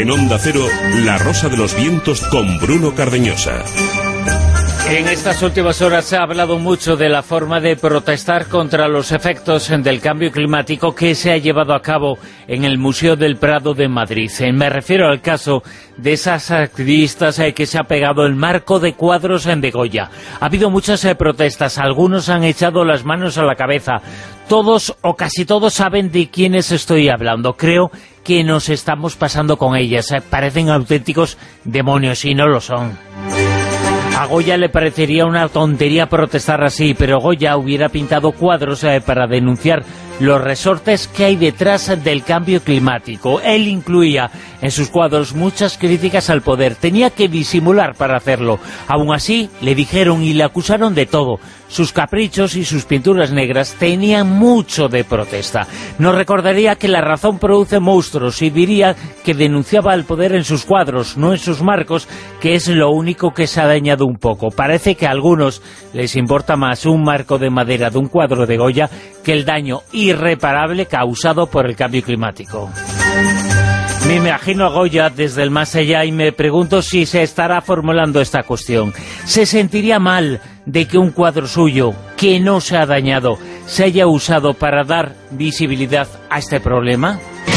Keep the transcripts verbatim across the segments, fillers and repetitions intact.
En Onda Cero, La Rosa de los Vientos con Bruno Cardeñosa. En estas últimas horas se ha hablado mucho de la forma de protestar contra los efectos del cambio climático que se ha llevado a cabo en el Museo del Prado de Madrid. Me refiero al caso de esas activistas que se ha pegado el marco de cuadros en de Goya. Ha habido muchas protestas, algunos han echado las manos a la cabeza. Todos o casi todos saben de quiénes estoy hablando. Creo que nos estamos pasando con ellas. Parecen auténticos demonios y no lo son. A Goya le parecería una tontería protestar así, pero Goya hubiera pintado cuadros eh, para denunciar los resortes que hay detrás del cambio climático. Él incluía en sus cuadros muchas críticas al poder. Tenía que disimular para hacerlo. Aún así, le dijeron y le acusaron de todo. Sus caprichos y sus pinturas negras tenían mucho de protesta. Nos recordaría que la razón produce monstruos y diría que denunciaba al poder en sus cuadros, no en sus marcos, que es lo único que se ha dañado un poco. Parece que a algunos les importa más un marco de madera de un cuadro de Goya que el daño irreparable causado por el cambio climático. Me imagino a Goya desde el más allá y me pregunto si se estará formulando esta cuestión. ¿Se sentiría mal de que un cuadro suyo, que no se ha dañado, se haya usado para dar visibilidad a este problema?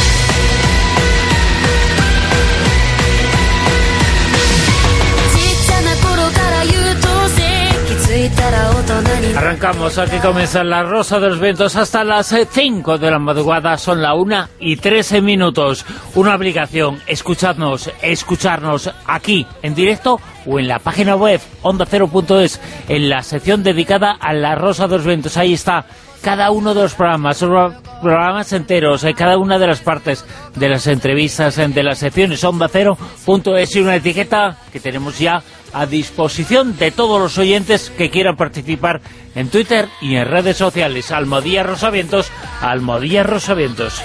Arrancamos, aquí comienza La Rosa de los Vientos hasta las cinco de la madrugada, son la una y trece minutos. Una obligación, escuchadnos, escucharnos aquí en directo o en la página web onda cero punto es, en la sección dedicada a La Rosa de los Vientos. Ahí está cada uno de los programas, los programas enteros, eh, cada una de las partes de las entrevistas, de las secciones onda cero punto es y una etiqueta que tenemos ya a disposición de todos los oyentes que quieran participar en Twitter y en redes sociales. Almohadilla Rosavientos, Almohadilla Rosavientos.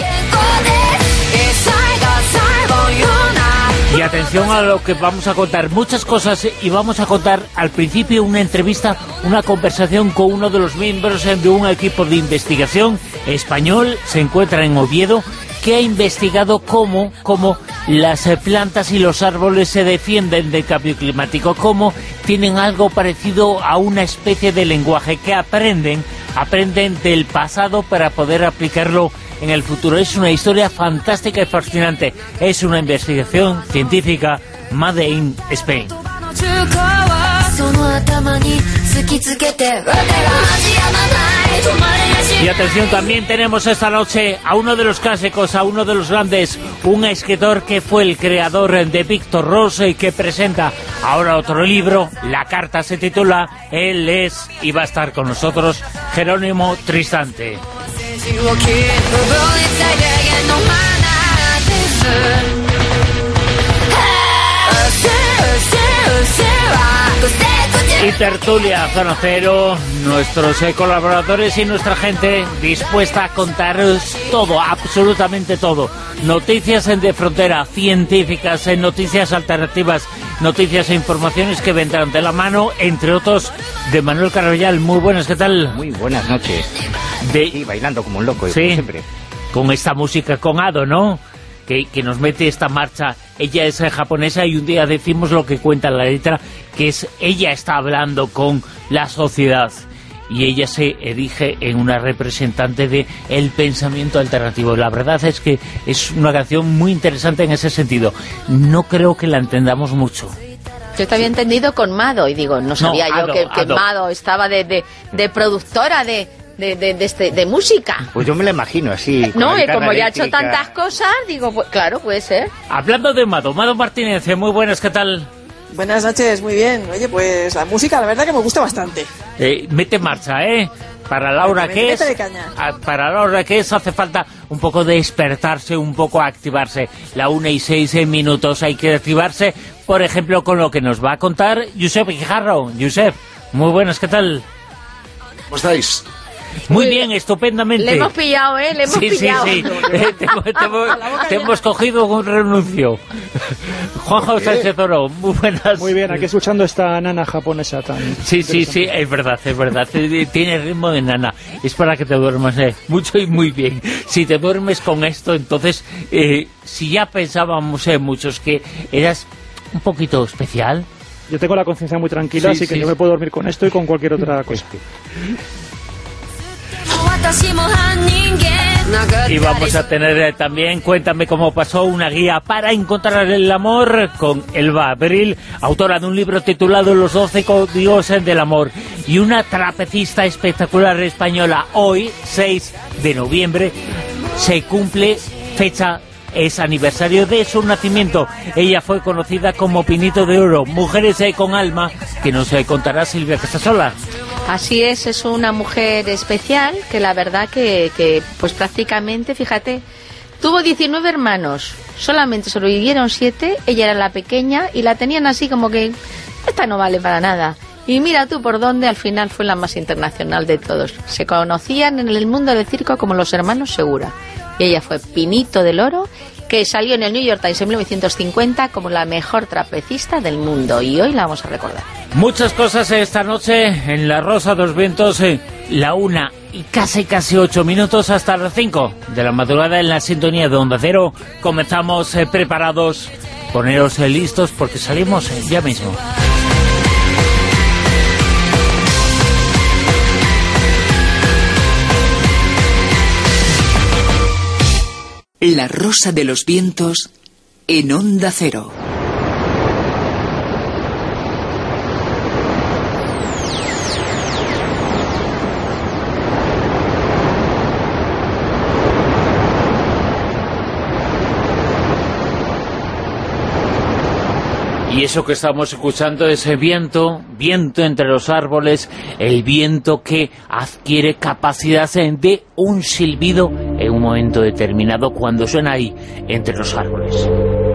Y atención a lo que vamos a contar, muchas cosas, y vamos a contar al principio una entrevista, una conversación con uno de los miembros de un equipo de investigación español, se encuentra en Oviedo, que ha investigado cómo, cómo las plantas y los árboles se defienden del cambio climático, cómo tienen algo parecido a una especie de lenguaje que aprenden, aprenden del pasado para poder aplicarlo en el futuro. Es una historia fantástica y fascinante. Es una investigación científica Made in Spain. Y atención, también tenemos esta noche a uno de los clásicos, a uno de los grandes, un escritor que fue el creador de Víctor Ros y que presenta ahora otro libro. La carta se titula Él es, y va a estar con nosotros Jerónimo Tristante. Y tertulia, Zona Cero, nuestros eh, colaboradores y nuestra gente dispuesta a contaros todo, absolutamente todo. Noticias en de frontera, científicas, en noticias alternativas, noticias e informaciones que vendrán de la mano, entre otros, de Manuel Carvallal. Muy buenas, ¿qué tal? Muy buenas noches. De... Y bailando como un loco, sí, como siempre. Con esta música, con Ado, ¿no? Que, que nos mete esta marcha. Ella es japonesa y un día decimos lo que cuenta la letra, que es ella está hablando con la sociedad y ella se erige en una representante de el pensamiento alternativo. La verdad es que es una canción muy interesante en ese sentido. No creo que la entendamos mucho. Yo te había entendido con Mado y digo, no sabía no, yo Ado, que, que Mado estaba de, de, de productora de... De, de, de, este, de música. Pues yo me lo imagino así. No, y como ya ha hecho tantas cosas, digo, pues claro, puede ser. Hablando de Mado, Mado Martínez, muy buenas, ¿qué tal? Buenas noches, muy bien. Oye, pues la música, la verdad que me gusta bastante. Eh, mete marcha, ¿eh? Para la hora que es, para la hora que es, hace falta un poco de despertarse, un poco activarse. La una y seis minutos hay que activarse, por ejemplo, con lo que nos va a contar Josep Guijarro. Josep, muy buenas, ¿qué tal? ¿Cómo estáis? Muy bien, estupendamente. Le hemos pillado, ¿eh? Le hemos sí, pillado. Sí, sí, eh, te, te, te, te hemos cogido un renuncio. Juanjo Sánchez Oro, muy buenas. Muy bien, aquí escuchando esta nana japonesa tan... Sí, sí, sí, es verdad, es verdad. Tiene ritmo de nana. Es para que te duermas eh, mucho y muy bien. Si te duermes con esto, entonces, eh, si ya pensábamos eh, muchos que eras un poquito especial... Yo tengo la conciencia muy tranquila, sí, así que sí. Yo me puedo dormir con esto y con cualquier otra cosa. Y vamos a tener eh, también, cuéntame cómo pasó, una guía para encontrar el amor con Elba Abril, autora de un libro titulado Los doce códigos del amor, y una trapecista espectacular española. Hoy, seis de noviembre, se cumple fecha, es aniversario de su nacimiento. Ella fue conocida como Pinito de Oro. Mujeres eh, con alma, que nos eh, contará Silvia Casasola. Así es, es una mujer especial que la verdad que, que pues prácticamente, fíjate, tuvo diecinueve hermanos, solamente sobrevivieron siete, ella era la pequeña y la tenían así como que esta no vale para nada. Y mira tú por dónde, al final fue la más internacional de todos. Se conocían en el mundo del circo como los hermanos Segura. Y ella fue Pinito del Oro, que salió en el New York Times en mil novecientos cincuenta como la mejor trapecista del mundo. Y hoy la vamos a recordar. Muchas cosas esta noche en La Rosa de los Vientos, eh, la una y casi casi ocho minutos hasta las cinco de la madrugada en la sintonía de Onda Cero. Comenzamos eh, preparados, poneros eh, listos porque salimos eh, ya mismo. La Rosa de los Vientos en Onda Cero. Y eso que estamos escuchando es el viento, viento entre los árboles, el viento que adquiere capacidad de un silbido en un momento determinado cuando suena ahí, entre los árboles.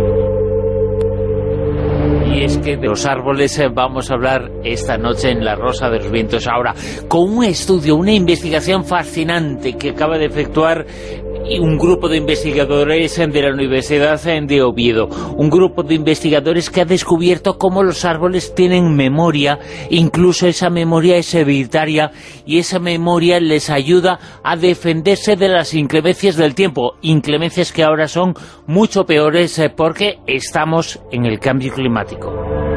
Y es que de los árboles vamos a hablar esta noche en La Rosa de los Vientos. Ahora, con un estudio, una investigación fascinante que acaba de efectuar un grupo de investigadores de la Universidad de Oviedo, un grupo de investigadores que ha descubierto cómo los árboles tienen memoria, incluso esa memoria es hereditaria, y esa memoria les ayuda a defenderse de las inclemencias del tiempo, inclemencias que ahora son mucho peores porque estamos en el cambio climático.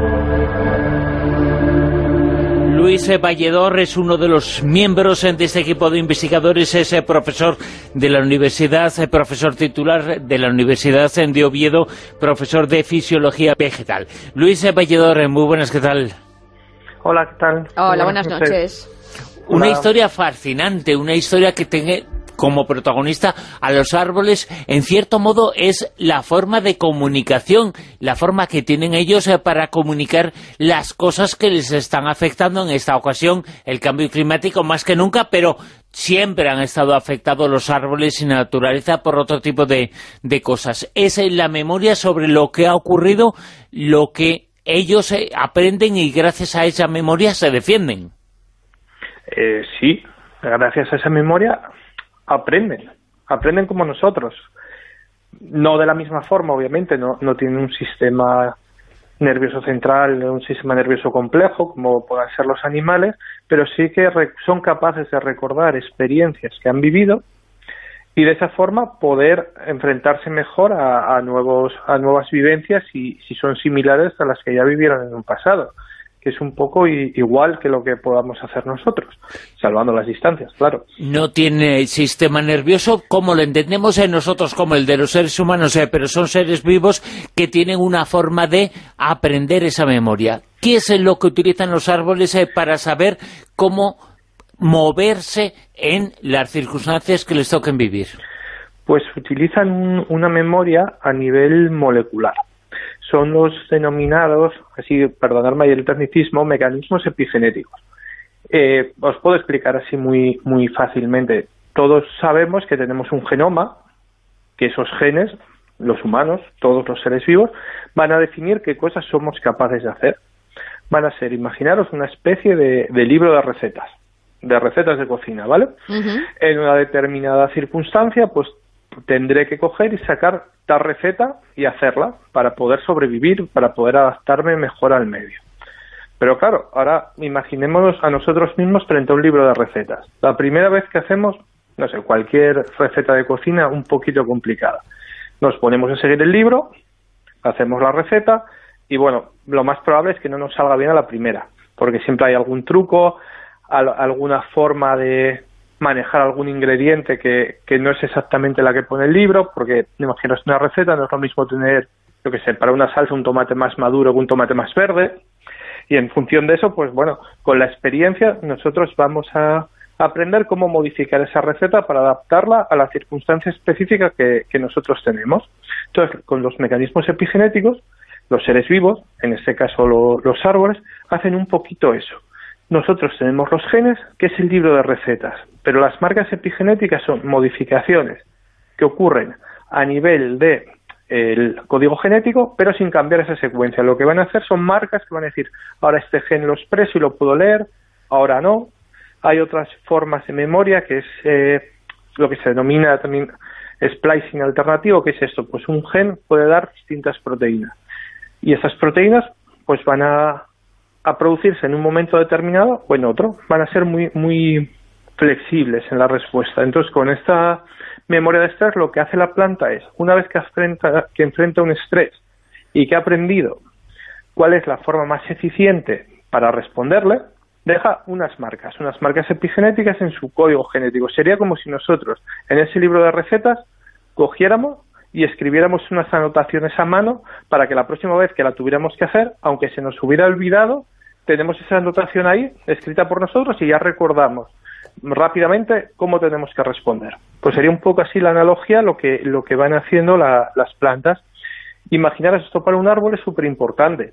Luis Valledor es uno de los miembros de este equipo de investigadores, es profesor de la universidad, profesor titular de la Universidad de Oviedo, profesor de Fisiología Vegetal. Luis Valledor, muy buenas, ¿qué tal? Hola, ¿qué tal? Hola, buenas noches. Una Hola. historia fascinante, una historia que tiene como protagonista a los árboles, en cierto modo es la forma de comunicación, la forma que tienen ellos para comunicar las cosas que les están afectando, en esta ocasión el cambio climático más que nunca, pero siempre han estado afectados los árboles y la naturaleza por otro tipo de, de cosas. Es la memoria sobre lo que ha ocurrido, lo que ellos aprenden y gracias a esa memoria se defienden. Eh, sí, gracias a esa memoria aprenden, aprenden como nosotros. No de la misma forma, obviamente, no, no tienen un sistema nervioso central, un sistema nervioso complejo, como puedan ser los animales, pero sí que son capaces de recordar experiencias que han vivido y de esa forma poder enfrentarse mejor a, a, nuevos, a nuevas vivencias y si son similares a las que ya vivieron en un pasado, que es un poco igual que lo que podamos hacer nosotros, salvando las distancias, claro. No tiene sistema nervioso como lo entendemos en nosotros, como el de los seres humanos, eh, pero son seres vivos que tienen una forma de aprender esa memoria. ¿Qué es lo que utilizan los árboles eh, para saber cómo moverse en las circunstancias que les toquen vivir? Pues utilizan un, una memoria a nivel molecular. Son los denominados, así, perdonadme el tecnicismo, mecanismos epigenéticos. Eh, os puedo explicar así muy, muy fácilmente. Todos sabemos que tenemos un genoma, que esos genes, los humanos, todos los seres vivos, van a definir qué cosas somos capaces de hacer. Van a ser, imaginaros, una especie de, de libro de recetas, de recetas de cocina, ¿vale? Uh-huh. En una determinada circunstancia, pues tendré que coger y sacar tal receta y hacerla para poder sobrevivir, para poder adaptarme mejor al medio. Pero claro, ahora imaginémonos a nosotros mismos frente a un libro de recetas. La primera vez que hacemos, no sé, cualquier receta de cocina un poquito complicada. Nos ponemos a seguir el libro, hacemos la receta y bueno, lo más probable es que no nos salga bien a la primera, porque siempre hay algún truco, al, alguna forma de manejar algún ingrediente que, que no es exactamente la que pone el libro, porque imaginaos una receta, no es lo mismo tener, yo qué sé, para una salsa un tomate más maduro que un tomate más verde, y en función de eso, pues bueno, con la experiencia nosotros vamos a aprender cómo modificar esa receta para adaptarla a la circunstancia específica que, que nosotros tenemos. Entonces, con los mecanismos epigenéticos, los seres vivos, en este caso lo, los árboles, hacen un poquito eso. Nosotros tenemos los genes, que es el libro de recetas, pero las marcas epigenéticas son modificaciones que ocurren a nivel de el código genético, pero sin cambiar esa secuencia. Lo que van a hacer son marcas que van a decir, ahora este gen lo expreso y lo puedo leer, ahora no. Hay otras formas de memoria, que es eh, lo que se denomina también splicing alternativo. ¿Qué es esto? Pues un gen puede dar distintas proteínas. Y esas proteínas pues van a, a producirse en un momento determinado o en otro. Van a ser muy, muy flexibles en la respuesta. Entonces, con esta memoria de estrés, lo que hace la planta es, una vez que enfrenta, que enfrenta un estrés y que ha aprendido cuál es la forma más eficiente para responderle, deja unas marcas, unas marcas epigenéticas en su código genético. Sería como si nosotros, en ese libro de recetas, cogiéramos y escribiéramos unas anotaciones a mano para que la próxima vez que la tuviéramos que hacer, aunque se nos hubiera olvidado, tenemos esa anotación ahí, escrita por nosotros, y ya recordamos rápidamente cómo tenemos que responder. Pues sería un poco así la analogía, lo que, lo que van haciendo la, las plantas. Imaginaros, esto para un árbol es súper importante,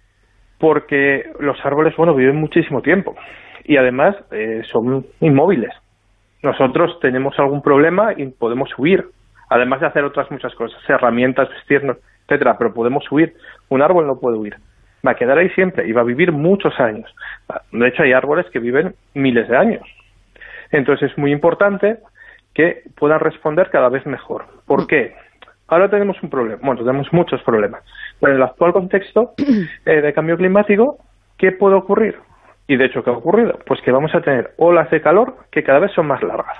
porque los árboles, bueno, viven muchísimo tiempo y además eh, son inmóviles. Nosotros tenemos algún problema y podemos huir, además de hacer otras muchas cosas, herramientas, vestirnos, etcétera, pero podemos huir. Un árbol no puede huir, va a quedar ahí siempre y va a vivir muchos años. De hecho, hay árboles que viven miles de años. Entonces es muy importante que puedan responder cada vez mejor. ¿Por qué? Ahora tenemos un problema, bueno, tenemos muchos problemas. Pero en el actual contexto eh, de cambio climático, ¿qué puede ocurrir? Y de hecho, ¿qué ha ocurrido? Pues que vamos a tener olas de calor que cada vez son más largas.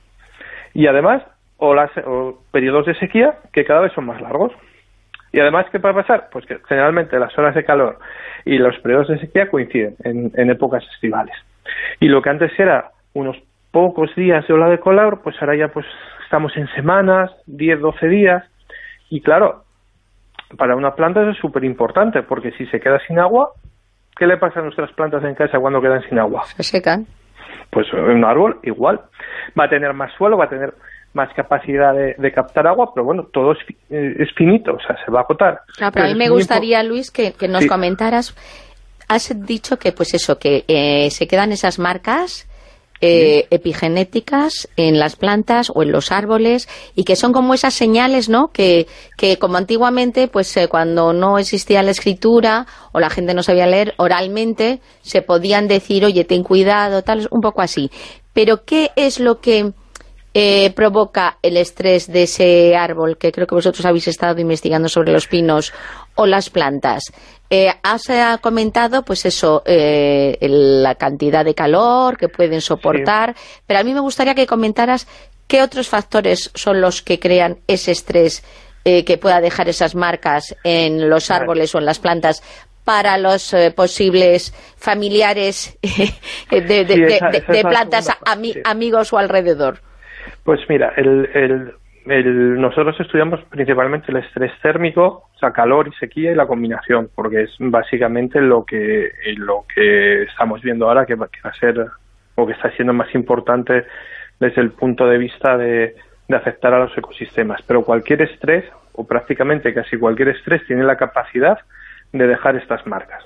Y además, olas o periodos de sequía que cada vez son más largos. Y además, ¿qué va a pasar? Pues que generalmente las olas de calor y los periodos de sequía coinciden en, en épocas estivales. Y lo que antes era unos pocos días de ola de calor, pues ahora ya pues estamos en semanas, diez, doce días. Y claro, para una planta eso es súper importante, porque si se queda sin agua, ¿qué le pasa a nuestras plantas en casa cuando quedan sin agua? Se secan. Pues un árbol igual. Va a tener más suelo, va a tener más capacidad de, de captar agua, pero bueno, todo es, es finito, o sea, se va a agotar. No, pero a mí me gustaría, Luis, que, que nos sí. comentaras, has dicho que pues eso, que eh, se quedan esas marcas Eh, epigenéticas en las plantas o en los árboles, y que son como esas señales, ¿no? Que, que como antiguamente, pues eh, cuando no existía la escritura o la gente no sabía leer, oralmente se podían decir, oye, ten cuidado, tal, un poco así. Pero ¿qué es lo que eh, provoca el estrés de ese árbol, que creo que vosotros habéis estado investigando sobre los pinos o las plantas? Eh, has eh, comentado, pues eso, eh, la cantidad de calor que pueden soportar, sí. Pero a mí me gustaría que comentaras qué otros factores son los que crean ese estrés eh, que pueda dejar esas marcas en los árboles o en las plantas para los eh, posibles familiares de, de, sí, esa, de, esa de plantas, ami sí. amigos o alrededor. Pues mira, el... el... El, nosotros estudiamos principalmente el estrés térmico, o sea, calor y sequía, y la combinación, porque es básicamente lo que lo que estamos viendo ahora, que va, que va a ser, o que está siendo más importante desde el punto de vista de, de afectar a los ecosistemas. Pero cualquier estrés, o prácticamente casi cualquier estrés, tiene la capacidad de dejar estas marcas.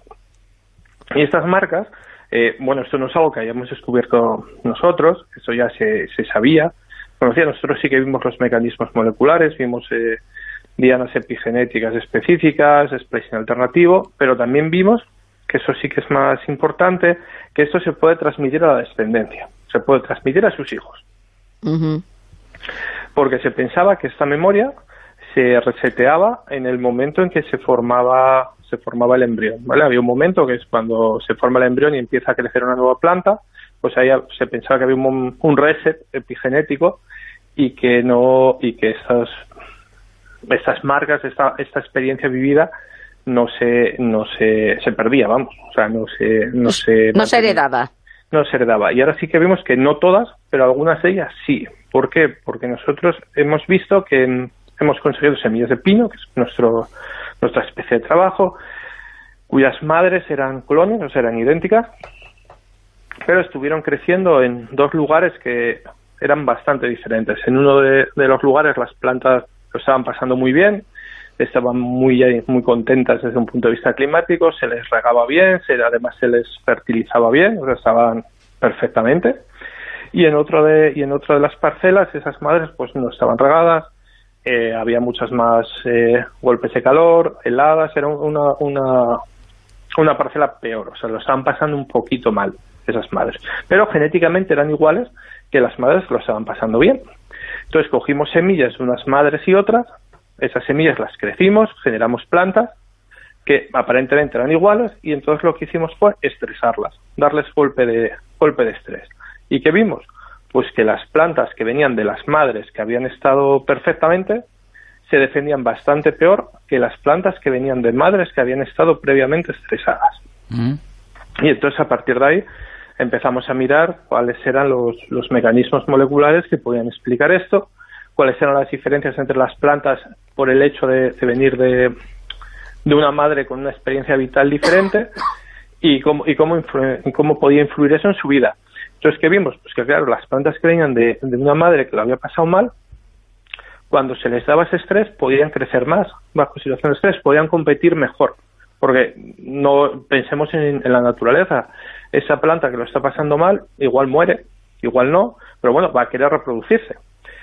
Y estas marcas, eh, bueno, esto no es algo que hayamos descubierto nosotros, esto ya se, se sabía. Conocía, nosotros sí que vimos los mecanismos moleculares, vimos eh, dianas epigenéticas específicas, splicing alternativo, pero también vimos, que eso sí que es más importante, que esto se puede transmitir a la descendencia. se puede transmitir a sus hijos. Uh-huh. Porque se pensaba que esta memoria se reseteaba en el momento en que se formaba se formaba el embrión, ¿vale? Había un momento que es cuando se forma el embrión y empieza a crecer una nueva planta, pues ahí se pensaba que había un, un reset epigenético y que no y que estas estas marcas, esta esta experiencia vivida no se no se se perdía, vamos, o sea, no se no se no se heredaba. No se heredaba. Y ahora sí que vimos que no todas, pero algunas de ellas sí. ¿Por qué? Porque nosotros hemos visto que hemos conseguido semillas de pino, que es nuestro nuestra especie de trabajo, cuyas madres eran clones, o sea, eran idénticas, pero estuvieron creciendo en dos lugares que eran bastante diferentes. En uno de, de los lugares las plantas lo estaban pasando muy bien, estaban muy muy contentas desde un punto de vista climático, se les regaba bien, se, además se les fertilizaba bien, o sea, estaban perfectamente. Y en otro de y en otra de las parcelas esas madres pues no estaban regadas, eh, había muchas más eh, golpes de calor, heladas, era una, una una parcela peor, o sea, lo estaban pasando un poquito mal esas madres, pero genéticamente eran iguales, que las madres lo estaban pasando bien. Entonces cogimos semillas de unas madres y otras, esas semillas las crecimos, generamos plantas que aparentemente eran iguales, y entonces lo que hicimos fue estresarlas, darles golpe de golpe de estrés. ¿Y qué vimos? Pues que las plantas que venían de las madres que habían estado perfectamente se defendían bastante peor que las plantas que venían de madres que habían estado previamente estresadas. Mm. Y entonces a partir de ahí empezamos a mirar cuáles eran los, los mecanismos moleculares que podían explicar esto, cuáles eran las diferencias entre las plantas por el hecho de, de venir de, de una madre con una experiencia vital diferente, y cómo, y cómo, influ, y cómo podía influir eso en su vida. Entonces, ¿qué vimos? Pues que, claro, las plantas que venían de, de una madre que lo había pasado mal, cuando se les daba ese estrés, podían crecer más, bajo situación de estrés, podían competir mejor. Porque no pensemos en, en la naturaleza. Esa planta que lo está pasando mal, igual muere, igual no, pero bueno, va a querer reproducirse.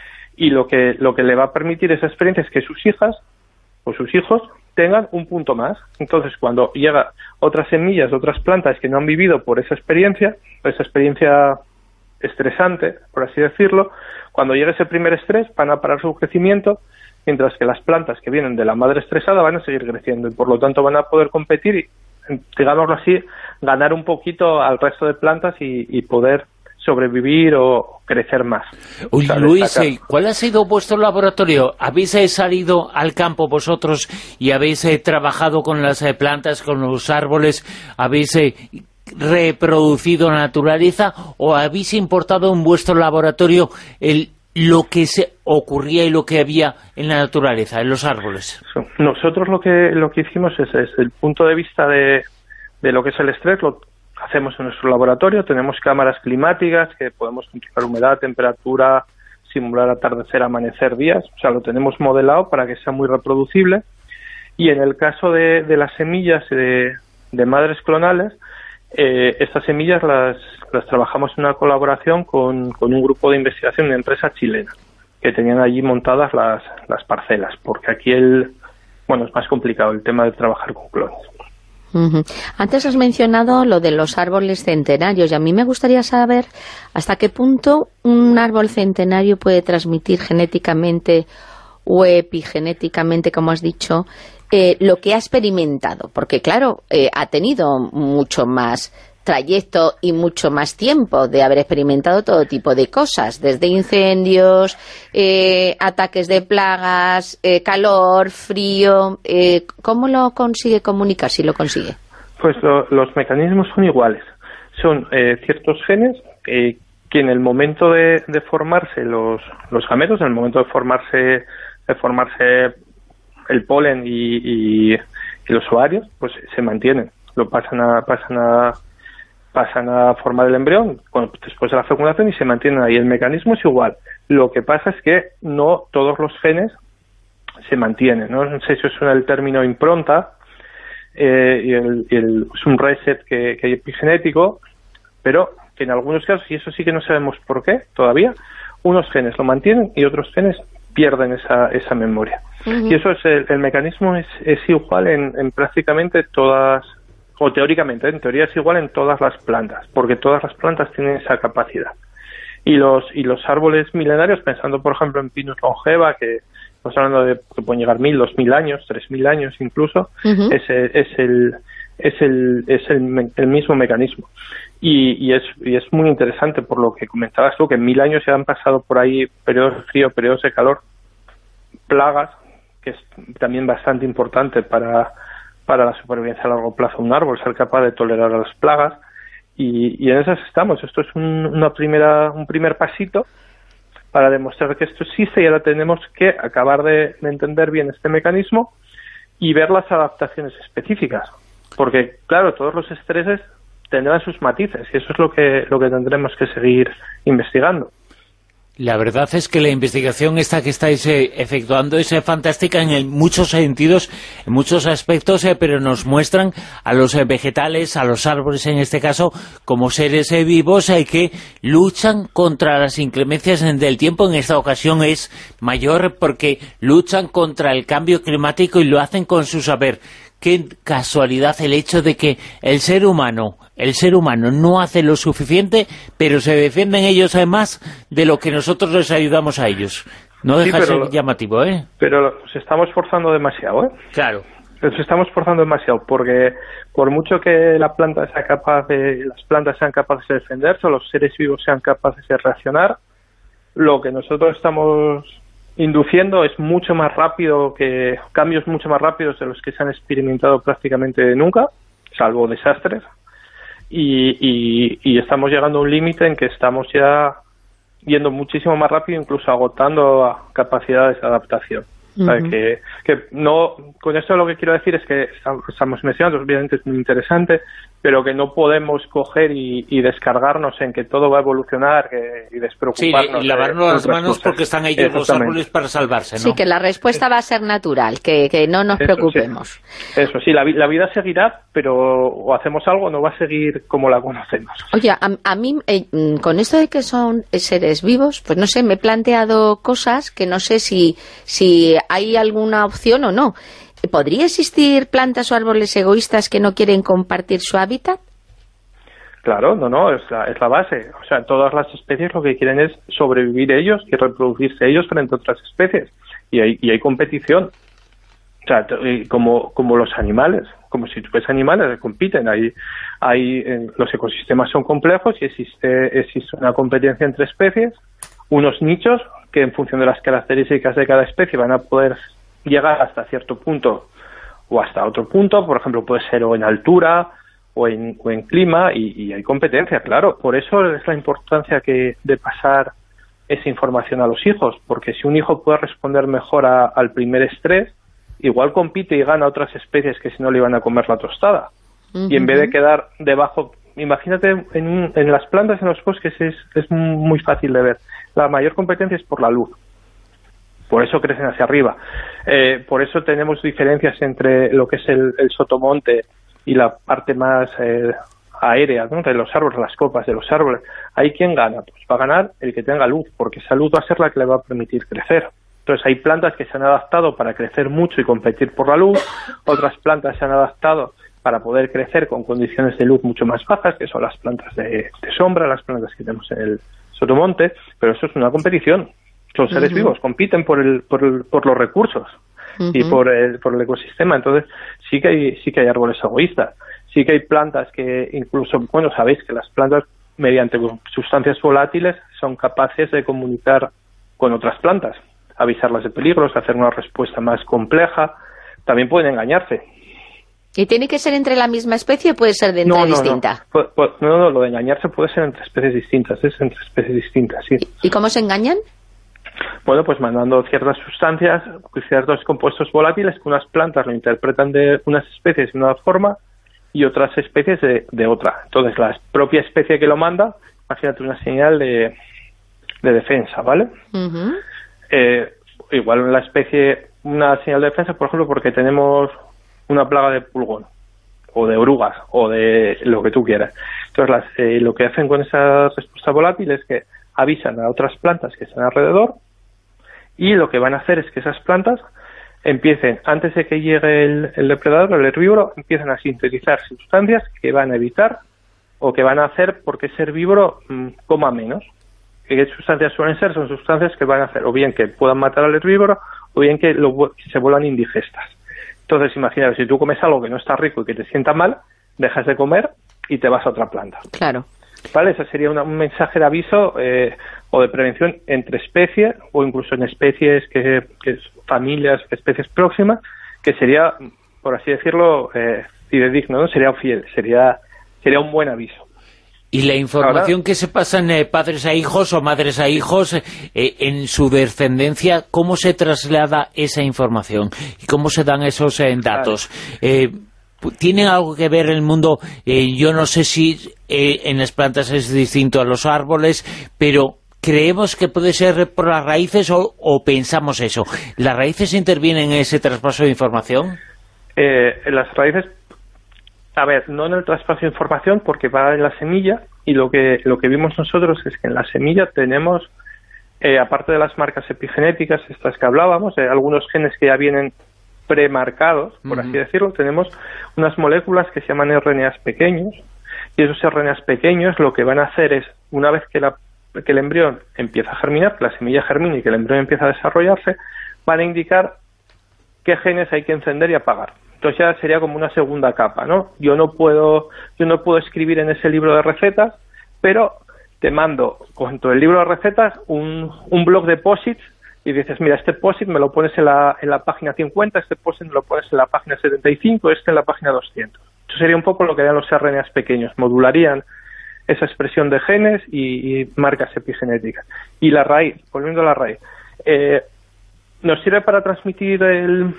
Y lo que, lo que le va a permitir esa experiencia es que sus hijas o sus hijos tengan un punto más. Entonces, cuando llega otras semillas de otras plantas que no han vivido por esa experiencia, esa experiencia estresante, por así decirlo, cuando llegue ese primer estrés van a parar su crecimiento, mientras que las plantas que vienen de la madre estresada van a seguir creciendo y por lo tanto van a poder competir y, digámoslo así, ganar un poquito al resto de plantas y, y poder sobrevivir o crecer más. Uy, o sea, Luis, eh, ¿cuál ha sido vuestro laboratorio? ¿Habéis eh, salido al campo vosotros y habéis eh, trabajado con las eh, plantas, con los árboles? ¿Habéis eh, reproducido la naturaleza o habéis importado en vuestro laboratorio el, lo que se ocurría y lo que había en la naturaleza, en los árboles? Nosotros lo que lo que hicimos es, es el punto de vista de, de lo que es el estrés, lo hacemos en nuestro laboratorio. Tenemos cámaras climáticas que podemos controlar humedad, temperatura, simular atardecer, amanecer, días, o sea, lo tenemos modelado para que sea muy reproducible. Y en el caso de, de las semillas de, de madres clonales, eh, estas semillas las, las trabajamos en una colaboración con, con un grupo de investigación de una empresa chilena, que tenían allí montadas las, las parcelas, porque aquí el, bueno, es más complicado el tema de trabajar con clones. Uh-huh. Antes has mencionado lo de los árboles centenarios y a mí me gustaría saber hasta qué punto un árbol centenario puede transmitir genéticamente o epigenéticamente, como has dicho, eh, lo que ha experimentado, porque claro, eh, ha tenido mucho más trayecto y mucho más tiempo de haber experimentado todo tipo de cosas, desde incendios, eh, ataques de plagas, eh, calor, frío. Eh, ¿Cómo lo consigue comunicar, si lo consigue? Pues lo, los mecanismos son iguales. Son eh, ciertos genes eh, que en el momento de, de formarse los, los gametos, en el momento de formarse de formarse el polen y, y, y los ovarios, pues se mantienen. Lo pasan a pasan a pasan a formar el embrión después de la fecundación y se mantienen ahí. El mecanismo es igual. Lo que pasa es que no todos los genes se mantienen, ¿no? No sé si os suena el término impronta, eh, y el, y el, es un reset que, que hay epigenético, pero que en algunos casos, y eso sí que no sabemos por qué todavía, unos genes lo mantienen y otros genes pierden esa, esa memoria. Uh-huh. Y eso es el, el mecanismo es, es igual en, en prácticamente todas, o teóricamente, en teoría es igual en todas las plantas, porque todas las plantas tienen esa capacidad. Y los, y los árboles milenarios, pensando por ejemplo en Pinus longeva, que estamos hablando de que pueden llegar mil, dos mil años, tres mil años incluso, uh-huh. es, es el es el es el, el mismo mecanismo. Y, y es y es muy interesante por lo que comentabas tú, que en mil años se han pasado por ahí periodos de frío, periodos de calor, plagas, que es también bastante importante para, para la supervivencia a largo plazo de un árbol, ser capaz de tolerar a las plagas, y, y en esas estamos. Esto es un, una primera un primer pasito para demostrar que esto existe, y ahora tenemos que acabar de, de entender bien este mecanismo y ver las adaptaciones específicas, porque claro, todos los estreses tendrán sus matices, y eso es lo que lo que tendremos que seguir investigando. La verdad es que la investigación esta que estáis eh, efectuando es eh, fantástica en el, muchos sentidos, en muchos aspectos, eh, pero nos muestran a los eh, vegetales, a los árboles en este caso, como seres eh, vivos eh, que luchan contra las inclemencias del tiempo. En esta ocasión es mayor porque luchan contra el cambio climático y lo hacen con su saber. Qué casualidad el hecho de que el ser humano, el ser humano no hace lo suficiente, pero se defienden ellos además de lo que nosotros les ayudamos a ellos. No deja de sí, ser llamativo, ¿eh? Pero nos estamos forzando demasiado, ¿eh? Claro. Nos estamos forzando demasiado, porque por mucho que la planta sea capaz de, las plantas sean capaces de defenderse, o los seres vivos sean capaces de reaccionar, lo que nosotros estamos induciendo es mucho más rápido, que cambios mucho más rápidos de los que se han experimentado prácticamente nunca, salvo desastres, y, y, y estamos llegando a un límite en que estamos ya yendo muchísimo más rápido, incluso agotando capacidades de adaptación. Uh-huh. ¿Sabe? Que, que no, con esto lo que quiero decir es que estamos mencionando, obviamente es muy interesante, pero que no podemos coger y, y descargarnos en que todo va a evolucionar que, y despreocuparnos. Sí, y lavarnos de, las manos cosas. Porque están ellos los árboles para salvarse, ¿no? Sí, que la respuesta va a ser natural, que, que no nos eso, preocupemos. Sí. Eso sí, la, la vida seguirá, pero o hacemos algo, no va a seguir como la conocemos. Oye, a, a mí, eh, con esto de que son seres vivos, pues no sé, me he planteado cosas que no sé si, si hay alguna opción o no. ¿Podría existir plantas o árboles egoístas que no quieren compartir su hábitat? Claro, no, no, es la, es la base. O sea, todas las especies lo que quieren es sobrevivir ellos y reproducirse ellos frente a otras especies. Y hay, y hay competición. O sea, como, como los animales, como si tú ves animales que compiten. Hay, hay, eh, los ecosistemas son complejos y existe, existe una competencia entre especies, unos nichos que en función de las características de cada especie van a poder llegar hasta cierto punto o hasta otro punto, por ejemplo, puede ser o en altura o en, o en clima, y, y hay competencia, claro. Por eso es la importancia que de pasar esa información a los hijos, porque si un hijo puede responder mejor a, al primer estrés, igual compite y gana a otras especies que si no le iban a comer la tostada. Uh-huh. Y en vez de quedar debajo, imagínate en, un, en las plantas, en los bosques es, es muy fácil de ver. La mayor competencia es por la luz. Por eso crecen hacia arriba. Eh, por eso tenemos diferencias entre lo que es el, el sotomonte y la parte más eh, aérea, ¿no?, de los árboles, las copas de los árboles. ¿Ahí quién gana? Pues va a ganar el que tenga luz, porque esa luz va a ser la que le va a permitir crecer. Entonces hay plantas que se han adaptado para crecer mucho y competir por la luz, otras plantas se han adaptado para poder crecer con condiciones de luz mucho más bajas, que son las plantas de, de sombra, las plantas que tenemos en el sotomonte, pero eso es una competición. Son seres uh-huh. vivos, compiten por el, por el, por los recursos uh-huh. y por el, por el ecosistema. Entonces sí que hay, sí que hay árboles egoístas, sí que hay plantas que incluso, bueno, sabéis que las plantas mediante sustancias volátiles son capaces de comunicar con otras plantas, avisarlas de peligros, hacer una respuesta más compleja. También pueden engañarse. ¿Y tiene que ser entre la misma especie o puede ser de entre no, no, distinta? No. no, no, no, lo de engañarse puede ser entre especies distintas, es entre especies distintas, sí. ¿Y, y cómo se engañan? Bueno, pues mandando ciertas sustancias, ciertos compuestos volátiles, que unas plantas lo interpretan de unas especies de una forma y otras especies de, de otra. Entonces, la propia especie que lo manda, imagínate una señal de, de defensa, ¿vale? Uh-huh. Eh, igual la especie, una señal de defensa, por ejemplo, porque tenemos una plaga de pulgón, o de orugas, o de lo que tú quieras. Entonces, las, eh, lo que hacen con esa respuesta volátil es que avisan a otras plantas que están alrededor, y lo que van a hacer es que esas plantas empiecen, antes de que llegue el, el depredador, el herbívoro, empiezan a sintetizar sustancias que van a evitar o que van a hacer porque ese herbívoro mmm, coma menos. ¿qué sustancias suelen ser? Son sustancias que van a hacer o bien que puedan matar al herbívoro o bien que, lo, que se vuelvan indigestas. Entonces, imagínate, si tú comes algo que no está rico y que te sienta mal, dejas de comer y te vas a otra planta. Claro. ¿Vale? Ese sería una, un mensaje de aviso eh, o de prevención entre especies o incluso en especies, que, que familias, especies próximas, que sería, por así decirlo, eh, fidedigno, ¿no? Sería fiel, sería, sería un buen aviso. Y la información Ahora, que se pasan eh, padres a hijos o madres a hijos eh, en su descendencia, ¿cómo se traslada esa información? ¿Y cómo se dan esos eh, datos? Eh, ¿Tienen algo que ver el mundo? Eh, yo no sé si eh, en las plantas es distinto a los árboles, pero ¿creemos que puede ser por las raíces o, o pensamos eso? ¿Las raíces intervienen en ese traspaso de información? Eh, las raíces... A ver, no en el traspaso de información porque va en la semilla y lo que lo que vimos nosotros es que en la semilla tenemos, eh, aparte de las marcas epigenéticas, estas que hablábamos, eh, algunos genes que ya vienen premarcados, por uh-huh. así decirlo, tenemos unas moléculas que se llaman R N As pequeños y esos R N As pequeños lo que van a hacer es, una vez que, la, que el embrión empieza a germinar, que la semilla germina y que el embrión empieza a desarrollarse, van a indicar qué genes hay que encender y apagar. Entonces ya sería como una segunda capa, ¿no? Yo no puedo, yo no puedo escribir en ese libro de recetas, pero te mando con todo el libro de recetas un, un blog de posits y dices, mira, este posit me lo pones en la, en la página cincuenta, este posit me lo pones en la página setenta y cinco, este en la página doscientos. Eso sería un poco lo que harían los R N As pequeños, modularían esa expresión de genes y, y marcas epigenéticas. Y la raíz, volviendo a la raíz, eh, ¿nos sirve para transmitir el...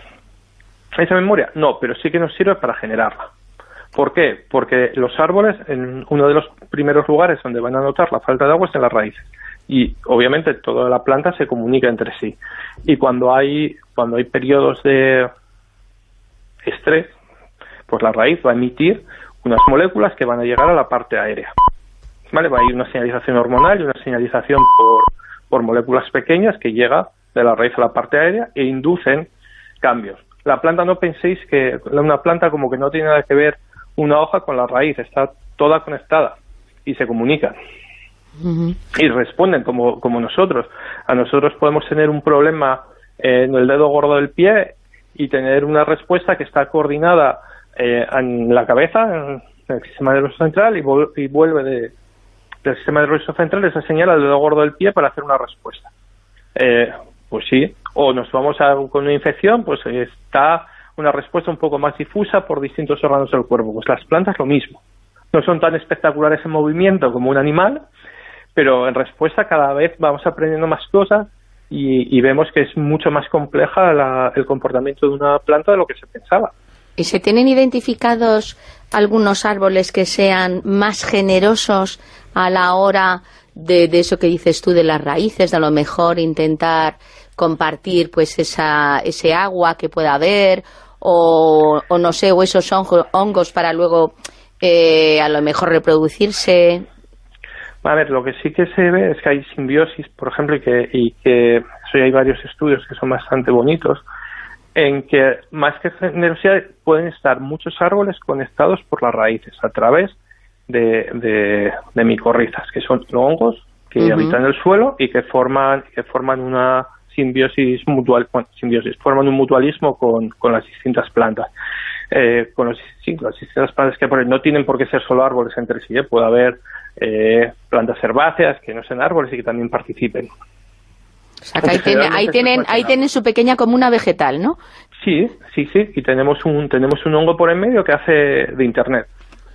esa memoria? No, pero sí que nos sirve para generarla. ¿Por qué? Porque los árboles, en uno de los primeros lugares donde van a notar la falta de agua es en las raíces. Y obviamente toda la planta se comunica entre sí. Y cuando hay cuando hay periodos de estrés, pues la raíz va a emitir unas moléculas que van a llegar a la parte aérea. ¿Vale? Va a ir una señalización hormonal y una señalización por, por moléculas pequeñas que llega de la raíz a la parte aérea e inducen cambios. La planta, no penséis que una planta como que no tiene nada que ver una hoja con la raíz, está toda conectada y se comunican. Uh-huh. Y responden como, como nosotros. A nosotros podemos tener un problema en el dedo gordo del pie y tener una respuesta que está coordinada eh, en la cabeza, en el sistema nervioso central, y, vol- y vuelve de, del sistema nervioso central esa señal al dedo gordo del pie para hacer una respuesta. Eh, pues sí, o nos vamos a, con una infección, pues está una respuesta un poco más difusa por distintos órganos del cuerpo. Pues las plantas lo mismo. No son tan espectaculares en movimiento como un animal, pero en respuesta cada vez vamos aprendiendo más cosas y, y vemos que es mucho más compleja la, el comportamiento de una planta de lo que se pensaba. ¿Y se tienen identificados algunos árboles que sean más generosos a la hora de, de eso que dices tú de las raíces, de a lo mejor intentar compartir pues esa ese agua que pueda haber o, o no sé, o esos hongos, hongos para luego eh, a lo mejor reproducirse? A ver, lo que sí que se ve es que hay simbiosis, por ejemplo, y que, y que eso, hay varios estudios que son bastante bonitos, en que más que generosidad pueden estar muchos árboles conectados por las raíces a través de, de, de micorrizas, que son hongos que uh-huh. habitan el suelo y que forman que forman una simbiosis mutual, bueno, simbiosis, forman un mutualismo con, con las distintas plantas. Eh, con los, sí, las distintas plantas que no tienen por qué ser solo árboles entre sí, ¿eh? Puede haber eh, plantas herbáceas que no sean árboles y que también participen. O sea, que ahí, tiene, ahí, tienen, ahí tienen su pequeña comuna vegetal, ¿no? Sí, sí, sí, y tenemos un tenemos un hongo por en medio que hace de internet.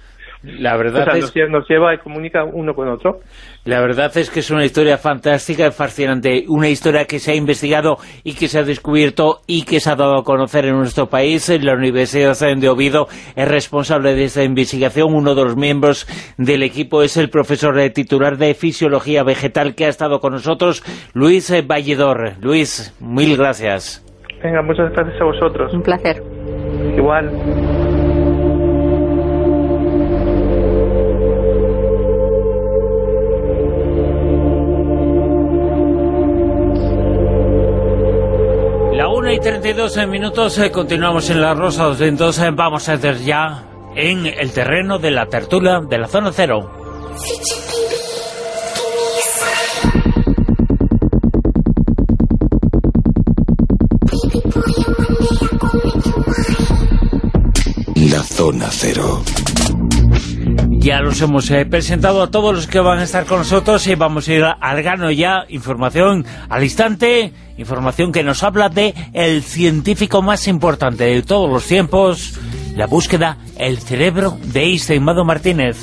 La verdad o sea, es... nos, nos lleva y comunica uno con otro. La verdad es que es una historia fantástica, fascinante, una historia que se ha investigado y que se ha descubierto y que se ha dado a conocer en nuestro país. La Universidad de Oviedo es responsable de esta investigación. Uno de los miembros del equipo es el profesor titular de Fisiología Vegetal que ha estado con nosotros, Luis Valledor. Luis, mil gracias. Venga, muchas gracias a vosotros. Un placer. Igual. una y treinta y dos minutos, eh, continuamos en La Rosa de los Vientos, eh, vamos a entrar ya en el terreno de la tertulia de la Zona Cero. Zona Cero. Ya los hemos eh, presentado a todos los que van a estar con nosotros y vamos a ir al grano ya. Información al instante, información que nos habla de el científico más importante de todos los tiempos, la búsqueda, el cerebro de Einstein. Mado Martínez.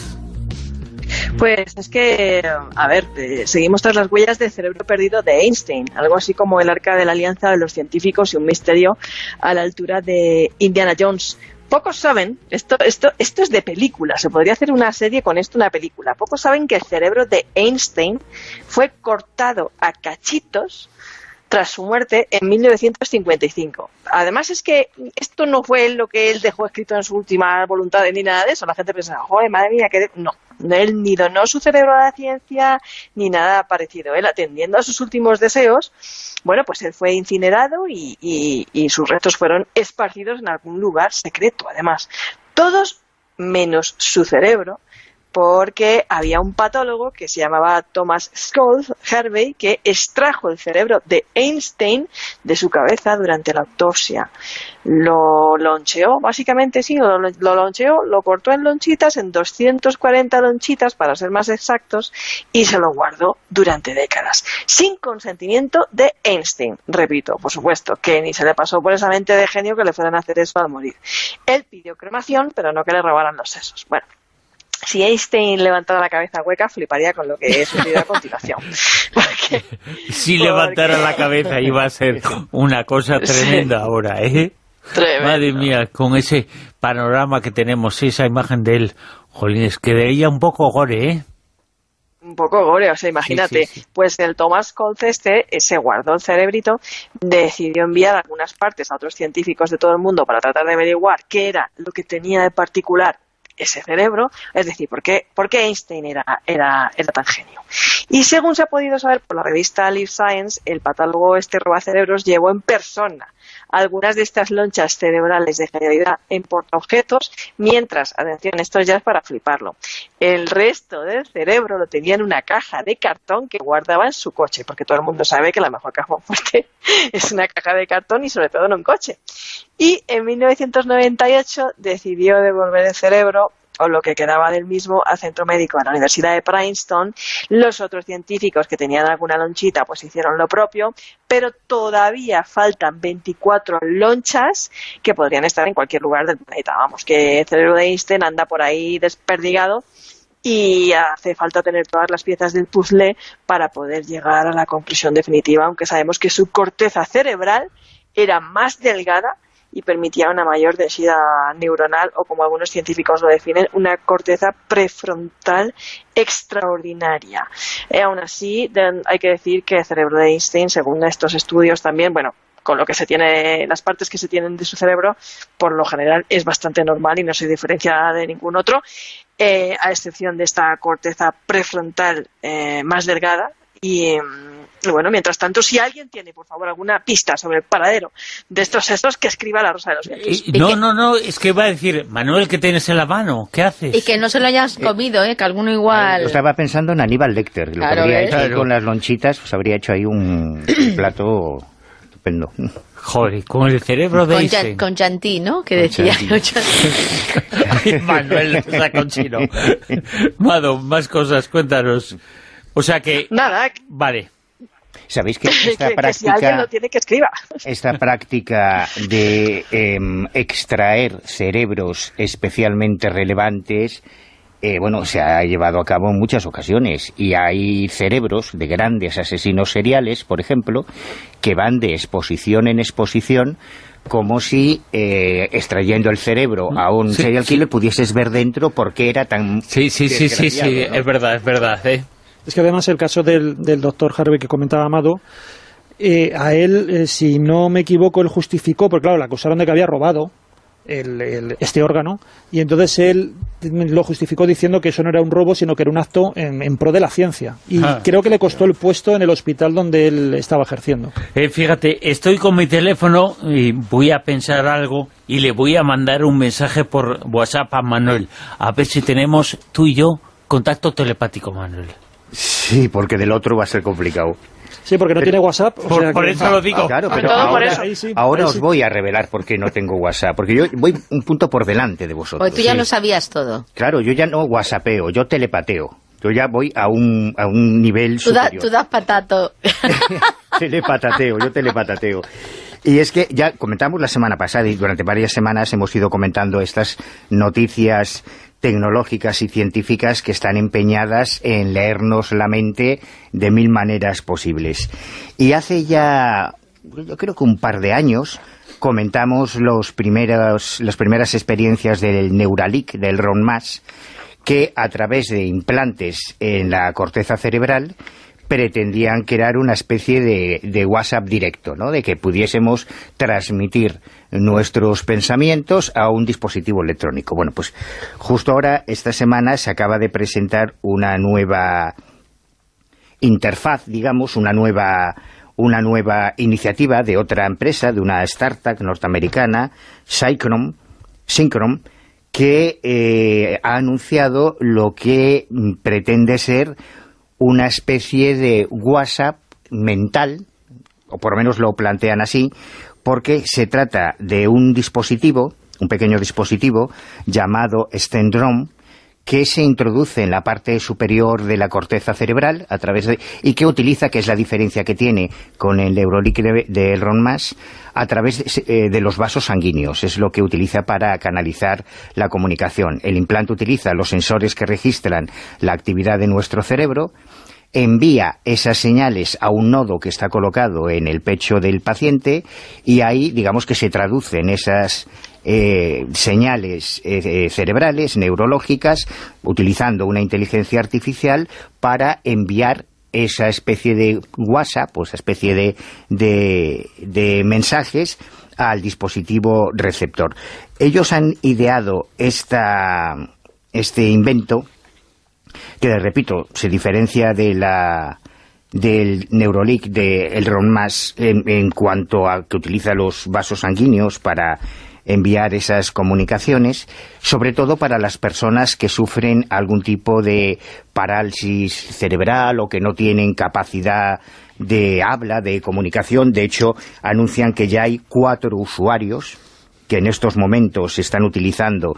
Pues es que, a ver, eh, seguimos tras las huellas del cerebro perdido de Einstein, algo así como el arca de la alianza de los científicos y un misterio a la altura de Indiana Jones. Pocos saben, esto, esto, esto es de película, se podría hacer una serie con esto, una película. Pocos saben que el cerebro de Einstein fue cortado a cachitos tras su muerte en mil novecientos cincuenta y cinco. Además es que esto no fue lo que él dejó escrito en su última voluntad ni nada de eso. La gente pensaba, joder, madre mía, que... No, él ni donó su cerebro a la ciencia ni nada parecido. Él, atendiendo a sus últimos deseos, bueno, pues él fue incinerado y, y, y sus restos fueron esparcidos en algún lugar secreto, además. Todos menos su cerebro, porque había un patólogo que se llamaba Thomas Scholz Hervey que extrajo el cerebro de Einstein de su cabeza durante la autopsia. Lo loncheó, básicamente sí, lo, lo loncheó, lo cortó en lonchitas, en doscientas cuarenta lonchitas para ser más exactos, y se lo guardó durante décadas, sin consentimiento de Einstein. Repito, por supuesto, que ni se le pasó por esa mente de genio que le fueran a hacer eso al morir. Él pidió cremación, pero no que le robaran los sesos. Bueno, si Einstein levantara la cabeza hueca, fliparía con lo que he sucedido a continuación. Porque, si porque... levantara la cabeza iba a ser una cosa tremenda, sí. Ahora, ¿eh? Tremendo. Madre mía, con ese panorama que tenemos, esa imagen de él, jolines, quedaría un poco gore, ¿eh? Un poco gore, o sea, imagínate, sí, sí, sí. Pues el Thomas Scholz este eh, se guardó el cerebrito, decidió enviar algunas partes a otros científicos de todo el mundo para tratar de averiguar qué era lo que tenía de particular ese cerebro, es decir, ¿por qué, por qué Einstein era, era, era tan genio? Y según se ha podido saber por la revista Life Science, el patólogo este robacerebros llevó en persona algunas de estas lonchas cerebrales de genialidad en portaobjetos, mientras, atención, esto ya es para fliparlo, el resto del cerebro lo tenía en una caja de cartón que guardaba en su coche, porque todo el mundo sabe que la mejor caja fuerte es una caja de cartón y sobre todo en un coche. Y en mil novecientos noventa y ocho decidió devolver el cerebro, o lo que quedaba del mismo, al centro médico de la Universidad de Princeton. Los otros científicos que tenían alguna lonchita pues hicieron lo propio, pero todavía faltan veinticuatro lonchas que podrían estar en cualquier lugar del planeta. Vamos, que el cerebro de Einstein anda por ahí desperdigado y hace falta tener todas las piezas del puzzle para poder llegar a la conclusión definitiva, aunque sabemos que su corteza cerebral era más delgada y permitía una mayor densidad neuronal, o como algunos científicos lo definen, una corteza prefrontal extraordinaria. Eh, aún así, de, hay que decir que el cerebro de Einstein, según estos estudios también, bueno, con lo que se tiene, las partes que se tienen de su cerebro, por lo general es bastante normal y no se diferencia de ningún otro, eh, a excepción de esta corteza prefrontal eh, más delgada. Y, y bueno, mientras tanto, si alguien tiene, por favor, alguna pista sobre el paradero de estos sesos, que escriba La Rosa de los Vientos. Eh, no, no, no, es que va a decir, Manuel, ¿qué tienes en la mano? ¿Qué haces? Y que no se lo hayas comido, ¿eh? Que alguno igual... Yo estaba pensando en Aníbal Lecter, lo claro, que habría ¿eh? hecho claro. con las lonchitas, pues habría hecho ahí un, un plato estupendo. Joder, con el cerebro de Einstein. Con Chantilly, ¿no? Que decía Manuel saca un chino. Mado, más cosas, cuéntanos. O sea que... Nada. Vale. ¿Sabéis que esta que, práctica... Que si alguien lo tiene, que escriba. Esta práctica de eh, extraer cerebros especialmente relevantes, eh, bueno, se ha llevado a cabo en muchas ocasiones. Y hay cerebros de grandes asesinos seriales, por ejemplo, que van de exposición en exposición, como si eh, extrayendo el cerebro a un sí, serial killer sí. pudieses ver dentro por qué era tan... Sí, sí, sí, sí, sí, ¿no? Es verdad, es verdad, ¿eh? Es que además el caso del, del doctor Harvey que comentaba Amado, eh, a él, eh, si no me equivoco, él justificó, porque claro, le acusaron de que había robado el, el, este órgano, y entonces él lo justificó diciendo que eso no era un robo, sino que era un acto en, en pro de la ciencia. Y ah. creo que le costó el puesto en el hospital donde él estaba ejerciendo. Eh, fíjate, estoy con mi teléfono y voy a pensar algo y le voy a mandar un mensaje por WhatsApp a Manuel, a ver si tenemos tú y yo contacto telepático, Manuel. Sí, porque del otro va a ser complicado. Sí, porque no pero, tiene WhatsApp. O por, sea por que... eso lo digo. Claro, pero todo por ahora, eso. Ahí sí, ahora ahí os sí. voy a revelar por qué no tengo WhatsApp, porque yo voy un punto por delante de vosotros. Pues tú ya Sí. lo sabías todo. Claro, yo ya no whatsappeo, yo telepateo. Yo ya voy a un, a un nivel Tú, da, superior. tú das patato. Telepatateo, yo telepatateo. Y es que ya comentamos la semana pasada y durante varias semanas hemos ido comentando estas noticias tecnológicas y científicas que están empeñadas en leernos la mente de mil maneras posibles. Y hace ya, yo creo que un par de años, comentamos los primeros, las primeras experiencias del Neuralink, del Elon Musk, que a través de implantes en la corteza cerebral pretendían crear una especie de, de WhatsApp directo, ¿no? De que pudiésemos transmitir nuestros pensamientos a un dispositivo electrónico. Bueno, pues justo ahora, esta semana, se acaba de presentar una nueva interfaz, digamos, una nueva, una nueva iniciativa de otra empresa, de una startup norteamericana, Synchron, Synchron, que eh, ha anunciado lo que pretende ser una especie de WhatsApp mental, o por lo menos lo plantean así, porque se trata de un dispositivo, un pequeño dispositivo llamado Stendrome, que se introduce en la parte superior de la corteza cerebral a través de, y que utiliza, que es la diferencia que tiene con el Neuralink de, de Elon Musk, a través de, eh, de los vasos sanguíneos. Es lo que utiliza para canalizar la comunicación. El implante utiliza los sensores que registran la actividad de nuestro cerebro, envía esas señales a un nodo que está colocado en el pecho del paciente y ahí, digamos que se traducen esas eh, señales eh, cerebrales, neurológicas, utilizando una inteligencia artificial para enviar esa especie de WhatsApp, o esa especie de, de, de mensajes al dispositivo receptor. Ellos han ideado esta, este invento, que, repito, se diferencia de la del Neuralink de Elon Musk en, en cuanto a que utiliza los vasos sanguíneos para enviar esas comunicaciones, sobre todo para las personas que sufren algún tipo de parálisis cerebral o que no tienen capacidad de habla, de comunicación. De hecho, anuncian que ya hay cuatro usuarios que en estos momentos están utilizando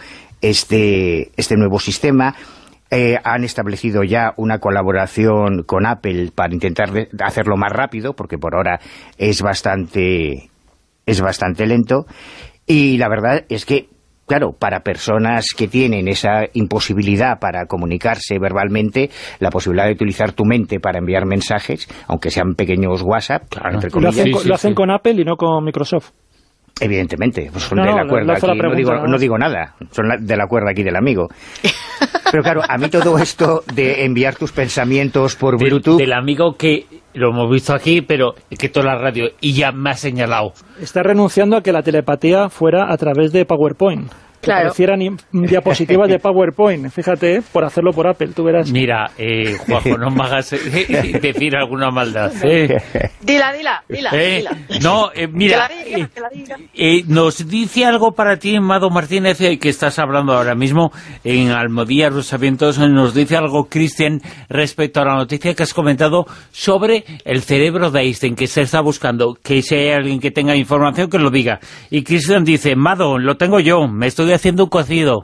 este, este nuevo sistema. Eh, han establecido ya una colaboración con Apple para intentar de, hacerlo más rápido, porque por ahora es bastante, es bastante lento. Y la verdad es que, claro, para personas que tienen esa imposibilidad para comunicarse verbalmente, la posibilidad de utilizar tu mente para enviar mensajes, aunque sean pequeños WhatsApp, claro, entre comillas. Lo hacen, sí, sí, lo hacen sí. con Apple y no con Microsoft. Evidentemente, pues son no, de la no, cuerda lanzo la aquí, no pregunta, digo, ¿no? no digo nada, son la, de la cuerda aquí del amigo. Pero claro, a mí todo esto de enviar tus pensamientos por De- Bluetooth... Del amigo que lo hemos visto aquí, pero que toda la radio, y ya me ha señalado. Está renunciando a que la telepatía fuera a través de PowerPoint. Que Claro. parecieran im- diapositivas de PowerPoint. Fíjate, ¿eh? Por hacerlo por Apple, tú verás. Mira, eh, Juanjo, no me hagas eh, decir alguna maldad, ¿eh? Dila, dila, dila, ¿Eh? dila. No, eh, mira, Que la diga, eh, que la diga. eh, nos dice algo para ti, Mado Martínez, eh, que estás hablando ahora mismo en Almodía Rosavientos, nos dice algo, Cristian, respecto a la noticia que has comentado sobre el cerebro de Einstein, que se está buscando, que si hay alguien que tenga información que lo diga. Y Cristian dice, Mado, lo tengo yo, me estoy haciendo un cocido.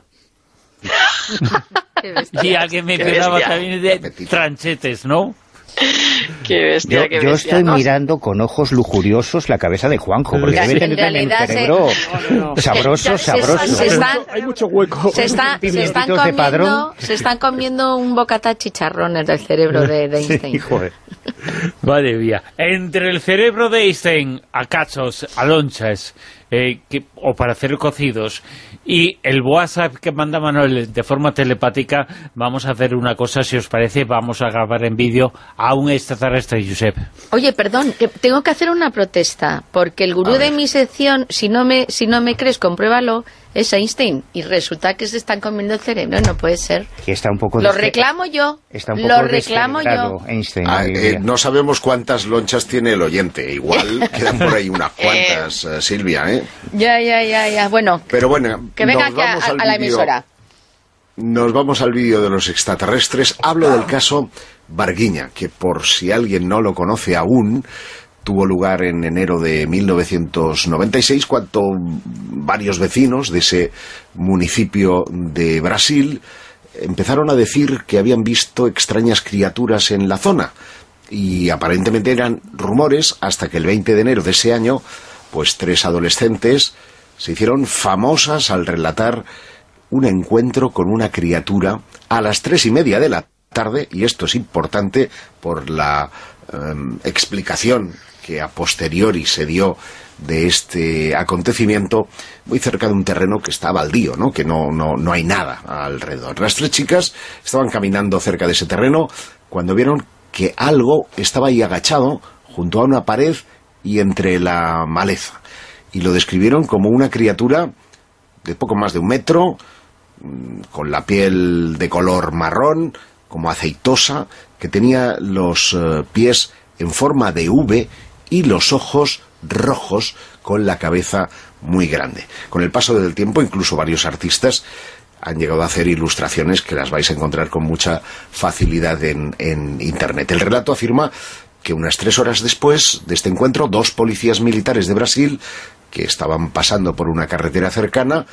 Qué bestia. Y alguien me Qué mencionaba bestia. también de tranchetes, ¿no? Qué bestia, Yo, qué yo bestia. estoy ¿no? mirando con ojos lujuriosos la cabeza de Juanjo, porque Sí. debe En tener también un realidad se- cerebro No, no, no. sabroso, Se- sabroso. se están- Hay mucho hueco. Se, está- se están Pimientitos de padrón. comiendo, se están comiendo un bocata de chicharrones del cerebro de, de Einstein. Sí, joder. Madre mía. Entre el cerebro de Einstein a cachos, a lonchas, eh, que, o para hacer cocidos, y el WhatsApp que manda Manuel de forma telepática, vamos a hacer una cosa, si os parece, vamos a grabar en vídeo a un extraterrestre, Josep. Oye, perdón, que tengo que hacer una protesta, porque el gurú de mi sección, si no me si no me crees, compruébalo, es Einstein, y resulta que se están comiendo el cerebro, no puede ser. Que está un poco Lo desce- reclamo yo, Está un poco lo reclamo descerebrado yo. Einstein Ah, hoy en eh, día. no sabemos cuántas lonchas tiene el oyente. Igual quedan por ahí unas cuantas, eh, Silvia, ¿eh? Ya, ya, ya, ya, bueno, Pero bueno, que venga nos aquí a, vamos al a la vídeo. emisora. nos vamos al vídeo de los extraterrestres. Hablo del caso Varguiña, que por si alguien no lo conoce aún, tuvo lugar en enero de mil novecientos noventa y seis, cuando varios vecinos de ese municipio de Brasil empezaron a decir que habían visto extrañas criaturas en la zona, y aparentemente eran rumores, hasta que el veinte de enero de ese año, pues tres adolescentes se hicieron famosas al relatar un encuentro con una criatura a las tres y media de la tarde, y esto es importante por la eh, explicación que a posteriori se dio de este acontecimiento, muy cerca de un terreno que está baldío, ¿no? Que no, no, no hay nada alrededor. Las tres chicas estaban caminando cerca de ese terreno cuando vieron que algo estaba ahí agachado junto a una pared y entre la maleza, y lo describieron como una criatura de poco más de un metro, con la piel de color marrón, como aceitosa, que tenía los uh, pies en forma de V y los ojos rojos, con la cabeza muy grande. Con el paso del tiempo, incluso varios artistas han llegado a hacer ilustraciones que las vais a encontrar con mucha facilidad en, en Internet. El relato afirma que unas tres horas después de este encuentro, dos policías militares de Brasil, que estaban pasando por una carretera cercana,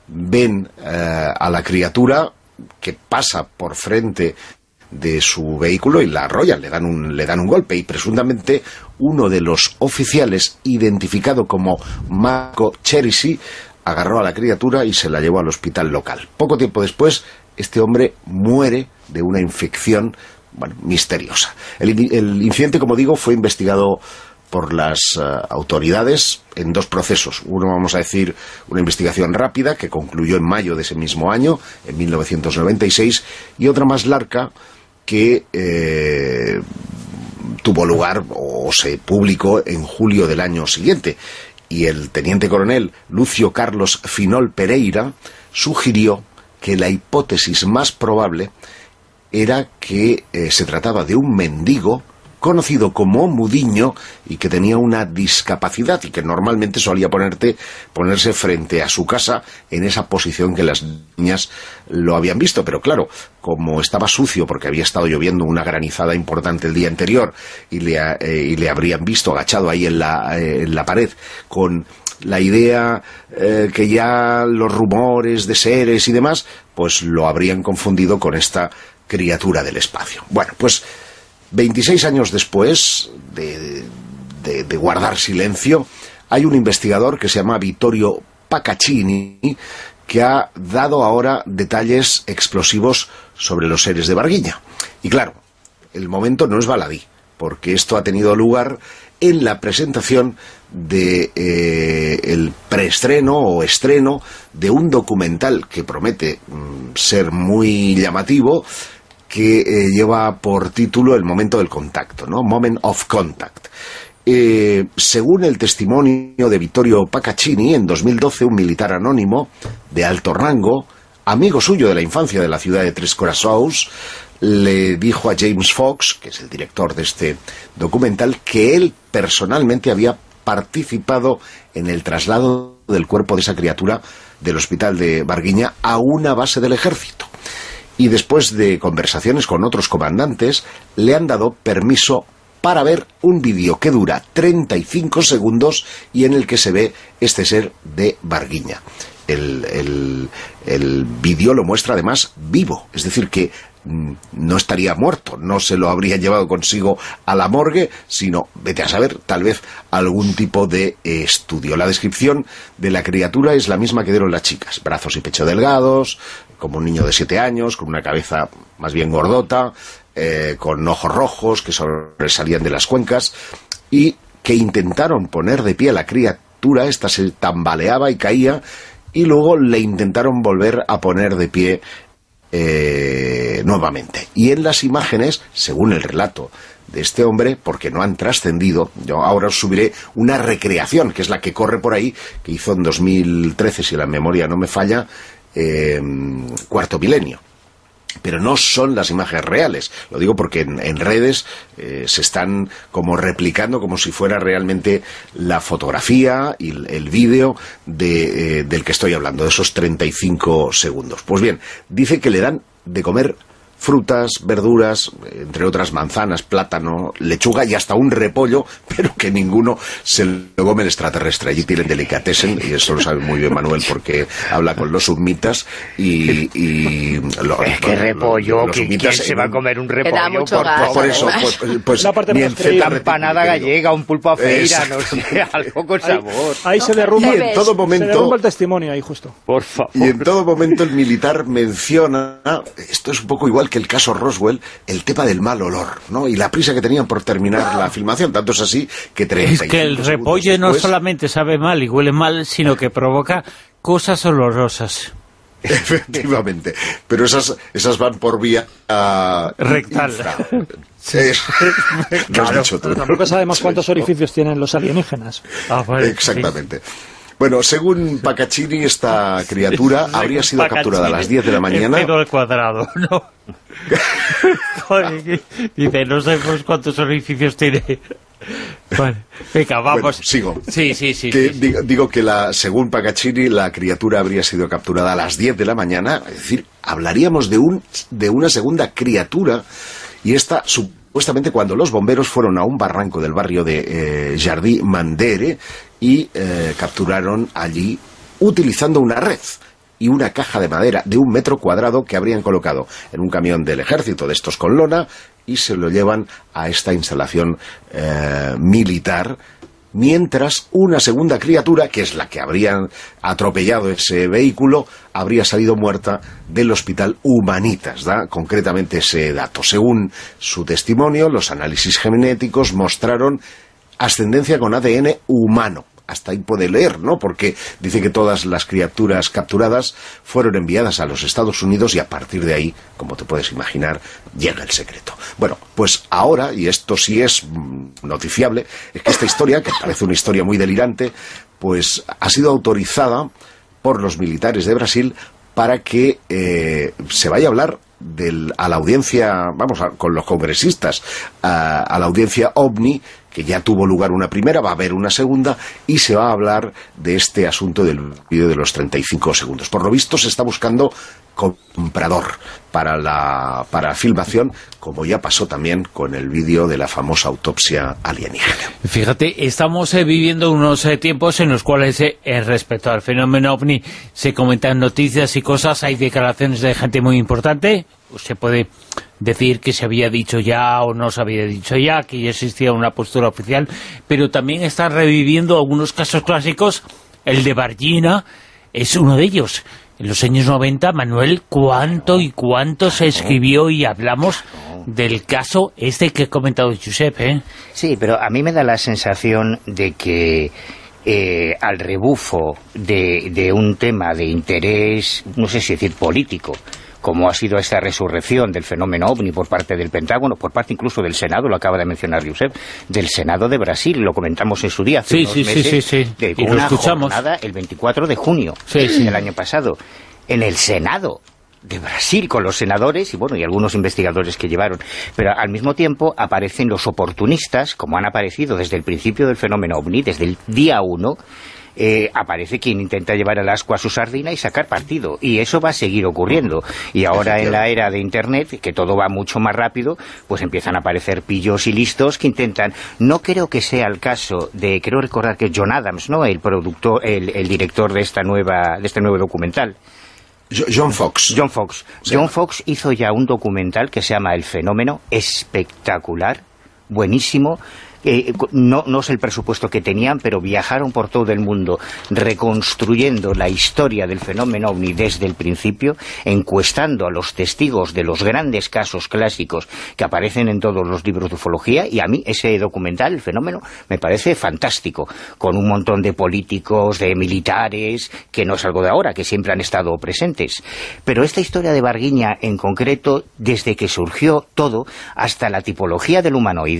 ven eh, a la criatura que pasa por frente de su vehículo y la arrollan, le dan un, le dan un golpe, y presuntamente uno de los oficiales, identificado como Marco Cherisi, agarró a la criatura y se la llevó al hospital local. Poco tiempo después, este hombre muere de una infección, bueno, misteriosa. El, el incidente, como digo, fue investigado por las uh, autoridades en dos procesos. Uno, vamos a decir, una investigación rápida que concluyó en mayo de ese mismo año, en mil novecientos noventa y seis, y otra más larga que eh, tuvo lugar o se publicó en julio del año siguiente. Y el teniente coronel Lucio Carlos Finol Pereira sugirió que la hipótesis más probable era que eh, se trataba de un mendigo conocido como Mudiño, y que tenía una discapacidad y que normalmente solía ponerte, ponerse frente a su casa en esa posición que las niñas lo habían visto. Pero claro, como estaba sucio porque había estado lloviendo una granizada importante el día anterior y le, eh, y le habrían visto agachado ahí en la, eh, en la pared, con la idea eh, que ya los rumores de seres y demás, pues lo habrían confundido con esta criatura del espacio. Bueno, pues veintiséis años después de, de, de guardar silencio, hay un investigador que se llama Vittorio Paccaccini, que ha dado ahora detalles explosivos sobre los seres de Varguiña. Y claro, el momento no es baladí, porque esto ha tenido lugar en la presentación de eh, el preestreno o estreno de un documental que promete mm, ser muy llamativo, que eh, lleva por título El momento del contacto, ¿no? Moment of Contact. Eh, según el testimonio de Vittorio Paccaccini, en dos mil doce un militar anónimo de alto rango, amigo suyo de la infancia de la ciudad de Tres Corações, le dijo a James Fox, que es el director de este documental, que él personalmente había participado en el traslado del cuerpo de esa criatura del hospital de Varguiña a una base del ejército. Y después de conversaciones con otros comandantes, le han dado permiso para ver un vídeo que dura treinta y cinco segundos y en el que se ve este ser de Varguiña. El, el, el vídeo lo muestra además vivo, es decir, que no estaría muerto, no se lo habría llevado consigo a la morgue, sino, vete a saber, tal vez algún tipo de estudio. La descripción de la criatura es la misma que dieron las chicas: brazos y pecho delgados, como un niño de siete años, con una cabeza más bien gordota, eh, con ojos rojos que sobresalían de las cuencas, y que intentaron poner de pie a la criatura. Esta se tambaleaba y caía, y luego le intentaron volver a poner de pie Eh, nuevamente. Y en las imágenes, según el relato de este hombre, porque no han trascendido, yo ahora os subiré una recreación, que es la que corre por ahí, que hizo en dos mil trece, si la memoria no me falla, eh, Cuarto Milenio. pero no son las imágenes reales. Lo digo porque en, en redes eh, se están como replicando como si fuera realmente la fotografía y el, el vídeo de, eh, del que estoy hablando, de esos treinta y cinco segundos. Pues bien, dice que le dan de comer frutas, verduras, entre otras manzanas, plátano, lechuga y hasta un repollo, pero que ninguno se lo come el extraterrestre. Allí tienen delicatessen, y eso lo sabe muy bien Manuel porque habla con los submitas y... y lo, es que lo, repollo, lo, los ¿quién, ¿quién se va a comer un repollo? Da mucho por, gas, por, por eso, pues, pues la parte ni más en Z una empanada gallega, un pulpo a feira, no sé, algo con sabor. Ahí, ahí se derrumba, y en todo momento, se derrumba el testimonio ahí justo. Por favor. Y en todo momento el militar menciona, esto es un poco igual que el caso Roswell, el tema del mal olor, ¿no? Y la prisa que tenían por terminar la filmación, tanto es así que treinta y cinco Es que el repollo después, no solamente sabe mal y huele mal, sino que provoca cosas olorosas. Efectivamente, pero esas esas van por vía uh, rectal. Sí. Es, claro, has dicho tú. Pero tampoco sabemos cuántos orificios tienen los alienígenas. Ah, vale, exactamente. Sí. Bueno, según Pacacini, esta criatura habría sido Pacacini, capturada a las diez de la mañana. El pedo al cuadrado, ¿no? Joder, dice, no sabemos cuántos orificios tiene. Bueno, venga, vamos. Bueno, sigo. Sí, sí, sí. Que sí, sí. Digo, digo que la, según Pacacini, la criatura habría sido capturada a las diez de la mañana. Es decir, hablaríamos de, un, de una segunda criatura, y esta supuestamente cuando los bomberos fueron a un barranco del barrio de eh, Jardí Mandere y eh, capturaron allí utilizando una red y una caja de madera de un metro cuadrado que habrían colocado en un camión del ejército de estos con lona, y se lo llevan a esta instalación eh, militar, mientras una segunda criatura, que es la que habrían atropellado ese vehículo, habría salido muerta del hospital Humanitas. Da concretamente ese dato. Según su testimonio, los análisis genéticos mostraron ascendencia con A D N humano. Hasta ahí puede leer, ¿no? Porque dice que todas las criaturas capturadas fueron enviadas a los Estados Unidos y a partir de ahí, como te puedes imaginar, llega el secreto. Bueno, pues ahora, y esto sí es noticiable, es que esta historia, que parece una historia muy delirante, pues ha sido autorizada por los militares de Brasil para que eh, se vaya a hablar del, a la audiencia, vamos, a, con los congresistas, a, a la audiencia OVNI, que ya tuvo lugar una primera, va a haber una segunda, y se va a hablar de este asunto del vídeo de los treinta y cinco segundos. Por lo visto se está buscando comprador para la, para la filmación, como ya pasó también con el vídeo de la famosa autopsia alienígena. Fíjate, estamos eh, viviendo unos eh, tiempos en los cuales, eh, respecto al fenómeno OVNI, se comentan noticias y cosas, hay declaraciones de gente muy importante, se puede decir que se había dicho ya o no se había dicho ya, que ya existía una postura oficial, pero también están reviviendo algunos casos clásicos. El de Varginha es uno de ellos. En los años noventa, Manuel, ¿cuánto y cuánto se escribió y hablamos del caso este que ha comentado Giuseppe, ¿eh? Sí, pero a mí me da la sensación de que eh, al rebufo de, de un tema de interés, no sé si decir político, como ha sido esta resurrección del fenómeno OVNI por parte del Pentágono, por parte incluso del Senado, lo acaba de mencionar Josep, del Senado de Brasil, lo comentamos en su día, hace sí, unos sí, meses, sí, sí, sí. de Y una lo escuchamos. jornada el veinticuatro de junio sí, sí. del año pasado, en el Senado de Brasil, con los senadores y bueno y algunos investigadores que llevaron, pero al mismo tiempo aparecen los oportunistas, como han aparecido desde el principio del fenómeno OVNI, desde el día uno. Eh, aparece quien intenta llevar al ascua a su sardina y sacar partido, y eso va a seguir ocurriendo, y ahora en la era de internet, que todo va mucho más rápido, pues empiezan a aparecer pillos y listos que intentan, no creo que sea el caso de, creo recordar que John Adams, ¿no?, el productor, el, el director de esta nueva, de este nuevo documental, John Fox. John Fox. Sí. John Fox hizo ya un documental que se llama El Fenómeno, espectacular, buenísimo. Eh, no, no sé el presupuesto que tenían, pero viajaron por todo el mundo reconstruyendo la historia del fenómeno OVNI desde el principio, encuestando a los testigos de los grandes casos clásicos que aparecen en todos los libros de ufología, y a mí ese documental, El Fenómeno, me parece fantástico, con un montón de políticos, de militares, que no es algo de ahora, que siempre han estado presentes. Pero esta historia de Varginha en concreto, desde que surgió todo, hasta la tipología del humanoide,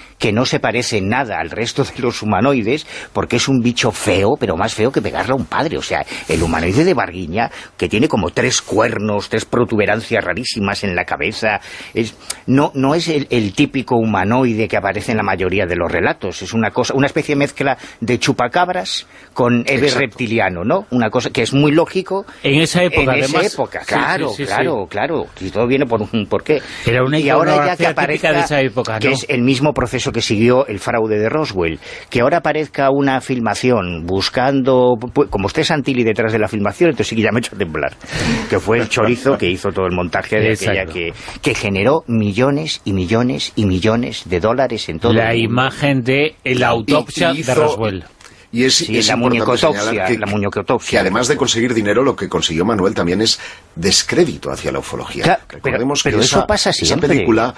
que no se parece en nada al resto de los humanoides, porque es un bicho feo, pero más feo que pegarle a un padre. O sea, el humanoide de Varguiña, que tiene como tres cuernos, tres protuberancias rarísimas en la cabeza, es, no, no es el, el típico humanoide que aparece en la mayoría de los relatos. Es una cosa, una especie de mezcla de chupacabras con Eve reptiliano, ¿no? Una cosa que es muy lógico en esa época, en además. esa época, claro, sí, sí, sí, claro, sí. claro. Y todo viene por un porqué. Era una y ahora ya que aparezca, de esa época, ¿no? Que es el mismo proceso que siguió el fraude de Roswell, que ahora aparezca una filmación buscando, como esté Santilli detrás de la filmación, entonces sí que ya me he hecho temblar, que fue el chorizo que hizo todo el montaje de aquella que, que generó millones y millones y millones de dólares en todo la el mundo. Imagen de la autopsia hizo, de Roswell. Y es, sí, es la muñecotopsia, que, la muñecotopsia. Que además de conseguir dinero, lo que consiguió Manuel también es descrédito hacia la ufología. Claro, Recordemos pero, que pero esa, eso pasa siempre. Esa película...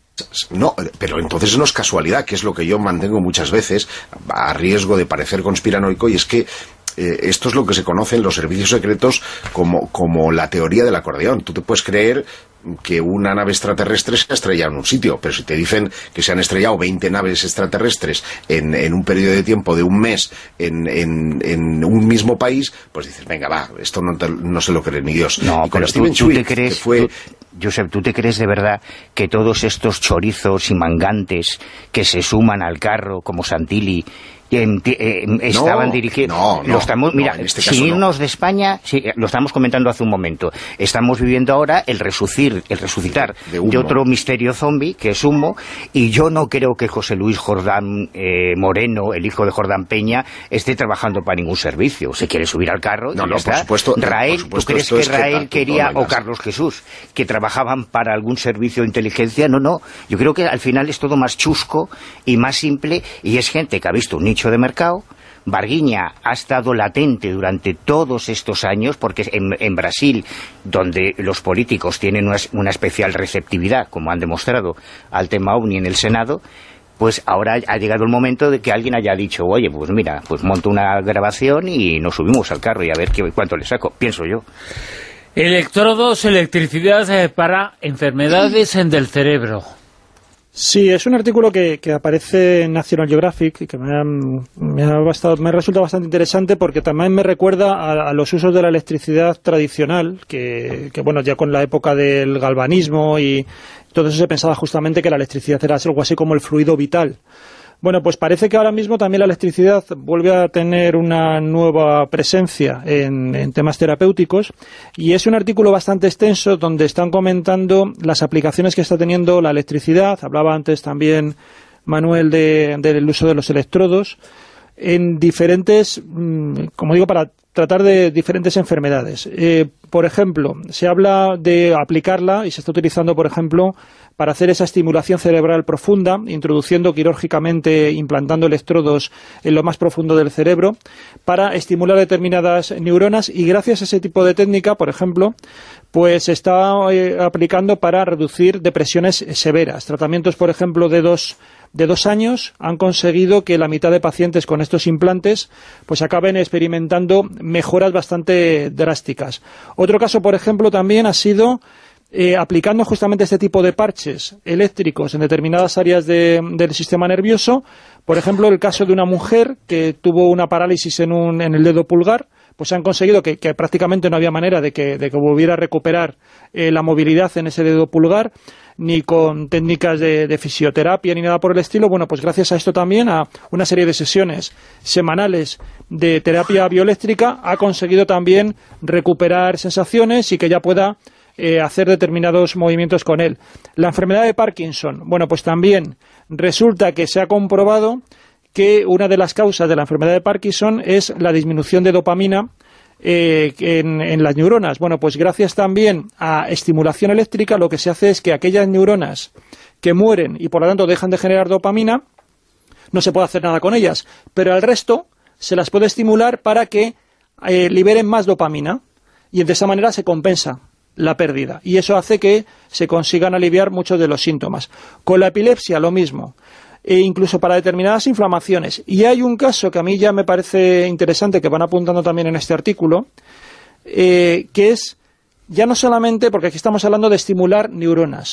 No, pero entonces no es casualidad, que es lo que yo mantengo muchas veces, a riesgo de parecer conspiranoico, y es que eh, esto es lo que se conoce en los servicios secretos como, como la teoría del acordeón. Tú te puedes creer que una nave extraterrestre se ha estrellado en un sitio, pero si te dicen que se han estrellado veinte naves extraterrestres en, en un periodo de tiempo de un mes en, en, en un mismo país, pues dices, venga, va, esto no, te, no se lo cree ni Dios. No, y con pero Steven tú, tú Chuick, te crees, que fue... tú, Josep, ¿tú te crees de verdad que todos estos chorizos y mangantes que se suman al carro, como Santilli, eh, eh, estaban no, dirigidos? No, no, lo estamos, no, mira, en este sin irnos no. de España, sí, lo estamos comentando hace un momento, estamos viviendo ahora el resucir, el resucitar de, de otro misterio zombie, que es Humo, y yo no creo que José Luis Jordán eh, Moreno, el hijo de Jordán Peña, esté trabajando para ningún servicio. Se quiere subir al carro y no, ya no, está. Por supuesto, Rael, por supuesto, ¿tú crees que es Rael quería, o Carlos Jesús, que trabajaban para algún servicio de inteligencia? No, no. Yo creo que al final es todo más chusco y más simple, y es gente que ha visto un nicho de mercado. Varguiña ha estado latente durante todos estos años, porque en, en Brasil, donde los políticos tienen una, una especial receptividad, como han demostrado, al tema OVNI en el Senado, pues ahora ha llegado el momento de que alguien haya dicho, oye, pues mira, pues monto una grabación y nos subimos al carro y a ver qué, cuánto le saco, pienso yo. Electrodos, electricidad eh, para enfermedades del cerebro. Sí, es un artículo que, que aparece en National Geographic y que me ha, me, ha bastado, me resulta bastante interesante porque también me recuerda a, a los usos de la electricidad tradicional, que, que bueno, ya con la época del galvanismo y todo eso se pensaba justamente que la electricidad era algo así como el fluido vital. Bueno, pues parece que ahora mismo también la electricidad vuelve a tener una nueva presencia en, en temas terapéuticos, y es un artículo bastante extenso donde están comentando las aplicaciones que está teniendo la electricidad. Hablaba antes también Manuel de, del uso de los electrodos en diferentes, como digo, para tratar de diferentes enfermedades. Eh, por ejemplo, se habla de aplicarla y se está utilizando, por ejemplo, para hacer esa estimulación cerebral profunda, introduciendo quirúrgicamente, implantando electrodos en lo más profundo del cerebro, para estimular determinadas neuronas, y gracias a ese tipo de técnica, por ejemplo, pues se está eh, aplicando para reducir depresiones severas. Tratamientos, por ejemplo, de dos de dos años han conseguido que la mitad de pacientes con estos implantes pues acaben experimentando mejoras bastante drásticas. Otro caso, por ejemplo, también ha sido eh, aplicando justamente este tipo de parches eléctricos en determinadas áreas de, del sistema nervioso. Por ejemplo, el caso de una mujer que tuvo una parálisis en, un, en el dedo pulgar, pues han conseguido que, que prácticamente no había manera de que, de que volviera a recuperar eh, la movilidad en ese dedo pulgar, ni con técnicas de, de fisioterapia ni nada por el estilo. Bueno, pues gracias a esto también, a una serie de sesiones semanales de terapia bioeléctrica, ha conseguido también recuperar sensaciones y que ya pueda eh, hacer determinados movimientos con él. La enfermedad de Parkinson, bueno, pues también resulta que se ha comprobado que una de las causas de la enfermedad de Parkinson es la disminución de dopamina eh, en, en las neuronas. Bueno, pues gracias también a estimulación eléctrica, lo que se hace es que aquellas neuronas que mueren y por lo tanto dejan de generar dopamina, no se puede hacer nada con ellas, pero al resto se las puede estimular para que eh, liberen más dopamina, y de esa manera se compensa la pérdida, y eso hace que se consigan aliviar muchos de los síntomas. Con la epilepsia lo mismo, e incluso para determinadas inflamaciones. Y hay un caso que a mí ya me parece interesante, que van apuntando también en este artículo, eh, que es ya no solamente, porque aquí estamos hablando de estimular neuronas,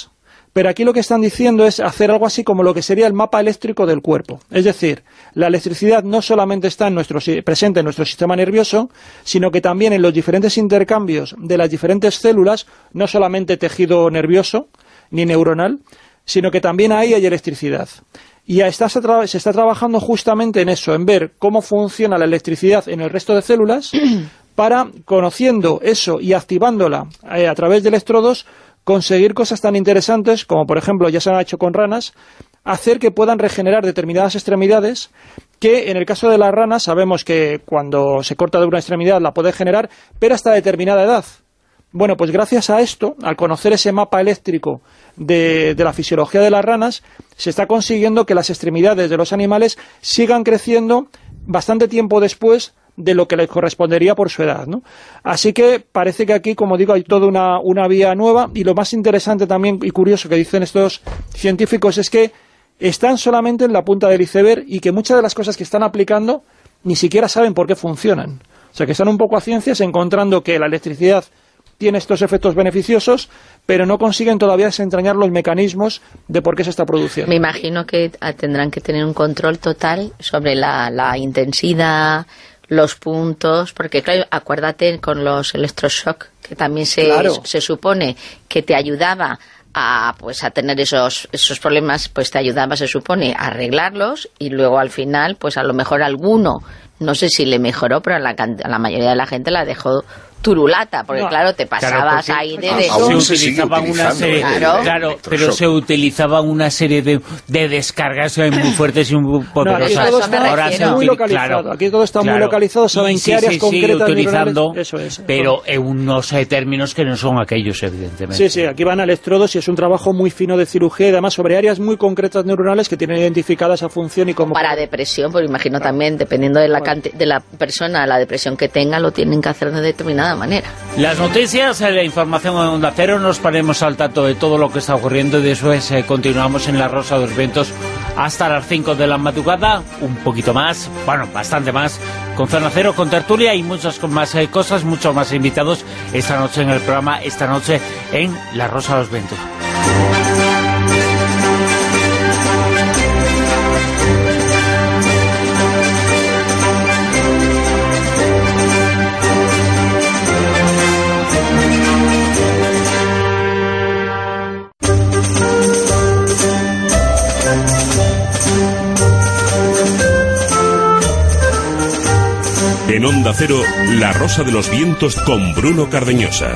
Pero aquí lo que están diciendo es hacer algo así como lo que sería el mapa eléctrico del cuerpo. Es decir, la electricidad no solamente está en nuestro, presente en nuestro sistema nervioso, sino que también en los diferentes intercambios de las diferentes células, no solamente tejido nervioso ni neuronal, sino que también ahí hay electricidad. Y está, se está trabajando justamente en eso, en ver cómo funciona la electricidad en el resto de células, para, conociendo eso y activándola eh, a través de electrodos, conseguir cosas tan interesantes como, por ejemplo, ya se ha hecho con ranas, hacer que puedan regenerar determinadas extremidades, que en el caso de las ranas sabemos que cuando se corta de una extremidad la puede generar, pero hasta determinada edad. Bueno, pues gracias a esto, al conocer ese mapa eléctrico de, de la fisiología de las ranas, se está consiguiendo que las extremidades de los animales sigan creciendo bastante tiempo después de lo que les correspondería por su edad, ¿no? Así que parece que aquí, como digo, hay toda una, una vía nueva, y lo más interesante también y curioso que dicen estos científicos es que están solamente en la punta del iceberg y que muchas de las cosas que están aplicando ni siquiera saben por qué funcionan. O sea, que están un poco a ciencias encontrando que la electricidad tiene estos efectos beneficiosos, pero no consiguen todavía desentrañar los mecanismos de por qué se está produciendo. Me imagino que tendrán que tener un control total sobre la, la intensidad, los puntos, porque claro, acuérdate con los electroshock, que también se, claro. se supone que te ayudaba a pues a tener esos esos problemas, pues te ayudaba, se supone, a arreglarlos, y luego al final, pues a lo mejor alguno, no sé si le mejoró, pero a la, a la mayoría de la gente la dejó turulata, porque no, claro, te pasabas claro, ahí de... de... Se utilizaban una serie, claro, claro pero se utilizaban una serie de, de descargas muy fuertes y muy poderosas. No, aquí todo está, Ahora se muy localizado, claro, aquí todo está claro, muy localizado, saben qué áreas concretas utilizando, eso es, pero en unos eh, términos que no son aquellos, evidentemente. Sí, sí, aquí van a electrodos y es un trabajo muy fino de cirugía, y además sobre áreas muy concretas neuronales que tienen identificada esa función y cómo... Para depresión, porque imagino claro. también, dependiendo de la, bueno. de la persona, la depresión que tenga, lo tienen que hacer de determinada manera. Las noticias, la información en Onda Cero, nos ponemos al tanto de todo lo que está ocurriendo, y después eh, continuamos en La Rosa de los Vientos hasta las cinco de la madrugada, un poquito más, bueno, bastante más, con Zona Cero, con tertulia y muchas más eh, cosas, muchos más invitados esta noche en el programa, esta noche en La Rosa de los Vientos. En Onda Cero, La Rosa de los Vientos con Bruno Cardeñosa.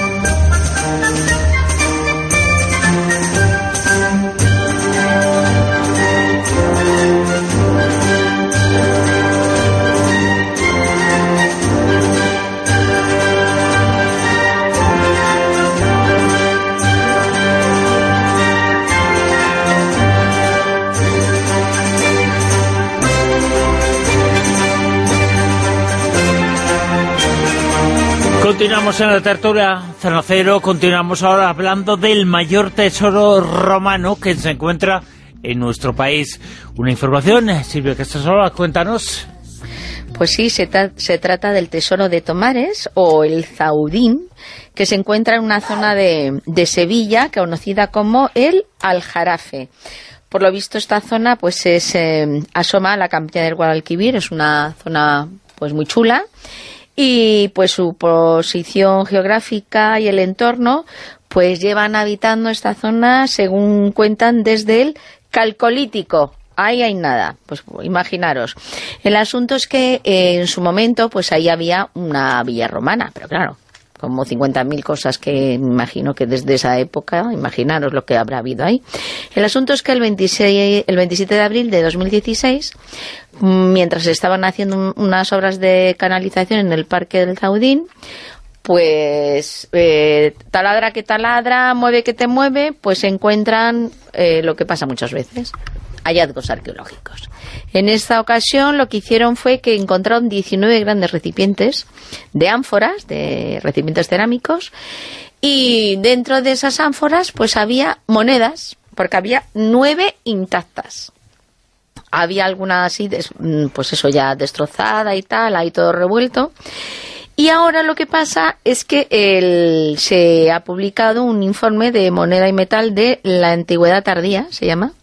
Continuamos en la tertulia Zona Cero, continuamos ahora hablando del mayor tesoro romano que se encuentra en nuestro país. Una información, Silvia Castasola, cuéntanos. Pues sí, se, tra se trata del tesoro de Tomares, o el Zaudín, que se encuentra en una zona de, de Sevilla, conocida como el Aljarafe. Por lo visto, esta zona pues es eh, asoma a la campiña del Guadalquivir, es una zona pues muy chula, y pues su posición geográfica y el entorno pues llevan habitando esta zona, según cuentan, desde el Calcolítico. Ahí hay nada, pues imaginaros. El asunto es que eh, en su momento pues ahí había una villa romana, pero claro, como cincuenta mil cosas que me imagino que desde esa época, imaginaros lo que habrá habido ahí. El asunto es que el, veintiséis, el veintisiete de abril de dos mil dieciséis, mientras estaban haciendo unas obras de canalización en el Parque del Zaudín, pues eh, taladra que taladra, mueve que te mueve, pues se encuentran eh, lo que pasa muchas veces, hallazgos arqueológicos. En esta ocasión lo que hicieron fue que encontraron diecinueve grandes recipientes de ánforas, de recipientes cerámicos, y dentro de esas ánforas pues había monedas, porque había nueve intactas. Había alguna así, pues eso ya destrozada y tal, ahí todo revuelto. Y ahora lo que pasa es que el, se ha publicado un informe de moneda y metal de la antigüedad tardía, se llama,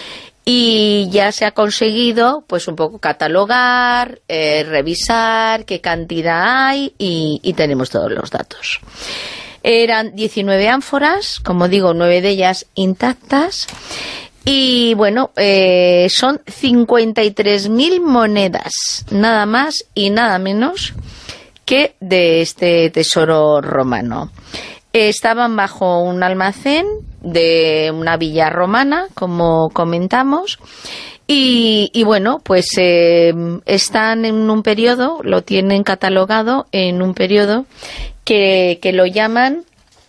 y ya se ha conseguido pues un poco catalogar, eh, revisar qué cantidad hay y, y tenemos todos los datos. Eran diecinueve ánforas, como digo, nueve de ellas intactas, y bueno, eh, son cincuenta y tres mil monedas, nada más y nada menos que de este tesoro romano. Estaban bajo un almacén de una villa romana, como comentamos, y, y bueno, pues eh, están en un periodo, lo tienen catalogado en un periodo que, que lo llaman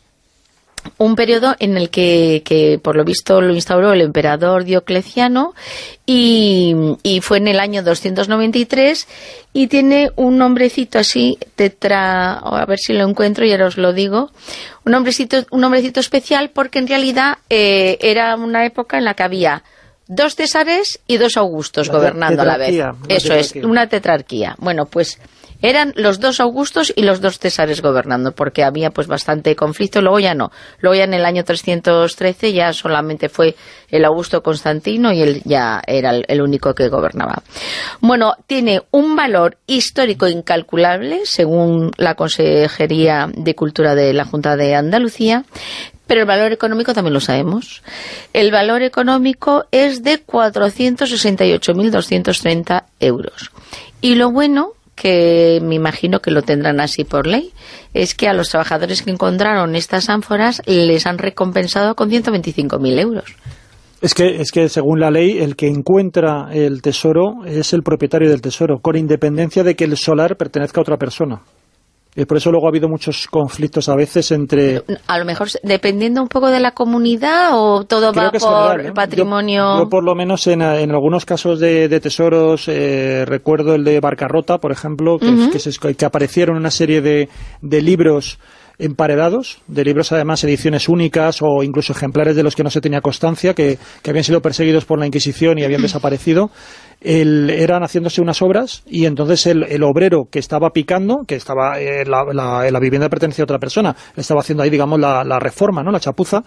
un periodo en el que, que por lo visto lo instauró el emperador Diocleciano y, y fue en el año doscientos noventa y tres y tiene un nombrecito así, tetra, a ver si lo encuentro y ahora os lo digo, un nombrecito, un nombrecito especial porque en realidad eh, era una época en la que había dos césares y dos augustos la gobernando a la vez. Eso es, una tetrarquía. Bueno, pues eran los dos augustos y los dos césares gobernando, porque había pues bastante conflicto, luego ya no. Luego ya en el año trescientos trece ya solamente fue el Augusto Constantino y él ya era el, el único que gobernaba. Bueno, tiene un valor histórico incalculable, según la Consejería de Cultura de la Junta de Andalucía, pero el valor económico también lo sabemos. El valor económico es de cuatrocientos sesenta y ocho mil doscientos treinta euros. Y lo bueno, que me imagino que lo tendrán así por ley, es que a los trabajadores que encontraron estas ánforas les han recompensado con ciento veinticinco mil euros. Es que, es que según la ley, el que encuentra el tesoro es el propietario del tesoro, con independencia de que el solar pertenezca a otra persona. Y por eso luego ha habido muchos conflictos a veces entre... A lo mejor dependiendo un poco de la comunidad o todo Creo va que es por general, ¿eh? patrimonio... Yo, yo por lo menos en, en algunos casos de, de tesoros, eh, recuerdo el de Barcarrota, por ejemplo, que, uh-huh. que, se, que aparecieron una serie de, de libros emparedados, de libros además ediciones únicas o incluso ejemplares de los que no se tenía constancia, que, que habían sido perseguidos por la Inquisición y habían desaparecido. El, eran haciéndose unas obras y entonces el, el obrero que estaba picando, que estaba eh, la, la, la vivienda pertenecía a otra persona, le estaba haciendo ahí, digamos, la, la reforma, ¿no?, la chapuza,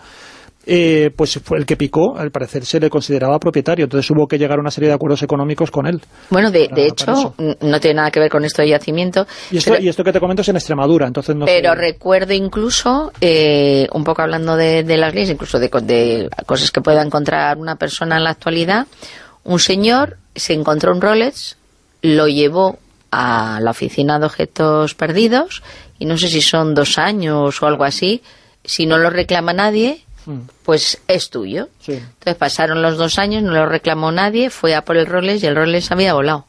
eh, pues fue el que picó, al parecer se le consideraba propietario, entonces hubo que llegar a una serie de acuerdos económicos con él. Bueno, de, para, de hecho, no tiene nada que ver con esto de yacimiento. Y esto, pero, y esto que te comento es en Extremadura, entonces no Pero sé. recuerdo incluso, eh, un poco hablando de, de las leyes, incluso de, de cosas que pueda encontrar una persona en la actualidad, un señor se encontró un Rolex, lo llevó a la oficina de objetos perdidos y no sé si son dos años o algo así, si no lo reclama nadie, pues es tuyo. Sí. Entonces pasaron los dos años, no lo reclamó nadie, fue a por el Rolex y el Rolex había volado.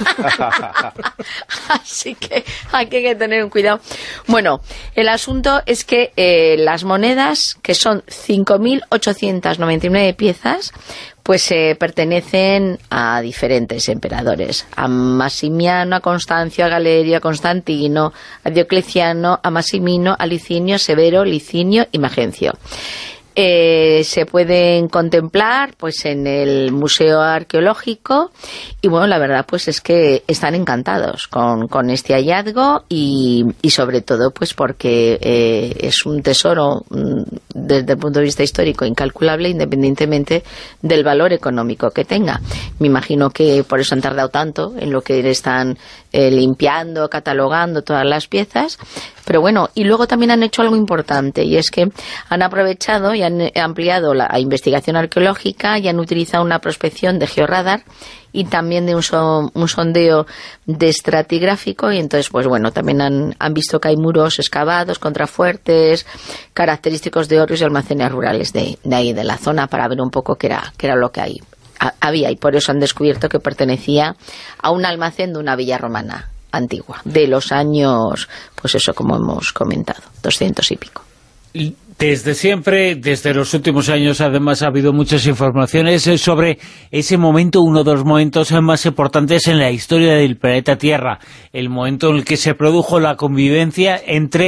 Así que hay que tener un cuidado. Bueno, el asunto es que eh, las monedas, que son cinco mil ochocientas noventa y nueve piezas, pues eh, pertenecen a diferentes emperadores, a Maximiano, a Constancio, a Galerio, a Constantino, a Diocleciano, a Maximino, a Licinio, Severo, Licinio y Magencio. Eh, se pueden contemplar pues en el Museo Arqueológico y bueno, la verdad pues es que están encantados con, con este hallazgo y, y sobre todo pues porque eh, es un tesoro mm, desde el punto de vista histórico incalculable independientemente del valor económico que tenga. Me imagino que por eso han tardado tanto en lo que están eh, limpiando, catalogando todas las piezas, pero bueno, y luego también han hecho algo importante y es que han aprovechado y han ampliado la investigación arqueológica y han utilizado una prospección de georradar y también de un, son, un sondeo de estratigráfico y entonces pues bueno, también han, han visto que hay muros excavados, contrafuertes característicos de hornos y almacenes rurales de, de ahí, de la zona, para ver un poco qué era, qué era lo que hay, a, había y por eso han descubierto que pertenecía a un almacén de una villa romana antigua, de los años, pues eso, como hemos comentado, doscientos y pico. Desde siempre, desde los últimos años, además, ha habido muchas informaciones sobre ese momento, uno de los momentos más importantes en la historia del planeta Tierra, el momento en el que se produjo la convivencia entre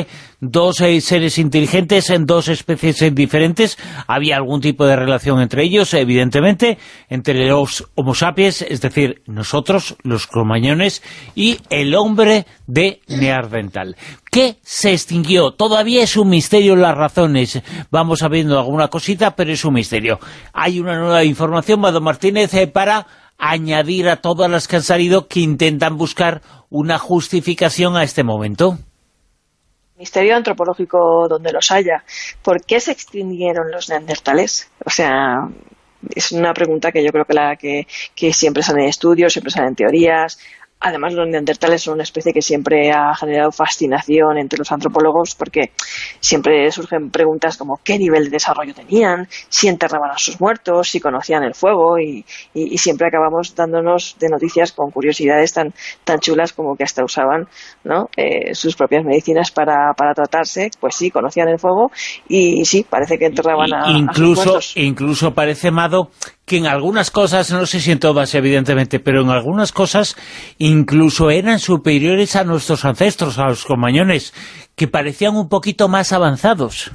dos eh, seres inteligentes en dos especies eh, diferentes. Había algún tipo de relación entre ellos, evidentemente, entre los Homo sapiens, es decir, nosotros, los cromañones, y el hombre de Neandertal. ¿Qué se extinguió? Todavía es un misterio las razones. Vamos sabiendo alguna cosita, pero es un misterio. Hay una nueva información, Mado Martínez, eh, para añadir a todas las que han salido que intentan buscar una justificación a este momento. Misterio antropológico donde los haya. ¿Por qué se extinguieron los neandertales? O sea, es una pregunta que yo creo que, la, que, que siempre sale en estudios, siempre salen en teorías. Además, los neandertales son una especie que siempre ha generado fascinación entre los antropólogos porque siempre surgen preguntas como qué nivel de desarrollo tenían, si enterraban a sus muertos, si conocían el fuego y, y, y siempre acabamos dándonos de noticias con curiosidades tan, tan chulas como que hasta usaban, ¿no?, eh, sus propias medicinas para, para tratarse. Pues sí, conocían el fuego y, y sí, parece que enterraban a, incluso, a sus muertos. Incluso parece, Mado, que en algunas cosas, no sé si en todas evidentemente, pero en algunas cosas incluso eran superiores a nuestros ancestros, a los cromañones, que parecían un poquito más avanzados.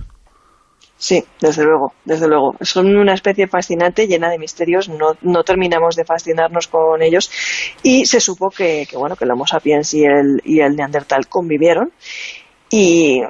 Sí, desde luego, desde luego. Son una especie fascinante, llena de misterios, no, no terminamos de fascinarnos con ellos, y se supo que, que bueno, que el Homo sapiens y el, y el Neandertal convivieron, y...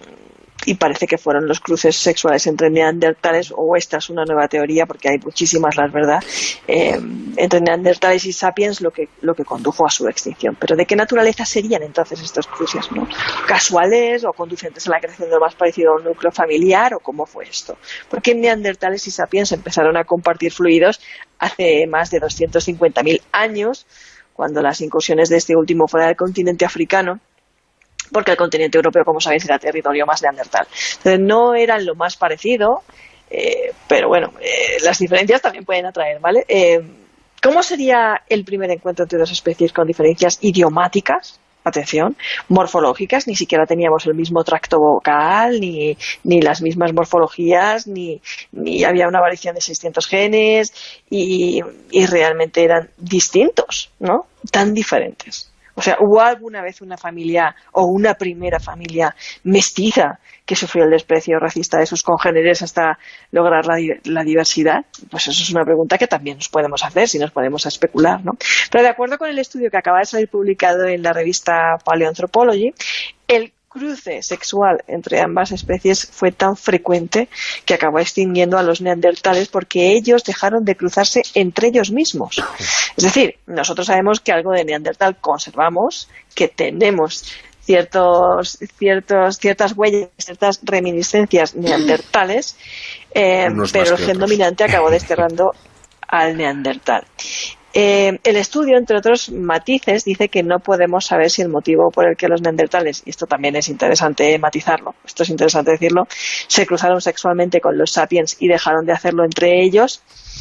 y parece que fueron los cruces sexuales entre neandertales, o esta es una nueva teoría, porque hay muchísimas, la verdad, eh, entre neandertales y sapiens lo que, lo que condujo a su extinción. Pero ¿de qué naturaleza serían entonces estos cruces, ¿no? ¿Casuales o conducentes a la creación de lo más parecido a un núcleo familiar, o cómo fue esto? Porque neandertales y sapiens empezaron a compartir fluidos hace más de doscientos cincuenta mil años, cuando las incursiones de este último fuera del continente africano, porque el continente europeo, como sabéis, era territorio más neandertal. Entonces no eran lo más parecido, eh, pero bueno, eh, las diferencias también pueden atraer, ¿vale? Eh, ¿Cómo sería el primer encuentro entre dos especies con diferencias idiomáticas? Atención, morfológicas, ni siquiera teníamos el mismo tracto vocal, ni, ni las mismas morfologías, ni, ni había una variación de seiscientos genes, y, y realmente eran distintos, ¿no? Tan diferentes. O sea, ¿hubo alguna vez una familia o una primera familia mestiza que sufrió el desprecio racista de sus congéneres hasta lograr la, la diversidad? Pues eso es una pregunta que también nos podemos hacer, si nos podemos especular, ¿no? Pero de acuerdo con el estudio que acaba de salir publicado en la revista Paleoanthropology, el cruce sexual entre ambas especies fue tan frecuente que acabó extinguiendo a los neandertales porque ellos dejaron de cruzarse entre ellos mismos. Es decir, nosotros sabemos que algo de neandertal conservamos, que tenemos ciertos, ciertos, ciertas huellas, ciertas reminiscencias neandertales, eh, pero el gen dominante acabó desterrando al neandertal. Eh, el estudio, entre otros matices, dice que no podemos saber si el motivo por el que los neandertales, y esto también es interesante matizarlo, esto es interesante decirlo, se cruzaron sexualmente con los sapiens y dejaron de hacerlo entre ellos,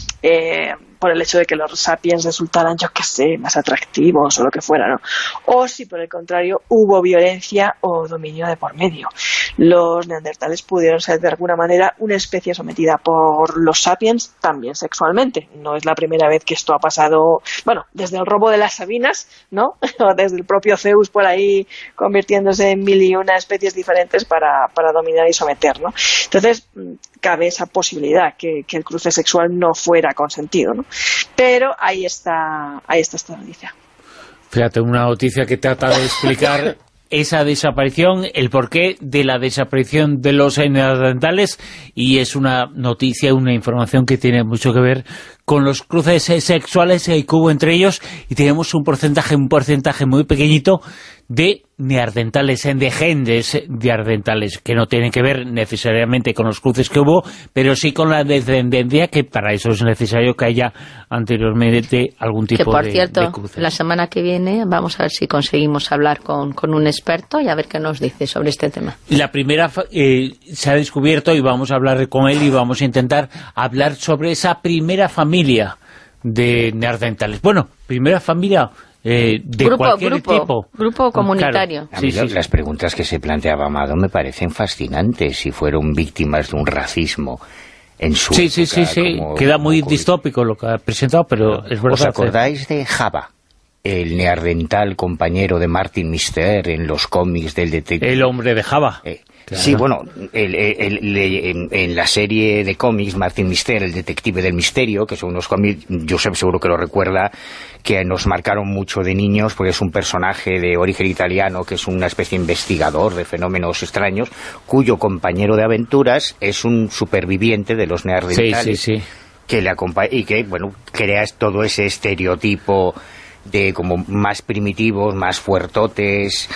eh, por el hecho de que los sapiens resultaran, yo qué sé, más atractivos o lo que fuera, ¿no? O si por el contrario hubo violencia o dominio de por medio. Los neandertales pudieron ser de alguna manera una especie sometida por los sapiens también sexualmente. No es la primera vez que esto ha pasado, bueno, desde el robo de las Sabinas, ¿no? O desde el propio Zeus por ahí convirtiéndose en mil y una especies diferentes para, para dominar y someter, ¿no? Entonces, cabe esa posibilidad que, que el cruce sexual no fuera consentido, ¿no? Pero ahí está, ahí está esta noticia. Fíjate, una noticia que trata de explicar esa desaparición, el porqué de la desaparición de los neandertales, y es una noticia, una información que tiene mucho que ver con los cruces sexuales que hubo entre ellos, y tenemos un porcentaje, un porcentaje muy pequeñito de neandertales, de genes neandertales, que no tienen que ver necesariamente con los cruces que hubo, pero sí con la descendencia, que para eso es necesario que haya anteriormente algún tipo de, que por cierto, de cruces. La semana que viene vamos a ver si conseguimos hablar con, con un experto y a ver qué nos dice sobre este tema. La primera eh, se ha descubierto, y vamos a hablar con él y vamos a intentar hablar sobre esa primera familia de neandertales. Bueno, primera familia Eh, de grupo, cualquier grupo, tipo. Grupo comunitario. Claro. A mí sí, sí, las preguntas que se planteaba Amado me parecen fascinantes, si fueron víctimas de un racismo en su Sí, época, sí, sí, sí. como, queda muy como distópico lo que ha presentado, pero no. es verdad. ¿Os acordáis de Java? El neandertal compañero de Martin Mister en los cómics del detective. El hombre de Java. Eh, Claro. Sí, bueno, el, el, el, en, en la serie de cómics Martin Mister, el detective del misterio, que son unos cómics, Josep seguro que lo recuerda, que nos marcaron mucho de niños, porque es un personaje de origen italiano que es una especie de investigador de fenómenos extraños, cuyo compañero de aventuras es un superviviente de los neandertales, sí, sí, sí. que le acompaña y que, bueno, creas todo ese estereotipo de como más primitivos, más fuertotes.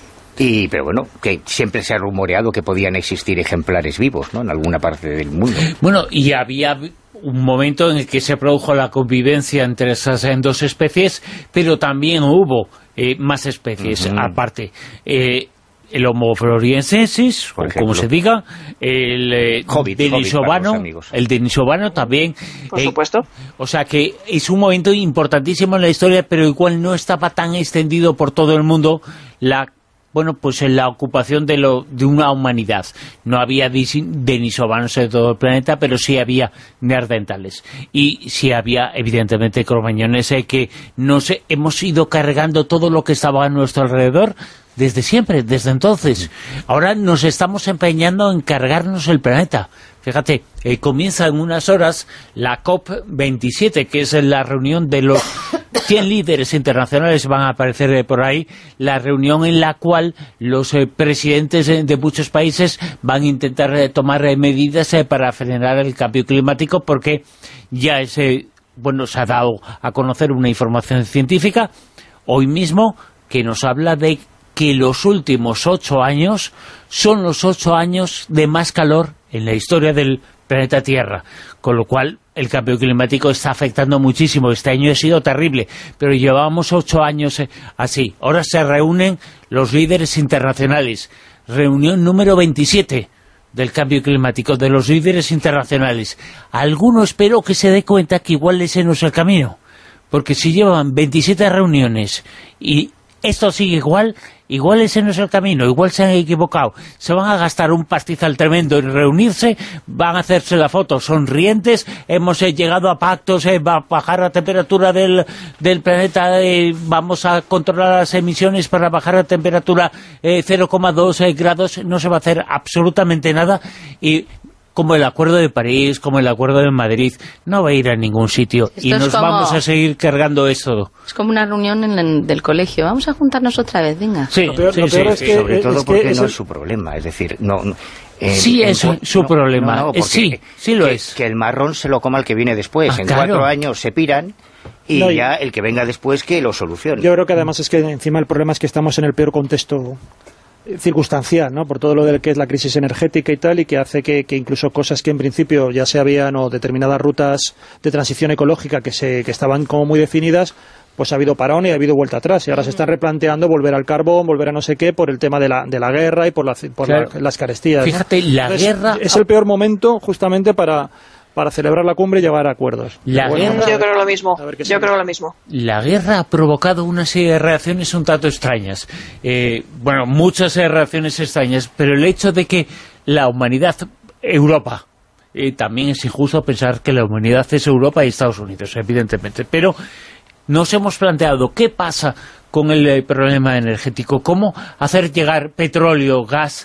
Y, pero bueno, que siempre se ha rumoreado que podían existir ejemplares vivos, ¿no?, en alguna parte del mundo. Bueno, y había un momento en el que se produjo la convivencia entre esas dos especies, pero también hubo eh, más especies, uh-huh. aparte. Eh, el Homo floresiensis, o como se diga, el eh, Hobbit, denisovano, Hobbit el denisovano también. Por eh, supuesto. O sea que es un momento importantísimo en la historia, pero igual no estaba tan extendido por todo el mundo la bueno, pues en la ocupación de, lo, de una humanidad. No había denisovanos en todo el planeta, pero sí había neandertales. Y sí había, evidentemente, cromañones, eh, que nos hemos ido cargando todo lo que estaba a nuestro alrededor desde siempre, desde entonces. Ahora nos estamos empeñando en cargarnos el planeta. Fíjate, eh, comienza en unas horas la COP veintisiete, que es la reunión de los cien líderes internacionales, van a aparecer eh, por ahí, la reunión en la cual los eh, presidentes eh, de muchos países van a intentar eh, tomar eh, medidas eh, para frenar el cambio climático, porque ya es, eh, bueno, se ha dado a conocer una información científica hoy mismo que nos habla de que los últimos ocho años son los ocho años de más calor en la historia del planeta Tierra, con lo cual el cambio climático está afectando muchísimo. Este año ha sido terrible, pero llevamos ocho años eh, así. Ahora se reúnen los líderes internacionales, reunión número veintisiete del cambio climático, de los líderes internacionales. Alguno espero que se dé cuenta que igual ese no es el camino, porque si llevan veintisiete reuniones y esto sigue igual, igual ese no es el camino, igual se han equivocado, se van a gastar un pastizal tremendo en reunirse, van a hacerse la foto sonrientes, hemos eh, llegado a pactos, eh, va a bajar la temperatura del, del planeta, eh, vamos a controlar las emisiones para bajar la temperatura eh, cero coma dos eh, grados, no se va a hacer absolutamente nada, y como el Acuerdo de París, como el Acuerdo de Madrid, no va a ir a ningún sitio. Esto y nos como, vamos a seguir cargando esto. Es como una reunión en el, del colegio. Vamos a juntarnos otra vez, venga. Sí, lo peor, sí, lo peor sí, es sí, que, sobre todo es porque que no es, es su problema. Es decir, no... no eh, sí, es en, su no, problema. No, no, sí, sí lo que, es. Que el marrón se lo coma el que viene después. Ah, en claro. cuatro años se piran y no, ya el que venga después que lo solucione. Yo creo que además es que encima el problema es que estamos en el peor contexto circunstancial, ¿no?, por todo lo del que es la crisis energética y tal, y que hace que, que incluso cosas que en principio ya se habían, o determinadas rutas de transición ecológica que se que estaban como muy definidas, pues ha habido parón y ha habido vuelta atrás, y ahora se están replanteando volver al carbón, volver a no sé qué, por el tema de la, de la guerra y por, la, por claro. la, las carestías, fíjate, ¿no? la Entonces, guerra... es el peor momento justamente para... para celebrar la cumbre y llegar a acuerdos. La bueno, guerra, yo creo lo mismo, yo sale. creo lo mismo. La guerra ha provocado una serie de reacciones un tanto extrañas. Eh, bueno, muchas reacciones extrañas, pero el hecho de que la humanidad, Europa, eh, también es injusto pensar que la humanidad es Europa y Estados Unidos, evidentemente, pero nos hemos planteado qué pasa con el eh, problema energético, cómo hacer llegar petróleo, gas,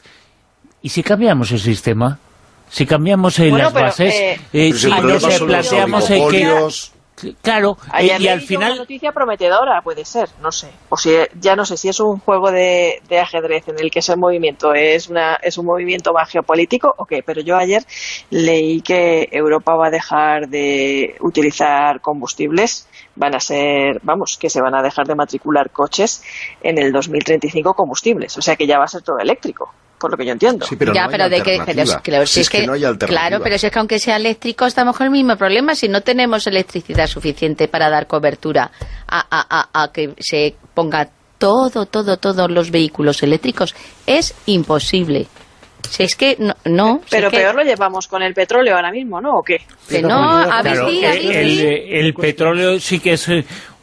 y si cambiamos el sistema... Si cambiamos eh, bueno, las pero, bases, eh, eh, si nos eh, planteamos eh, que... Claro, eh, y al final... una noticia prometedora, puede ser, no sé. O si ya no sé si es un juego de, de ajedrez en el que ese movimiento es una es un movimiento más geopolítico o qué, pero yo ayer leí que Europa va a dejar de utilizar combustibles, van a ser, vamos, que se van a dejar de matricular coches en el dos mil treinta y cinco combustibles, o sea que ya va a ser todo eléctrico. Por lo que yo entiendo. Sí, pero ya, no pero hay de que, pero, claro, si, si es que, que no hay alternativa. Claro, pero si es que aunque sea eléctrico estamos con el mismo problema, si no tenemos electricidad suficiente para dar cobertura a, a, a, a que se ponga todo, todo, todos los vehículos eléctricos, es imposible. Si es que no, no pero si peor que... lo llevamos con el petróleo ahora mismo, ¿no? ¿O qué? Que no, a ver, claro, sí, a ver, el, sí. el, el petróleo sí que es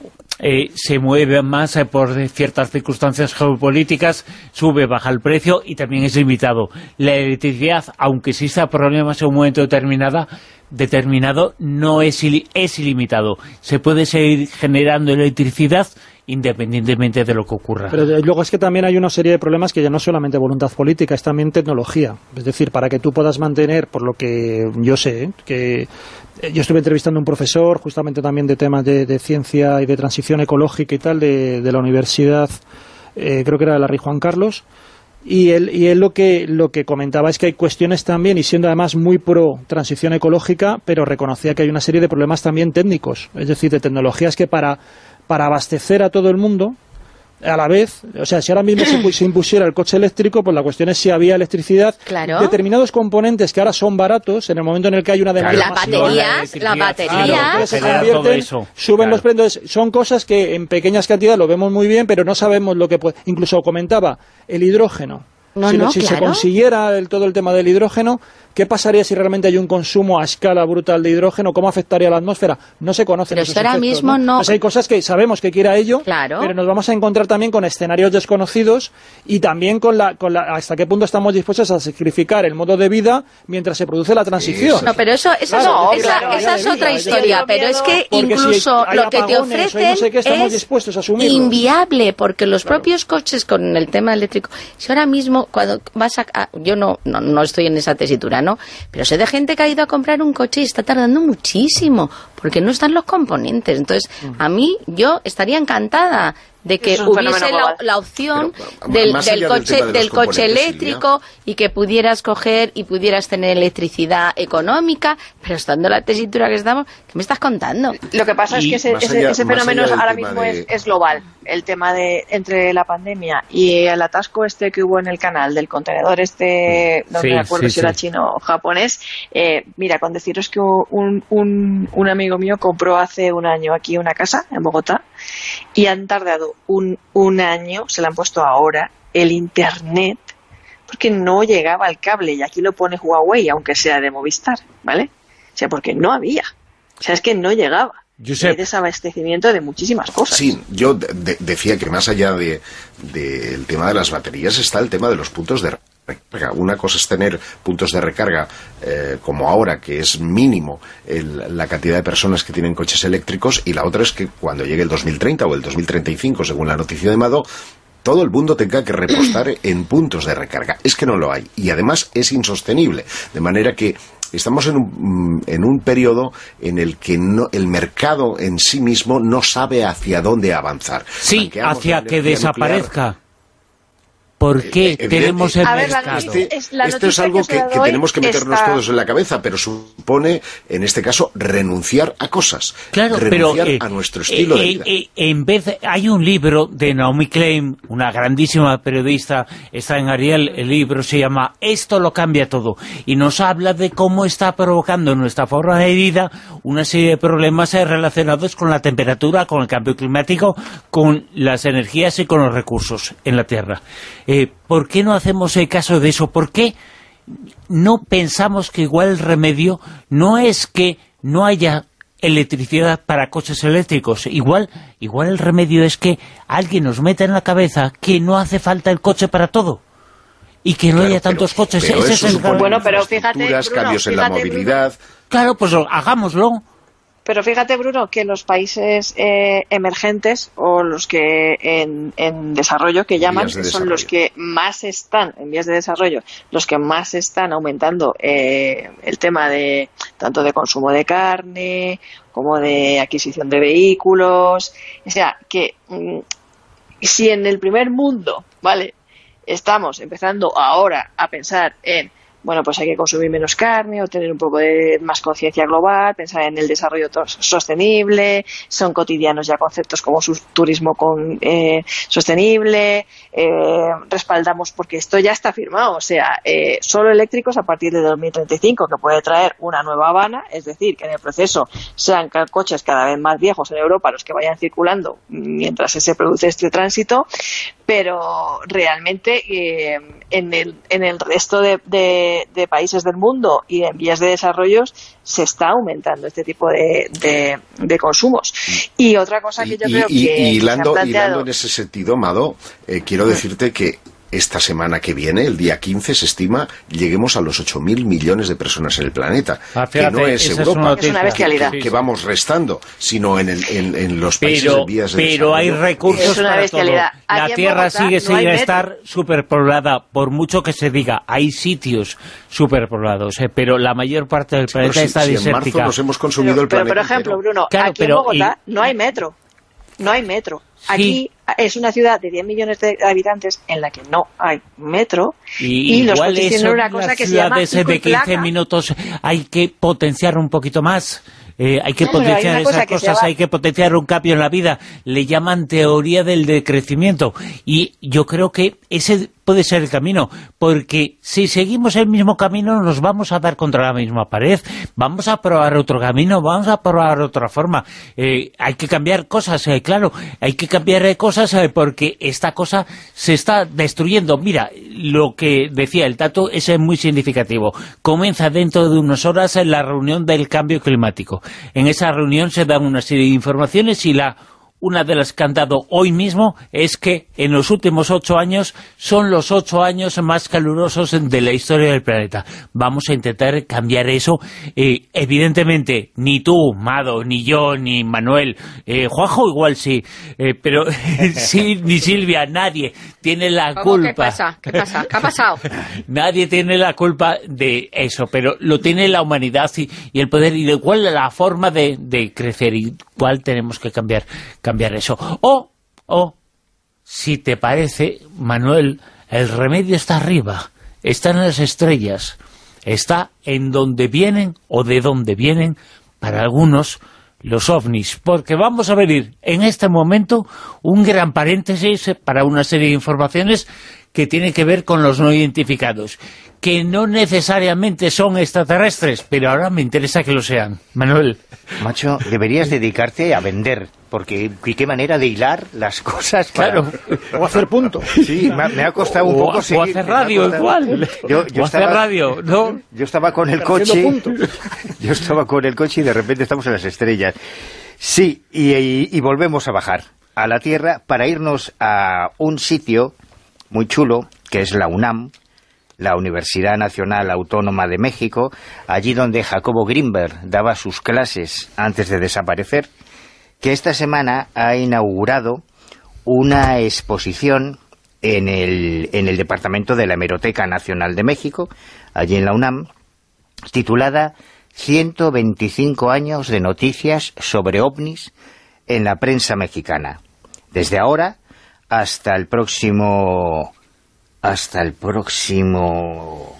eh, se mueve más eh, por ciertas circunstancias geopolíticas, sube, baja el precio y también es limitado. La electricidad, aunque exista problemas en un momento determinado, determinado no es, ili es ilimitado. Se puede seguir generando electricidad independientemente de lo que ocurra. Pero luego es que también hay una serie de problemas que ya no es solamente voluntad política, es también tecnología. Es decir, para que tú puedas mantener, por lo que yo sé, ¿eh? que yo estuve entrevistando a un profesor justamente también de temas de, de ciencia y de transición ecológica y tal, de, de la universidad, eh, creo que era de la Rey Juan Carlos, y él, y él lo que lo que comentaba es que hay cuestiones también, y siendo además muy pro transición ecológica, pero reconocía que hay una serie de problemas también técnicos, es decir, de tecnologías que para para abastecer a todo el mundo a la vez, o sea, si ahora mismo se, se impusiera el coche eléctrico, pues la cuestión es si había electricidad, claro. determinados componentes que ahora son baratos, en el momento en el que hay una demanda las baterías, las baterías, se convierten, suben claro. los precios, son cosas que en pequeñas cantidades lo vemos muy bien, pero no sabemos lo que puede, incluso comentaba el hidrógeno. No, si, no, si claro. se consiguiera el, todo el tema del hidrógeno, ¿qué pasaría si realmente hay un consumo a escala brutal de hidrógeno? ¿Cómo afectaría a la atmósfera? No se conocen pero esos ahora efectos, mismo ¿no? no. Pues hay cosas que sabemos que quiera ello, claro. pero nos vamos a encontrar también con escenarios desconocidos y también con la, con la hasta qué punto estamos dispuestos a sacrificar el modo de vida mientras se produce la transición. Sí, no, pero eso, esa, claro, es, esa, claro, esa es otra vida, historia, pero es que incluso si lo que te ofrecen no sé qué, es a inviable, porque los claro. propios coches con el tema eléctrico, si ahora mismo cuando vas a Ah, yo no, no, no estoy en esa tesitura, ¿no? Pero sé de gente que ha ido a comprar un coche y está tardando muchísimo, porque no están los componentes. Entonces, a mí, yo estaría encantada de que hubiese la, la opción pero, del, del coche del, del coche eléctrico Silvia. Y que pudieras coger y pudieras tener electricidad económica, pero estando en la tesitura que estamos, ¿qué me estás contando? Lo que pasa y es que ese, ese, allá, ese fenómeno ahora mismo de... es, es global, el tema de entre la pandemia y el atasco este que hubo en el canal del contenedor este, no sí, me acuerdo sí, si sí. era chino o japonés, eh, mira, con deciros que un, un, un amigo mío compró hace un año aquí una casa en Bogotá y han tardado un, un año, se le han puesto ahora el internet porque no llegaba el cable, y aquí lo pone Huawei, aunque sea de Movistar, ¿vale? O sea, porque no había, o sea, es que no llegaba. Josep. Hay desabastecimiento de muchísimas cosas. Sí, yo de, de, decía que más allá del de, de tema de las baterías está el tema de los puntos de recarga. Una cosa es tener puntos de recarga eh, como ahora, que es mínimo el, la cantidad de personas que tienen coches eléctricos, y la otra es que cuando llegue el dos mil treinta o el dos mil treinta y cinco, según la noticia de Mado, todo el mundo tenga que repostar en puntos de recarga. Es que no lo hay, y además es insostenible, de manera que estamos en un, en un periodo en el que no, el mercado en sí mismo no sabe hacia dónde avanzar. Sí, hacia que desaparezca. Nuclear. ¿Por qué eh, tenemos el mercado? Este, es, esto es algo que, que, que tenemos que meternos está... todos en la cabeza, pero supone, en este caso, renunciar a cosas. Claro, renunciar pero, eh, a nuestro estilo eh, de vida. Eh, en vez de, hay un libro de Naomi Klein, una grandísima periodista, está en Ariel, el libro se llama Esto lo cambia todo, y nos habla de cómo está provocando en nuestra forma de vida una serie de problemas relacionados con la temperatura, con el cambio climático, con las energías y con los recursos en la Tierra. Eh, ¿Por qué no hacemos el caso de eso? ¿Por qué no pensamos que igual el remedio no es que no haya electricidad para coches eléctricos? Igual, igual el remedio es que alguien nos meta en la cabeza que no hace falta el coche para todo y que no claro, haya tantos pero, coches. Pero Ese eso es el supone bueno, pero fíjate, Bruno, cambios en fíjate, la movilidad. Bruno. Claro, pues hagámoslo. Pero fíjate, Bruno, que los países eh, emergentes o los que en, en desarrollo, que llaman, de son los que más están, en vías de desarrollo, los que más están aumentando eh, el tema de tanto de consumo de carne como de adquisición de vehículos. O sea, que mm, si en el primer mundo, ¿vale?, estamos empezando ahora a pensar en bueno, pues hay que consumir menos carne o tener un poco de más conciencia global, pensar en el desarrollo sostenible, son cotidianos ya conceptos como su turismo con, eh, sostenible, eh, respaldamos porque esto ya está firmado, o sea, eh, solo eléctricos a partir de dos mil treinta y cinco, que puede traer una nueva Habana, es decir, que en el proceso sean coches cada vez más viejos en Europa los que vayan circulando mientras se produce este tránsito, pero realmente eh, en el en el resto de, de de, de países del mundo y en vías de desarrollo se está aumentando este tipo de, de, de consumos. Y otra cosa que yo y, creo y, que, y hilando, que se ha planteado... hilando en ese sentido, Mado, eh, quiero decirte que esta semana que viene, el día quince, se estima, lleguemos a los ocho mil millones de personas en el planeta. Ah, fíjate, que no es Europa, es una, es una bestialidad. Que, que vamos restando, sino en, el, en, en los países pero, en vías de Pero hay desarrollo. recursos es una para bestialidad. todo. La Aquí en Tierra Bogotá sigue no sin hay metro. estar superpoblada, por mucho que se diga. Hay sitios superpoblados, eh, pero la mayor parte del Sí, planeta si, está si desértica. en marzo nos hemos consumido Pero, el pero planeta por ejemplo, entero. Bruno, Claro, aquí pero, en Bogotá y... no hay metro. No hay metro. Aquí Sí. es una ciudad de diez millones de habitantes en la que no hay metro. Y, Y los igual coches eso tienen una en cosa las que se llama ciudades pico y de quince placa. minutos hay que potenciar un poquito más. Eh, hay que No, pero hay potenciar una cosa esas que se cosas, llama- hay que potenciar un cambio en la vida. Le llaman teoría del decrecimiento. Y yo creo que ese puede ser el camino, porque si seguimos el mismo camino nos vamos a dar contra la misma pared, vamos a probar otro camino, vamos a probar otra forma. Eh, hay que cambiar cosas, eh, claro, hay que cambiar eh, cosas eh, porque esta cosa se está destruyendo. Mira, lo que decía el dato es eh, muy significativo. Comienza dentro de unas horas en la reunión del cambio climático. En esa reunión se dan una serie de informaciones y la una de las que han dado hoy mismo es que en los últimos ocho años son los ocho años más calurosos de la historia del planeta. Vamos a intentar cambiar eso. Eh, evidentemente, ni tú, Mado, ni yo, ni Manuel, eh, Juanjo igual sí, eh, pero sí, ni Silvia, nadie tiene la ¿Cómo? culpa. ¿Qué pasa? ¿Qué pasa? ¿Qué ha pasado? Nadie tiene la culpa de eso, pero lo tiene la humanidad y, y el poder, y igual la forma de, de crecer, y cuál tenemos que cambiar, cambiar eso. O, o, si te parece, Manuel, el remedio está arriba, está en las estrellas, está en donde vienen, o de donde vienen, para algunos, los ovnis, porque vamos a venir en este momento un gran paréntesis para una serie de informaciones que tienen que ver con los no identificados, que no necesariamente son extraterrestres, pero ahora me interesa que lo sean. Manuel. Macho, deberías dedicarte a vender, porque qué manera de hilar las cosas para... Claro. O hacer punto. Sí, me ha, me ha costado un O, poco o seguir. hacer me ha radio, costado- igual. Yo, yo o hacer estaba, radio, ¿no? Yo estaba con el Haciendo coche, puntos. yo estaba con el coche y de repente estamos en las estrellas. Sí, y, y, y volvemos a bajar a la Tierra para irnos a un sitio muy chulo, que es la UNAM, la Universidad Nacional Autónoma de México, allí donde Jacobo Grinberg daba sus clases antes de desaparecer, que esta semana ha inaugurado una exposición en el, en el departamento de la Hemeroteca Nacional de México, allí en la UNAM, titulada ciento veinticinco años de noticias sobre ovnis en la prensa mexicana. Desde ahora hasta el próximo... hasta el próximo...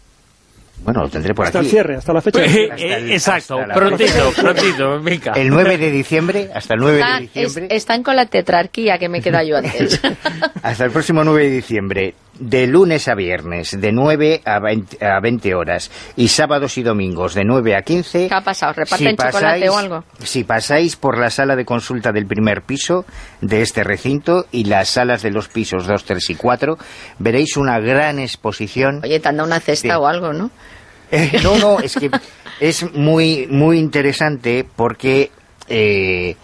Bueno, lo tendré por Hasta aquí. el cierre, hasta la fecha. Eh, Hasta el- eh, exacto, hasta la prontito, fecha. prontito, venga. El nueve de diciembre, hasta el nueve Está- de diciembre... es- están con la tetrarquía que me queda yo antes. Hasta el próximo nueve de diciembre, de lunes a viernes, de nueve a veinte, a veinte horas, y sábados y domingos, de nueve a quince... ¿Qué ha pasado? ¿Reparten chocolate o algo? Si pasáis por la sala de consulta del primer piso de este recinto y las salas de los pisos dos, tres y cuatro, veréis una gran exposición... Oye, te han dado una cesta Sí. o algo, ¿no? Eh, no, no, es que es muy, muy interesante porque... Eh,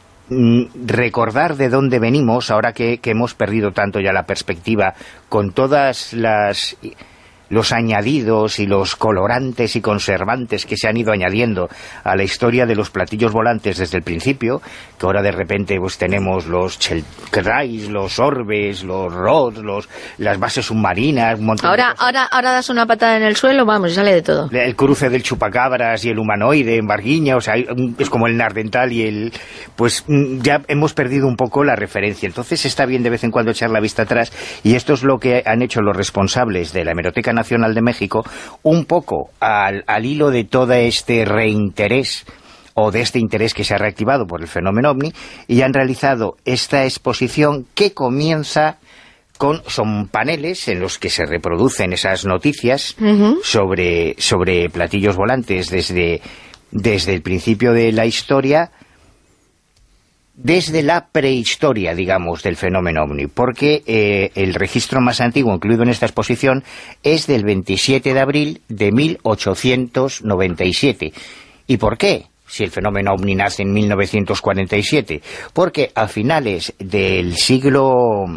mm, recordar de dónde venimos, ahora que, que hemos perdido tanto ya la perspectiva, con todas las los añadidos y los colorantes y conservantes que se han ido añadiendo a la historia de los platillos volantes desde el principio, que ahora de repente pues tenemos los Chelkrais, los Orbes, los Rods, los, las bases submarinas, un montón Ahora, de cosas. ahora, ahora das una patada en el suelo, vamos, y sale de todo. El cruce del chupacabras y el humanoide en Varguiña, o sea, es como el nardental y el... Pues ya hemos perdido un poco la referencia. Entonces está bien de vez en cuando echar la vista atrás, y esto es lo que han hecho los responsables de la Hemeroteca Nacional de México, un poco al, al hilo de todo este reinterés, o de este interés que se ha reactivado por el fenómeno OVNI, y han realizado esta exposición que comienza... Con, son paneles en los que se reproducen esas noticias Uh-huh. sobre, sobre platillos volantes desde, desde el principio de la historia, desde la prehistoria, digamos, del fenómeno ovni, porque eh, el registro más antiguo incluido en esta exposición es del veintisiete de abril de mil ochocientos noventa y siete. ¿Y por qué? Si el fenómeno ovni nace en mil novecientos cuarenta y siete, porque a finales del siglo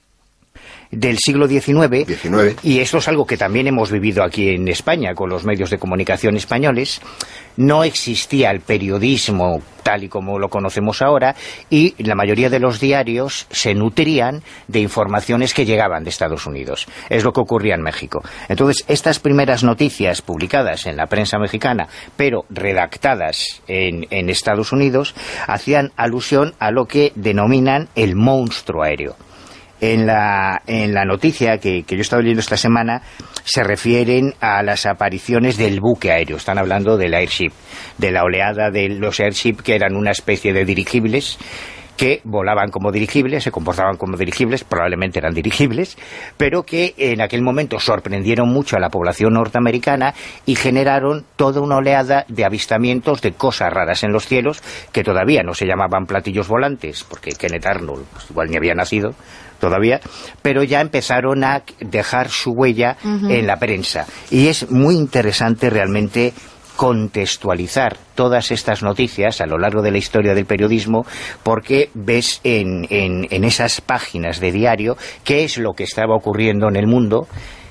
del siglo diecinueve, diecinueve, y esto es algo que también hemos vivido aquí en España con los medios de comunicación españoles, no existía el periodismo tal y como lo conocemos ahora, y la mayoría de los diarios se nutrían de informaciones que llegaban de Estados Unidos. Es lo que ocurría en México. Entonces, estas primeras noticias publicadas en la prensa mexicana, pero redactadas en, en Estados Unidos, hacían alusión a lo que denominan el monstruo aéreo. En la, en la noticia que, que yo he estado leyendo esta semana se refieren a las apariciones del buque aéreo. Están hablando del airship, de la oleada de los airship, que eran una especie de dirigibles que volaban como dirigibles, se comportaban como dirigibles, probablemente eran dirigibles, pero que en aquel momento sorprendieron mucho a la población norteamericana y generaron toda una oleada de avistamientos de cosas raras en los cielos, que todavía no se llamaban platillos volantes, porque Kenneth Arnold pues, igual ni había nacido todavía, pero ya empezaron a dejar su huella uh-huh. en la prensa. Y es muy interesante realmente contextualizar todas estas noticias a lo largo de la historia del periodismo, porque ves en, en, en esas páginas de diario qué es lo que estaba ocurriendo en el mundo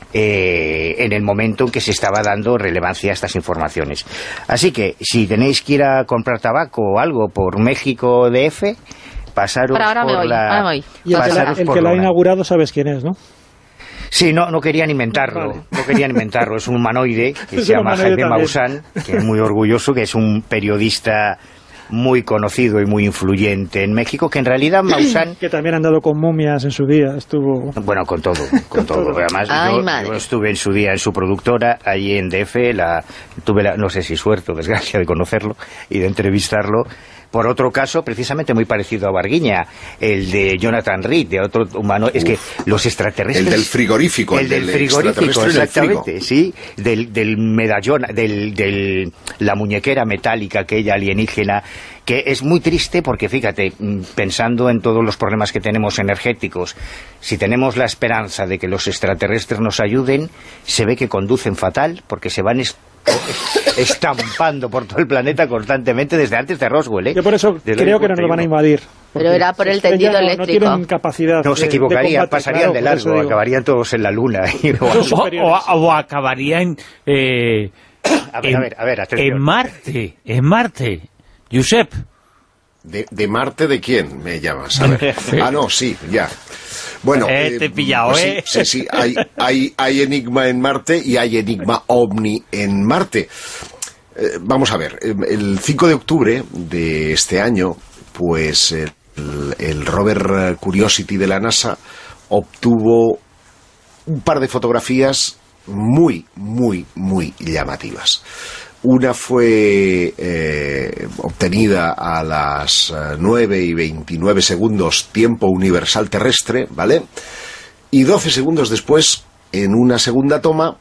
eh, en el momento en que se estaba dando relevancia a estas informaciones. Así que, si tenéis que ir a comprar tabaco o algo por México D F, pasaros Pero ahora por me voy, la... ahora voy. Y el que, la, el que lo ha inaugurado sabes quién es, ¿no? Sí, no, no querían inventarlo, vale. no querían inventarlo, es un humanoide que es se llama Jaime también. Maussan, que es muy orgulloso, que es un periodista muy conocido y muy influyente en México, que en realidad Maussan... que también ha andado con momias en su día, estuvo... Bueno, con todo, con, con todo. todo. Además, Ay, yo, yo estuve en su día en su productora, allí en D F, la, tuve la, no sé si suerte o desgracia de conocerlo y de entrevistarlo. Por otro caso, precisamente muy parecido a Varguiña, el de Jonathan Reed, de otro humano, es que los extraterrestres... El del frigorífico. El, el del frigorífico, exactamente, sí, del, del medallón, del, del, la muñequera metálica, aquella alienígena, que es muy triste porque, fíjate, pensando en todos los problemas que tenemos energéticos, si tenemos la esperanza de que los extraterrestres nos ayuden, se ve que conducen fatal, porque se van... estampando por todo el planeta constantemente desde antes de Roswell, ¿eh? Yo por eso desde creo que nos lo van a invadir. Pero era por el tendido no, eléctrico. No tienen capacidad. No, se equivocarían, pasarían claro, de largo, acabarían todos en la luna. o, o, o acabarían eh, a ver, en, a ver, a ver, en Marte, en Marte, Josep. ¿De, ¿De Marte de quién me llamas? A ver. Ah, no, sí, ya. Bueno, eh, te he pillado, pues ¿eh? Sí, sí, sí. Hay, hay, hay enigma en Marte y hay enigma ovni en Marte. Eh, vamos a ver, el cinco de octubre de este año, pues el, el rover Curiosity de la NASA obtuvo un par de fotografías muy, muy, muy llamativas. Una fue eh, obtenida a las nueve y veintinueve segundos tiempo universal terrestre, ¿vale? Y doce segundos después, en una segunda toma,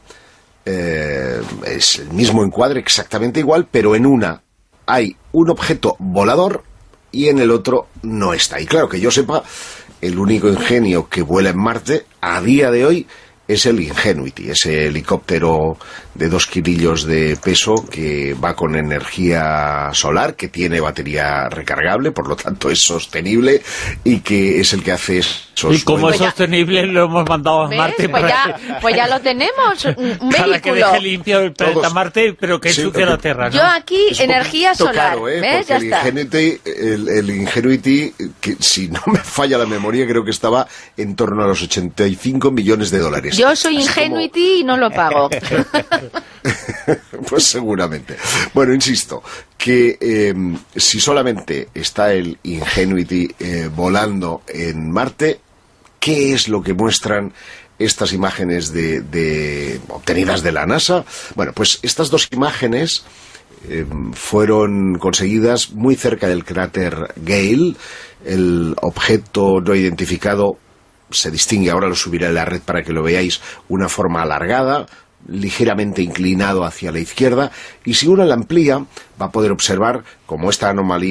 eh, es el mismo encuadre exactamente igual, pero en una hay un objeto volador y en el otro no está. Y claro, que yo sepa, el único ingenio que vuela en Marte a día de hoy es el Ingenuity, ese helicóptero de dos kilillos de peso que va con energía solar, que tiene batería recargable, por lo tanto es sostenible y que es el que hace esos... Y como es sostenible lo hemos mandado a ¿Ves? Marte pues, para ya, pues ya lo tenemos, un, un para vehículo. que deje limpio el planeta Todos. Marte, pero que Sí, ensucie la Tierra, ¿no? Yo aquí, Es energía poquito solar, caro, ¿eh? ¿ves? Porque Ya el está. Ingenuity, el, el Ingenuity, que si no me falla la memoria, creo que estaba en torno a los ochenta y cinco millones de dólares. Yo soy Así Ingenuity como... y no lo pago. Pues seguramente. Bueno, insisto, que eh, si solamente está el Ingenuity eh, volando en Marte, ¿qué es lo que muestran estas imágenes de, de obtenidas de la NASA? Bueno, pues estas dos imágenes eh, fueron conseguidas muy cerca del cráter Gale. El objeto no identificado se distingue, ahora lo subiré en la red para que lo veáis, una forma alargada, ligeramente inclinado hacia la izquierda, y si uno la amplía va a poder observar cómo esta anomalía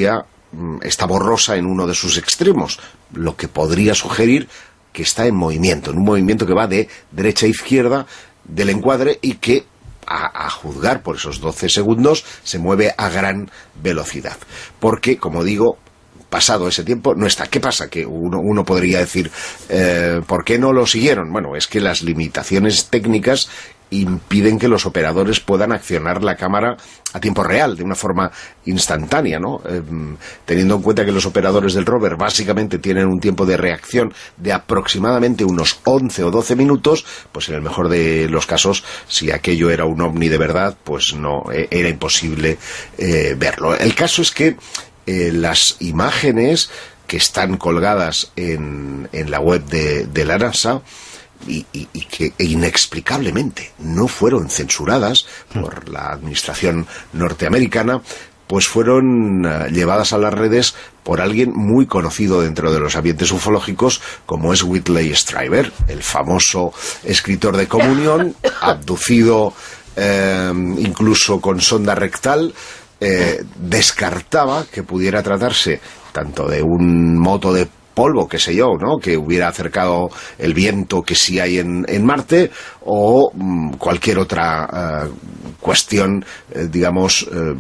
está borrosa en uno de sus extremos, lo que podría sugerir que está en movimiento, en un movimiento que va de derecha a izquierda del encuadre y que, a, a juzgar por esos doce segundos, se mueve a gran velocidad. Porque, como digo, pasado ese tiempo, no está. ¿Qué pasa? Que uno, uno podría decir, eh, ¿por qué no lo siguieron? Bueno, es que las limitaciones técnicas impiden que los operadores puedan accionar la cámara a tiempo real, de una forma instantánea, ¿no? Eh, teniendo en cuenta que los operadores del rover básicamente tienen un tiempo de reacción de aproximadamente unos once o doce minutos, pues en el mejor de los casos, si aquello era un ovni de verdad, pues no, eh, era imposible eh, verlo. El caso es que eh, las imágenes que están colgadas en, en la web de, de la NASA, Y, y, y que inexplicablemente no fueron censuradas por la administración norteamericana, pues fueron uh, llevadas a las redes por alguien muy conocido dentro de los ambientes ufológicos, como es Whitley Strieber, el famoso escritor de Comunión, abducido eh, incluso con sonda rectal. Eh, descartaba que pudiera tratarse tanto de un moto de polvo, qué sé yo, ¿no?, que hubiera acercado el viento que sí hay en, en Marte, o mmm, cualquier otra uh, cuestión, eh, digamos, eh,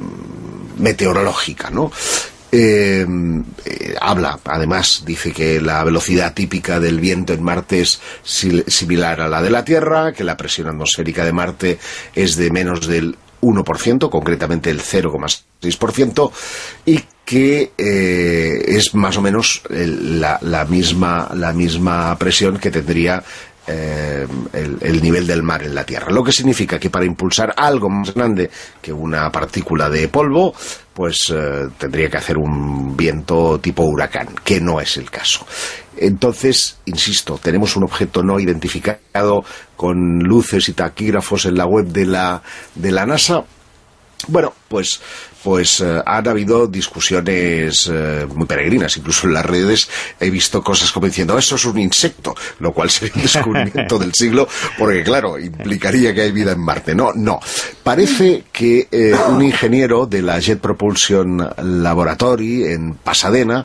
meteorológica, ¿no? Eh, eh, habla, además, dice que la velocidad típica del viento en Marte es similar a la de la Tierra, que la presión atmosférica de Marte es de menos del uno por ciento, concretamente el cero coma seis por ciento, y que eh, es más o menos el, la, la, misma, la misma presión que tendría eh, el, el nivel del mar en la Tierra. Lo que significa que para impulsar algo más grande que una partícula de polvo, pues eh, tendría que hacer un viento tipo huracán, que no es el caso. Entonces, insisto, tenemos un objeto no identificado con luces y taquígrafos en la web de la, de la NASA. Bueno, pues, pues eh, han habido discusiones eh, muy peregrinas, incluso en las redes he visto cosas como diciendo, eso es un insecto, lo cual sería un descubrimiento del siglo, porque claro, implicaría que hay vida en Marte. No, no. Parece que eh, un ingeniero de la Jet Propulsion Laboratory en Pasadena,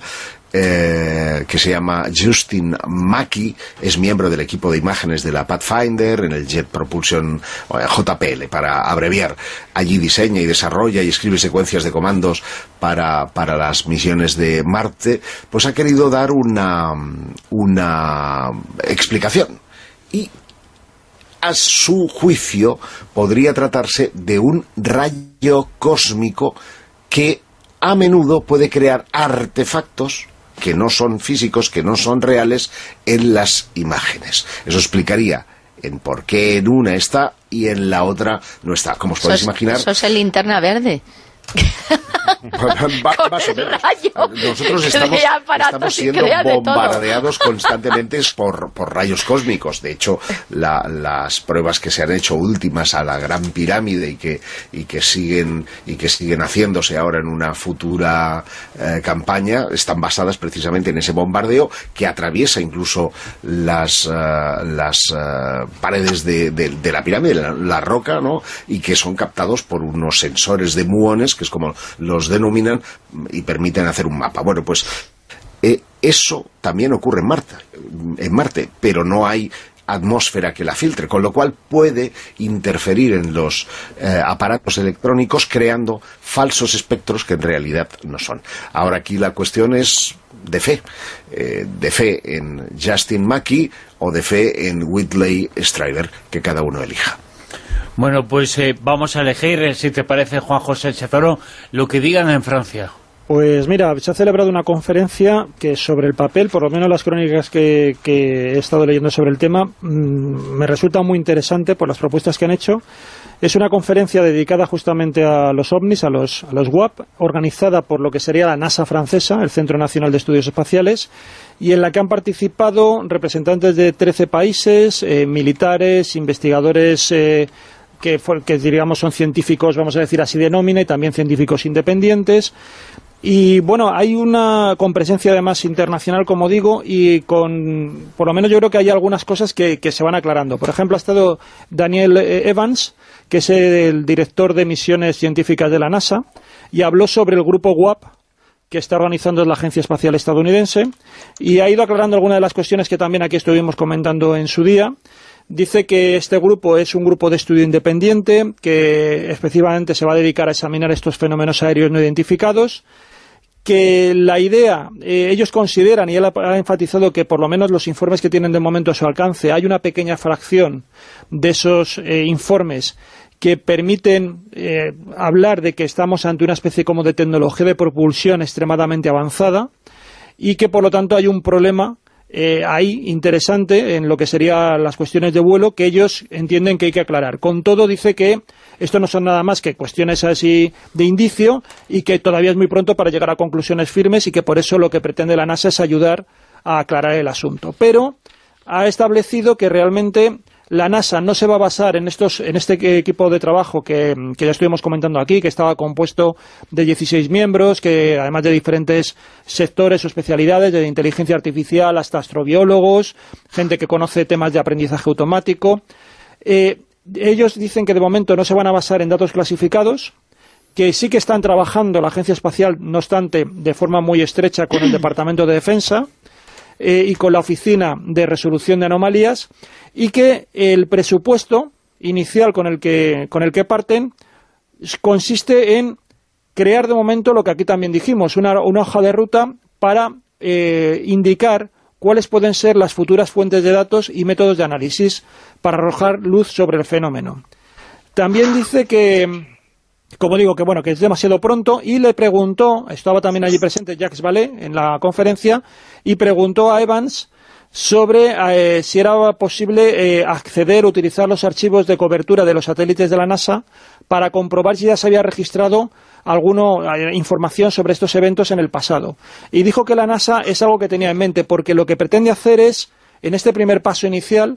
Eh, que se llama Justin Mackey, es miembro del equipo de imágenes de la Pathfinder en el Jet Propulsion, J P L para abreviar. Allí diseña y desarrolla y escribe secuencias de comandos para, para las misiones de Marte. Pues ha querido dar una, una explicación, y a su juicio podría tratarse de un rayo cósmico que a menudo puede crear artefactos que no son físicos, que no son reales en las imágenes. Eso explicaría en por qué en una está y en la otra no está. Como os podéis imaginar... Eso es el linterna verde. Más o menos. Nosotros estamos, estamos siendo bombardeados constantemente por, por rayos cósmicos. De hecho, la, las pruebas que se han hecho últimas a la Gran Pirámide y que, y que siguen y que siguen haciéndose ahora en una futura eh, campaña están basadas precisamente en ese bombardeo que atraviesa incluso las, uh, las uh, paredes de, de, de la pirámide, la, la roca, ¿no?, y que son captados por unos sensores de muones, que es como los denominan, y permiten hacer un mapa. Bueno, pues eh, eso también ocurre en Marte, en Marte, pero no hay atmósfera que la filtre, con lo cual puede interferir en los eh, aparatos electrónicos creando falsos espectros que en realidad no son. Ahora aquí la cuestión es de fe, eh, de fe en Justin Mackey o de fe en Whitley Strieber, que cada uno elija. Bueno, pues eh, vamos a elegir, eh, si te parece, Juan José Chezoro, lo que digan en Francia. Pues mira, se ha celebrado una conferencia que sobre el papel, por lo menos las crónicas que, que he estado leyendo sobre el tema, mmm, me resulta muy interesante por las propuestas que han hecho. Es una conferencia dedicada justamente a los ovnis, a los, a los W A P, organizada por lo que sería la NASA francesa, el Centro Nacional de Estudios Espaciales, y en la que han participado representantes de trece países, eh, militares, investigadores... Eh, que, que diríamos son científicos, vamos a decir así de nómina, y también científicos independientes. Y bueno, hay una con presencia además internacional, como digo, y con, por lo menos yo creo que hay algunas cosas que, que se van aclarando. Por ejemplo, ha estado Daniel Evans, que es el director de misiones científicas de la NASA, y habló sobre el grupo W A P, que está organizando la Agencia Espacial Estadounidense, y ha ido aclarando algunas de las cuestiones que también aquí estuvimos comentando en su día. Dice que este grupo es un grupo de estudio independiente, que específicamente se va a dedicar a examinar estos fenómenos aéreos no identificados, que la idea, eh, ellos consideran, y él ha, ha enfatizado que por lo menos los informes que tienen de momento a su alcance, hay una pequeña fracción de esos eh, informes que permiten eh, hablar de que estamos ante una especie como de tecnología de propulsión extremadamente avanzada, y que por lo tanto hay un problema eh, ahí interesante en lo que serían las cuestiones de vuelo que ellos entienden que hay que aclarar. Con todo, dice que esto no son nada más que cuestiones así de indicio y que todavía es muy pronto para llegar a conclusiones firmes, y que por eso lo que pretende la NASA es ayudar a aclarar el asunto. Pero ha establecido que realmente la NASA no se va a basar en estos en este equipo de trabajo que, que ya estuvimos comentando aquí, que estaba compuesto de dieciséis miembros, que además de diferentes sectores o especialidades, desde inteligencia artificial hasta astrobiólogos, gente que conoce temas de aprendizaje automático. Eh, ellos dicen que de momento no se van a basar en datos clasificados, que sí que están trabajando la Agencia Espacial, no obstante, de forma muy estrecha con el Departamento de Defensa, Eh, y con la Oficina de Resolución de Anomalías, y que el presupuesto inicial con el que, con el que parten consiste en crear de momento lo que aquí también dijimos, una, una hoja de ruta para eh, indicar cuáles pueden ser las futuras fuentes de datos y métodos de análisis para arrojar luz sobre el fenómeno. También dice que, como digo, que bueno, que es demasiado pronto, y le preguntó, estaba también allí presente Jacques Vallée en la conferencia, y preguntó a Evans sobre eh, si era posible eh, acceder o utilizar los archivos de cobertura de los satélites de la NASA para comprobar si ya se había registrado alguna eh, información sobre estos eventos en el pasado. Y dijo que la NASA es algo que tenía en mente, porque lo que pretende hacer es, en este primer paso inicial,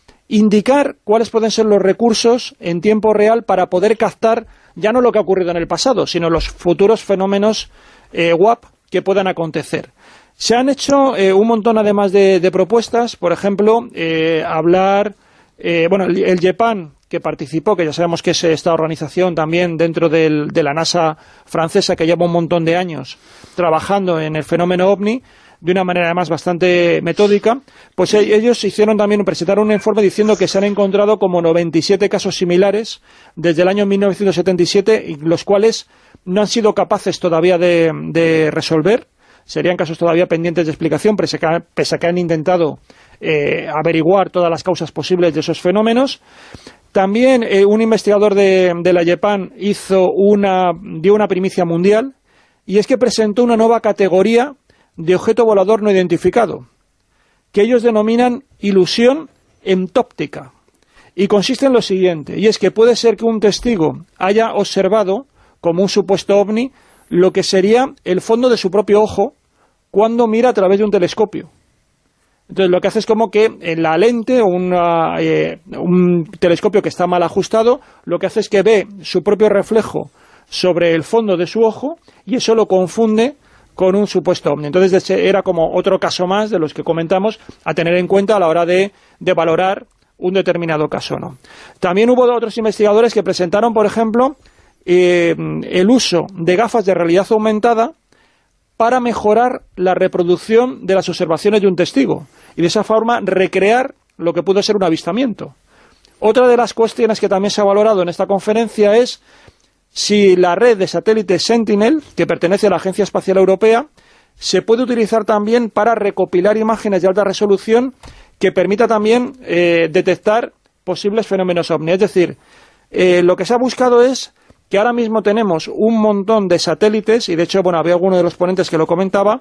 indicar cuáles pueden ser los recursos en tiempo real para poder captar ya no lo que ha ocurrido en el pasado, sino los futuros fenómenos eh, W A P que puedan acontecer. Se han hecho eh, un montón además de, de propuestas, por ejemplo, eh, hablar, eh, bueno, el, el JEPAN, que participó, que ya sabemos que es esta organización también dentro del, de la NASA francesa, que lleva un montón de años trabajando en el fenómeno OVNI, de una manera además bastante metódica, pues ellos hicieron también, presentaron un informe diciendo que se han encontrado como noventa y siete casos similares desde el año mil novecientos setenta y siete, los cuales no han sido capaces todavía de, de resolver. Serían casos todavía pendientes de explicación, pese a que, pese a que han intentado eh, averiguar todas las causas posibles de esos fenómenos. También eh, un investigador de, de la JEPAN hizo una, dio una primicia mundial, y es que presentó una nueva categoría de objeto volador no identificado, que ellos denominan ilusión entóptica, y consiste en lo siguiente, y es que puede ser que un testigo haya observado, como un supuesto ovni, lo que sería el fondo de su propio ojo cuando mira a través de un telescopio. Entonces lo que hace es como que en la lente, una, eh, un telescopio que está mal ajustado, lo que hace es que ve su propio reflejo sobre el fondo de su ojo, y eso lo confunde con un supuesto ovni. Entonces era como otro caso más de los que comentamos a tener en cuenta a la hora de, de valorar un determinado caso, ¿no? También hubo otros investigadores que presentaron, por ejemplo, eh, el uso de gafas de realidad aumentada para mejorar la reproducción de las observaciones de un testigo, y de esa forma recrear lo que pudo ser un avistamiento. Otra de las cuestiones que también se ha valorado en esta conferencia es si la red de satélites Sentinel, que pertenece a la Agencia Espacial Europea, se puede utilizar también para recopilar imágenes de alta resolución que permita también eh, detectar posibles fenómenos ovni. Es decir, eh, lo que se ha buscado es que ahora mismo tenemos un montón de satélites, y de hecho, bueno, había alguno de los ponentes que lo comentaba,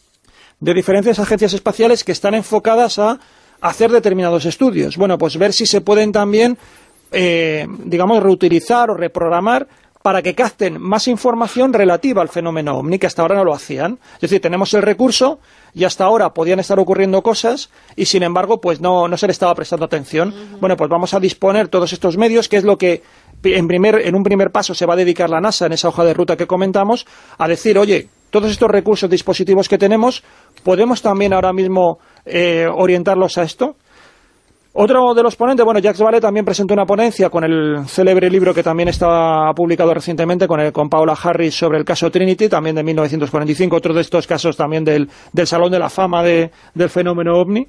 de diferentes agencias espaciales que están enfocadas a hacer determinados estudios. Bueno, pues ver si se pueden también, eh, digamos, reutilizar o reprogramar para que capten más información relativa al fenómeno ovni, que hasta ahora no lo hacían. Es decir, tenemos el recurso y hasta ahora podían estar ocurriendo cosas y, sin embargo, pues no, no se le estaba prestando atención. Uh-huh. Bueno, pues vamos a disponer todos estos medios, que es lo que en, primer, en un primer paso se va a dedicar la NASA en esa hoja de ruta que comentamos, a decir, oye, todos estos recursos, dispositivos que tenemos, ¿podemos también ahora mismo eh, orientarlos a esto? Otro de los ponentes, bueno, Jacques Vallée también presentó una ponencia con el célebre libro que también está publicado recientemente con, el, con Paola Harris sobre el caso Trinity, también de mil novecientos cuarenta y cinco, otro de estos casos también del, del Salón de la Fama de, del fenómeno OVNI.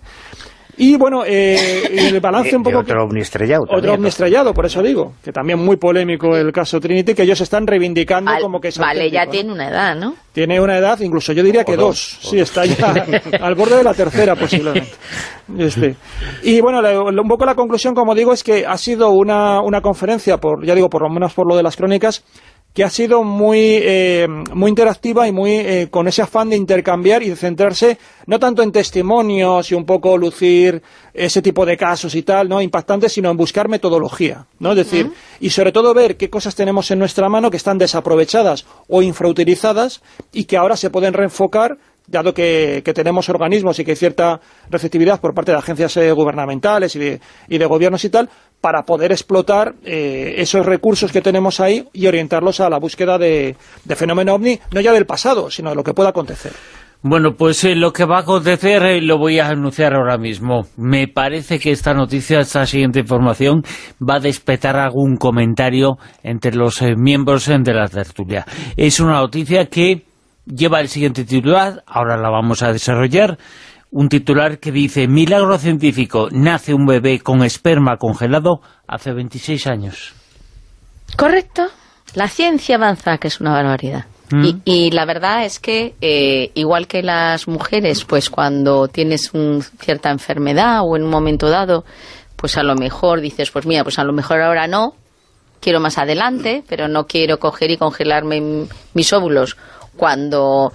Y bueno, eh, el balance un poco... De otro ovni estrellado también. Otro ovni estrellado, por eso digo, que también muy polémico el caso Trinity, que ellos están reivindicando Val, como que es Vale, ya ¿no? tiene una edad, ¿no? Tiene una edad, incluso yo diría que o dos. dos Sí, está ya al borde de la tercera posiblemente. Este. Y bueno, la, un poco la conclusión, como digo, es que ha sido una, una conferencia, por ya digo, por lo menos por lo de las crónicas, que ha sido muy eh, muy interactiva y muy eh, con ese afán de intercambiar y de centrarse no tanto en testimonios y un poco lucir ese tipo de casos y tal, no impactantes, sino en buscar metodología, ¿no? Es decir, uh-huh. y sobre todo ver qué cosas tenemos en nuestra mano que están desaprovechadas o infrautilizadas y que ahora se pueden reenfocar, dado que, que tenemos organismos y que hay cierta receptividad por parte de agencias eh, gubernamentales y de, y de gobiernos y tal, para poder explotar eh, esos recursos que tenemos ahí y orientarlos a la búsqueda de, de fenómeno OVNI, no ya del pasado, sino de lo que pueda acontecer. Bueno, pues eh, lo que va a acontecer eh, lo voy a anunciar ahora mismo. Me parece que esta noticia, esta siguiente información, va a despertar algún comentario entre los eh, miembros eh, de la tertulia. Es una noticia que lleva el siguiente titular, ahora la vamos a desarrollar. Un titular que dice: milagro científico, nace un bebé con esperma congelado hace veintiséis años. Correcto. La ciencia avanza, que es una barbaridad. ¿Mm? Y, y la verdad es que, eh, igual que las mujeres, pues cuando tienes una cierta enfermedad o en un momento dado, pues a lo mejor dices, pues mira, pues a lo mejor ahora no, quiero más adelante, pero no quiero coger y congelarme mis óvulos cuando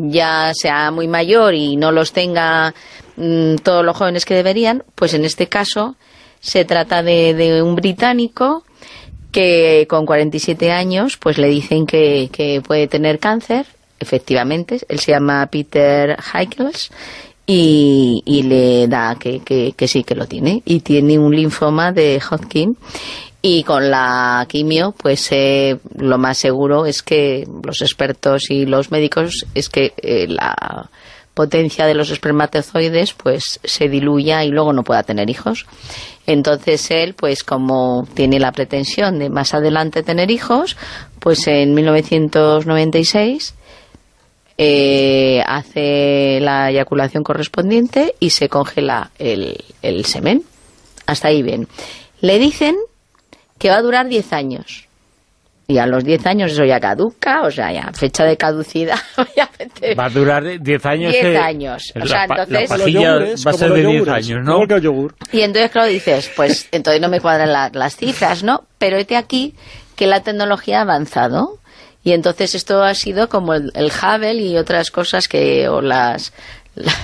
ya sea muy mayor y no los tenga mmm, todos los jóvenes que deberían. Pues en este caso se trata de, de un británico que con cuarenta y siete años pues le dicen que, que puede tener cáncer. Efectivamente, él se llama Peter Hickles y, y le da que, que, que sí que lo tiene, y tiene un linfoma de Hodgkin. Y con la quimio, pues eh, lo más seguro es que los expertos y los médicos es que eh, la potencia de los espermatozoides pues se diluya y luego no pueda tener hijos. Entonces él, pues como tiene la pretensión de más adelante tener hijos, pues en mil novecientos noventa y seis eh, hace la eyaculación correspondiente y se congela el, el semen. Hasta ahí bien. Le dicen que va a durar diez años. Y a los diez años eso ya caduca, o sea, ya fecha de caducidad. Obviamente. Va a durar diez años. diez años. O sea, la, entonces... la pastilla va a ser de diez años, ¿no? Y entonces, claro, dices, pues entonces no me cuadran la, las cifras, ¿no? Pero hete aquí que la tecnología ha avanzado. Y entonces esto ha sido como el, el Hubble y otras cosas que... o las... La,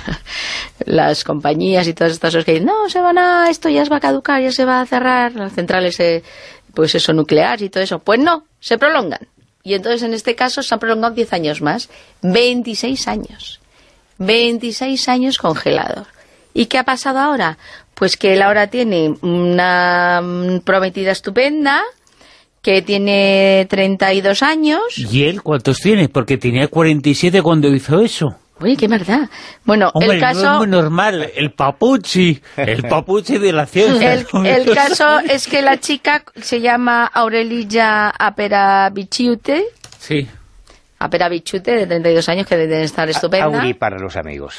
las compañías y todas estas cosas que dicen, no, se van a, esto ya se va a caducar, ya se va a cerrar, las centrales eh, pues eso, nucleares y todo eso. Pues no, se prolongan. Y entonces en este caso se han prolongado diez años más, veintiséis años. veintiséis años congelados. ¿Y qué ha pasado ahora? Pues que él ahora tiene una prometida estupenda, que tiene treinta y dos años. ¿Y él cuántos tiene? Porque tenía cuarenta y siete cuando hizo eso. Uy, qué verdad. Bueno, Hombre, el caso... no es muy normal, el papuchi, el papuchi de la ciencia. El, el caso es que la chica se llama Aurelia Aperabichiute. Sí. Aperabichute, de treinta y dos años, que deben estar estupenda. Auri para los amigos.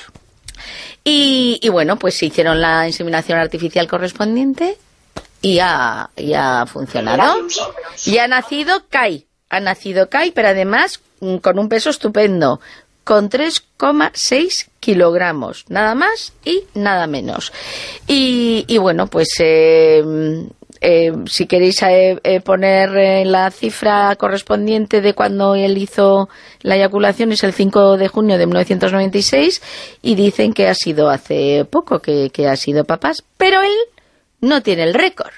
Y, y bueno, pues se hicieron la inseminación artificial correspondiente y ha, y ha funcionado. Y ha nacido Kai. Ha nacido Kai, pero además con un peso estupendo, con tres coma seis kilogramos, nada más y nada menos. Y, y bueno, pues eh, eh, si queréis eh, eh, poner eh, la cifra correspondiente de cuando él hizo la eyaculación, es el cinco de junio de mil novecientos noventa y seis, y dicen que ha sido hace poco, que, que ha sido papás, pero él no tiene el récord.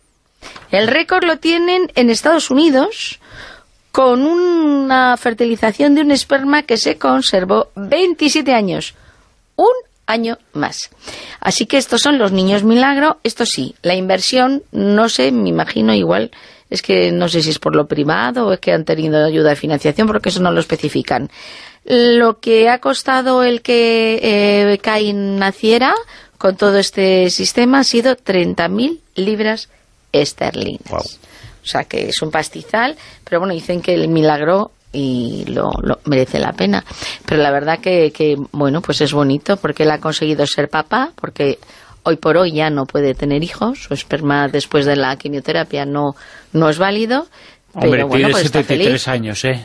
El récord lo tienen en Estados Unidos, con una fertilización de un esperma que se conservó veintisiete años, un año más. Así que estos son los niños milagro. Esto sí, la inversión, no sé, me imagino igual, es que no sé si es por lo privado o es que han tenido ayuda de financiación, porque eso no lo especifican. Lo que ha costado el que eh, Kai naciera, con todo este sistema ha sido treinta mil libras esterlinas. Wow. O sea que es un pastizal, pero bueno, dicen que el milagro y lo, lo merece la pena. Pero la verdad que, que, bueno, pues es bonito porque él ha conseguido ser papá, porque hoy por hoy ya no puede tener hijos, su esperma después de la quimioterapia no, no es válido. Hombre, pero, bueno, tiene pues setenta y tres años, ¿eh?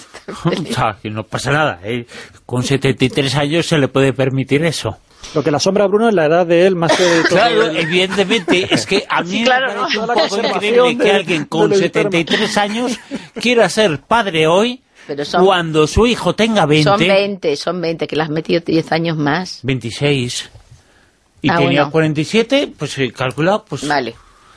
O sea, que no pasa nada, ¿eh? Con setenta y tres años se le puede permitir eso. Lo que la sombra, Bruno, es la edad de él más que... Claro, el... evidentemente, es que a mí sí, claro, me parece ¿no? un poco increíble de, que alguien con setenta y tres años quiera ser padre hoy, pero son, cuando su hijo tenga veinte... Son veinte, son veinte, que le has metido diez años más. veintiséis. Y ah, tenía bueno. cuarenta y siete, pues calculado, pues... Vale.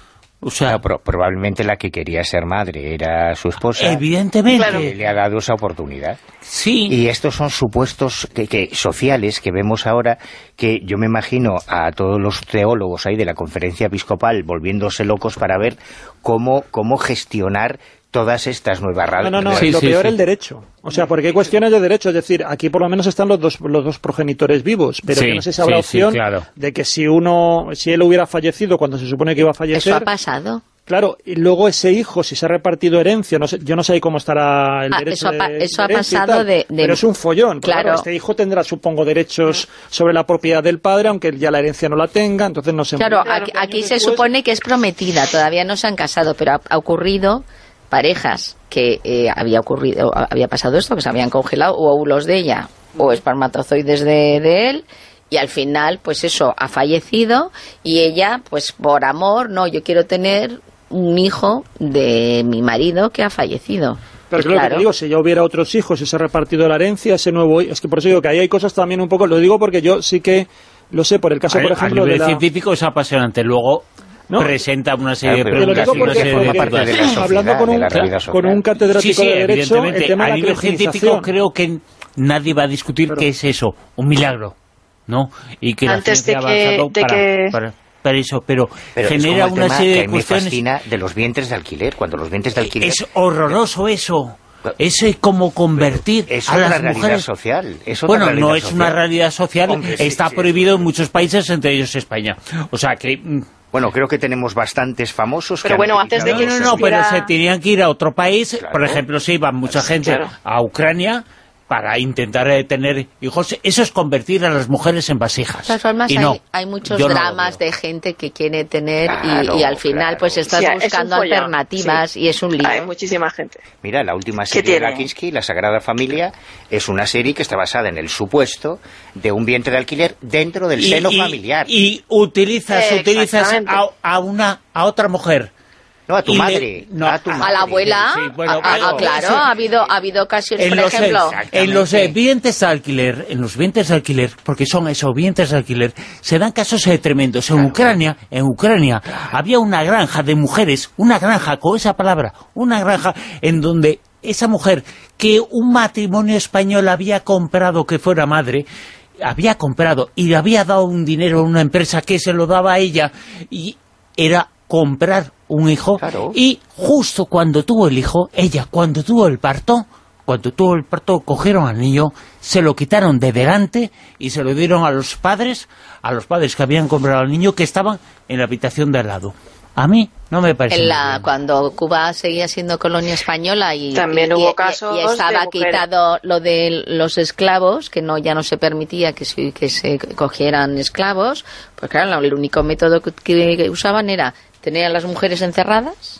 O sea, no, pero probablemente la que quería ser madre era su esposa. Evidentemente. Claro. Que le ha dado esa oportunidad. Sí. Y estos son supuestos que, que sociales que vemos ahora, que yo me imagino a todos los teólogos ahí de la conferencia episcopal volviéndose locos para ver cómo, cómo gestionar todas estas nuevas radios. No, no, no, sí, lo sí, peor sí. el derecho. O sea, porque hay cuestiones de derecho, es decir, aquí por lo menos están los dos los dos progenitores vivos, pero sí, que no sé si habrá sí, opción sí, claro. de que si uno, si él hubiera fallecido cuando se supone que iba a fallecer... Eso ha pasado. Claro, y luego ese hijo, si se ha repartido herencia, no sé, yo no sé cómo estará el ah, derecho eso ha, de, eso ha de herencia pasado tal, de, de... pero es un follón. Claro. claro. Este hijo tendrá, supongo, derechos sobre la propiedad del padre, aunque ya la herencia no la tenga, entonces no se... Claro, aquí, aquí se después... supone que es prometida, todavía no se han casado, pero ha, ha ocurrido parejas que eh, había ocurrido, había pasado esto, que se habían congelado, o óvulos de ella, o espermatozoides de, de él, y al final, pues eso, ha fallecido, y ella, pues por amor, no, yo quiero tener un hijo de mi marido que ha fallecido. Pero y claro, claro. que digo, si ya hubiera otros hijos y se ha repartido la herencia, ese nuevo... Es que por eso digo que ahí hay cosas también un poco... Lo digo porque yo sí que lo sé, por el caso, a, por ejemplo... A nivel de la... científico es apasionante, luego... ¿no? Presenta una serie claro, de preguntas porque, y una serie de, porque, de, de la sociedad, hablando con un, con un catedrático sí, sí, de Derecho, el tema a de la nivel científico creo que nadie va a discutir pero, qué es eso, un milagro, ¿no? Y que antes la ciencia de que, ha avanzado de para, que... para, para eso, pero, pero genera una serie de cuestiones... Me fascina de los vientres de alquiler, cuando los vientres de alquiler... Es horroroso eso. Es como convertir es a las realidad mujeres... social. Es otra bueno, realidad no es social. una realidad social, Hombre, sí, está sí, prohibido sí. en muchos países, entre ellos España. O sea que... Bueno, creo que tenemos bastantes famosos... Pero que bueno, han antes de no, que no, no, no, pero se tenían que ir a otro país. Claro. Por ejemplo, se iba mucha gente claro. a Ucrania para intentar eh, tener hijos. Eso es convertir a las mujeres en vasijas. De todas formas, y hay, no, hay muchos no dramas de gente que quiere tener claro, y, y al final claro. pues estás sí, buscando alternativas sí. y es un lío. Hay muchísima gente. Mira, la última serie de Lakinsky, La Sagrada Familia, es una serie que está basada en el supuesto de un vientre de alquiler dentro del y, seno y, familiar. Y utilizas, eh, utilizas a, a, una, a otra mujer. No, a tu y madre. Le, no, a tu a madre. la abuela. Sí, bueno, a, a, claro, ha habido, ha habido ocasiones, en por los, ejemplo... En los eh, vientres de alquiler, en los vientres de alquiler, porque son esos vientres de alquiler, se dan casos eh, tremendos. En claro. Ucrania, en Ucrania, había una granja de mujeres, una granja, con esa palabra, una granja en donde esa mujer, que un matrimonio español había comprado que fuera madre, había comprado y le había dado un dinero a una empresa que se lo daba a ella, y era comprar un hijo, claro. Y justo cuando tuvo el hijo, ella cuando tuvo el parto, cuando tuvo el parto, cogieron al niño, se lo quitaron de delante y se lo dieron a los padres, a los padres que habían comprado al niño, que estaban en la habitación de al lado. A mí no me parece en la, cuando Cuba seguía siendo colonia española y también y, hubo y, casos y estaba quitado lo de los esclavos, que no ya no se permitía que se, que se cogieran esclavos, pues claro, el único método que, que usaban era tener a las mujeres encerradas,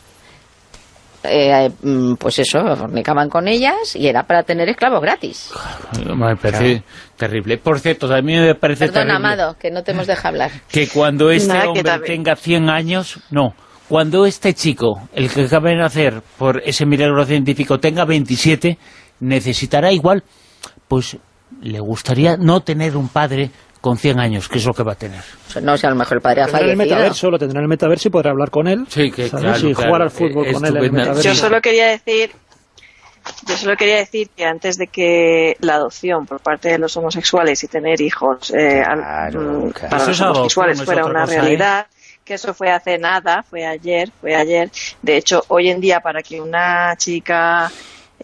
eh, pues eso, fornicaban con ellas y era para tener esclavos gratis. Me parece claro. terrible. Por cierto, también me parece Perdón, terrible... Amado, que no te hemos dejado hablar. Que cuando este Nada, hombre también... tenga cien años... No, cuando este chico, el que acaba de nacer por ese milagro científico, tenga veintisiete, necesitará igual, pues le gustaría no tener un padre con cien años, que es lo que va a tener. No sé, a lo mejor el padre ha fallecido. El metaverso, lo tendrá en el metaverso y podrá hablar con él. Sí, que claro, y claro, jugar al fútbol con él en el metaverso. Yo solo quería decir... Yo solo quería decir que antes de que la adopción por parte de los homosexuales y tener hijos eh, claro, claro. para los homosexuales fuera una cosa, realidad, ¿eh? Que eso fue hace nada, fue ayer, fue ayer. De hecho, hoy en día, para que una chica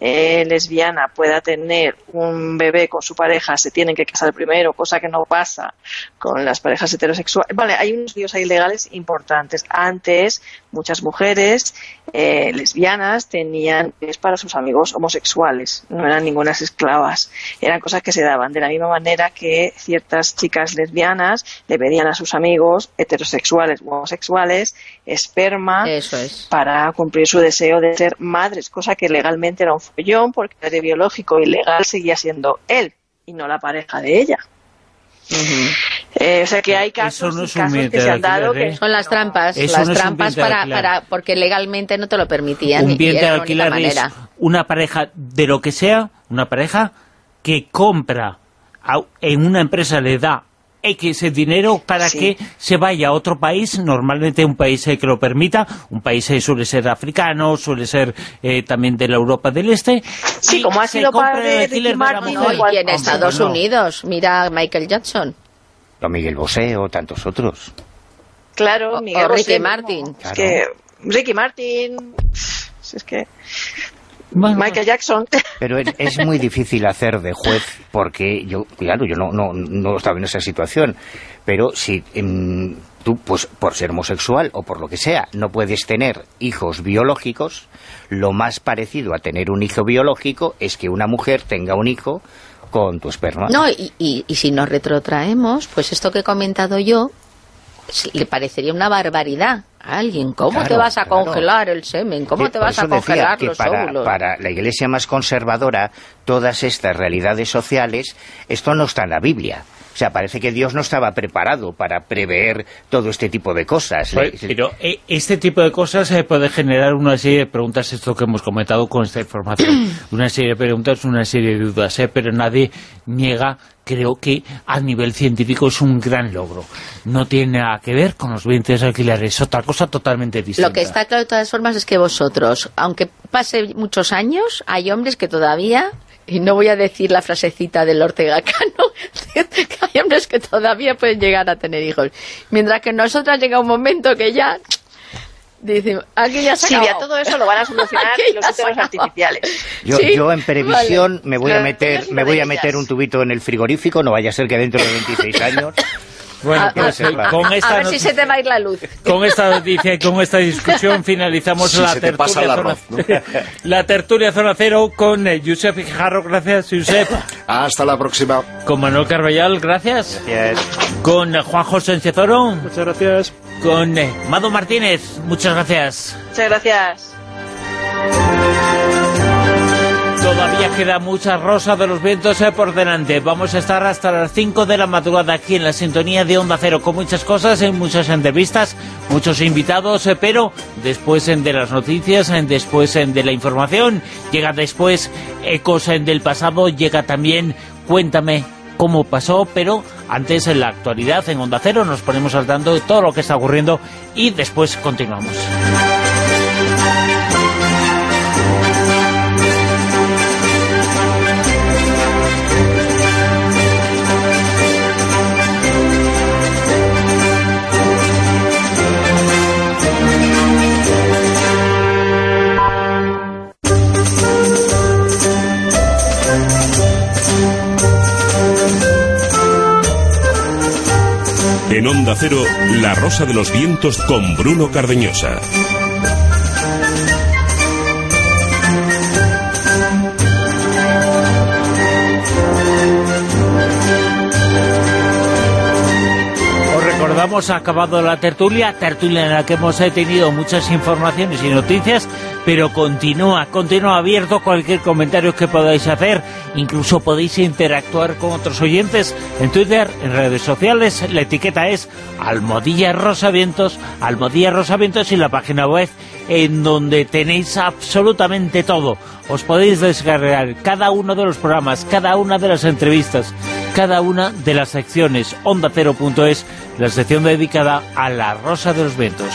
eh, lesbiana pueda tener un bebé con su pareja, se tienen que casar primero, cosa que no pasa con las parejas heterosexuales. Vale, hay unos líos ahí legales importantes. Antes, muchas mujeres eh, lesbianas tenían bebés para sus amigos homosexuales, no eran ningunas esclavas, eran cosas que se daban de la misma manera que ciertas chicas lesbianas le pedían a sus amigos heterosexuales o homosexuales esperma. Eso es. Para cumplir su deseo de ser madres, cosa que legalmente era un follón, porque el padre biológico y legal seguía siendo él y no la pareja de ella. Uh-huh. eh, o sea que hay casos, no es casos que se han dado que son las trampas, Eso las no trampas para, para porque legalmente no te lo permitían. Un bien y de era alquiler es una pareja de lo que sea, una pareja que compra a, en una empresa, le da X dinero para sí. que se vaya a otro país, normalmente un país eh, que lo permita, un país eh, suele ser africano, suele ser eh, también de la Europa del Este. Sí, como ha sido padre de Ricky Martin. No, y en Estados no. Unidos, mira Michael Jackson. O Miguel Bosé o tantos otros. Claro, o, Miguel o Ricky Bosé, Martin. Es que Ricky Martin, es que... Bueno, Michael Jackson. Pero es, es muy difícil hacer de juez porque yo, claro, yo no, no, no estaba en esa situación, pero si eh, tú, pues por ser homosexual o por lo que sea, no puedes tener hijos biológicos, lo más parecido a tener un hijo biológico es que una mujer tenga un hijo con tu esperma. No, y, y, y si nos retrotraemos, pues esto que he comentado yo, le parecería una barbaridad a alguien. ¿Cómo claro, te vas a claro. congelar el semen? ¿Cómo que, te vas a congelar que los para, óvulos? para la Iglesia más conservadora, todas estas realidades sociales, esto no está en la Biblia. O sea, parece que Dios no estaba preparado para prever todo este tipo de cosas. Pero, pero este tipo de cosas eh, puede generar una serie de preguntas, esto que hemos comentado con esta información. Una serie de preguntas, una serie de dudas, eh, pero nadie niega, creo que a nivel científico es un gran logro. No tiene nada que ver con los vientres alquilares, es otra cosa totalmente distinta. Lo que está claro de todas formas es que vosotros, aunque pase muchos años, hay hombres que todavía... Y no voy a decir la frasecita del Ortega Cano, que hay hombres que todavía pueden llegar a tener hijos. Mientras que nosotras llega un momento que ya... Dicen, aquí ya se sí, ya todo eso lo van a solucionar los úteros artificiales. Yo, ¿Sí? yo en previsión Vale. me voy a meter me voy a meter un tubito en el frigorífico, no vaya a ser que dentro de veintiséis años... Bueno, a, pues, a, con esta a ver si se te va a ir la luz. Con esta noticia y con esta discusión finalizamos si la, se te pasa tertulia el arroz, zona, ¿no? la tertulia Zona Cero con eh, Josep Guijarro. Gracias, Josep. Hasta la próxima. Con Manuel Carballal, gracias. Gracias. Con eh, Juan José Encezoro. Muchas gracias. Con eh, Mado Martínez, muchas gracias. Muchas gracias. Todavía queda mucha Rosa de los Vientos eh, por delante. Vamos a estar hasta las cinco de la madrugada aquí en la sintonía de Onda Cero con muchas cosas, en muchas entrevistas, muchos invitados, eh, pero después eh, de las noticias, eh, después eh, de la información, llega después Ecos eh, del pasado, llega también Cuéntame cómo pasó, pero antes en la actualidad en Onda Cero nos ponemos al tanto de todo lo que está ocurriendo y después continuamos. En Onda Cero, La Rosa de los Vientos con Bruno Cardeñosa. Recordamos, ha acabado la tertulia, tertulia en la que hemos tenido muchas informaciones y noticias, pero continúa, continúa abierto cualquier comentario que podáis hacer, incluso podéis interactuar con otros oyentes en Twitter, en redes sociales, la etiqueta es Almohadilla Rosavientos, Almohadilla Rosavientos y la página web en donde tenéis absolutamente todo. Os podéis descargar cada uno de los programas, cada una de las entrevistas, cada una de las secciones. Onda Cero punto es, la sección dedicada a la Rosa de los Vientos.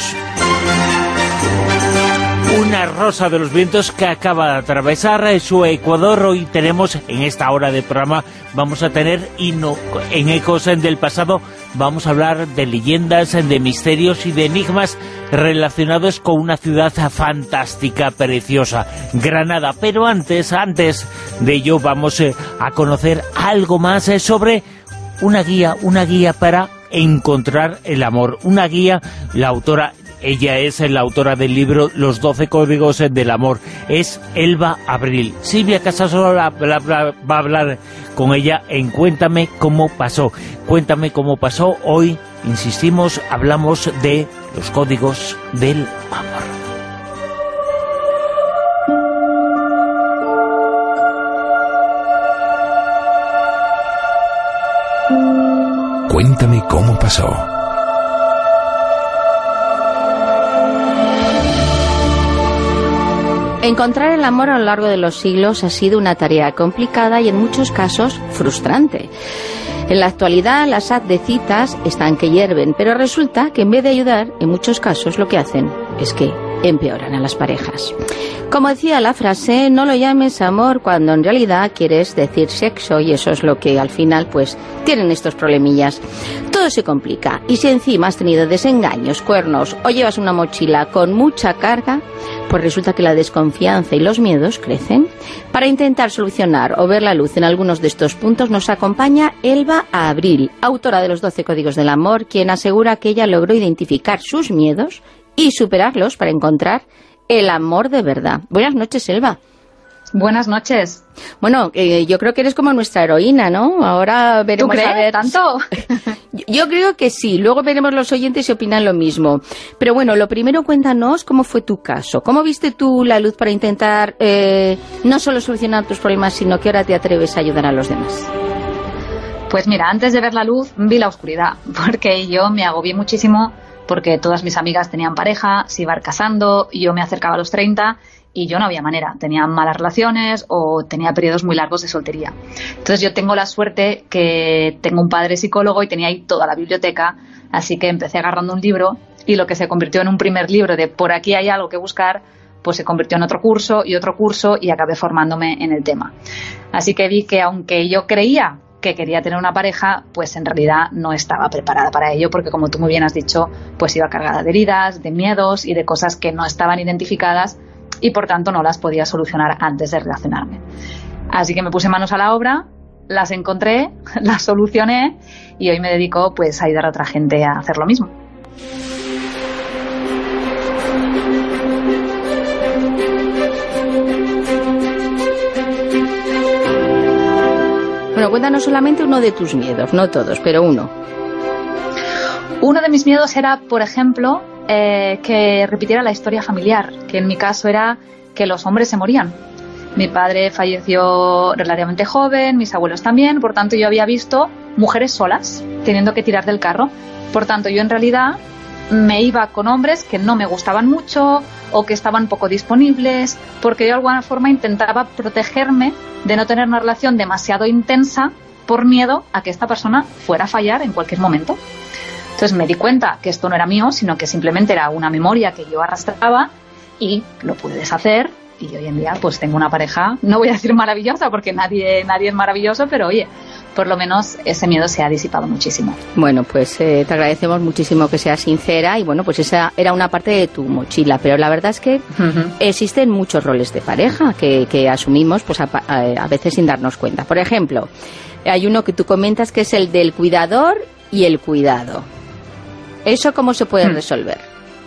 Una Rosa de los Vientos que acaba de atravesar su Ecuador. Hoy tenemos, en esta hora de programa, vamos a tener y no, en Ecos del pasado, vamos a hablar de leyendas, de misterios y de enigmas relacionados con una ciudad fantástica, preciosa, Granada. Pero antes, antes de ello vamos eh, a conocer algo más eh, sobre una guía, una guía para encontrar el amor. Una guía, la autora... Ella es la autora del libro Los doce códigos del amor. Es Elba Abril. Silvia Casasola va a hablar con ella en Cuéntame cómo pasó. Cuéntame cómo pasó. Hoy, insistimos, hablamos de los códigos del amor. Cuéntame cómo pasó. Encontrar el amor a lo largo de los siglos ha sido una tarea complicada y en muchos casos frustrante. En la actualidad las apps de citas están que hierven, pero resulta que en vez de ayudar, en muchos casos lo que hacen es que empeoran a las parejas. Como decía la frase, no lo llames amor cuando en realidad quieres decir sexo, y eso es lo que al final pues tienen estos problemillas. Todo se complica, y si encima has tenido desengaños, cuernos o llevas una mochila con mucha carga, pues resulta que la desconfianza y los miedos crecen. Para intentar solucionar o ver la luz en algunos de estos puntos nos acompaña Elba Abril, autora de los doce códigos del amor, quien asegura que ella logró identificar sus miedos y superarlos para encontrar el amor de verdad. Buenas noches, Elba. Buenas noches. Bueno, eh, yo creo que eres como nuestra heroína, ¿no? Ahora veremos. ¿Tú crees? A ver ¿Tanto? Yo creo que sí. Luego veremos los oyentes si opinan lo mismo. Pero bueno, lo primero, cuéntanos cómo fue tu caso. ¿Cómo viste tú la luz para intentar eh, no solo solucionar tus problemas, sino que ahora te atreves a ayudar a los demás? Pues mira, antes de ver la luz, vi la oscuridad, porque yo me agobié muchísimo porque todas mis amigas tenían pareja, se iban casando, y yo me acercaba a los treinta y yo no había manera. Tenía malas relaciones o tenía periodos muy largos de soltería. Entonces yo tengo la suerte que tengo un padre psicólogo y tenía ahí toda la biblioteca, así que empecé agarrando un libro y lo que se convirtió en un primer libro de por aquí hay algo que buscar, pues se convirtió en otro curso y otro curso y acabé formándome en el tema. Así que vi que aunque yo creía que quería tener una pareja, pues en realidad no estaba preparada para ello, porque como tú muy bien has dicho, pues iba cargada de heridas, de miedos y de cosas que no estaban identificadas y por tanto no las podía solucionar antes de relacionarme. Así que me puse manos a la obra, las encontré, las solucioné y hoy me dedico pues a ayudar a otra gente a hacer lo mismo. Bueno, cuéntanos solamente uno de tus miedos, no todos, pero uno. Uno de mis miedos era, por ejemplo, eh, que repitiera la historia familiar, que en mi caso era que los hombres se morían. Mi padre falleció relativamente joven, mis abuelos también, por tanto yo había visto mujeres solas, teniendo que tirar del carro. Por tanto yo en realidad me iba con hombres que no me gustaban mucho o que estaban poco disponibles, porque yo de alguna forma intentaba protegerme de no tener una relación demasiado intensa por miedo a que esta persona fuera a fallar en cualquier momento. Entonces me di cuenta que esto no era mío, sino que simplemente era una memoria que yo arrastraba y lo pude deshacer. Y hoy en día pues tengo una pareja, no voy a decir maravillosa porque nadie, nadie es maravilloso, pero oye, por lo menos ese miedo se ha disipado muchísimo. Bueno, pues eh, te agradecemos muchísimo que seas sincera y bueno, pues esa era una parte de tu mochila, pero la verdad es que uh-huh. existen muchos roles de pareja que, que asumimos pues a, a, a veces sin darnos cuenta. Por ejemplo, hay uno que tú comentas que es el del cuidador y el cuidado. ¿Eso cómo se puede uh-huh. resolver?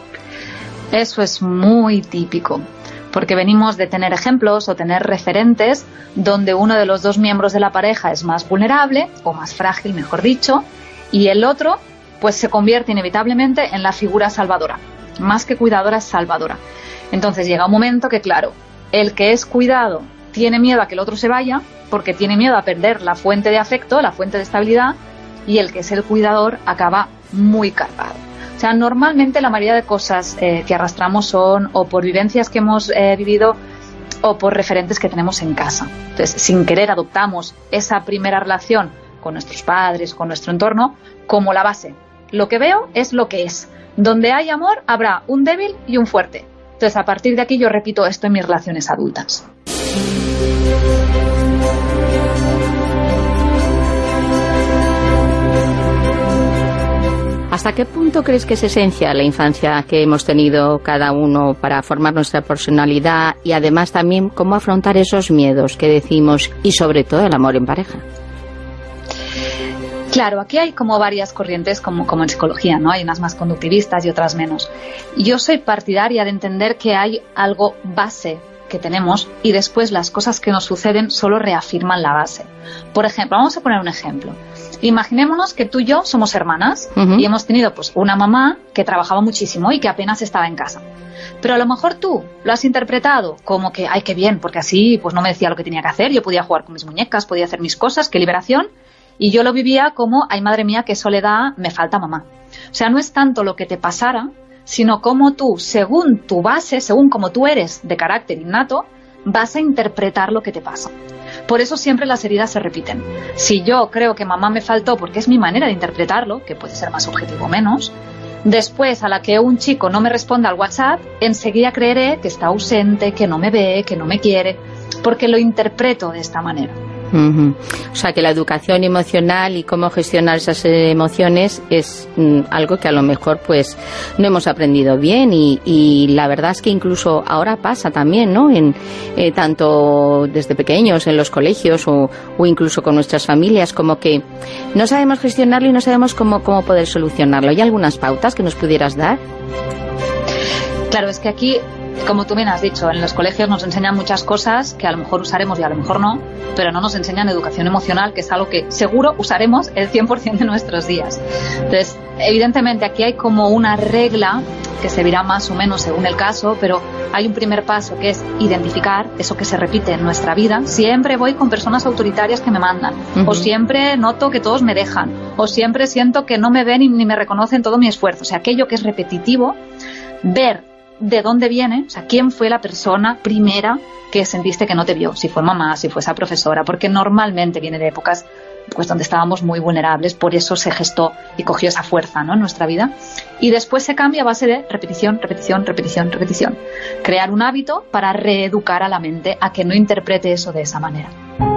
Eso es muy típico, porque venimos de tener ejemplos o tener referentes donde uno de los dos miembros de la pareja es más vulnerable o más frágil, mejor dicho, y el otro pues se convierte inevitablemente en la figura salvadora. Más que cuidadora, es salvadora. Entonces llega un momento que, claro, el que es cuidado tiene miedo a que el otro se vaya porque tiene miedo a perder la fuente de afecto, la fuente de estabilidad, y el que es el cuidador acaba muy cargado. O sea, normalmente la mayoría de cosas eh, que arrastramos son o por vivencias que hemos eh, vivido o por referentes que tenemos en casa. Entonces, sin querer adoptamos esa primera relación con nuestros padres, con nuestro entorno, como la base. Lo que veo es lo que es. Donde hay amor, habrá un débil y un fuerte. Entonces, a partir de aquí yo repito esto en mis relaciones adultas. ¿Hasta qué punto crees que es esencial la infancia que hemos tenido cada uno para formar nuestra personalidad y además también cómo afrontar esos miedos que decimos y sobre todo el amor en pareja? Claro, aquí hay como varias corrientes como, como en psicología, ¿no? Hay unas más conductivistas y otras menos. Yo soy partidaria de entender que hay algo base que tenemos y después las cosas que nos suceden solo reafirman la base. Por ejemplo, vamos a poner un ejemplo. Imaginémonos que tú y yo somos hermanas uh-huh. y hemos tenido pues una mamá que trabajaba muchísimo y que apenas estaba en casa. Pero a lo mejor tú lo has interpretado como que, ay, qué bien, porque así pues no me decía lo que tenía que hacer, yo podía jugar con mis muñecas, podía hacer mis cosas, qué liberación. Y yo lo vivía como, ay, madre mía, qué soledad, me falta mamá. O sea, no es tanto lo que te pasara, sino cómo tú, según tu base, según como tú eres de carácter innato, vas a interpretar lo que te pasa. Por eso siempre las heridas se repiten. Si yo creo que mamá me faltó porque es mi manera de interpretarlo, que puede ser más objetivo o menos, después a la que un chico no me responda al WhatsApp, enseguida creeré que está ausente, que no me ve, que no me quiere, porque lo interpreto de esta manera. Uh-huh. O sea que la educación emocional y cómo gestionar esas emociones es mm, algo que a lo mejor pues no hemos aprendido bien y, y la verdad es que incluso ahora pasa también, ¿no? En, eh, tanto desde pequeños en los colegios o, o incluso con nuestras familias, como que no sabemos gestionarlo y no sabemos cómo, cómo poder solucionarlo. ¿Hay algunas pautas que nos pudieras dar? Claro, es que aquí, como tú bien has dicho, en los colegios nos enseñan muchas cosas que a lo mejor usaremos y a lo mejor no, pero no nos enseñan educación emocional, que es algo que seguro usaremos el cien por ciento de nuestros días. Entonces, evidentemente aquí hay como una regla que servirá más o menos según el caso, pero hay un primer paso que es identificar eso que se repite en nuestra vida. Siempre voy con personas autoritarias que me mandan, uh-huh. o siempre noto que todos me dejan, o siempre siento que no me ven ni, ni me reconocen todo mi esfuerzo. O sea, aquello que es repetitivo, ver de dónde viene, o sea, quién fue la persona primera que sentiste que no te vio, si fue mamá, si fue esa profesora, porque normalmente viene de épocas pues donde estábamos muy vulnerables, por eso se gestó y cogió esa fuerza, ¿no?, en nuestra vida, y después se cambia a base de repetición, repetición, repetición, repetición, crear un hábito para reeducar a la mente a que no interprete eso de esa manera.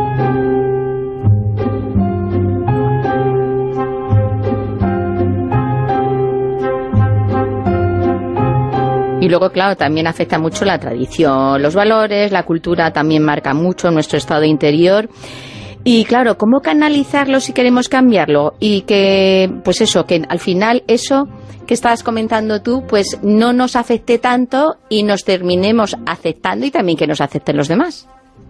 Y luego, claro, también afecta mucho la tradición, los valores, la cultura también marca mucho nuestro estado interior. Y claro, ¿cómo canalizarlo si queremos cambiarlo? Y que, pues eso, que al final eso que estabas comentando tú, pues no nos afecte tanto y nos terminemos aceptando y también que nos acepten los demás.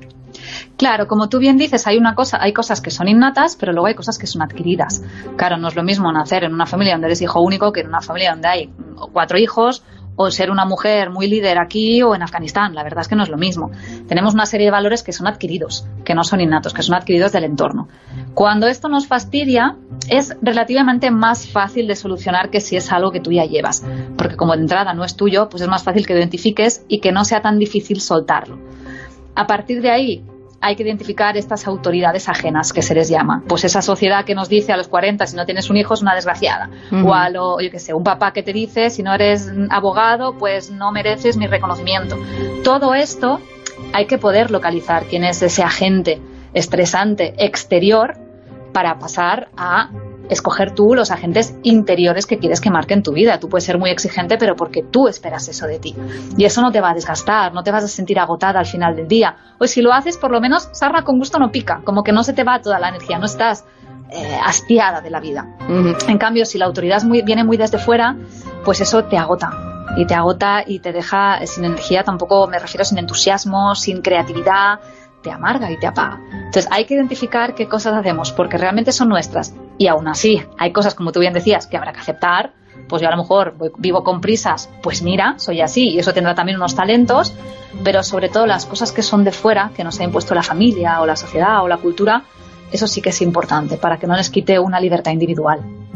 Claro, como tú bien dices, hay una cosa, hay cosas que son innatas, pero luego hay cosas que son adquiridas. Claro, no es lo mismo nacer en una familia donde eres hijo único que en una familia donde hay cuatro hijos, o ser una mujer muy líder aquí o en Afganistán. La verdad es que no es lo mismo. Tenemos una serie de valores que son adquiridos, que no son innatos, que son adquiridos del entorno. Cuando esto nos fastidia, es relativamente más fácil de solucionar que si es algo que tú ya llevas, porque como de entrada no es tuyo, pues es más fácil que lo identifiques y que no sea tan difícil soltarlo. A partir de ahí, hay que identificar estas autoridades ajenas, que se les llama. Pues esa sociedad que nos dice a los cuarenta, si no tienes un hijo es una desgraciada. Uh-huh. O a lo, yo qué sé, un papá que te dice, si no eres abogado, pues no mereces mi reconocimiento. Todo esto hay que poder localizar quién es ese agente estresante exterior para pasar a escoger tú los agentes interiores que quieres que marquen tu vida. Tú puedes ser muy exigente, pero porque tú esperas eso de ti. Y eso no te va a desgastar, no te vas a sentir agotada al final del día. O si lo haces, por lo menos, sarna con gusto no pica, como que no se te va toda la energía, no estás eh, hastiada de la vida. Uh-huh. En cambio, si la autoridad muy, viene muy desde fuera, pues eso te agota. Y te agota y te deja sin energía, tampoco me refiero sin entusiasmo, sin creatividad, te amarga y te apaga. Entonces hay que identificar qué cosas hacemos porque realmente son nuestras y aún así hay cosas, como tú bien decías, que habrá que aceptar. Pues yo a lo mejor voy, vivo con prisas, pues mira, soy así y eso tendrá también unos talentos, pero sobre todo las cosas que son de fuera, que nos ha impuesto la familia o la sociedad o la cultura, eso sí que es importante para que no les quite una libertad individual.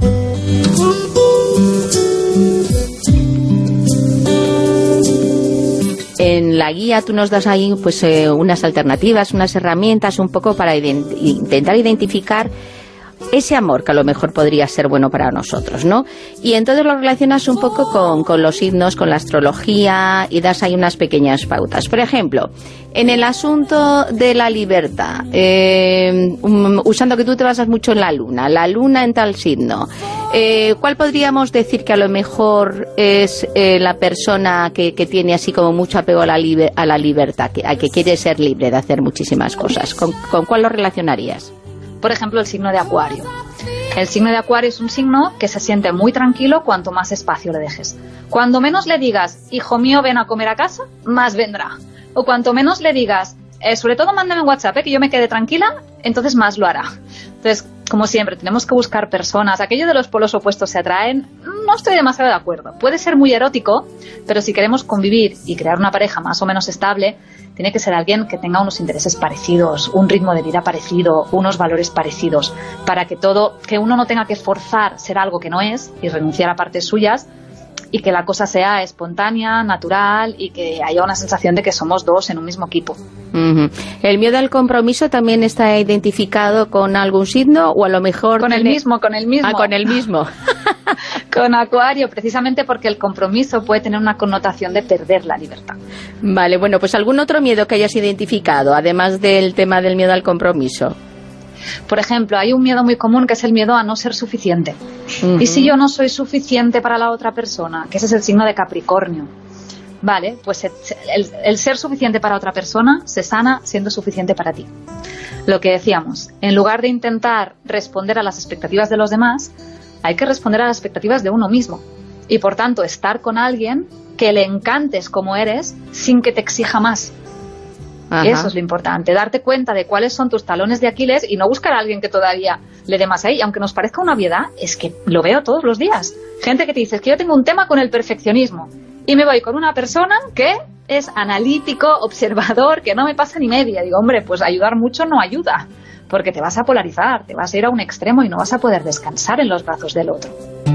En la guía tú nos das ahí pues eh, unas alternativas, unas herramientas un poco para ident- intentar identificar ese amor que a lo mejor podría ser bueno para nosotros, ¿no? Y entonces lo relacionas un poco con, con los signos, con la astrología, y das ahí unas pequeñas pautas. Por ejemplo, en el asunto de la libertad, eh, um, usando que tú te basas mucho en la luna, la luna en tal signo, eh, ¿cuál podríamos decir que a lo mejor es eh, la persona que, que tiene así como mucho apego a la, liber, a la libertad, que, a que quiere ser libre de hacer muchísimas cosas? ¿Con, con cuál lo relacionarías? Por ejemplo, el signo de Acuario. El signo de Acuario es un signo que se siente muy tranquilo cuanto más espacio le dejes. Cuando menos le digas, hijo mío, ven a comer a casa, más vendrá. O cuanto menos le digas, eh, sobre todo mándame un WhatsApp, eh, que yo me quede tranquila, entonces más lo hará. Entonces, como siempre, tenemos que buscar personas. Aquello de los polos opuestos se atraen, no estoy demasiado de acuerdo. Puede ser muy erótico, pero si queremos convivir y crear una pareja más o menos estable, tiene que ser alguien que tenga unos intereses parecidos, un ritmo de vida parecido, unos valores parecidos, para que todo, que uno no tenga que forzar ser algo que no es y renunciar a partes suyas, y que la cosa sea espontánea, natural, y que haya una sensación de que somos dos en un mismo equipo. Uh-huh. ¿El miedo al compromiso también está identificado con algún signo, o a lo mejor con tiene... el mismo, con el mismo? Ah, con el mismo. Con Acuario, precisamente porque el compromiso puede tener una connotación de perder la libertad. Vale, bueno, pues algún otro miedo que hayas identificado, además del tema del miedo al compromiso. Por ejemplo, hay un miedo muy común que es el miedo a no ser suficiente. Uh-huh. ¿Y si yo no soy suficiente para la otra persona? Que ese es el signo de Capricornio. Vale, pues el, el ser suficiente para otra persona se sana siendo suficiente para ti. Lo que decíamos, en lugar de intentar responder a las expectativas de los demás, hay que responder a las expectativas de uno mismo. Y por tanto, estar con alguien que le encantes como eres sin que te exija más. Ajá. Eso es lo importante, darte cuenta de cuáles son tus talones de Aquiles y no buscar a alguien que todavía le dé más ahí. Aunque nos parezca una obviedad, es que lo veo todos los días. Gente que te dice, es que yo tengo un tema con el perfeccionismo y me voy con una persona que es analítico, observador, que no me pasa ni media. Digo, hombre, pues ayudar mucho no ayuda, porque te vas a polarizar, te vas a ir a un extremo y no vas a poder descansar en los brazos del otro.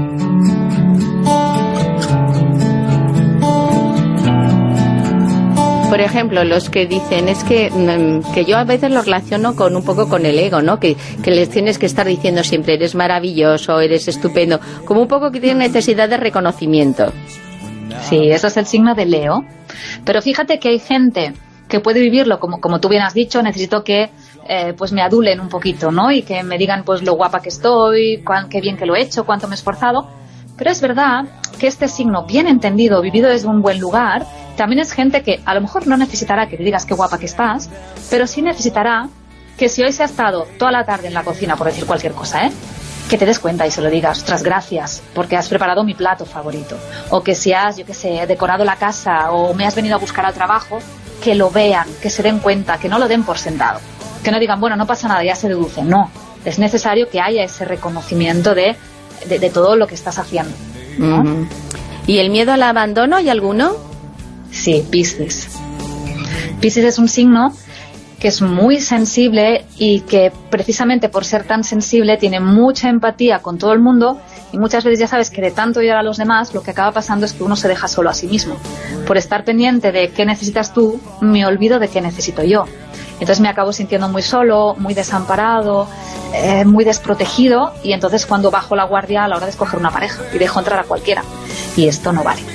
Por ejemplo, los que dicen, es que, que yo a veces lo relaciono con un poco con el ego, ¿no? Que, que les tienes que estar diciendo siempre, eres maravilloso, eres estupendo, como un poco que tienen necesidad de reconocimiento. Sí, eso es el signo de Leo. Pero fíjate que hay gente que puede vivirlo, como, como tú bien has dicho, necesito que eh, pues me adulen un poquito, ¿no? Y que me digan pues lo guapa que estoy, cuán, qué bien que lo he hecho, cuánto me he esforzado. Pero es verdad que este signo, bien entendido, vivido desde un buen lugar, también es gente que a lo mejor no necesitará que te digas qué guapa que estás, pero sí necesitará que si hoy se ha estado toda la tarde en la cocina, por decir cualquier cosa, ¿eh? que te des cuenta y se lo digas, ostras, gracias, porque has preparado mi plato favorito. O que si has, yo qué sé, decorado la casa o me has venido a buscar al trabajo, que lo vean, que se den cuenta, que no lo den por sentado. Que no digan, bueno, no pasa nada, ya se deduce. No, es necesario que haya ese reconocimiento de, de, de todo lo que estás haciendo, ¿no? Uh-huh. ¿Y el miedo al abandono, hay alguno? Sí, Piscis. Piscis es un signo que es muy sensible y que precisamente por ser tan sensible tiene mucha empatía con todo el mundo, y muchas veces ya sabes que de tanto ayudar a los demás lo que acaba pasando es que uno se deja solo a sí mismo. Por estar pendiente de qué necesitas tú, me olvido de qué necesito yo. Entonces me acabo sintiendo muy solo, muy desamparado, eh, muy desprotegido, y entonces cuando bajo la guardia a la hora de escoger una pareja y dejo entrar a cualquiera. Y esto no vale.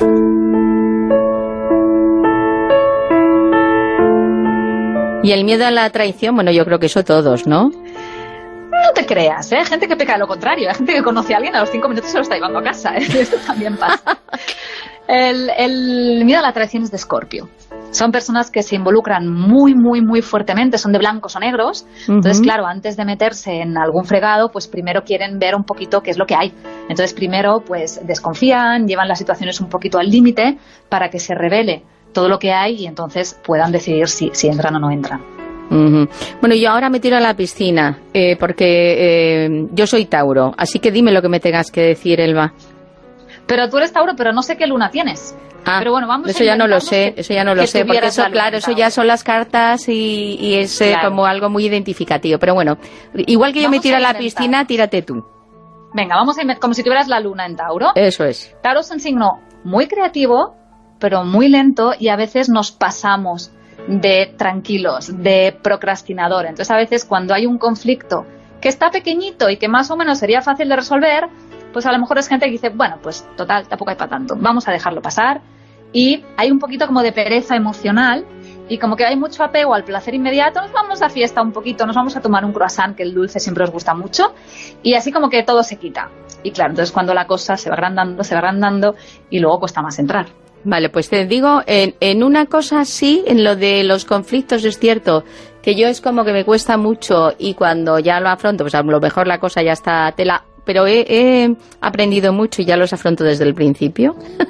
Y el miedo a la traición, bueno, yo creo que eso todos, ¿no? No te creas, ¿eh? Hay gente que peca de lo contrario. Hay gente que conoce a alguien a los cinco minutos se lo está llevando a casa, ¿eh? Esto también pasa. El, el miedo a la traición es de Escorpio. Son personas que se involucran muy, muy, muy fuertemente, son de blancos o negros. Entonces, uh-huh. claro, antes de meterse en algún fregado, pues primero quieren ver un poquito qué es lo que hay. Entonces, primero, pues desconfían, llevan las situaciones un poquito al límite para que se revele todo lo que hay y entonces puedan decidir si, si entran o no entran. Uh-huh. Bueno, yo ahora me tiro a la piscina, eh, porque eh, yo soy Tauro, así que dime lo que me tengas que decir, Elba. Pero tú eres Tauro, pero no sé qué luna tienes. Ah, pero bueno, vamos eso ya no lo sé, eso ya no lo sé, porque eso, claro, eso ya son las cartas y, y es eh, claro. como algo muy identificativo. Pero bueno, igual que yo vamos me tiro a, a la piscina, tírate tú. Venga, vamos a inventar, como si tuvieras la luna en Tauro. Eso es. Tauro es un signo muy creativo, pero muy lento, y a veces nos pasamos de tranquilos, de procrastinador. Entonces a veces cuando hay un conflicto que está pequeñito y que más o menos sería fácil de resolver, pues a lo mejor es gente que dice, bueno, pues total, tampoco hay para tanto, vamos a dejarlo pasar. Y hay un poquito como de pereza emocional y como que hay mucho apego al placer inmediato, nos vamos a fiesta un poquito, nos vamos a tomar un croissant, que el dulce siempre os gusta mucho, y así como que todo se quita. Y claro, entonces cuando la cosa se va agrandando, se va agrandando y luego cuesta más entrar. Vale, pues te digo, en, en una cosa sí, en lo de los conflictos es cierto que yo es como que me cuesta mucho y cuando ya lo afronto, pues a lo mejor la cosa ya está tela, pero he, he aprendido mucho y ya los afronto desde el principio.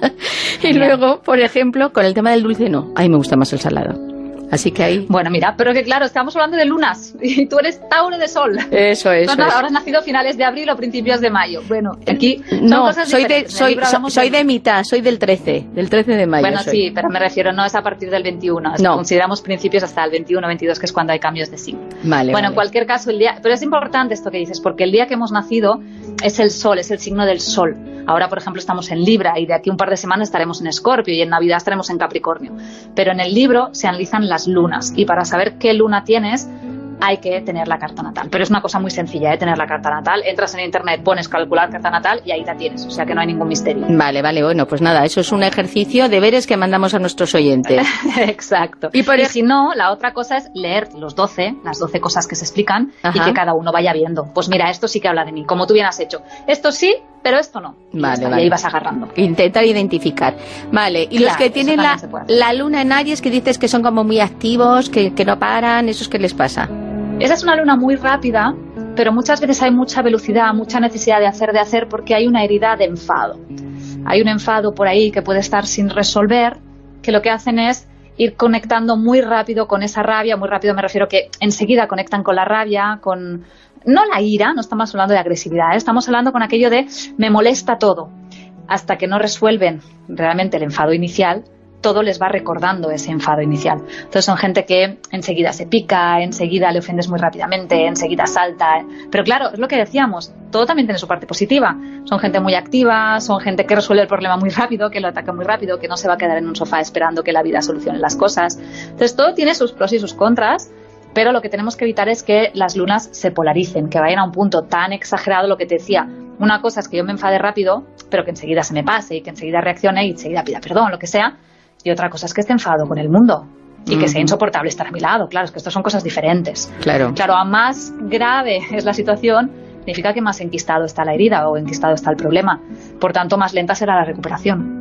Y luego, por ejemplo, con el tema del dulce no, a mí me gusta más el salado. Así que ahí... Bueno, mira, pero que claro, estamos hablando de lunas y tú eres Tauro de Sol. Eso, eso. Entonces, es. ahora has nacido a finales de abril o principios de mayo. Bueno, aquí son no, cosas soy de, soy, soy, soy de mitad, soy del trece, del trece de mayo. Bueno, soy. sí, pero me refiero, no es a partir del veintiuno, es no. Consideramos principios hasta el veintiuno, veintidós, que es cuando hay cambios de signo. Vale, bueno, vale. En cualquier caso, el día... Pero es importante esto que dices, porque el día que hemos nacido es el Sol, es el signo del Sol. Ahora, por ejemplo, estamos en Libra y de aquí un par de semanas estaremos en Escorpio y en Navidad estaremos en Capricornio. Pero en el libro se analizan las lunas y para saber qué luna tienes hay que tener la carta natal. Pero es una cosa muy sencilla, ¿eh? Tener la carta natal. Entras en internet, pones calcular carta natal y ahí la tienes. O sea que no hay ningún misterio. Vale, vale, bueno, pues nada, eso es un ejercicio, deberes que mandamos a nuestros oyentes. Exacto. Y, por y si no, la otra cosa es leer los doce, las doce cosas que se explican. Ajá. Y que cada uno vaya viendo. Pues mira, esto sí que habla de mí, como tú bien has hecho. Esto sí, pero esto no. Y, vale, vale. y ahí vas agarrando. Intentar identificar. Vale, y claro, los que tienen la, la luna en Aries, que dices que son como muy activos, que, que no paran, ¿esos qué les pasa? Esa es una luna muy rápida, pero muchas veces hay mucha velocidad, mucha necesidad de hacer, de hacer, porque hay una herida de enfado. Hay un enfado por ahí que puede estar sin resolver, que lo que hacen es ir conectando muy rápido con esa rabia. Muy rápido me refiero que enseguida conectan con la rabia, con... No la ira, no estamos hablando de agresividad, ¿eh? Estamos hablando con aquello de me molesta todo. Hasta que no resuelven realmente el enfado inicial, todo les va recordando ese enfado inicial. Entonces son gente que enseguida se pica, enseguida le ofendes muy rápidamente, enseguida salta. Pero claro, es lo que decíamos, todo también tiene su parte positiva. Son gente muy activa, son gente que resuelve el problema muy rápido, que lo ataca muy rápido, que no se va a quedar en un sofá esperando que la vida solucione las cosas. Entonces todo tiene sus pros y sus contras, pero lo que tenemos que evitar es que las lunas se polaricen, que vayan a un punto tan exagerado, lo que te decía. Una cosa es que yo me enfade rápido, pero que enseguida se me pase y que enseguida reaccione y enseguida pida perdón, lo que sea. Y otra cosa es que esté enfadado con el mundo y que uh-huh. sea insoportable estar a mi lado. Claro, es que estas son cosas diferentes. Claro. Claro, a más grave es la situación, significa que más enquistado está la herida o enquistado está el problema. Por tanto, más lenta será la recuperación.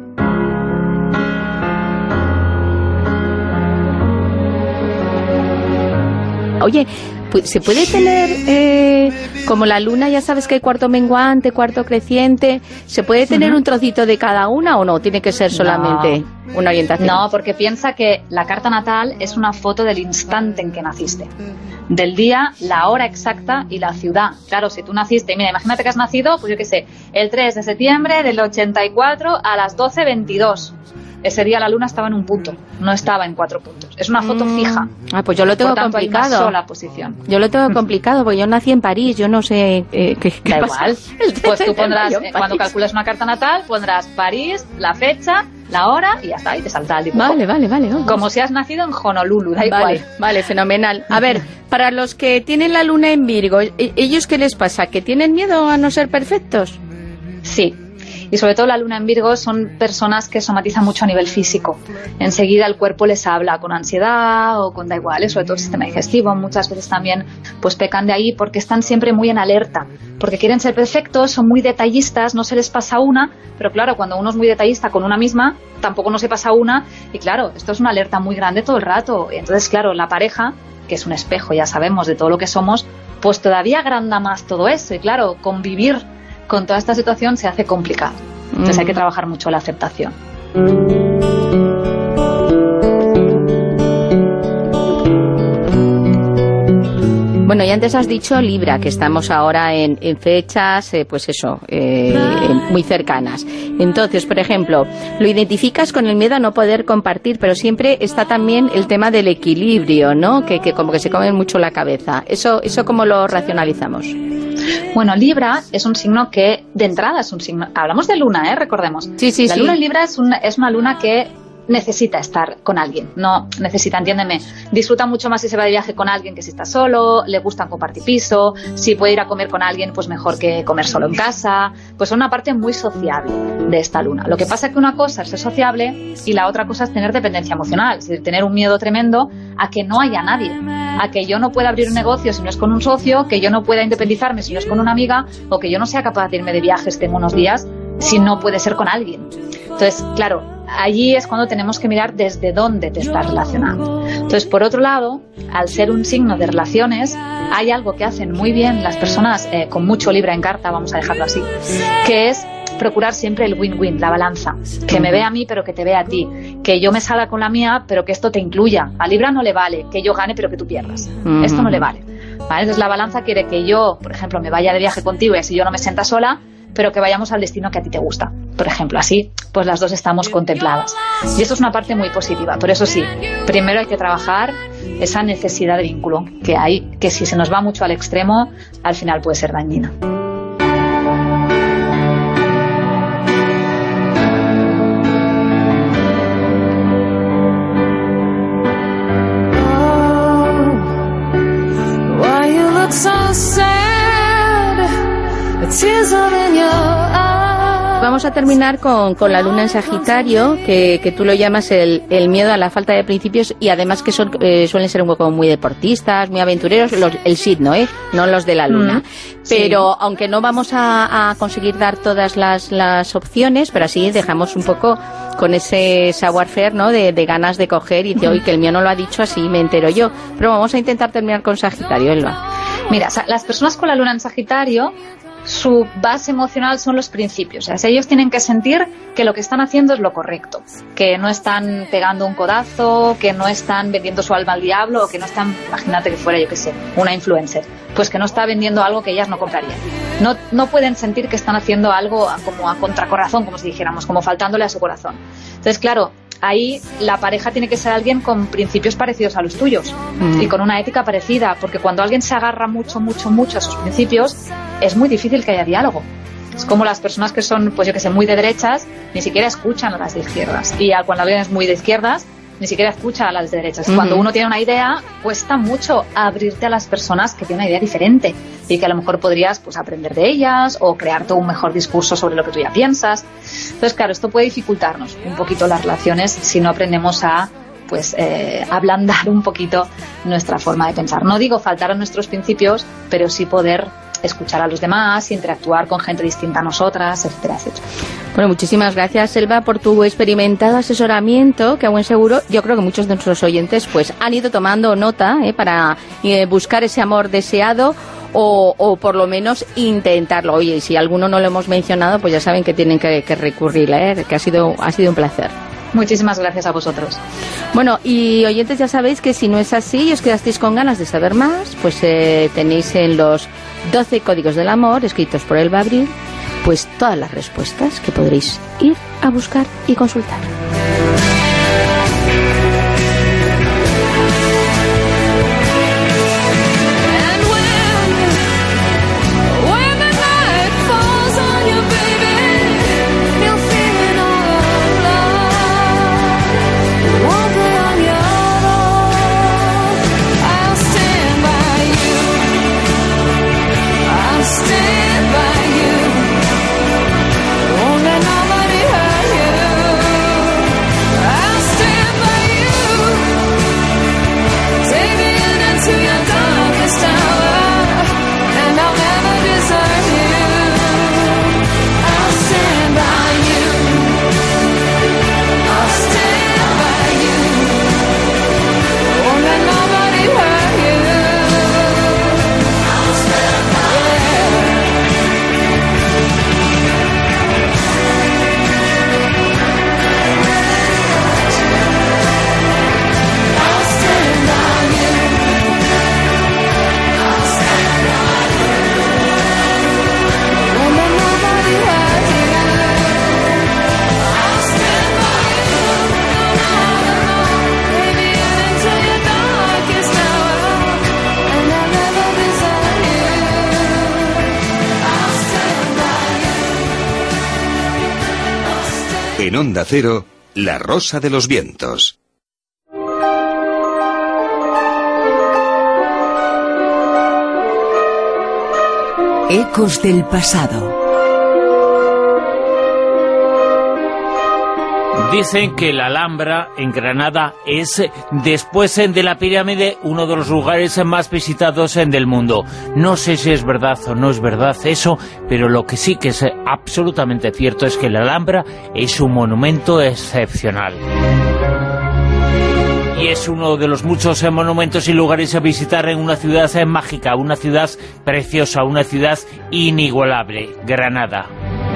Oye, ¿se puede tener, eh, como la luna, ya sabes que hay cuarto menguante, cuarto creciente, ¿se puede tener uh-huh. un trocito de cada una o no? ¿Tiene que ser solamente no. una orientación? No, porque piensa que la carta natal es una foto del instante en que naciste. Del día, la hora exacta y la ciudad. Claro, si tú naciste, mira, imagínate que has nacido, pues yo qué sé, el tres de septiembre del ochenta y cuatro a las doce veintidós. Ese día la luna estaba en un punto, no estaba en cuatro puntos. Es una foto mm. fija. Ah, pues yo lo tengo Por tanto, complicado. Hay una sola posición. Yo lo tengo complicado porque yo nací en París, yo no sé eh, qué, qué Da pasa. igual. Pues tú pondrás, eh, cuando calcules una carta natal, pondrás París, la fecha, la hora y ya está, y te salta el dibujo. Vale, vale, vale. Vamos. Como si has nacido en Honolulu, da vale, igual. Vale, fenomenal. A ver, para los que tienen la luna en Virgo, ¿ellos qué les pasa? ¿Que tienen miedo a no ser perfectos? Sí. Y sobre todo la luna en Virgo son personas que somatizan mucho a nivel físico. Enseguida el cuerpo les habla con ansiedad o con da igual, sobre todo el sistema digestivo. Muchas veces también pues pecan de ahí porque están siempre muy en alerta, porque quieren ser perfectos, son muy detallistas, no se les pasa una, pero claro, cuando uno es muy detallista con una misma, tampoco no se pasa una, y claro, esto es una alerta muy grande todo el rato. Y entonces, claro, la pareja, que es un espejo, ya sabemos, de todo lo que somos, pues todavía agranda más todo eso, y claro, convivir con toda esta situación se hace complicado. Entonces mm. hay que trabajar mucho la aceptación. Bueno, y antes has dicho Libra, que estamos ahora en, en fechas, eh, pues eso, eh, muy cercanas. Entonces, por ejemplo, lo identificas con el miedo a no poder compartir, pero siempre está también el tema del equilibrio, ¿no? Que, que como que se come mucho la cabeza. ¿Eso, eso cómo lo racionalizamos? Bueno, Libra es un signo que, de entrada, es un signo... Hablamos de luna, ¿eh? Recordemos. Sí, sí, la sí. luna en Libra es una, es una luna que necesita estar con alguien, no necesita, entiéndeme, disfruta mucho más si se va de viaje con alguien que si está solo, le gusta compartir piso, si puede ir a comer con alguien, pues mejor que comer solo en casa, pues son una parte muy sociable de esta luna. Lo que pasa es que una cosa es ser sociable y la otra cosa es tener dependencia emocional, es decir, tener un miedo tremendo a que no haya nadie, a que yo no pueda abrir un negocio si no es con un socio, que yo no pueda independizarme si no es con una amiga, o que yo no sea capaz de irme de viajes tengo unos días si no puede ser con alguien. Entonces, claro, allí es cuando tenemos que mirar desde dónde te estás relacionando. Entonces, por otro lado, al ser un signo de relaciones, hay algo que hacen muy bien las personas eh, con mucho Libra en carta, vamos a dejarlo así, que es procurar siempre el win-win, la balanza, que me vea a mí pero que te vea a ti, que yo me salga con la mía pero que esto te incluya. A Libra no le vale que yo gane pero que tú pierdas, mm. esto no le vale, ¿vale? Entonces la balanza quiere que yo, por ejemplo, me vaya de viaje contigo y así yo no me sienta sola, pero que vayamos al destino que a ti te gusta, por ejemplo, así pues las dos estamos contempladas, y esto es una parte muy positiva. Por eso sí, primero hay que trabajar esa necesidad de vínculo que hay, que si se nos va mucho al extremo, al final puede ser dañina. Vamos a terminar con, con la luna en Sagitario, que, que tú lo llamas el, el miedo a la falta de principios, y además que son, eh, suelen ser un poco muy deportistas, muy aventureros, los, el signo, ¿eh? No los de la luna. Mm, pero sí. Aunque no vamos a, a conseguir dar todas las, las opciones, pero así dejamos un poco con ese savoir-faire, ¿no? De, de ganas de coger y de hoy que el mío no lo ha dicho, así me entero yo. Pero vamos a intentar terminar con Sagitario, Elba. Mira, las personas con la luna en Sagitario, su base emocional son los principios. O sea, ellos tienen que sentir que lo que están haciendo es lo correcto, que no están pegando un codazo, que no están vendiendo su alma al diablo, o que no están, imagínate que fuera, yo qué sé, una influencer, pues que no está vendiendo algo que ellas no comprarían. No, no pueden sentir que están haciendo algo como a contracorazón, como si dijéramos, como faltándole a su corazón. Entonces, claro, ahí la pareja tiene que ser alguien con principios parecidos a los tuyos mm. y con una ética parecida, porque cuando alguien se agarra mucho, mucho, mucho a sus principios, es muy difícil que haya diálogo. Es como las personas que son, pues yo que sé, muy de derechas, ni siquiera escuchan a las de izquierdas, y cuando alguien es muy de izquierdas, ni siquiera escucha a las de derechas. Uh-huh. Cuando uno tiene una idea, cuesta mucho abrirte a las personas que tienen una idea diferente y que a lo mejor podrías pues aprender de ellas o crearte un mejor discurso sobre lo que tú ya piensas. Entonces, claro, esto puede dificultarnos un poquito las relaciones si no aprendemos a pues eh, ablandar un poquito nuestra forma de pensar. No digo faltar a nuestros principios, pero sí poder escuchar a los demás, interactuar con gente distinta a nosotras, etcétera, etcétera. Bueno, muchísimas gracias, Selva, por tu experimentado asesoramiento, que a buen seguro yo creo que muchos de nuestros oyentes pues han ido tomando nota eh, para eh, buscar ese amor deseado o, o por lo menos intentarlo. Oye, y si alguno no lo hemos mencionado, pues ya saben que tienen que, que recurrir, eh, que ha sido, ha sido un placer. Muchísimas gracias a vosotros. Bueno, y oyentes, ya sabéis que si no es así y os quedasteis con ganas de saber más, pues eh, tenéis en los doce códigos del amor, escritos por Elba Abril, pues todas las respuestas que podréis ir a buscar y consultar. En Onda Cero, La Rosa de los Vientos. Ecos del pasado. Dicen que la Alhambra en Granada es, después de la pirámide, uno de los lugares más visitados del mundo. No sé si es verdad o no es verdad eso, pero lo que sí que es absolutamente cierto es que la Alhambra es un monumento excepcional. Y es uno de los muchos monumentos y lugares a visitar en una ciudad mágica, una ciudad preciosa, una ciudad inigualable, Granada.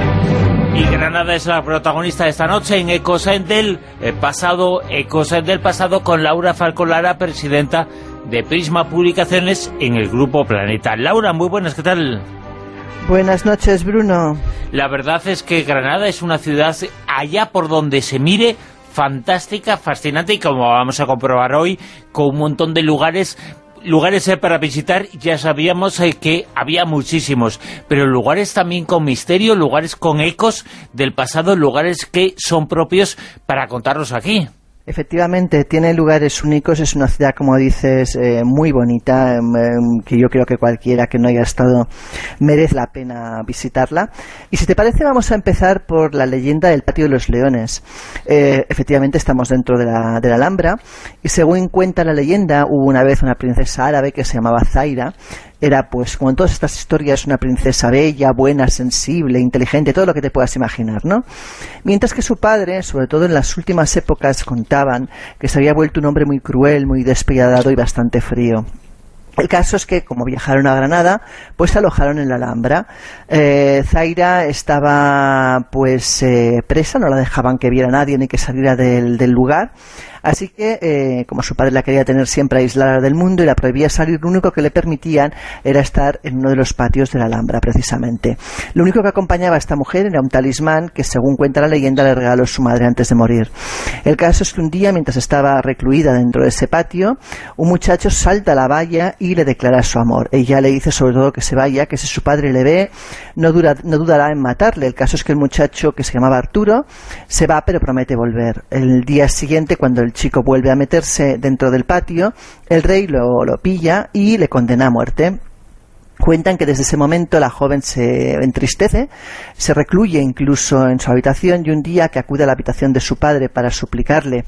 Y Granada es la protagonista de esta noche en Ecos del pasado, Ecos del pasado, con Laura Falcolara, presidenta de Prisma Publicaciones en el Grupo Planeta. Laura, muy buenas, ¿qué tal? Buenas noches, Bruno. La verdad es que Granada es una ciudad, allá por donde se mire, fantástica, fascinante, y como vamos a comprobar hoy, con un montón de lugares... Lugares eh, para visitar, ya sabíamos eh, que había muchísimos, pero lugares también con misterio, lugares con ecos del pasado, lugares que son propios para contarlos aquí. Efectivamente, tiene lugares únicos, es una ciudad, como dices, eh, muy bonita, eh, que yo creo que cualquiera que no haya estado merece la pena visitarla. Y si te parece, vamos a empezar por la leyenda del Patio de los Leones. Eh, efectivamente, estamos dentro de la, de la Alhambra, y según cuenta la leyenda, hubo una vez una princesa árabe que se llamaba Zaira. Era, pues, como en todas estas historias, una princesa bella, buena, sensible, inteligente, todo lo que te puedas imaginar, ¿no? Mientras que su padre, sobre todo en las últimas épocas, contaban que se había vuelto un hombre muy cruel, muy despiadado y bastante frío. El caso es que, como viajaron a Granada, pues se alojaron en la Alhambra. Eh, Zaira estaba, pues, eh, presa, no la dejaban que viera a nadie ni que saliera del, del lugar. Así que, eh, como su padre la quería tener siempre aislada del mundo y la prohibía salir, lo único que le permitían era estar en uno de los patios de la Alhambra, precisamente. Lo único que acompañaba a esta mujer era un talismán que, según cuenta la leyenda, le regaló su madre antes de morir. El caso es que un día, mientras estaba recluida dentro de ese patio, un muchacho salta a la valla y le declara su amor. Ella le dice, sobre todo, que se vaya, que si su padre le ve, no, dura, no dudará en matarle. El caso es que el muchacho, que se llamaba Arturo, se va, pero promete volver. El día siguiente, cuando el chico vuelve a meterse dentro del patio, el rey lo, lo pilla y le condena a muerte. Cuentan que desde ese momento la joven se entristece, se recluye incluso en su habitación, y un día que acude a la habitación de su padre para suplicarle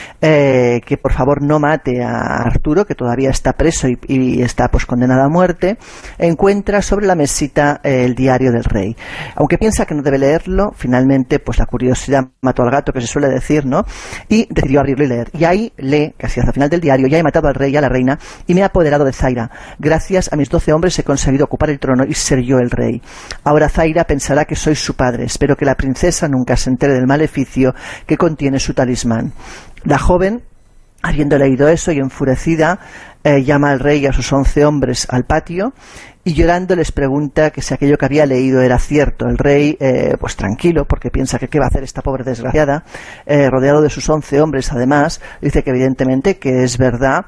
eh, que por favor no mate a Arturo, que todavía está preso y, y está pues condenado a muerte, encuentra sobre la mesita eh, el diario del rey. Aunque piensa que no debe leerlo, finalmente pues la curiosidad mató al gato, que se suele decir, ¿no? Y decidió abrirlo y leer. Y ahí lee, casi hacia el final del diario: ya he matado al rey y a la reina y me he apoderado de Zaira. Gracias a mis doce hombres he conseguido ocupar el trono y ser yo el rey. Ahora Zaira pensará que soy su padre. Espero que la princesa nunca se entere del maleficio que contiene su talismán. La joven, habiendo leído eso y enfurecida, eh, llama al rey y a sus once hombres al patio y llorando les pregunta que si aquello que había leído era cierto. El rey, eh, pues tranquilo, porque piensa que qué va a hacer esta pobre desgraciada, eh, rodeado de sus once hombres además, dice que evidentemente que es verdad,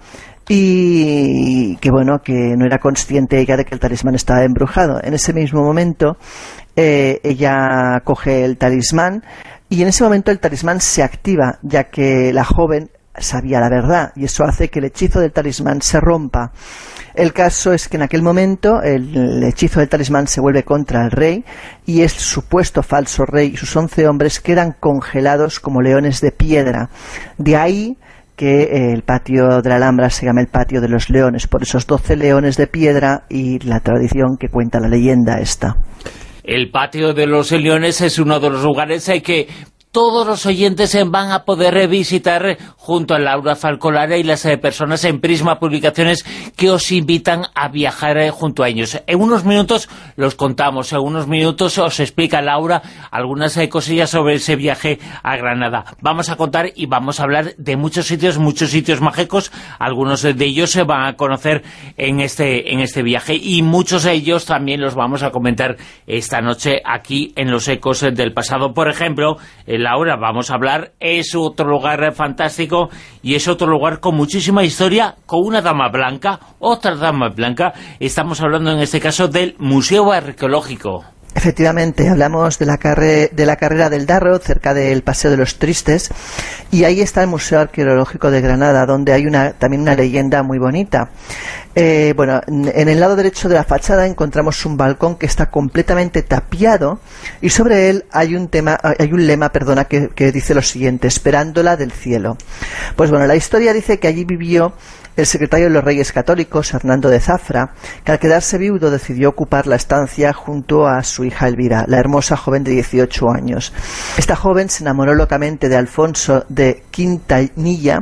y que bueno, que no era consciente ella de que el talismán estaba embrujado. En ese mismo momento eh, ella coge el talismán y en ese momento el talismán se activa, ya que la joven sabía la verdad, y eso hace que el hechizo del talismán se rompa. El caso es que en aquel momento el, el hechizo del talismán se vuelve contra el rey, y el supuesto falso rey y sus once hombres quedan congelados como leones de piedra. De ahí que el patio de la Alhambra se llama el Patio de los Leones, por esos doce leones de piedra y la tradición que cuenta la leyenda esta. El Patio de los Leones es uno de los lugares en que todos los oyentes van a poder visitar junto a Laura Falcolara y las eh, personas en Prisma Publicaciones que os invitan a viajar eh, junto a ellos. En unos minutos los contamos, en unos minutos os explica Laura algunas eh, cosillas sobre ese viaje a Granada. Vamos a contar y vamos a hablar de muchos sitios, muchos sitios mágicos. Algunos de ellos se van a conocer en este, en este viaje, y muchos de ellos también los vamos a comentar esta noche aquí en Los Ecos del Pasado. Por ejemplo, el Laura, vamos a hablar, es otro lugar fantástico y es otro lugar con muchísima historia, con una dama blanca, otra dama blanca. Estamos hablando en este caso del Museo Arqueológico. Efectivamente, hablamos de la, carre de la carrera del Darro, cerca del Paseo de los Tristes, y ahí está el Museo Arqueológico de Granada, donde hay una, también una leyenda muy bonita. Eh, bueno, en el lado derecho de la fachada encontramos un balcón que está completamente tapiado, y sobre él hay un tema, hay un lema, perdona, que, que dice lo siguiente: esperándola del cielo. Pues bueno, la historia dice que allí vivió el secretario de los Reyes Católicos, Hernando de Zafra, que al quedarse viudo decidió ocupar la estancia junto a su hija Elvira, la hermosa joven de dieciocho años. Esta joven se enamoró locamente de Alfonso de Quintanilla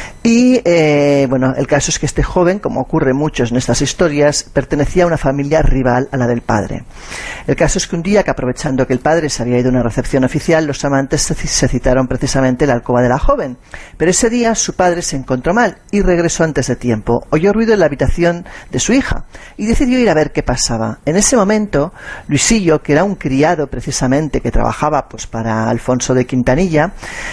y, eh, bueno, el caso es que este joven, como ocurre muchos en estas historias, pertenecía a una familia rival a la del padre. El caso es que un día, que aprovechando que el padre se había ido a una recepción oficial, los amantes se, se citaron precisamente en la alcoba de la joven. Pero ese día su padre se encontró mal y regresó antes de tiempo. Oyó ruido en la habitación de su hija y decidió ir a ver qué pasaba. En ese momento, Luisillo, que era un criado precisamente que trabajaba pues para Alfonso de Quintanilla,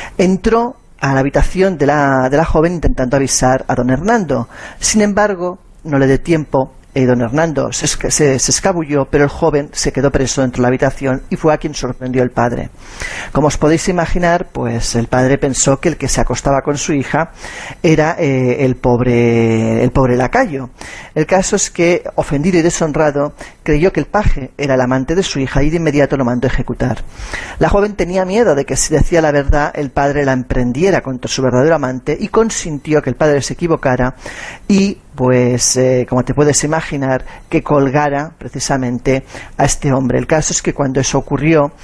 entró a la habitación de la, de la joven intentando avisar a don Hernando. Sin embargo, no le dio tiempo. Eh, don Hernando se, se, se escabulló, pero el joven se quedó preso dentro de la habitación y fue a quien sorprendió el padre. Como os podéis imaginar, pues el padre pensó que el que se acostaba con su hija era eh, el pobre el pobre lacayo. El caso es que, ofendido y deshonrado, creyó que el paje era el amante de su hija y de inmediato lo mandó a ejecutar. La joven tenía miedo de que, si decía la verdad, el padre la emprendiera contra su verdadero amante, y consintió que el padre se equivocara y, pues, eh, como te puedes imaginar, que colgara precisamente a este hombre. El caso es que cuando eso ocurrió,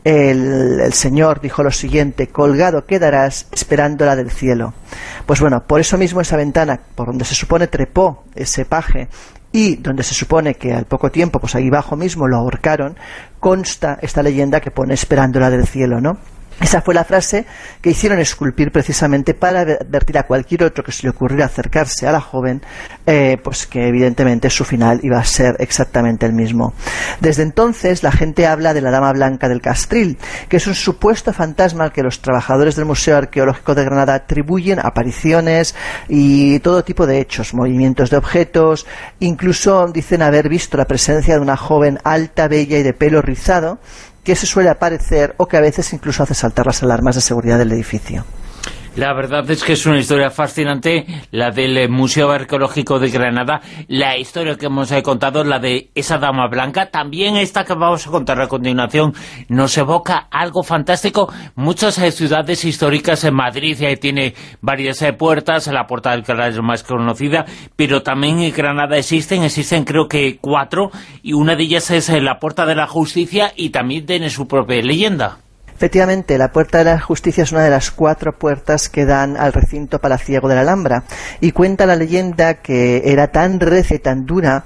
el, el señor dijo lo siguiente: colgado quedarás esperándola del cielo. Pues bueno, por eso mismo esa ventana por donde se supone trepó ese paje y donde se supone que al poco tiempo, pues ahí abajo mismo lo ahorcaron, consta esta leyenda que pone esperándola del cielo, ¿no? Esa fue la frase que hicieron esculpir precisamente para advertir a cualquier otro que se le ocurriera acercarse a la joven, eh, pues que evidentemente su final iba a ser exactamente el mismo. Desde entonces la gente habla de la Dama Blanca del Castril, que es un supuesto fantasma al que los trabajadores del Museo Arqueológico de Granada atribuyen apariciones y todo tipo de hechos, movimientos de objetos. Incluso dicen haber visto la presencia de una joven alta, bella y de pelo rizado, que se suele aparecer o que a veces incluso hace saltar las alarmas de seguridad del edificio. La verdad es que es una historia fascinante, la del Museo Arqueológico de Granada, la historia que hemos contado, la de esa Dama Blanca, también esta que vamos a contar a continuación, nos evoca algo fantástico. Muchas eh, ciudades históricas, en Madrid eh, tiene varias eh, puertas, la Puerta del Alcalá es más conocida, pero también en Granada existen, existen creo que cuatro, y una de ellas es eh, la Puerta de la Justicia, y también tiene su propia leyenda. Efectivamente, la Puerta de la Justicia es una de las cuatro puertas que dan al recinto palaciego de la Alhambra, y cuenta la leyenda que era tan recia y tan dura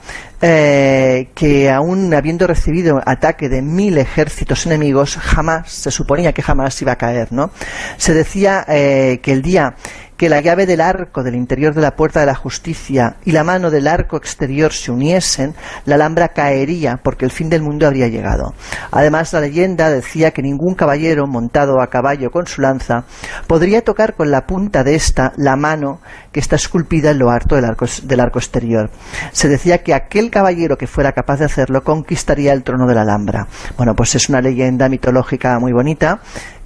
eh, que, aún habiendo recibido ataque de mil ejércitos enemigos, jamás, se suponía que jamás iba a caer, ¿no? Se decía eh, que el día que la llave del arco del interior de la Puerta de la Justicia y la mano del arco exterior se uniesen, la Alhambra caería porque el fin del mundo habría llegado. Además, la leyenda decía que ningún caballero montado a caballo con su lanza podría tocar con la punta de esta la mano que está esculpida en lo alto del arco, del arco exterior. Se decía que aquel caballero que fuera capaz de hacerlo conquistaría el trono de la Alhambra. Bueno, pues es una leyenda mitológica muy bonita.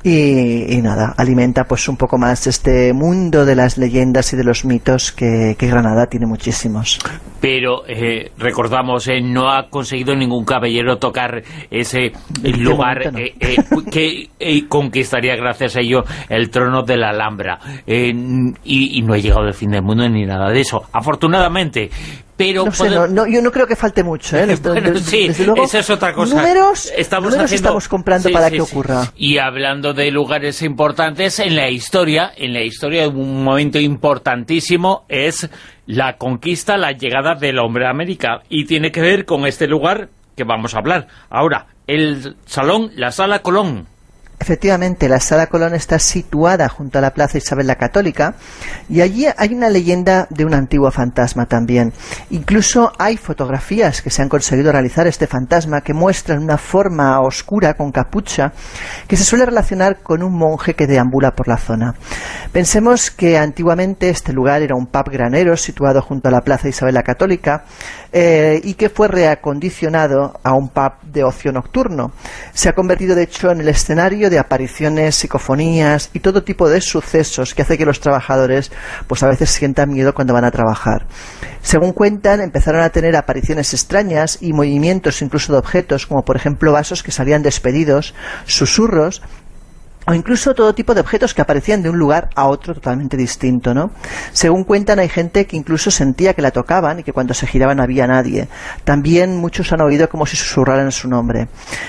Y, y nada, alimenta pues un poco más este mundo de las leyendas y de los mitos que, que Granada tiene muchísimos. Pero eh, recordamos, eh, no ha conseguido ningún caballero tocar ese lugar no. eh, eh, que eh, conquistaría gracias a ello el trono de la Alhambra, eh, y, y no ha llegado el fin del mundo ni nada de eso, afortunadamente. Pero no sé, no, no, yo no creo que falte mucho, ¿eh? Desde, bueno, sí, desde luego, esa es otra cosa. Números estamos, números haciendo, estamos comprando sí, para sí, que sí. ocurra. Y hablando de lugares importantes, en la historia, en la historia un momento importantísimo es la conquista, la llegada del hombre a América. Y tiene que ver con este lugar que vamos a hablar ahora, el Salón, la Sala Colón. Efectivamente, la Sala Colón está situada junto a la Plaza Isabel la Católica y allí hay una leyenda de un antiguo fantasma también. Incluso hay fotografías que se han conseguido realizar este fantasma que muestran una forma oscura con capucha que se suele relacionar con un monje que deambula por la zona. Pensemos que antiguamente este lugar era un pub granero situado junto a la Plaza Isabel la Católica eh, y que fue reacondicionado a un pub de ocio nocturno. Se ha convertido de hecho en el escenario de apariciones, psicofonías y todo tipo de sucesos que hace que los trabajadores pues a veces sientan miedo cuando van a trabajar. Según cuentan, empezaron a tener apariciones extrañas y movimientos incluso de objetos, como por ejemplo vasos que salían despedidos, susurros o incluso todo tipo de objetos que aparecían de un lugar a otro totalmente distinto, ¿no? Según cuentan, hay gente que incluso sentía que la tocaban y que cuando se giraban no había nadie. También muchos han oído como si susurraran su nombre.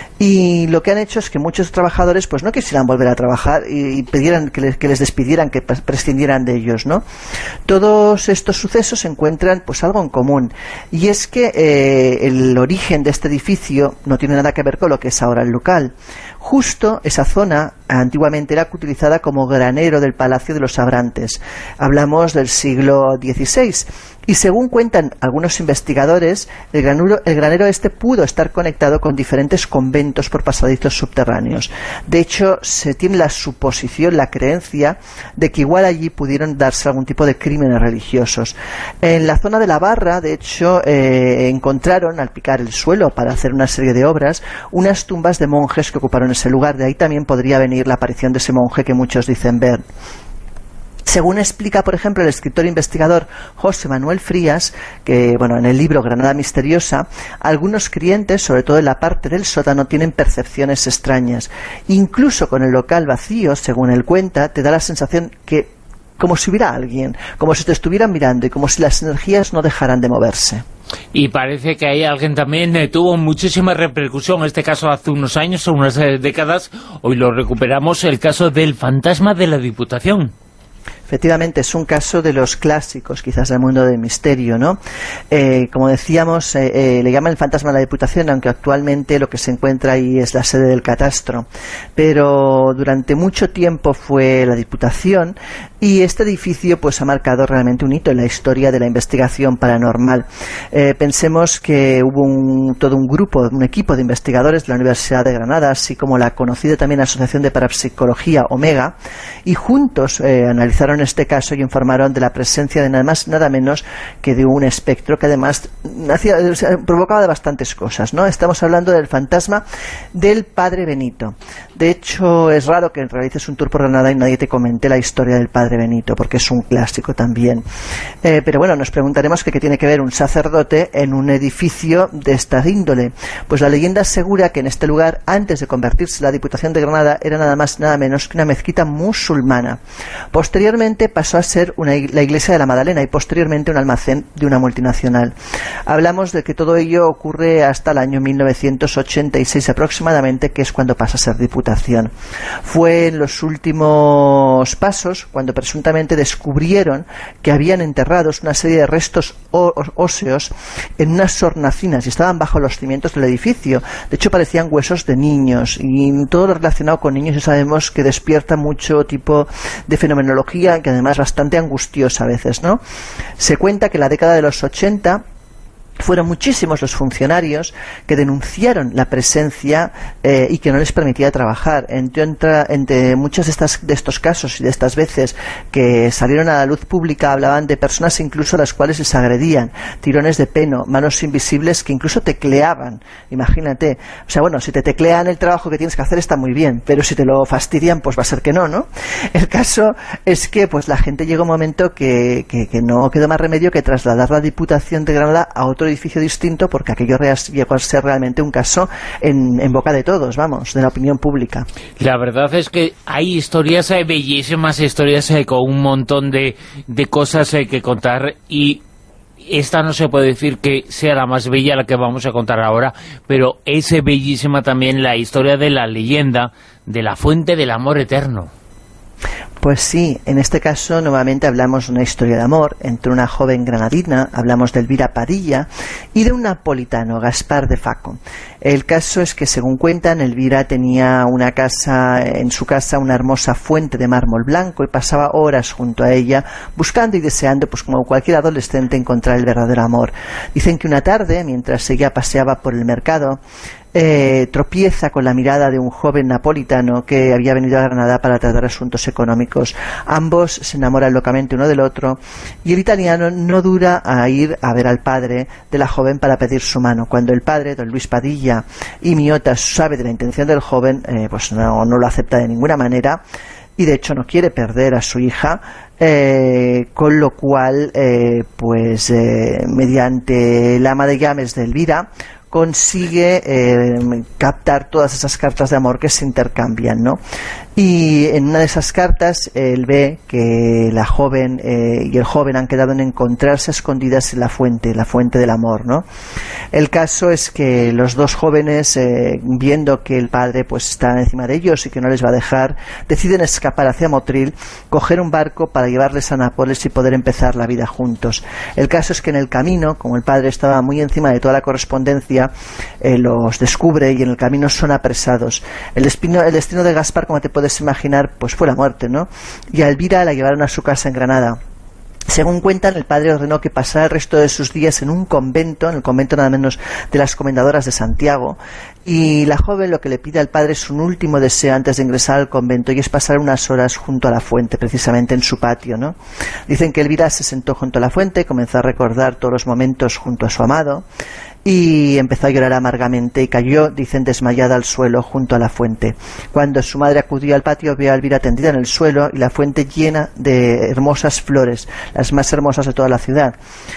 Y lo que han hecho es que muchos trabajadores pues no quisieran volver a trabajar y, y pidieran que les, que les despidieran, que prescindieran de ellos, ¿no? Todos estos sucesos encuentran pues algo en común, y es que eh, el origen de este edificio no tiene nada que ver con lo que es ahora el local. Justo esa zona antiguamente era utilizada como granero del Palacio de los Abrantes. Hablamos del siglo dieciséis. Y según cuentan algunos investigadores, el granero, el granero este pudo estar conectado con diferentes conventos por pasadizos subterráneos. De hecho, se tiene la suposición, la creencia, de que igual allí pudieron darse algún tipo de crímenes religiosos. En la zona de la Barra, de hecho, eh, encontraron, al picar el suelo para hacer una serie de obras, unas tumbas de monjes que ocuparon ese lugar. De ahí también podría venir la aparición de ese monje que muchos dicen ver. Según explica, por ejemplo, el escritor e investigador José Manuel Frías, que bueno, en el libro Granada Misteriosa, algunos clientes, sobre todo en la parte del sótano, tienen percepciones extrañas. Incluso con el local vacío, según él cuenta, te da la sensación que como si hubiera alguien, como si te estuvieran mirando y como si las energías no dejaran de moverse. Y parece que ahí alguien también eh, tuvo muchísima repercusión, en este caso hace unos años, o unas eh, décadas. Hoy lo recuperamos, el caso del fantasma de la Diputación. Efectivamente, es un caso de los clásicos, quizás del mundo del misterio, ¿no? Eh, como decíamos, eh, eh, le llaman el fantasma de la Diputación, aunque actualmente lo que se encuentra ahí es la sede del catastro. Pero durante mucho tiempo fue la Diputación, y este edificio pues ha marcado realmente un hito en la historia de la investigación paranormal. Eh, pensemos que hubo un, todo un grupo, un equipo de investigadores de la Universidad de Granada, así como la conocida también Asociación de Parapsicología, Omega, y juntos eh, analizaron este caso y informaron de la presencia de nada más nada menos que de un espectro que además hacía, o sea, provocaba bastantes cosas, ¿no? Estamos hablando del fantasma del Padre Benito. De hecho, es raro que realices un tour por Granada y nadie te comente la historia del Padre Benito, porque es un clásico también. Eh, pero bueno, nos preguntaremos que qué tiene que ver un sacerdote en un edificio de esta índole. Pues la leyenda asegura que en este lugar, antes de convertirse en la Diputación de Granada, era nada más nada menos que una mezquita musulmana. Posteriormente pasó a ser una, la iglesia de la Madalena y posteriormente un almacén de una multinacional. Hablamos de que todo ello ocurre hasta el año mil novecientos ochenta y seis aproximadamente, que es cuando pasa a ser Diputación. Fue en los últimos pasos cuando presuntamente descubrieron que habían enterrados una serie de restos óseos en unas hornacinas y estaban bajo los cimientos del edificio. De hecho, parecían huesos de niños, y todo lo relacionado con niños ya sabemos que despierta mucho tipo de fenomenología, que además es bastante angustiosa a veces, ¿no? Se cuenta que en la década de los ochenta fueron muchísimos los funcionarios que denunciaron la presencia eh, y que no les permitía trabajar. Entre, entre muchos de, estas, de estos casos y de estas veces que salieron a la luz pública, hablaban de personas incluso a las cuales les agredían, tirones de pelo, manos invisibles que incluso tecleaban. Imagínate, o sea, bueno, si te teclean el trabajo que tienes que hacer está muy bien, pero si te lo fastidian, pues va a ser que no, ¿no? El caso es que pues la gente llegó a un momento que, que, que no quedó más remedio que trasladar la Diputación de Granada a otro edificio distinto, porque aquello llegó a ser realmente un caso en, en boca de todos, vamos, de la opinión pública. La verdad es que hay historias, hay bellísimas historias eh, con un montón de, de cosas eh, que contar, y esta no se puede decir que sea la más bella la que vamos a contar ahora, pero es bellísima también la historia de la leyenda de la Fuente del Amor Eterno. Pues sí, en este caso nuevamente hablamos de una historia de amor entre una joven granadina, hablamos de Elvira Padilla, y de un napolitano, Gaspar de Faco. El caso es que, según cuentan, Elvira tenía una casa, en su casa una hermosa fuente de mármol blanco y pasaba horas junto a ella buscando y deseando, pues como cualquier adolescente, encontrar el verdadero amor. Dicen que una tarde, mientras ella paseaba por el mercado, Eh, tropieza con la mirada de un joven napolitano que había venido a Granada para tratar asuntos económicos. Ambos se enamoran locamente uno del otro y el italiano no dura a ir a ver al padre de la joven para pedir su mano. Cuando el padre, don Luis Padilla y Miota, sabe de la intención del joven, eh, pues no, no lo acepta de ninguna manera y de hecho no quiere perder a su hija, eh, con lo cual eh, pues eh, mediante el ama de llaves de Elvira consigue eh, captar todas esas cartas de amor que se intercambian, ¿no? Y en una de esas cartas él ve que la joven eh, y el joven han quedado en encontrarse a escondidas en la fuente, la fuente del amor, ¿no? El caso es que los dos jóvenes, eh, viendo que el padre pues está encima de ellos y que no les va a dejar, deciden escapar hacia Motril, coger un barco para llevarles a Nápoles y poder empezar la vida juntos. El caso es que en el camino, como el padre estaba muy encima de toda la correspondencia, eh, los descubre y en el camino son apresados. El destino, el destino de Gaspar, como te puedes imaginar, pues fue la muerte, ¿no? Y a Elvira la llevaron a su casa en Granada. Según cuentan, el padre ordenó que pasara el resto de sus días en un convento, en el convento nada menos de las Comendadoras de Santiago, y la joven lo que le pide al padre es un último deseo antes de ingresar al convento, y es pasar unas horas junto a la fuente, precisamente en su patio, ¿no? Dicen que Elvira se sentó junto a la fuente, comenzó a recordar todos los momentos junto a su amado, y empezó a llorar amargamente y cayó, dicen, desmayada al suelo junto a la fuente. Cuando su madre acudió al patio, vio a Elvira tendida en el suelo y la fuente llena de hermosas flores, las más hermosas de toda la ciudad.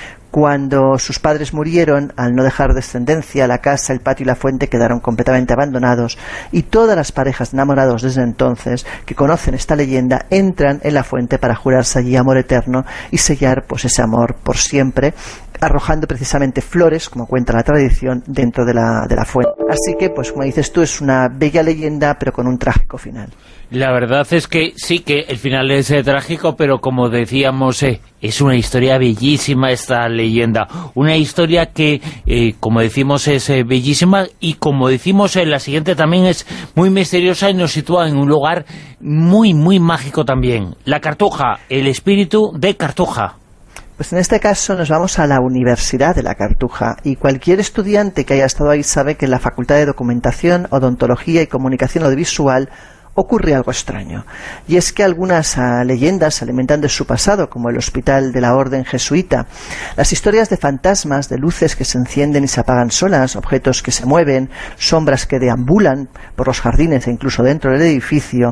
Cuando sus padres murieron, al no dejar descendencia, la casa, el patio y la fuente quedaron completamente abandonados, y todas las parejas de enamorados desde entonces, que conocen esta leyenda, entran en la fuente para jurarse allí amor eterno y sellar pues ese amor por siempre, arrojando precisamente flores, como cuenta la tradición, dentro de la, de la fuente. Así que, pues como dices tú, es una bella leyenda, pero con un trágico final. La verdad es que sí, que el final es eh, trágico, pero como decíamos, eh, es una historia bellísima esta leyenda. Una historia que, eh, como decimos, es eh, bellísima, y como decimos, eh, la siguiente también es muy misteriosa y nos sitúa en un lugar muy, muy mágico también. La Cartuja, el espíritu de Cartuja. Pues en este caso nos vamos a la Universidad de la Cartuja, y cualquier estudiante que haya estado ahí sabe que en la Facultad de Documentación, Odontología y Comunicación Audiovisual ocurre algo extraño, y es que algunas uh, leyendas se alimentan de su pasado, como el Hospital de la Orden Jesuita. Las historias de fantasmas, de luces que se encienden y se apagan solas, objetos que se mueven, sombras que deambulan por los jardines e incluso dentro del edificio,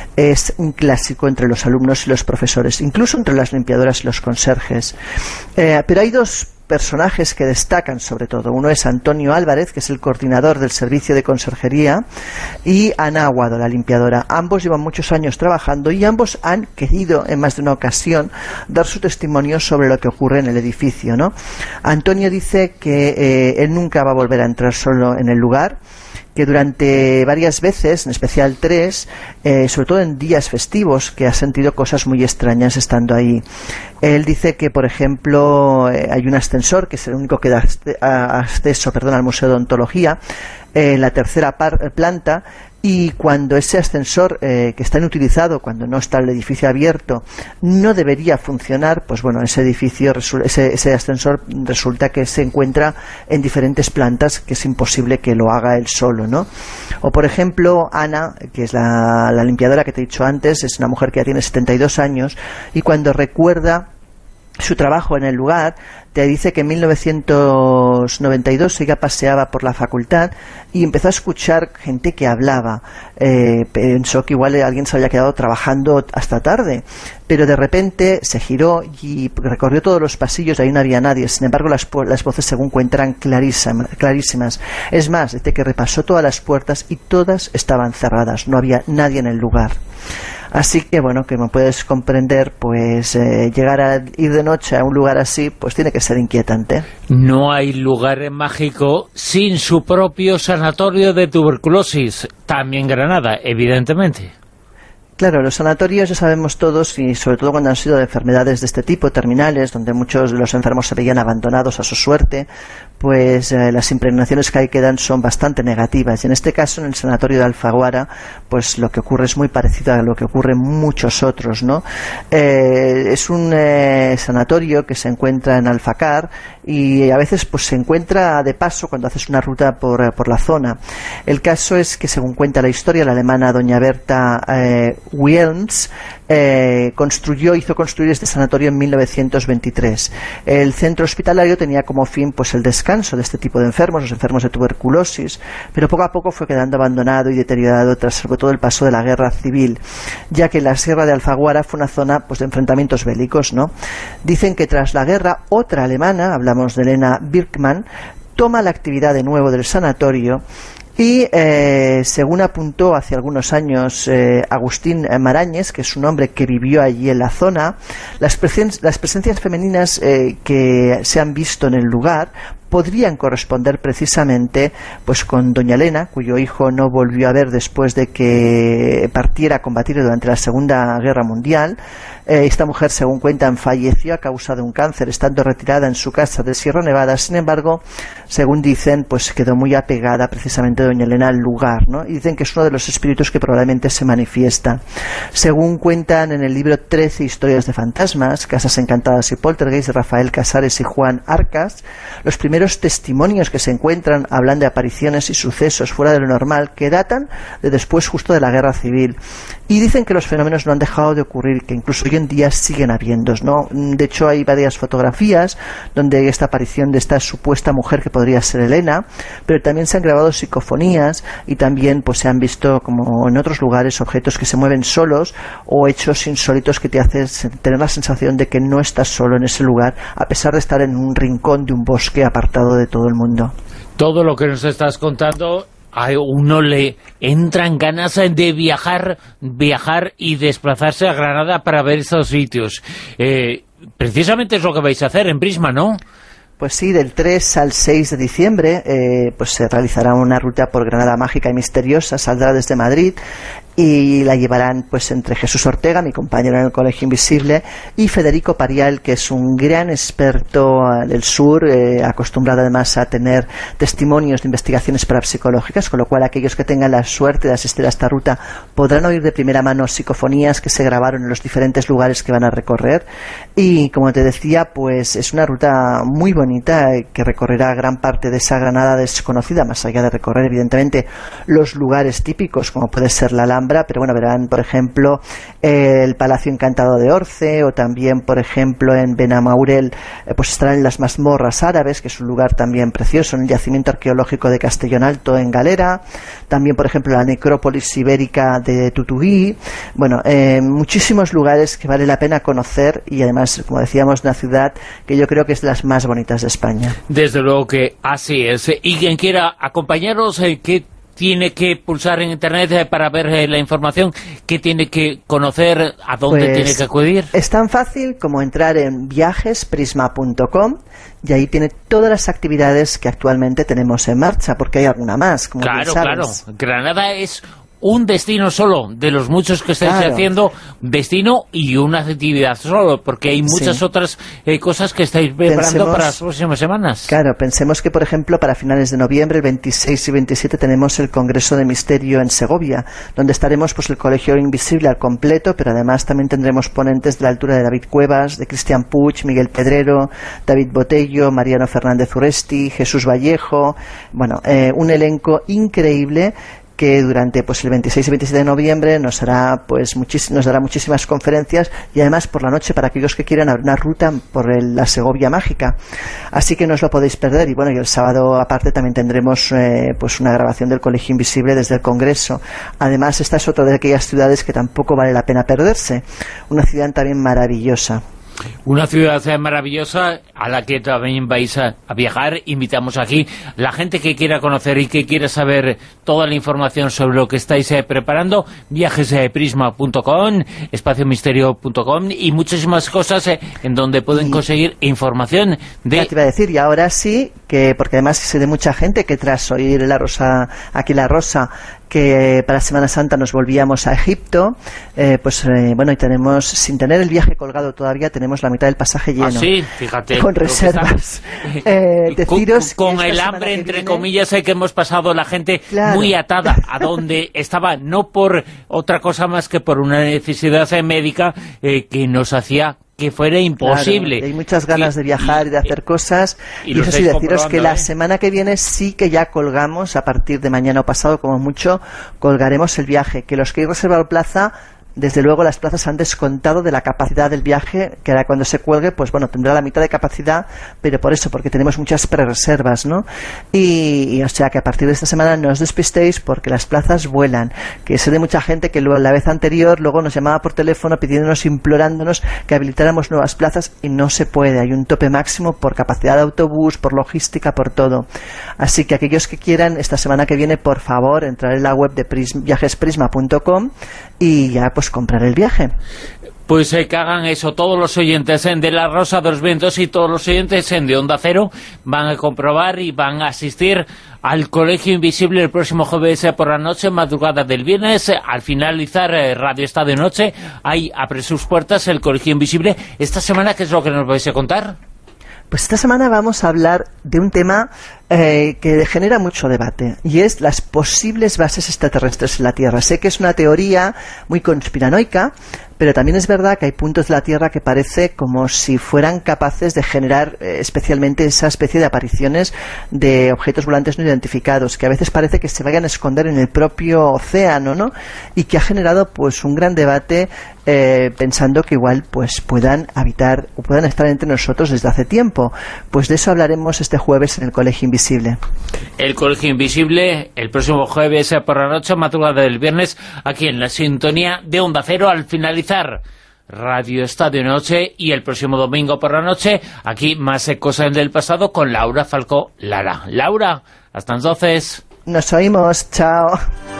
es un clásico entre los alumnos y los profesores, incluso entre las limpiadoras y los conserjes. Eh, pero hay dos personajes que destacan sobre todo. Uno es Antonio Álvarez, que es el coordinador del servicio de conserjería, y Ana Aguado, la limpiadora. Ambos llevan muchos años trabajando y ambos han querido en más de una ocasión dar su testimonio sobre lo que ocurre en el edificio, ¿no? Antonio dice que eh, él nunca va a volver a entrar solo en el lugar, que durante varias veces, en especial tres, eh, sobre todo en días festivos, que ha sentido cosas muy extrañas estando ahí. Él dice que, por ejemplo, eh, hay un ascensor, que es el único que da acceso perdón, al Museo de Odontología, en la tercera par planta, y cuando ese ascensor, eh, que está inutilizado, cuando no está el edificio abierto, no debería funcionar, pues bueno, ese edificio, ese, ese ascensor resulta que se encuentra en diferentes plantas, que es imposible que lo haga él solo, ¿no? O por ejemplo, Ana, que es la, la limpiadora que te he dicho antes, es una mujer que ya tiene setenta y dos años, y cuando recuerda su trabajo en el lugar, te dice que en mil novecientos noventa y dos ella paseaba por la facultad y empezó a escuchar gente que hablaba. Eh, pensó que igual alguien se había quedado trabajando hasta tarde, pero de repente se giró y recorrió todos los pasillos, ahí no había nadie. Sin embargo, las, las voces, según cuentan, clarísimas, clarísimas. Es más, dice que repasó todas las puertas y todas estaban cerradas, no había nadie en el lugar. Así que, bueno, que me puedes comprender, pues eh, llegar a ir de noche a un lugar así, pues tiene que ser inquietante. No hay lugar mágico sin su propio sanatorio de tuberculosis, también Granada, evidentemente. Claro, los sanatorios ya sabemos todos, y sobre todo cuando han sido de enfermedades de este tipo, terminales, donde muchos de los enfermos se veían abandonados a su suerte, pues eh, las impregnaciones que ahí quedan son bastante negativas. Y en este caso, en el sanatorio de Alfaguara, pues lo que ocurre es muy parecido a lo que ocurre en muchos otros, ¿no? Eh, es un eh, sanatorio que se encuentra en Alfacar y a veces pues se encuentra de paso cuando haces una ruta por, por la zona. El caso es que, según cuenta la historia, la alemana doña Berta eh, Wilms eh, construyó, hizo construir este sanatorio en mil novecientos veintitrés. El centro hospitalario tenía como fin pues el descanso de este tipo de enfermos, los enfermos de tuberculosis, pero poco a poco fue quedando abandonado y deteriorado tras sobre todo el paso de la guerra civil, ya que la Sierra de Alfaguara fue una zona pues de enfrentamientos bélicos, ¿no? Dicen que tras la guerra otra alemana, hablamos de Elena Birkmann, toma la actividad de nuevo del sanatorio. Y eh, según apuntó hace algunos años eh, Agustín Marañes, que es un hombre que vivió allí en la zona, las, presen las presencias femeninas eh, que se han visto en el lugar podrían corresponder precisamente pues con doña Elena, cuyo hijo no volvió a ver después de que partiera a combatir durante la Segunda Guerra Mundial. Eh, esta mujer, según cuentan, falleció a causa de un cáncer estando retirada en su casa de Sierra Nevada. Sin embargo, según dicen, pues quedó muy apegada precisamente doña Elena al lugar, ¿no? Y dicen que es uno de los espíritus que probablemente se manifiesta. Según cuentan en el libro trece historias de fantasmas, Casas Encantadas y Poltergeist, de Rafael Casares y Juan Arcas, los primeros testimonios que se encuentran hablan de apariciones y sucesos fuera de lo normal que datan de después justo de la Guerra Civil. Y dicen que los fenómenos no han dejado de ocurrir, que incluso hoy en día siguen habiendo, ¿no? De hecho, hay varias fotografías donde hay esta aparición de esta supuesta mujer que podría ser Elena, pero también se han grabado psicofonías y también pues se han visto, como en otros lugares, objetos que se mueven solos o hechos insólitos que te hacen tener la sensación de que no estás solo en ese lugar, a pesar de estar en un rincón de un bosque apartado de todo el mundo. Todo lo que nos estás contando, a uno le entran ganas de viajar, viajar y desplazarse a Granada para ver estos sitios. Eh, precisamente es lo que vais a hacer en Prisma, ¿no? Pues sí, del tres al seis de diciembre eh, pues se realizará una ruta por Granada mágica y misteriosa. Saldrá desde Madrid y la llevarán pues entre Jesús Ortega, mi compañero en el Colegio Invisible, y Federico Parial, que es un gran experto del sur, eh, acostumbrado además a tener testimonios de investigaciones parapsicológicas, con lo cual aquellos que tengan la suerte de asistir a esta ruta podrán oír de primera mano psicofonías que se grabaron en los diferentes lugares que van a recorrer. Y como te decía, pues es una ruta muy bonita eh, que recorrerá gran parte de esa Granada desconocida, más allá de recorrer evidentemente los lugares típicos, como puede ser la Alhambra, pero bueno, verán por ejemplo el Palacio Encantado de Orce, o también por ejemplo en Benamaurel eh, pues estarán las mazmorras árabes, que es un lugar también precioso, en el yacimiento arqueológico de Castellón Alto en Galera, también por ejemplo la necrópolis ibérica de Tutuí. Bueno, eh, muchísimos lugares que vale la pena conocer, y además, como decíamos, una ciudad que yo creo que es de las más bonitas de España. Desde luego que así es. Y quien quiera acompañaros, eh, ¿qué tiene que pulsar en internet eh, para ver eh, la información? ¿Qué tiene que conocer? ¿A dónde pues tiene que acudir? Es tan fácil como entrar en viajes prisma punto com y ahí tiene todas las actividades que actualmente tenemos en marcha, porque hay alguna más, como claro, bien sabes. Claro, Granada es un destino solo, de los muchos que estáis claro. haciendo, destino y una actividad solo, porque hay muchas sí. otras eh, cosas que estáis preparando pensemos, para las próximas semanas. Claro, pensemos que, por ejemplo, para finales de noviembre, el veintiséis y veintisiete, tenemos el Congreso de Misterio en Segovia, donde estaremos pues el Colegio Invisible al completo, pero además también tendremos ponentes de la altura de David Cuevas, de Cristian Puig, Miguel Pedrero, David Botello, Mariano Fernández Uresti, Jesús Vallejo, bueno, eh, un elenco increíble que durante pues el veintiséis y veintisiete de noviembre nos hará pues nos dará muchísimas conferencias, y además por la noche para aquellos que quieran abrir una ruta por el, la Segovia mágica, así que no os lo podéis perder. Y bueno, y el sábado aparte también tendremos eh, pues una grabación del Colegio Invisible desde el Congreso. Además, esta es otra de aquellas ciudades que tampoco vale la pena perderse, una ciudad también maravillosa. Una ciudad maravillosa a la que también vais a, a viajar. Invitamos aquí la gente que quiera conocer y que quiera saber toda la información sobre lo que estáis eh, preparando. viajes prisma punto com, espacio misterio punto com y muchísimas cosas eh, en donde pueden y, conseguir información de... Ya te iba a decir, y ahora sí, que porque además sé de mucha gente que tras oír La Rosa, aquí La Rosa, que para Semana Santa nos volvíamos a Egipto, eh, pues eh, bueno, y tenemos, sin tener el viaje colgado todavía, tenemos la mitad del pasaje lleno. Ah, sí, fíjate. Con reservas. Eh, deciros con que el hambre, entre viene... comillas, hay que hemos pasado la gente claro. muy atada a donde estaba, no por otra cosa más que por una necesidad médica eh, que nos hacía que fuera imposible. Claro, hay muchas ganas y, de viajar y de hacer cosas, y, y eso sí, deciros que ¿eh? la semana que viene sí que ya colgamos, a partir de mañana o pasado, como mucho, colgaremos el viaje, que los que hay reservado plaza, desde luego las plazas han descontado de la capacidad del viaje, que ahora cuando se cuelgue, pues bueno, tendrá la mitad de capacidad, pero por eso, porque tenemos muchas pre-reservas, ¿no? Y, y o sea que a partir de esta semana no os despistéis porque las plazas vuelan, que sé de mucha gente que luego, la vez anterior luego nos llamaba por teléfono pidiéndonos, implorándonos que habilitáramos nuevas plazas y no se puede, hay un tope máximo por capacidad de autobús, por logística, por todo. Así que aquellos que quieran, esta semana que viene, por favor, entrar en la web de Prisma, viajes prisma punto com y ya pues comprar el viaje. Pues eh, que hagan eso todos los oyentes en de La Rosa de los Vientos y todos los oyentes en de Onda Cero van a comprobar y van a asistir al Colegio Invisible el próximo jueves eh, por la noche, madrugada del viernes, eh, al finalizar eh, Radio Está de Noche, ahí abre sus puertas el Colegio Invisible. Esta semana, ¿qué es lo que nos vais a contar? Pues esta semana vamos a hablar de un tema eh, que genera mucho debate, y es las posibles bases extraterrestres en la Tierra. Sé que es una teoría muy conspiranoica, pero también es verdad que hay puntos de la Tierra que parece como si fueran capaces de generar eh, especialmente esa especie de apariciones de objetos volantes no identificados, que a veces parece que se vayan a esconder en el propio océano, ¿no? Y que ha generado pues un gran debate eh, pensando que igual pues puedan habitar o puedan estar entre nosotros desde hace tiempo. Pues de eso hablaremos este jueves en el Colegio Invisible. El Colegio Invisible el próximo jueves por la noche, madrugada del viernes, aquí en la sintonía de Onda Cero, al finalizar Radio Está de Noche, y el próximo domingo por la noche, aquí más cosas del pasado con Laura Falcó Lara. Laura, hasta entonces. Nos oímos, chao.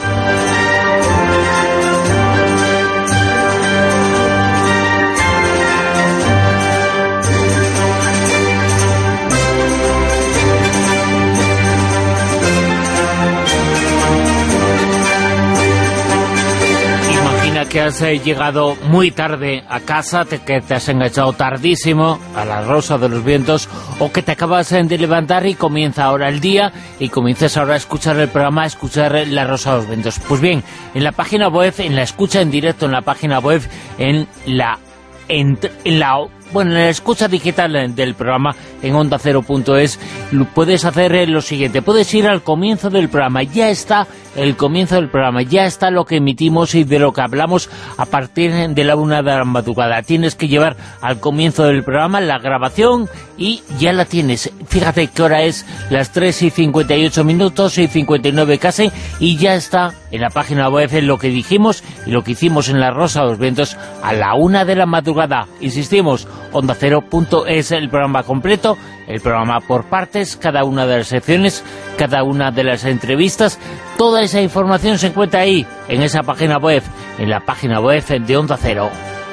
Que has eh, llegado muy tarde a casa, te, que te has enganchado tardísimo a La Rosa de los Vientos, o que te acabas eh, de levantar y comienza ahora el día y comienzas ahora a escuchar el programa, a escuchar eh, La Rosa de los Vientos. Pues bien, en la página web, en la escucha en directo, en la página web, en la en, en la bueno, en la escucha digital del programa en onda cero punto es, puedes hacer lo siguiente, puedes ir al comienzo del programa, ya está el comienzo del programa, ya está lo que emitimos y de lo que hablamos a partir de la una de la madrugada. Tienes que llevar al comienzo del programa la grabación y ya la tienes. Fíjate qué hora es, las tres y cincuenta y ocho minutos y cincuenta y nueve casi, y ya está en la página web en lo que dijimos y lo que hicimos en La Rosa de los Vientos a la una de la madrugada. Insistimos, onda cero punto es el programa completo, el programa por partes, cada una de las secciones, cada una de las entrevistas, toda esa información se encuentra ahí, en esa página web, en la página web de Onda Cero.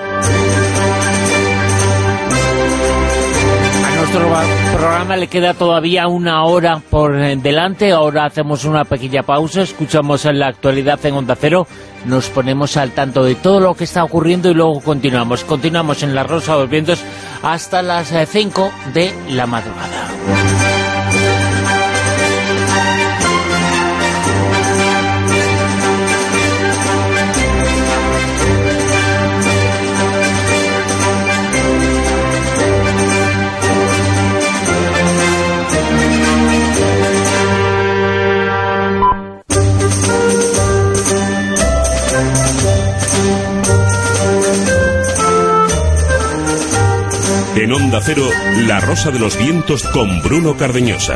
A nuestro programa le queda todavía una hora por delante, ahora hacemos una pequeña pausa, escuchamos en la actualidad en Onda Cero, nos ponemos al tanto de todo lo que está ocurriendo y luego continuamos. Continuamos en La Rosa de los Vientos hasta las cinco de la madrugada. En Onda Cero, La Rosa de los Vientos con Bruno Cardeñosa.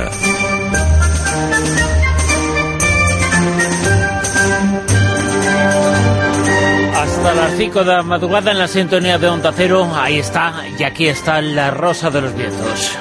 Hasta las cinco de la madrugada en la sintonía de Onda Cero, ahí está, y aquí está La Rosa de los Vientos.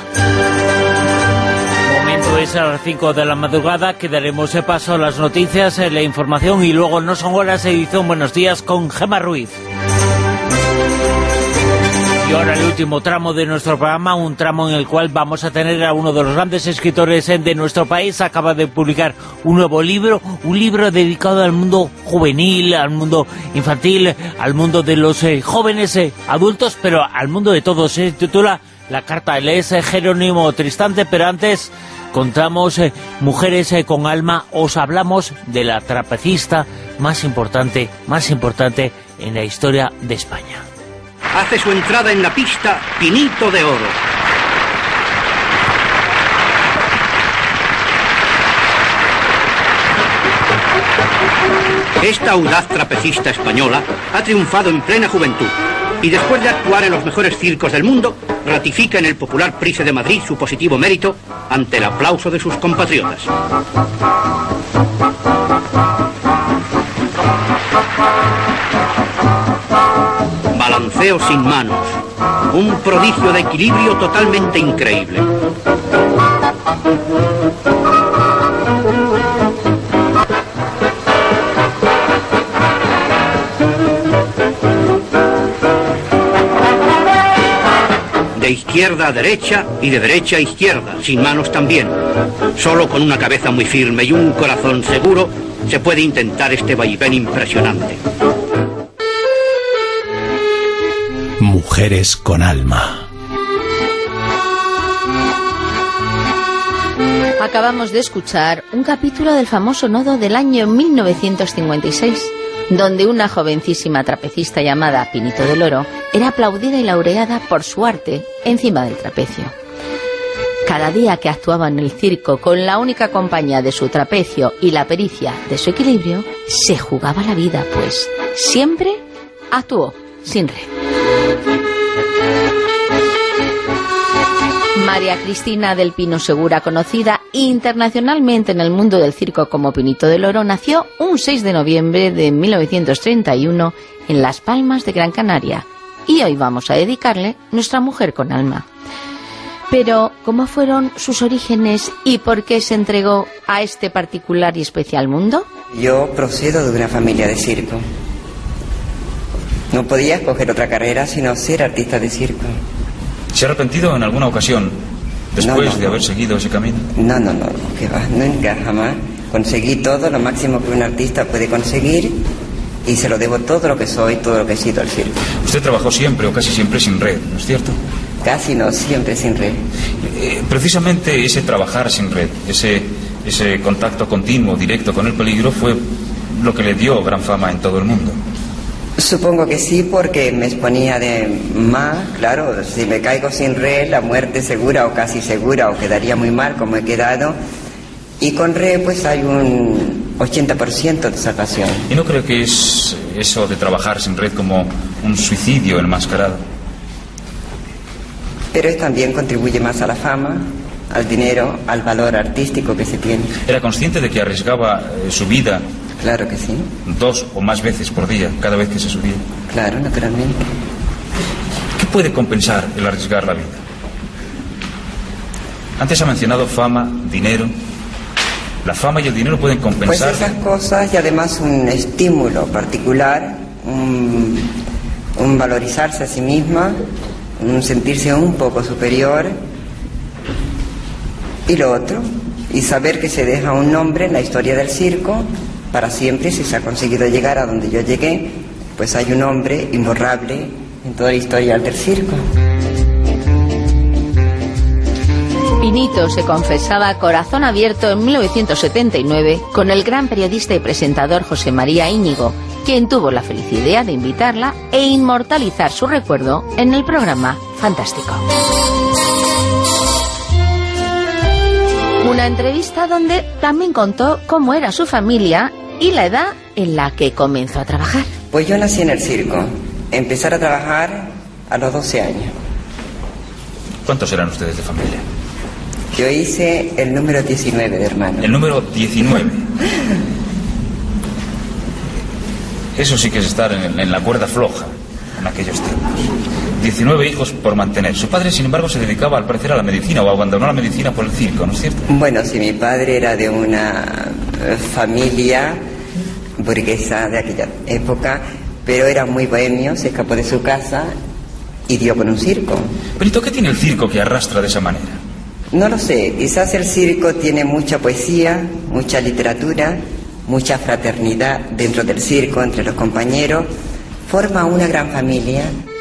Momento es a las cinco de la madrugada, que daremos paso a las noticias, la información y luego No Son Horas, edición Buenos Días con Gemma Ruiz. Y ahora el último tramo de nuestro programa, un tramo en el cual vamos a tener a uno de los grandes escritores de nuestro país. Acaba de publicar un nuevo libro, un libro dedicado al mundo juvenil, al mundo infantil, al mundo de los eh, jóvenes eh, adultos, pero al mundo de todos. Se titula La Carta. Él es eh, Jerónimo Tristante, pero antes contamos eh, Mujeres eh, con Alma. Os hablamos de la trapecista más importante, más importante en la historia de España. Hace su entrada en la pista Pinito de Oro. Esta audaz trapecista española ha triunfado en plena juventud y después de actuar en los mejores circos del mundo, ratifica en el popular Prise de Madrid su positivo mérito ante el aplauso de sus compatriotas. Balanceo sin manos, un prodigio de equilibrio totalmente increíble. De izquierda a derecha y de derecha a izquierda, sin manos también. Solo con una cabeza muy firme y un corazón seguro se puede intentar este vaivén impresionante. Mujeres con Alma. Acabamos de escuchar un capítulo del famoso Nodo del año mil novecientos cincuenta y seis, donde una jovencísima trapecista llamada Pinito del Oro era aplaudida y laureada por su arte encima del trapecio. Cada día que actuaba en el circo con la única compañía de su trapecio y la pericia de su equilibrio, se jugaba la vida, pues siempre actuó sin red. María Cristina del Pino Segura, conocida internacionalmente en el mundo del circo como Pinito del Oro, nació un seis de noviembre de mil novecientos treinta y uno en Las Palmas de Gran Canaria, y hoy vamos a dedicarle Nuestra Mujer con Alma. Pero, ¿cómo fueron sus orígenes y por qué se entregó a este particular y especial mundo? Yo procedo de una familia de circo. No podía escoger otra carrera sino ser artista de circo. ¿Se ha arrepentido en alguna ocasión después no, no, de haber seguido ese camino? No, no, no, que va, nunca, jamás. Conseguí todo lo máximo que un artista puede conseguir y se lo debo todo lo que soy, todo lo que he sido al circo. Usted trabajó siempre o casi siempre sin red, ¿no es cierto? Casi no, siempre sin red. Eh, precisamente ese trabajar sin red, ese, ese contacto continuo, directo con el peligro, fue lo que le dio gran fama en todo el mundo. Supongo que sí, porque me exponía de más, claro, si me caigo sin red, la muerte segura o casi segura, o quedaría muy mal como he quedado, y con red pues hay un ochenta por ciento de salvación. ¿Y no creo que es eso de trabajar sin red como un suicidio enmascarado? Pero también contribuye más a la fama, al dinero, al valor artístico que se tiene. ¿Era consciente de que arriesgaba eh, su vida? Claro que sí. Dos o más veces por día, cada vez que se subía. Claro, naturalmente. ¿Qué puede compensar el arriesgar la vida? Antes ha mencionado fama, dinero. ¿La fama y el dinero pueden compensar? Pues esas cosas y además un estímulo particular, un, un valorizarse a sí misma, un sentirse un poco superior, y lo otro, y saber que se deja un nombre en la historia del circo para siempre. Si se ha conseguido llegar a donde yo llegué, pues hay un nombre imborrable en toda la historia del circo. Pinito se confesaba a corazón abierto en mil novecientos setenta y nueve con el gran periodista y presentador José María Íñigo, quien tuvo la feliz idea de invitarla e inmortalizar su recuerdo en el programa Fantástico. Una entrevista donde también contó cómo era su familia y la edad en la que comenzó a trabajar. Pues yo nací en el circo. Empezar a trabajar a los doce años. ¿Cuántos eran ustedes de familia? Yo hice el número diecinueve de hermanos. El número diecinueve. Eso sí que es estar en, en la cuerda floja en aquellos tiempos. diecinueve hijos por mantener. Su padre, sin embargo, se dedicaba al parecer a la medicina o abandonó la medicina por el circo, ¿no es cierto? Bueno, sí, mi padre era de una familia burguesa de aquella época, pero era muy bohemio, se escapó de su casa y dio con un circo. Benito, ¿qué tiene el circo que arrastra de esa manera? No lo sé, quizás el circo tiene mucha poesía, mucha literatura, mucha fraternidad dentro del circo, entre los compañeros, forma una gran familia.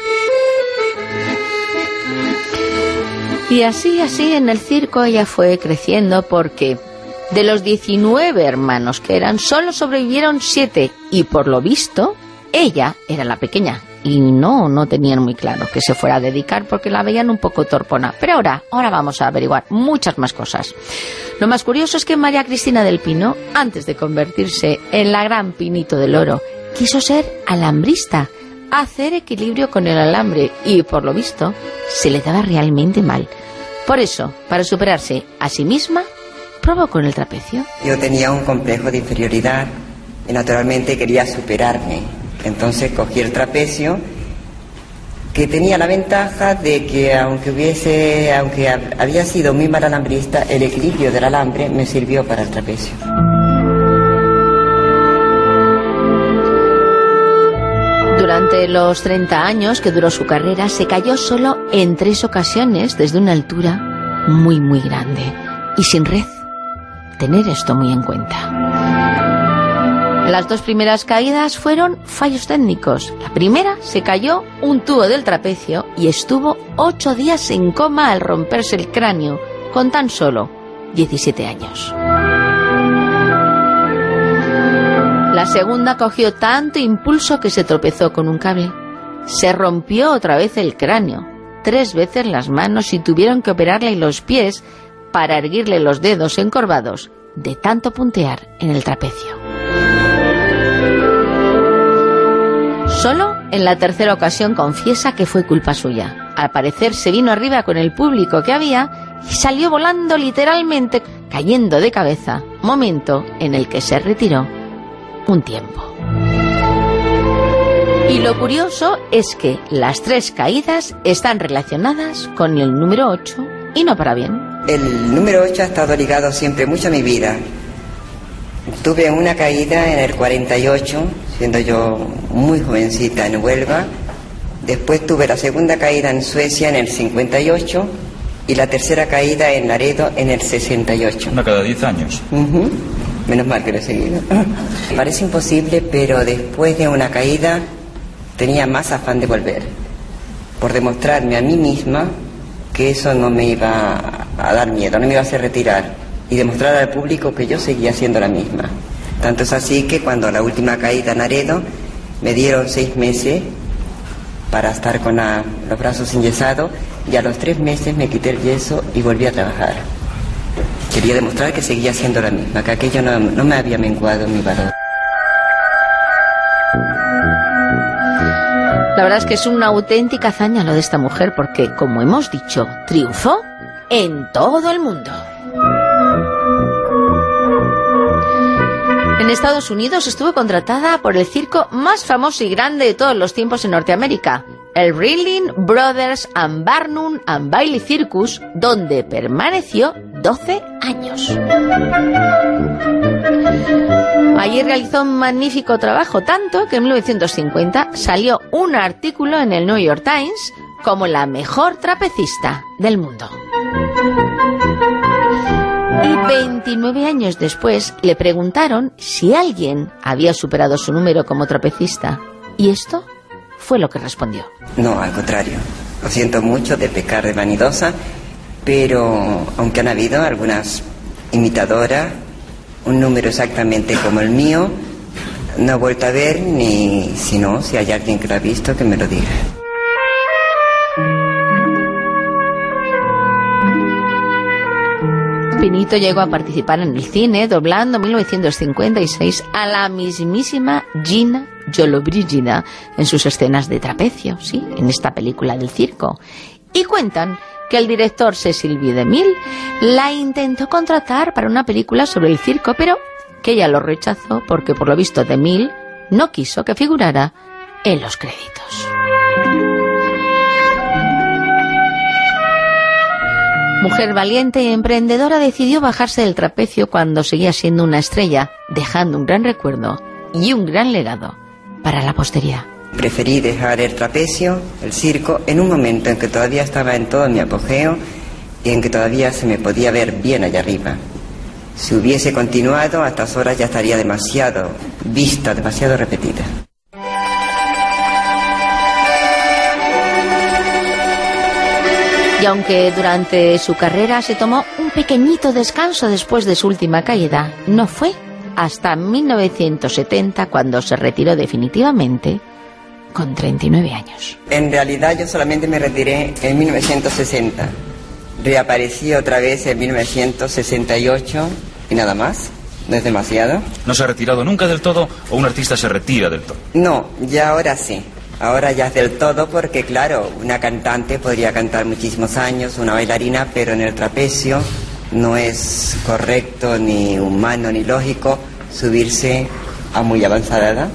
Y así, así en el circo ella fue creciendo porque de los diecinueve hermanos que eran, solo sobrevivieron siete y por lo visto ella era la pequeña y no, no tenían muy claro que se fuera a dedicar porque la veían un poco torpona. Pero ahora, ahora vamos a averiguar muchas más cosas. Lo más curioso es que María Cristina del Pino, antes de convertirse en la gran Pinito del Oro, quiso ser alambrista, hacer equilibrio con el alambre y por lo visto se le daba realmente mal. Por eso, para superarse a sí misma, probó con el trapecio. Yo tenía un complejo de inferioridad y naturalmente quería superarme. Entonces cogí el trapecio, que tenía la ventaja de que aunque hubiese, aunque había sido muy mal alambrista, el equilibrio del alambre me sirvió para el trapecio. Durante los treinta años que duró su carrera, se cayó solo en tres ocasiones desde una altura muy muy grande y sin red. Tener esto muy en cuenta. Las dos primeras caídas fueron fallos técnicos. La primera, se cayó un tubo del trapecio y estuvo ocho días en coma al romperse el cráneo, con tan solo diecisiete años. La segunda cogió tanto impulso que se tropezó con un cable. Se rompió otra vez el cráneo, tres veces las manos y tuvieron que operarle los pies para erguirle los dedos encorvados de tanto puntear en el trapecio. Solo en la tercera ocasión confiesa que fue culpa suya. Al parecer se vino arriba con el público que había y salió volando literalmente, cayendo de cabeza, momento en el que se retiró un tiempo. Y lo curioso es que las tres caídas están relacionadas con el número ocho y no para bien. El número ocho ha estado ligado siempre mucho a mi vida. Tuve una caída en el cuarenta y ocho, siendo yo muy jovencita en Huelva. Después tuve la segunda caída en Suecia en el cincuenta y ocho y la tercera caída en Laredo en el sesenta y ocho. Una cada diez años. Uh-huh. Menos mal que lo he seguido. Parece imposible, pero después de una caída tenía más afán de volver, por demostrarme a mí misma que eso no me iba a dar miedo, no me iba a hacer retirar, y demostrar al público que yo seguía siendo la misma. Tanto es así que cuando la última caída en Laredo me dieron seis meses para estar con la, los brazos enyesados, y a los tres meses me quité el yeso y volví a trabajar. Quería demostrar que seguía siendo la misma, que aquello no, no me había menguado mi valor. La verdad es que es una auténtica hazaña lo de esta mujer, porque, como hemos dicho, triunfó en todo el mundo. En Estados Unidos estuvo contratada por el circo más famoso y grande de todos los tiempos en Norteamérica, el Ringling Brothers and Barnum and Bailey Circus, donde permaneció doce años. Allí realizó un magnífico trabajo, tanto que en mil novecientos cincuenta salió un artículo en el New York Times como la mejor trapecista del mundo. Y veintinueve años después le preguntaron si alguien había superado su número como trapecista, y esto fue lo que respondió. No, al contrario. Lo siento mucho de pecar de vanidosa, pero aunque han habido algunas imitadoras, un número exactamente como el mío, no he vuelto a ver, ni si no, si hay alguien que lo ha visto, que me lo diga. Pinito llegó a participar en el cine, doblando en mil novecientos cincuenta y seis a la mismísima Gina Lollobrigida en sus escenas de trapecio, sí, en esta película del circo. Y cuentan que el director Cecil B. DeMille la intentó contratar para una película sobre el circo, pero que ella lo rechazó porque, por lo visto, DeMille no quiso que figurara en los créditos. Mujer valiente y emprendedora, decidió bajarse del trapecio cuando seguía siendo una estrella, dejando un gran recuerdo y un gran legado para la posteridad. Preferí dejar el trapecio, el circo, en un momento en que todavía estaba en todo mi apogeo y en que todavía se me podía ver bien allá arriba. Si hubiese continuado, a estas horas ya estaría demasiado vista, demasiado repetida. Y aunque durante su carrera se tomó un pequeñito descanso después de su última caída, no fue hasta mil novecientos setenta cuando se retiró definitivamente con treinta y nueve años. En realidad yo solamente me retiré en mil novecientos sesenta. Reaparecí otra vez en mil novecientos sesenta y ocho y nada más. ¿No es demasiado? ¿No se ha retirado nunca del todo o un artista se retira del todo? No, ya ahora sí. Ahora ya es del todo porque, claro, una cantante podría cantar muchísimos años, una bailarina, pero en el trapecio no es correcto, ni humano, ni lógico subirse a muy avanzada edad.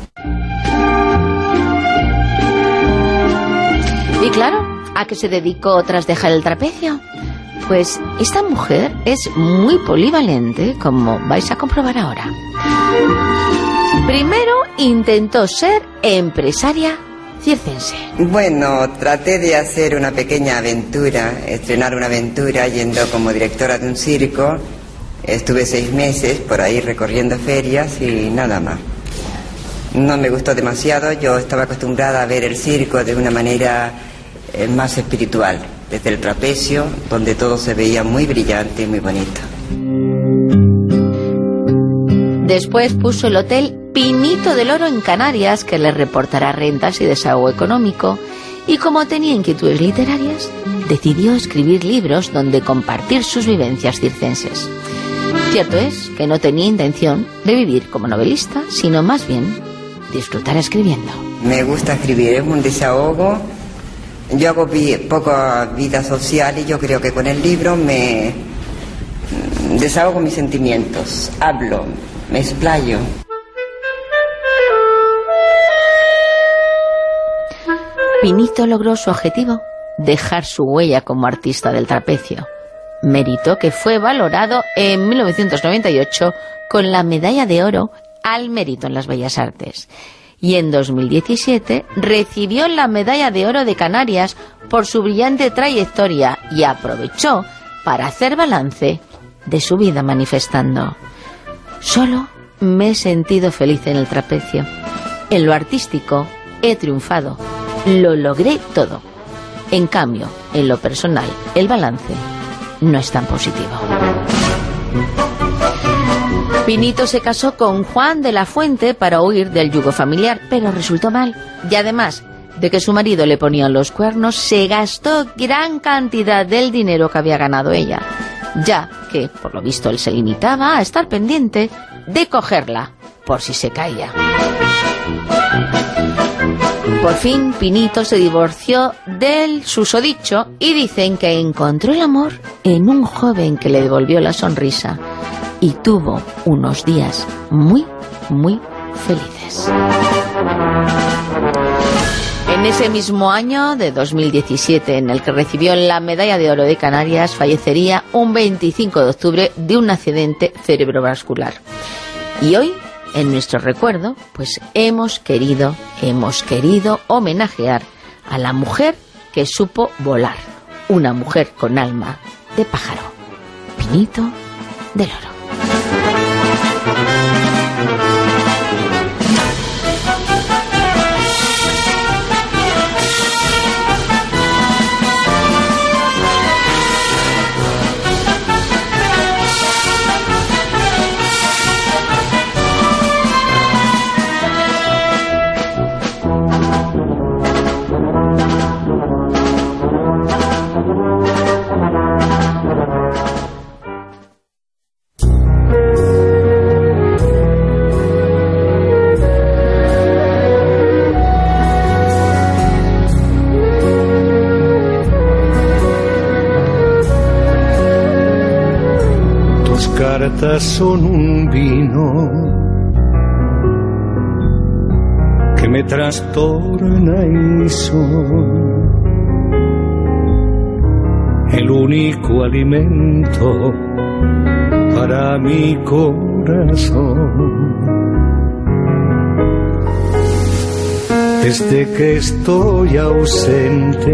Y claro, ¿a qué se dedicó tras dejar el trapecio? Pues esta mujer es muy polivalente, como vais a comprobar ahora. Primero intentó ser empresaria circense. Bueno, traté de hacer una pequeña aventura, estrenar una aventura yendo como directora de un circo. Estuve seis meses por ahí recorriendo ferias y nada más. No me gustó demasiado, yo estaba acostumbrada a ver el circo de una manera eh, más espiritual, desde el trapecio, donde todo se veía muy brillante y muy bonito. Después puso el hotel Pinito del Oro en Canarias, que le reportará rentas y desahogo económico, y como tenía inquietudes literarias, decidió escribir libros donde compartir sus vivencias circenses. Cierto es que no tenía intención de vivir como novelista, sino más bien disfrutar escribiendo. Me gusta escribir, es un desahogo. Yo hago vi poca vida social y yo creo que con el libro me desahogo mis sentimientos, hablo, me explayo. Pinito logró su objetivo, dejar su huella como artista del trapecio, mérito que fue valorado en mil novecientos noventa y ocho con la medalla de oro al mérito en las bellas artes. Y en dos mil diecisiete recibió la medalla de oro de Canarias por su brillante trayectoria y aprovechó para hacer balance de su vida manifestando: solo me he sentido feliz en el trapecio. En lo artístico he triunfado. Lo logré todo. En cambio, en lo personal, el balance no es tan positivo. Pinito se casó con Juan de la Fuente para huir del yugo familiar, pero resultó mal. Y además de que su marido le ponía los cuernos, se gastó gran cantidad del dinero que había ganado ella, ya que, por lo visto, él se limitaba a estar pendiente de cogerla por si se caía. Por fin, Pinito se divorció del susodicho y dicen que encontró el amor en un joven que le devolvió la sonrisa y tuvo unos días muy, muy felices. En ese mismo año de dos mil diecisiete, en el que recibió la medalla de oro de Canarias, fallecería un veinticinco de octubre de un accidente cerebrovascular. Y hoy, en nuestro recuerdo, pues hemos querido, hemos querido homenajear a la mujer que supo volar, una mujer con alma de pájaro, Pinito del Oro. Son un vino que me trastorna y son el único alimento para mi corazón. desde que estoy ausente.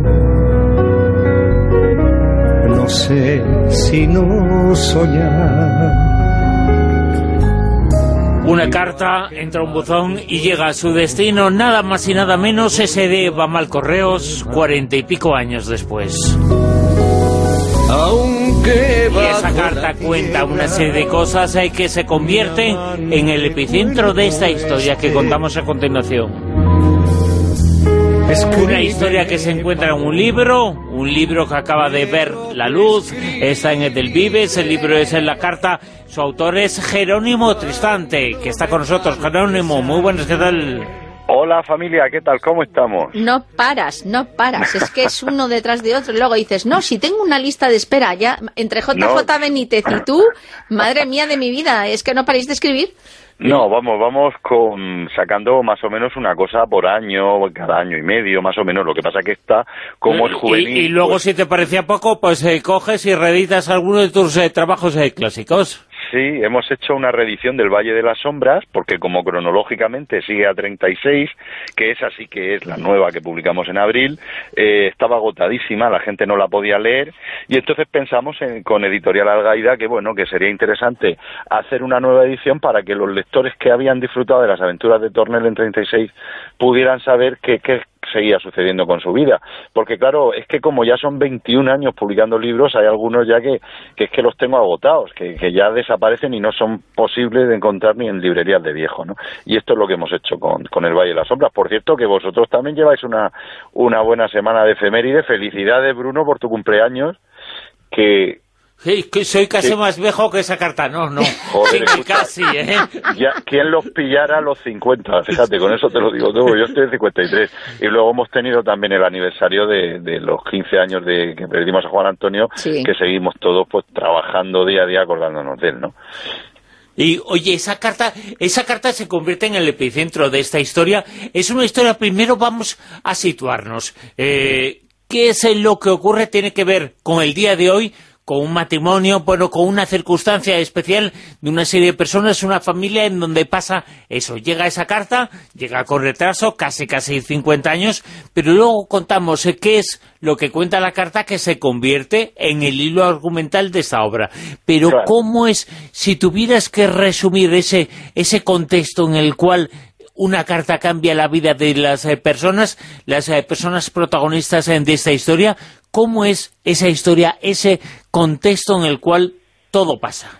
No sé si no soñar. Una carta entra a un buzón y llega a su destino, nada más y nada menos, ese de Bamal Correos, cuarenta y pico años después. Aunque y esa carta cuenta una serie de cosas eh, que se convierten en el epicentro de esta historia que contamos a continuación. Una historia que se encuentra en un libro, un libro que acaba de ver la luz, está en Edelvives, el libro es en la carta, su autor es Jerónimo Tristante, que está con nosotros. Jerónimo, muy buenas, ¿qué tal? Hola familia, ¿qué tal? ¿Cómo estamos? No paras, no paras, es que es uno detrás de otro y luego dices, no, si tengo una lista de espera ya, entre J J no. Benítez y tú, madre mía de mi vida, es que no paréis de escribir. No, vamos, vamos con sacando más o menos una cosa por año, cada año y medio, más o menos. Lo que pasa que está, como es juvenil... Y, y luego, pues... si te parecía poco, pues eh, coges y reeditas alguno de tus eh, trabajos eh, clásicos. Sí, hemos hecho una reedición del Valle de las Sombras, porque como cronológicamente sigue a treinta y seis, que esa sí que es la nueva que publicamos en abril, eh, estaba agotadísima, la gente no la podía leer, y entonces pensamos en, con Editorial Algaida que bueno, que sería interesante hacer una nueva edición para que los lectores que habían disfrutado de las aventuras de Tornel en treinta y seis pudieran saber que, que seguía sucediendo con su vida, porque claro, es que como ya son veintiún años publicando libros, hay algunos ya que, que es que los tengo agotados, que, que ya desaparecen y no son posibles de encontrar ni en librerías de viejo, ¿no? Y esto es lo que hemos hecho con, con El Valle de las Sombras. Por cierto, que vosotros también lleváis una, una buena semana de efeméride. Felicidades, Bruno, por tu cumpleaños, que... Sí, que soy casi sí. más viejo que esa carta, no, no, Joder, sí, casi, ¿eh? Ya, ¿quién los pillara a los cincuenta? Fíjate, con eso te lo digo todo, yo estoy en cincuenta y tres. Y luego hemos tenido también el aniversario de, de los quince años de que perdimos a Juan Antonio, sí. Que seguimos todos pues trabajando día a día acordándonos de él, ¿no? Y, oye, esa carta, esa carta se convierte en el epicentro de esta historia. Es una historia, primero vamos a situarnos. Eh, ¿Qué es lo que ocurre? Tiene que ver con el día de hoy, con un matrimonio, bueno, con una circunstancia especial de una serie de personas, una familia en donde pasa eso. Llega esa carta, llega con retraso, casi casi cincuenta años, pero luego contamos eh, qué es lo que cuenta la carta que se convierte en el hilo argumental de esta obra. Pero claro, ¿cómo es, si tuvieras que resumir ese, ese contexto en el cual una carta cambia la vida de las eh, personas, las eh, personas protagonistas eh, de esta historia? ¿Cómo es esa historia, ese contexto en el cual todo pasa?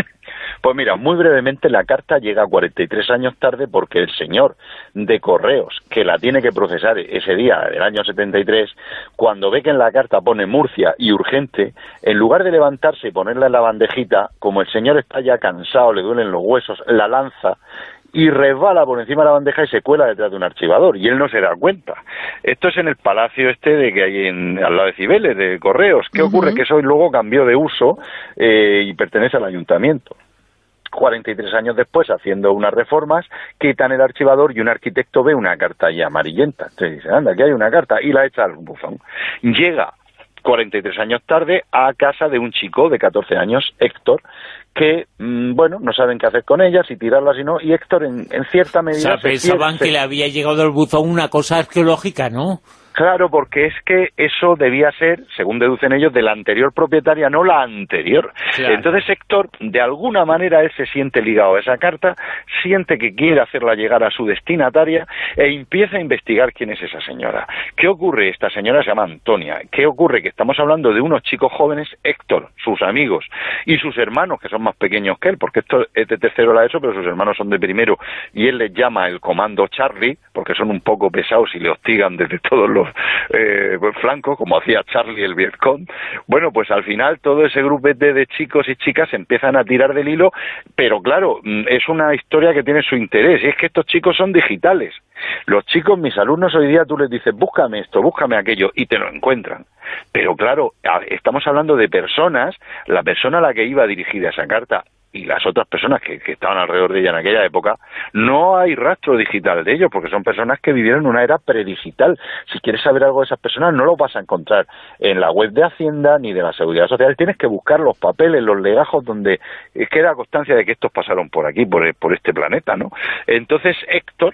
Pues mira, muy brevemente, la carta llega cuarenta y tres años tarde porque el señor de Correos, que la tiene que procesar ese día del año setenta y tres, cuando ve que en la carta pone Murcia y urgente, en lugar de levantarse y ponerla en la bandejita, como el señor está ya cansado, le duelen los huesos, la lanza y resbala por encima de la bandeja y se cuela detrás de un archivador, y él no se da cuenta. Esto es en el palacio este de que hay en, al lado de Cibeles, de Correos. ¿Qué uh-huh. ocurre? Que eso luego cambió de uso eh, y pertenece al ayuntamiento. cuarenta y tres años después, haciendo unas reformas, quitan el archivador y un arquitecto ve una carta ahí amarillenta. Entonces dice, anda, aquí hay una carta, y la echa al buzón. Llega cuarenta y tres años tarde a casa de un chico de catorce años, Héctor, que, mmm, bueno, no saben qué hacer con ella, si tirarla, si no, y Héctor en, en cierta medida... O sea, pensaban que le había llegado al buzón una cosa arqueológica, ¿no? Claro, porque es que eso debía ser, según deducen ellos, de la anterior propietaria, no la anterior. Claro. Entonces Héctor, de alguna manera, él se siente ligado a esa carta, siente que quiere hacerla llegar a su destinataria e empieza a investigar quién es esa señora. ¿Qué ocurre? Esta señora se llama Antonia. ¿Qué ocurre? Que estamos hablando de unos chicos jóvenes, Héctor, sus amigos y sus hermanos, que son más pequeños que él, porque esto es de tercero la ESO, pero sus hermanos son de primero, y él les llama el Comando Charlie, porque son un poco pesados y le hostigan desde todos los Eh, flanco, como hacía Charlie el Vietcong. Bueno, pues al final todo ese grupete de chicos y chicas empiezan a tirar del hilo, pero claro, es una historia que tiene su interés, y es que estos chicos son digitales. Los chicos, mis alumnos, hoy día tú les dices, búscame esto, búscame aquello, y te lo encuentran. Pero claro, estamos hablando de personas, la persona a la que iba dirigida esa carta y las otras personas que, que estaban alrededor de ella en aquella época, no hay rastro digital de ellos, porque son personas que vivieron una era predigital. Si quieres saber algo de esas personas, no lo vas a encontrar en la web de Hacienda ni de la Seguridad Social. Tienes que buscar los papeles, los legajos, donde queda constancia de que estos pasaron por aquí, por, por este planeta, ¿no? Entonces Héctor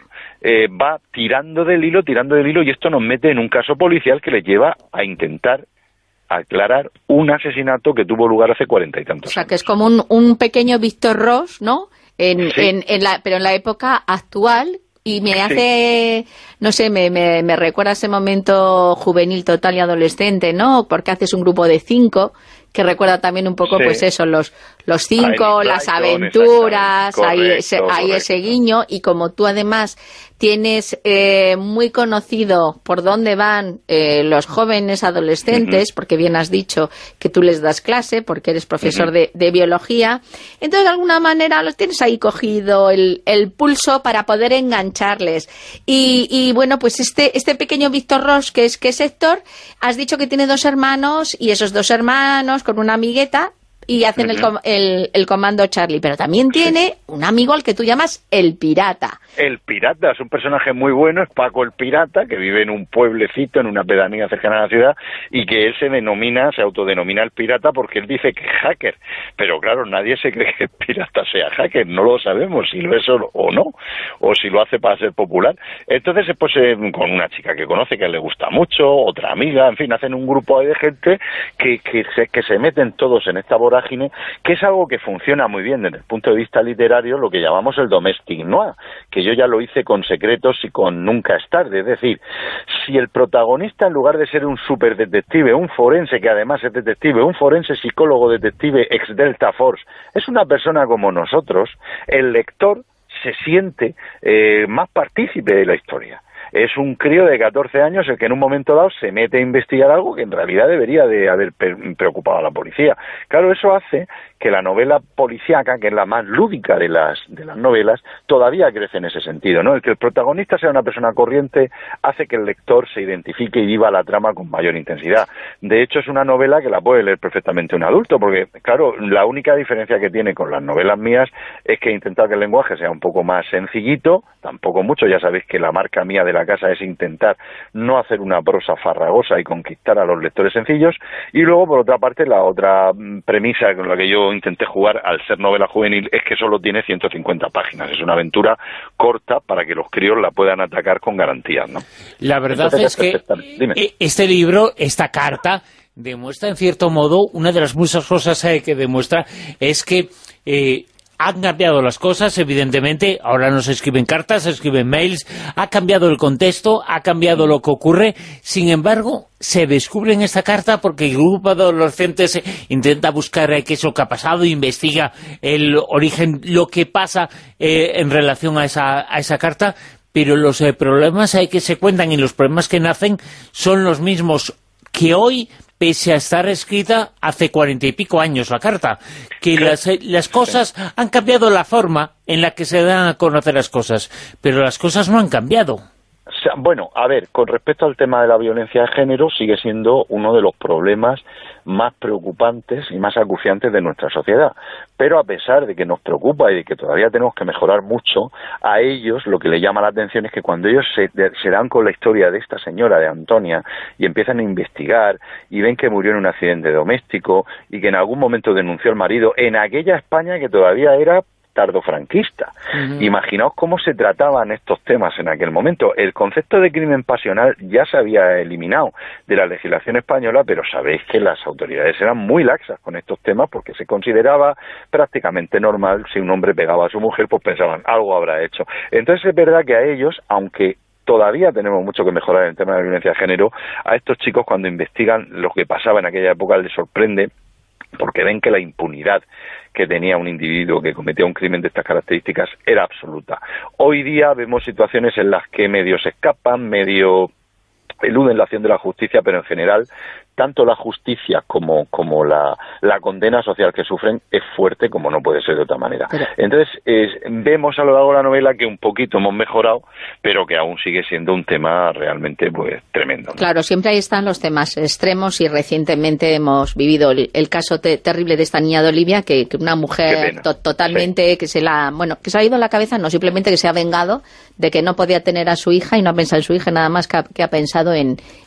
eh, va tirando del hilo, tirando del hilo, y esto nos mete en un caso policial que les lleva a intentar aclarar un asesinato que tuvo lugar hace cuarenta y tantos años. O sea, que es como un, un pequeño Víctor Ros, ¿no? En, sí. en, en la, pero en la época actual, y me hace, sí. no sé, me, me, me recuerda a ese momento juvenil total y adolescente, ¿no? Porque haces un grupo de cinco, que recuerda también un poco, sí. pues eso, los, los cinco, las aventuras, hay ese, hay ese guiño, y como tú además tienes eh, muy conocido por dónde van eh, los jóvenes adolescentes, uh-huh. porque bien has dicho que tú les das clase, porque eres profesor uh-huh. de, de biología, entonces de alguna manera los tienes ahí cogido el, el pulso para poder engancharles. Y, y bueno, pues este, este pequeño Víctor Ros, que es, que es Héctor, has dicho que tiene dos hermanos, y esos dos hermanos con una amigueta, y hacen uh-huh. el, com el, el comando Charlie, pero también tiene sí. un amigo al que tú llamas el Pirata. El Pirata es un personaje muy bueno, es Paco el Pirata, que vive en un pueblecito, en una pedanía cercana a la ciudad, y que él se denomina, se autodenomina el Pirata porque él dice que es hacker, pero claro, nadie se cree que el Pirata sea hacker, no lo sabemos si lo es o no, o si lo hace para ser popular. Entonces, pues eh, con una chica que conoce, que le gusta mucho, otra amiga, en fin, hacen un grupo de gente que, que, se, que se meten todos en esta vorágine, que es algo que funciona muy bien desde el punto de vista literario, lo que llamamos el domestic noir, que yo ya lo hice con Secretos y con Nunca es tarde. Es decir, si el protagonista, en lugar de ser un superdetective, un forense que además es detective, un forense psicólogo detective ex Delta Force, es una persona como nosotros, el lector se siente eh, más partícipe de la historia. Es un crío de catorce años el que en un momento dado se mete a investigar algo que en realidad debería de haber preocupado a la policía. Claro, eso hace que la novela policíaca, que es la más lúdica de las de las novelas, todavía crece en ese sentido, ¿no? El que el protagonista sea una persona corriente hace que el lector se identifique y viva la trama con mayor intensidad. De hecho, es una novela que la puede leer perfectamente un adulto, porque, claro, la única diferencia que tiene con las novelas mías es que he intentado que el lenguaje sea un poco más sencillito, tampoco mucho, ya sabéis que la marca mía de la casa es intentar no hacer una prosa farragosa y conquistar a los lectores sencillos, y luego, por otra parte, la otra premisa con la que yo intenté jugar al ser novela juvenil es que solo tiene ciento cincuenta páginas, es una aventura corta para que los críos la puedan atacar con garantías, ¿no? La verdad Entonces, es que Dime. este libro, esta carta, demuestra en cierto modo, una de las muchas cosas eh, que demuestra es que eh, han cambiado las cosas, evidentemente, ahora no se escriben cartas, se escriben mails, ha cambiado el contexto, ha cambiado lo que ocurre, sin embargo, se descubre en esta carta porque el grupo de adolescentes intenta buscar qué es lo que ha pasado, investiga el origen, lo que pasa eh, en relación a esa, a esa carta, pero los eh, problemas eh, que se cuentan y los problemas que nacen son los mismos que hoy, pese a estar escrita hace cuarenta y pico años la carta, que las, las cosas han cambiado la forma en la que se dan a conocer las cosas, pero las cosas no han cambiado. Bueno, a ver, con respecto al tema de la violencia de género, sigue siendo uno de los problemas más preocupantes y más acuciantes de nuestra sociedad. Pero a pesar de que nos preocupa y de que todavía tenemos que mejorar mucho, a ellos lo que les llama la atención es que cuando ellos se, se dan con la historia de esta señora, de Antonia, y empiezan a investigar y ven que murió en un accidente doméstico y que en algún momento denunció al marido, en aquella España que todavía era tardofranquista. Uh-huh. Imaginaos cómo se trataban estos temas en aquel momento. El concepto de crimen pasional ya se había eliminado de la legislación española, pero sabéis que las autoridades eran muy laxas con estos temas porque se consideraba prácticamente normal si un hombre pegaba a su mujer, pues pensaban, algo habrá hecho. Entonces es verdad que a ellos, aunque todavía tenemos mucho que mejorar en el tema de la violencia de género, a estos chicos cuando investigan lo que pasaba en aquella época les sorprende porque ven que la impunidad que tenía un individuo que cometía un crimen de estas características era absoluta. Hoy día vemos situaciones en las que medio se escapan, medio eluden la acción de la justicia, pero en general tanto la justicia como, como la, la condena social que sufren es fuerte como no puede ser de otra manera. Pero... Entonces, eh, vemos a lo largo de la novela que un poquito hemos mejorado, pero que aún sigue siendo un tema realmente pues tremendo, ¿no? Claro, siempre ahí están los temas extremos y recientemente hemos vivido el, el caso te, terrible de esta niña de Olivia, que, que una mujer to, totalmente sí. que se la, bueno, que se ha ido en la cabeza, no, simplemente que se ha vengado de que no podía tener a su hija y no ha pensado en su hija nada más que ha, que ha pensado en,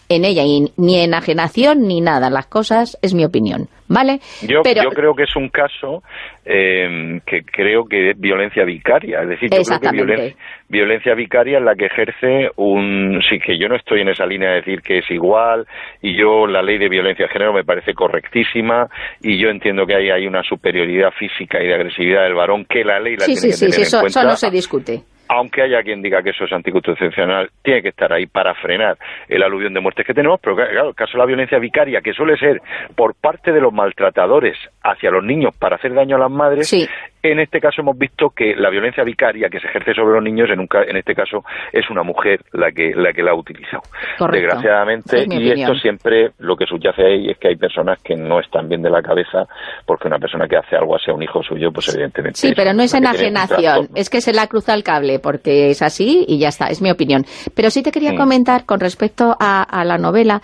en ella, y ni enajenación ni nada, las cosas, es mi opinión, ¿vale? Yo, Pero, yo creo que es un caso eh, que creo que es violencia vicaria, es decir, yo creo que violencia, violencia vicaria es la que ejerce un... Sí, que yo no estoy en esa línea de decir que es igual, y yo la ley de violencia de género me parece correctísima, y yo entiendo que hay, hay una superioridad física y de agresividad del varón que la ley la sí, tiene sí, que sí, tener sí, en eso, cuenta. eso no se discute. Aunque haya quien diga que eso es anticonstitucional, tiene que estar ahí para frenar el aluvión de muertes que tenemos, pero claro, el caso de la violencia vicaria, que suele ser por parte de los maltratadores hacia los niños para hacer daño a las madres, sí. En este caso hemos visto que la violencia vicaria que se ejerce sobre los niños, en, un ca en este caso, es una mujer la que la que la ha utilizado. Correcto. Desgraciadamente, Es mi y opinión. esto siempre lo que subyace ahí es que hay personas que no están bien de la cabeza, porque una persona que hace algo así a un hijo suyo, pues evidentemente... Sí, pero no es una que tiene un enajenación, trastorno. es que se la cruza el cable, porque es así y ya está, es mi opinión. Pero sí te quería Sí. comentar con respecto a, a la novela,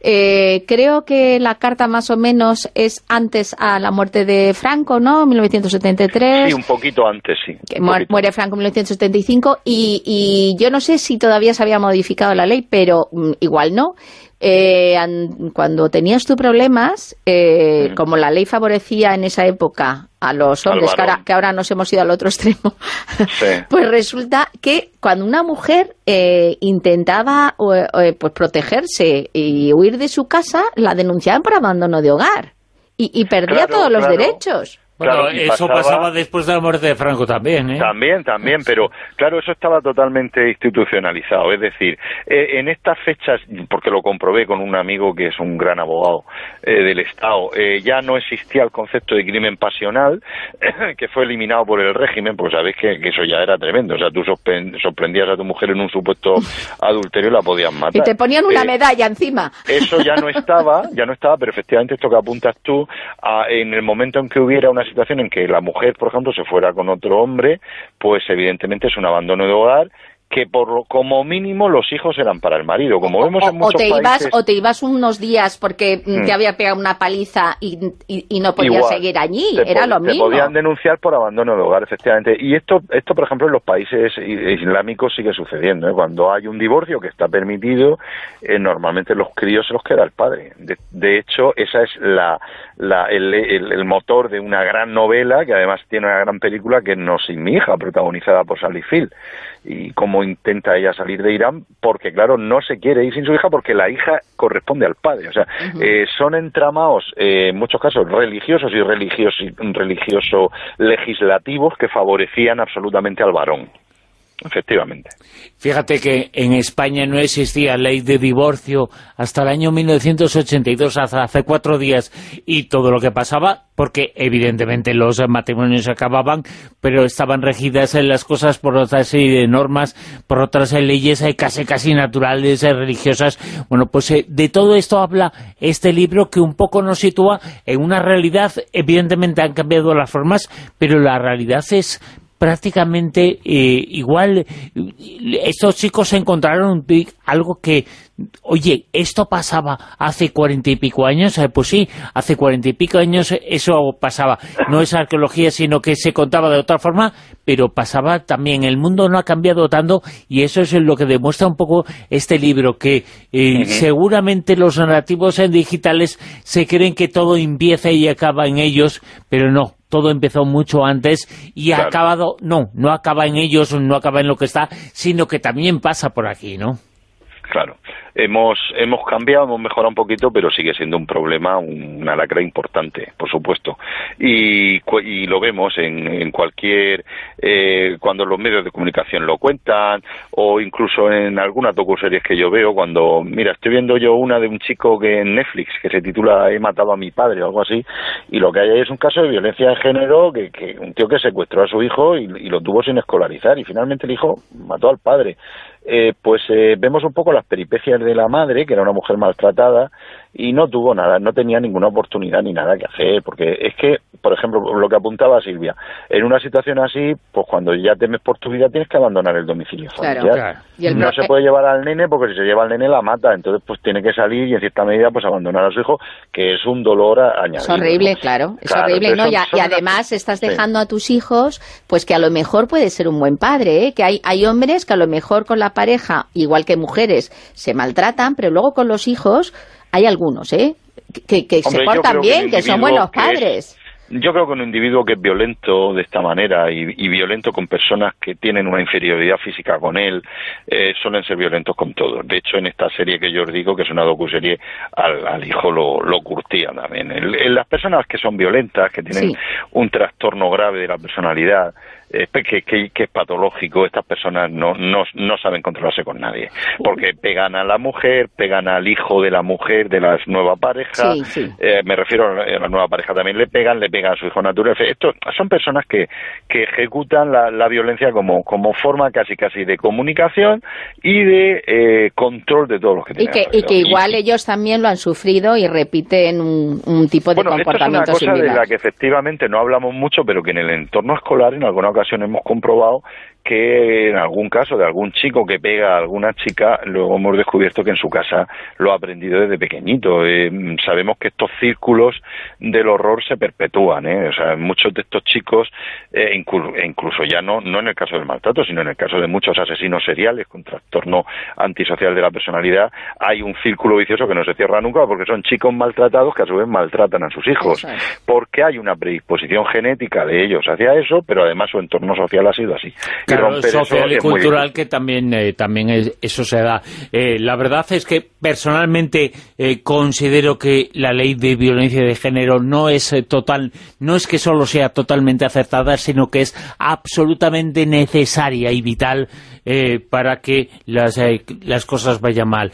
eh, creo que la carta más o menos es antes a la muerte de Franco, ¿no? mil novecientos setenta y tres. Sí, un poquito antes, sí. Que muere, muere Franco en mil novecientos setenta y cinco y, y yo no sé si todavía se había modificado la ley, pero mm, igual no. Eh, an, cuando tenías tú problemas, eh, mm. como la ley favorecía en esa época a los hombres, que ahora, que ahora nos hemos ido al otro extremo, sí. Pues resulta que cuando una mujer eh, intentaba eh, pues protegerse y huir de su casa, la denunciaban por abandono de hogar y, y perdía claro, todos los claro. derechos. Bueno, Claro, eso pasaba... pasaba después de la muerte de Franco también, ¿eh? También, también, pero claro, eso estaba totalmente institucionalizado. Es decir, eh, en estas fechas, porque lo comprobé con un amigo que es un gran abogado eh, del Estado, eh, ya no existía el concepto de crimen pasional, que fue eliminado por el régimen, porque sabéis que, que eso ya era tremendo. O sea, tú sorprendías a tu mujer en un supuesto adulterio y la podías matar. Y te ponían una eh, medalla encima. Eso ya no estaba, ya no estaba, pero efectivamente esto que apuntas tú, a, en el momento en que hubiera una situación en que la mujer, por ejemplo, se fuera con otro hombre, pues evidentemente es un abandono de hogar, que por lo, como mínimo los hijos eran para el marido, como o, vemos o, en muchos o te ibas, países... O te ibas unos días porque mm. te había pegado una paliza y, y, y no podías Igual, seguir allí, te era lo te mismo. Te podían denunciar por abandono de hogar, efectivamente. Y esto, esto por ejemplo, en los países islámicos sigue sucediendo, ¿eh? Cuando hay un divorcio que está permitido, eh, normalmente los críos se los queda el padre. De, de hecho, esa es la, la el, el, el motor de una gran novela, que además tiene una gran película, que es No sin mi hija, protagonizada por Sally Field. Y cómo intenta ella salir de Irán, porque claro, no se quiere ir sin su hija porque la hija corresponde al padre. O sea, uh-huh. eh, son entramados, eh, en muchos casos, religiosos y religiosos, religioso legislativos que favorecían absolutamente al varón. Efectivamente. Fíjate que en España no existía ley de divorcio hasta el año mil novecientos ochenta y dos, hasta hace cuatro días, y todo lo que pasaba, porque evidentemente los matrimonios acababan, pero estaban regidas en las cosas por otra serie de normas, por otras leyes casi casi naturales, religiosas. Bueno, pues eh, de todo esto habla este libro, que un poco nos sitúa en una realidad. Evidentemente han cambiado las formas, pero la realidad es prácticamente eh, igual. Estos chicos encontraron algo que, oye, esto pasaba hace cuarenta y pico años, eh, pues sí, hace cuarenta y pico años eso pasaba. No es arqueología, sino que se contaba de otra forma, pero pasaba también. El mundo no ha cambiado tanto, y eso es lo que demuestra un poco este libro, que eh, uh-huh. seguramente los narrativos en digitales se creen que todo empieza y acaba en ellos, pero no. Todo empezó mucho antes y ha claro. acabado, no, no acaba en ellos, no acaba en lo que está, sino que también pasa por aquí, ¿no? Claro. Hemos hemos cambiado, hemos mejorado un poquito, pero sigue siendo un problema, una lacra importante, por supuesto. Y, y lo vemos en, en cualquier... Eh, cuando los medios de comunicación lo cuentan, o incluso en algunas docuseries que yo veo, cuando... Mira, estoy viendo yo una de un chico que en Netflix, que se titula He matado a mi padre, o algo así, y lo que hay ahí es un caso de violencia de género, que, que un tío que secuestró a su hijo y, y lo tuvo sin escolarizar, y finalmente el hijo mató al padre. Eh, pues eh, vemos un poco las peripecias de la madre, que era una mujer maltratada, y no tuvo nada, no tenía ninguna oportunidad ni nada que hacer, porque es que, por ejemplo, lo que apuntaba Silvia, en una situación así, pues cuando ya temes por tu vida tienes que abandonar el domicilio familiar. Claro, claro. Y el no pro... se puede llevar al nene, porque si se lleva al nene la mata, entonces pues tiene que salir y en cierta medida pues abandonar a su hijo, que es un dolor añadido. Es horrible, ¿no? claro, es claro, horrible, ¿no? Son, y, a, son y además una... estás dejando sí. a tus hijos, pues que a lo mejor puede ser un buen padre, ¿eh? Que hay, hay hombres que a lo mejor con la pareja, igual que mujeres, se maltratan, pero luego con los hijos hay algunos, ¿eh? Que, que Hombre, se portan bien, que, que son buenos que padres. Es... Yo creo que un individuo que es violento de esta manera y, y violento con personas que tienen una inferioridad física con él, eh, suelen ser violentos con todos. De hecho, en esta serie que yo os digo, que es una docuserie, al, al hijo lo, lo curtían también. En, en las personas que son violentas, que tienen sí. un trastorno grave de la personalidad, eh, que, que, que es patológico, estas personas no, no, no saben controlarse con nadie. Porque pegan a la mujer, pegan al hijo de la mujer, de la nueva pareja, sí, sí. Eh, me refiero a la nueva pareja también le pegan, le pegan a su hijo natural. Esto son personas que, que ejecutan la, la violencia como, como forma casi casi de comunicación y de eh, control de todos los que tienen. Y que, y que igual y, ellos también lo han sufrido y repiten un, un tipo de bueno, comportamiento esto es una cosa similar. de la que efectivamente no hablamos mucho, pero que en el entorno escolar en alguna ocasión hemos comprobado que en algún caso de algún chico que pega a alguna chica, luego hemos descubierto que en su casa lo ha aprendido desde pequeñito. Eh, sabemos que estos círculos del horror se perpetúan, ¿eh? O sea, muchos de estos chicos, eh, incluso, incluso ya no, no en el caso del maltrato, sino en el caso de muchos asesinos seriales con trastorno antisocial de la personalidad, hay un círculo vicioso que no se cierra nunca, porque son chicos maltratados que a su vez maltratan a sus hijos, porque hay una predisposición genética de ellos hacia eso, pero además su entorno social ha sido así. Claro, social y cultural, que también, eh, también es, eso se da. Eh, la verdad es que personalmente eh, considero que la ley de violencia de género no es eh, total, no es que solo sea totalmente acertada, sino que es absolutamente necesaria y vital eh, para que las, eh, las cosas vayan mal.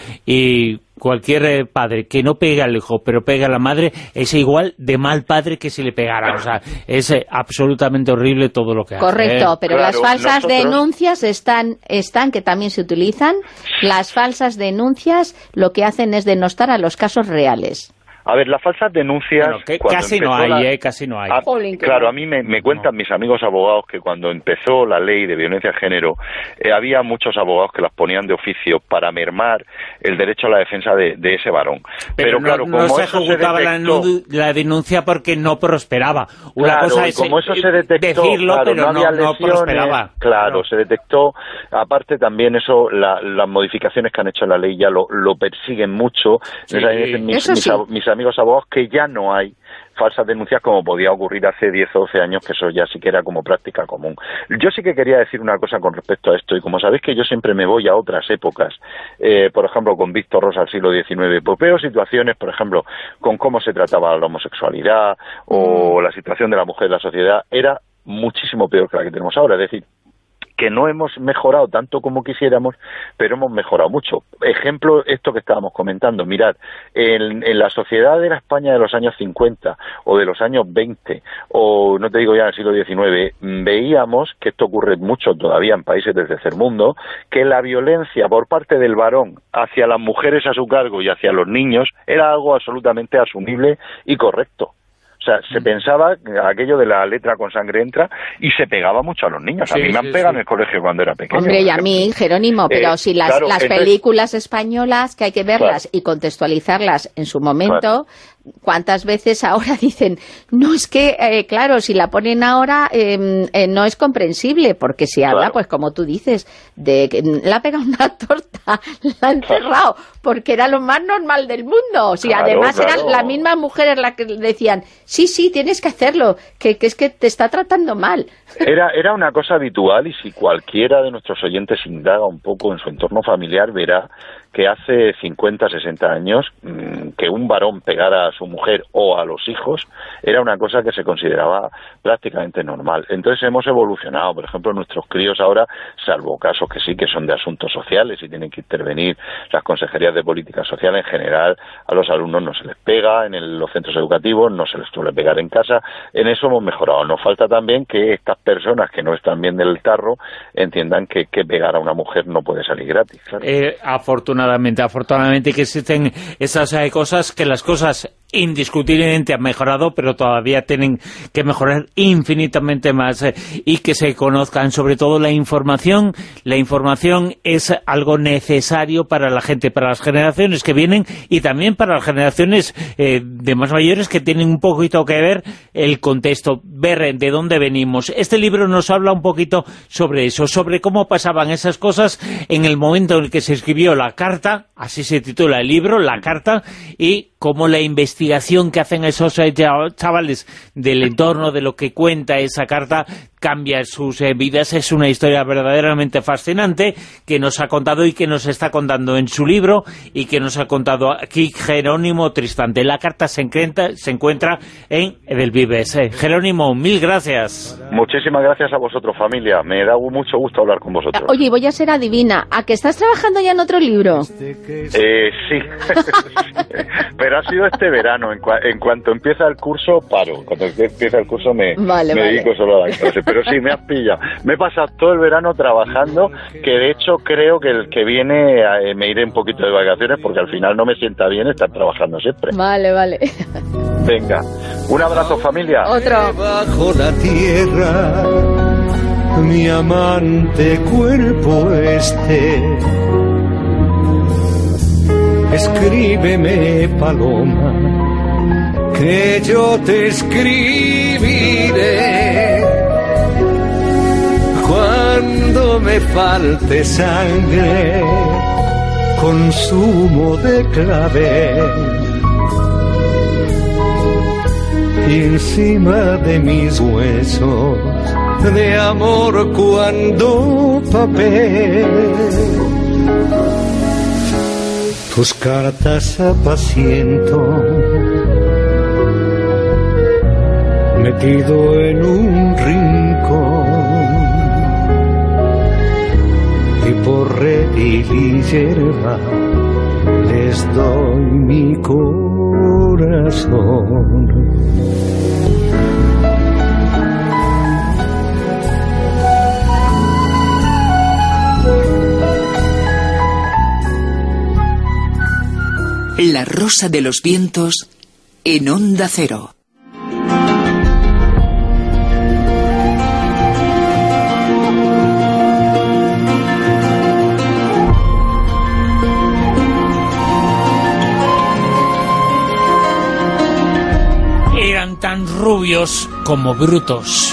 Y cualquier eh, padre que no pega al hijo, pero pega a la madre, es igual de mal padre que si le pegara. O sea, es eh, absolutamente horrible todo lo que hace. Correcto, ¿eh? pero Claro, las falsas nosotros... denuncias están, están, que también se utilizan. Las falsas denuncias lo que hacen es denostar a los casos reales. A ver, las falsas denuncias... Bueno, que casi no hay, la... eh, casi no hay. A, claro, a mí me, me cuentan no. mis amigos abogados que cuando empezó la ley de violencia de género, eh, había muchos abogados que las ponían de oficio para mermar el derecho a la defensa de, de ese varón. Pero, Pero no, claro, no como se eso ejecutaba se detectó, la, la denuncia porque no prosperaba. Una claro, cosa y es como eso se detectó, decirlo, claro, pero no, había no, no prosperaba. Claro, claro, se detectó. Aparte también eso, la, las modificaciones que han hecho en la ley ya lo, lo persiguen mucho. Sí, Entonces, mis, eso mis, sí. mis amigos abogados que ya no hay falsas denuncias como podía ocurrir hace diez o doce años, que eso ya sí que era como práctica común. Yo sí que quería decir una cosa con respecto a esto, y como sabéis que yo siempre me voy a otras épocas, eh, por ejemplo con Víctor Rosa al siglo diecinueve, pues veo situaciones, por ejemplo, con cómo se trataba la homosexualidad o la situación de la mujer en la sociedad, era muchísimo peor que la que tenemos ahora, es decir, que no hemos mejorado tanto como quisiéramos, pero hemos mejorado mucho. Ejemplo, esto que estábamos comentando, mirad, en, en la sociedad de la España de los años cincuenta o de los años veinte, o no te digo ya en el siglo diecinueve, veíamos, que esto ocurre mucho todavía en países del tercer mundo, que la violencia por parte del varón hacia las mujeres a su cargo y hacia los niños era algo absolutamente asumible y correcto. O sea, se pensaba aquello de la letra con sangre entra y se pegaba mucho a los niños. A sí, mí me han sí, pegado sí. en el colegio cuando era pequeño. Hombre, y a mí, Jerónimo, pero eh, si las, claro, las entonces, películas españolas, que hay que verlas claro. y contextualizarlas en su momento, Claro. ¿cuántas veces ahora dicen, no, es que, eh, claro, si la ponen ahora eh, eh, no es comprensible, porque si habla, Claro. pues como tú dices, de que le ha pegado una torta, la ha enterrado, porque era lo más normal del mundo. Si Claro, además claro. eran las mismas mujeres las que decían, sí, sí, tienes que hacerlo, que, que es que te está tratando mal. Era, era una cosa habitual, y si cualquiera de nuestros oyentes indaga un poco en su entorno familiar, verá que hace cincuenta, sesenta años mmm, que un varón pegara a su mujer o a los hijos era una cosa que se consideraba prácticamente normal. Entonces hemos evolucionado. Por ejemplo, nuestros críos ahora, salvo casos que sí que son de asuntos sociales y tienen que intervenir las consejerías de política social, en general a los alumnos no se les pega, en el, los centros educativos no se les suele pegar en casa. En eso hemos mejorado. Nos falta también que estas personas que no están bien del tarro entiendan que, que pegar a una mujer no puede salir gratis. Claro. Eh, afortunadamente, afortunadamente que existen esas eh, cosas cosas, que las cosas indiscutiblemente han mejorado, pero todavía tienen que mejorar infinitamente más, eh, y que se conozcan, sobre todo la información. La información es algo necesario para la gente, para las generaciones que vienen y también para las generaciones eh, de más mayores, que tienen un poquito que ver el contexto, ver de dónde venimos. Este libro nos habla un poquito sobre eso, sobre cómo pasaban esas cosas en el momento en el que se escribió la carta, así se titula el libro, La Carta, y cómo la investigación que hacen esos eh, chavales del entorno, de lo que cuenta esa carta, cambia sus eh, vidas. Es una historia verdaderamente fascinante que nos ha contado y que nos está contando en su libro, y que nos ha contado aquí Jerónimo Tristán. La carta se encuentra, se encuentra en Edelvives. Eh, Jerónimo, mil gracias. Muchísimas gracias a vosotros, familia. Me da mucho gusto hablar con vosotros. Oye, voy a ser adivina. ¿A que estás trabajando ya en otro libro? Eh, sí. Pero ha sido este verano. En, cua en cuanto empieza el curso, paro. Cuando empieza el curso me, vale, me vale. dedico solo a la clase. Pero sí, me has pillado. Me he pasado todo el verano trabajando, que de hecho creo que el que viene eh, me iré un poquito de vacaciones, porque al final no me sienta bien estar trabajando siempre. Vale, vale. Venga, un abrazo, familia. Otro. Bajo la tierra, mi amante cuerpo este. Escríbeme, paloma, que yo te escribiré. Cuando me falte sangre, consumo de clavel. Encima de mis huesos, de amor cuando papel. Tus cartas apaciento, metido en un rincón, y por redil y hierba les doy mi corazón. La Rosa de los Vientos en Onda Cero. Eran tan rubios como brutos.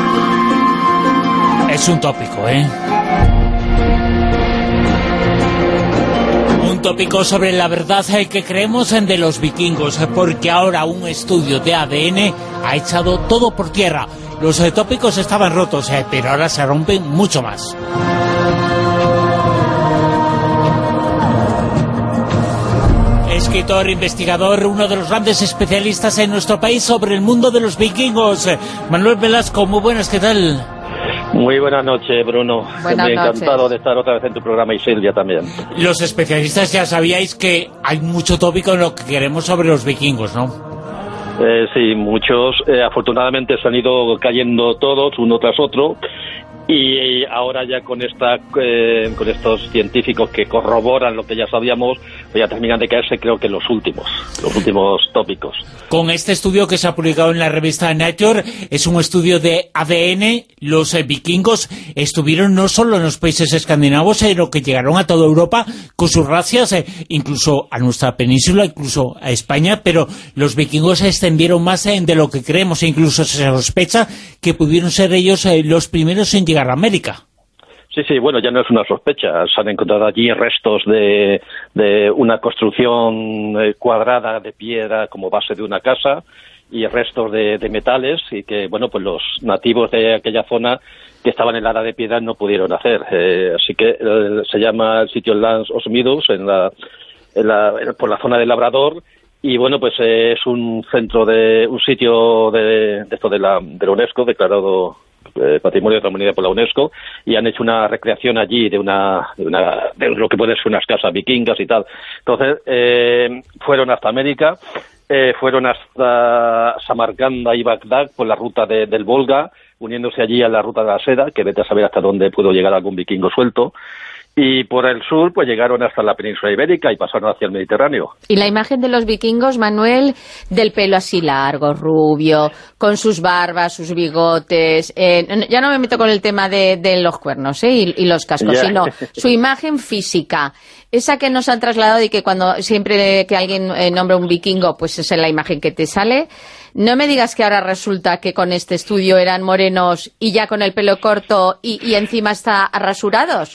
Es un tópico, ¿eh? Un tópico sobre la verdad que creemos en de los vikingos, porque ahora un estudio de A D N ha echado todo por tierra. Los tópicos estaban rotos, eh, pero ahora se rompen mucho más. Escritor, investigador, uno de los grandes especialistas en nuestro país sobre el mundo de los vikingos. Manuel Velasco, muy buenas, ¿qué tal? Muy buenas noches, Bruno. Buenas Muy noches. encantado de estar otra vez en tu programa, y Silvia también. Los especialistas ya sabíais que hay mucho tópico en lo que queremos sobre los vikingos, ¿no? Eh, sí, muchos. Eh, afortunadamente se han ido cayendo todos, uno tras otro. Y ahora ya con esta eh, con estos científicos que corroboran lo que ya sabíamos, pues ya terminan de caerse, creo que los últimos, los últimos tópicos. Con este estudio que se ha publicado en la revista Nature, es un estudio de A D N. Los eh, vikingos estuvieron no solo en los países escandinavos, sino que llegaron a toda Europa con sus razzias, eh, incluso a nuestra península, incluso a España, pero los vikingos se extendieron más eh, de lo que creemos, e incluso se sospecha que pudieron ser ellos eh, los primeros en llegar a América. Sí, sí, bueno, ya no es una sospecha. Se han encontrado allí restos de, de una construcción eh, cuadrada de piedra como base de una casa, y restos de, de metales, y que, bueno, pues los nativos de aquella zona que estaban en la edad de piedra no pudieron hacer. Eh, así que eh, se llama el sitio Lands of Midus, en la, en la, por la zona del Labrador. Y bueno, pues eh, es un centro de, un sitio de, de esto de la, de la UNESCO, declarado eh, Patrimonio de la Humanidad por la UNESCO, y han hecho una recreación allí de una, de una, de lo que pueden ser unas casas vikingas y tal. Entonces, eh, fueron hasta América, eh, fueron hasta Samarcanda y Bagdad por la ruta de, del Volga, uniéndose allí a la ruta de la seda, que vete a saber hasta dónde pudo llegar algún vikingo suelto. y por el sur pues llegaron hasta la península ibérica y pasaron hacia el Mediterráneo. Y la imagen de los vikingos, Manuel, del pelo así largo, rubio, con sus barbas, sus bigotes, eh, ya no me meto con el tema de, de los cuernos ¿eh? y, y los cascos, yeah. sino su imagen física, esa que nos han trasladado y que cuando siempre que alguien eh, nombra un vikingo, pues esa es la imagen que te sale. No me digas que ahora resulta que con este estudio eran morenos y ya con el pelo corto y, y encima está rasurados.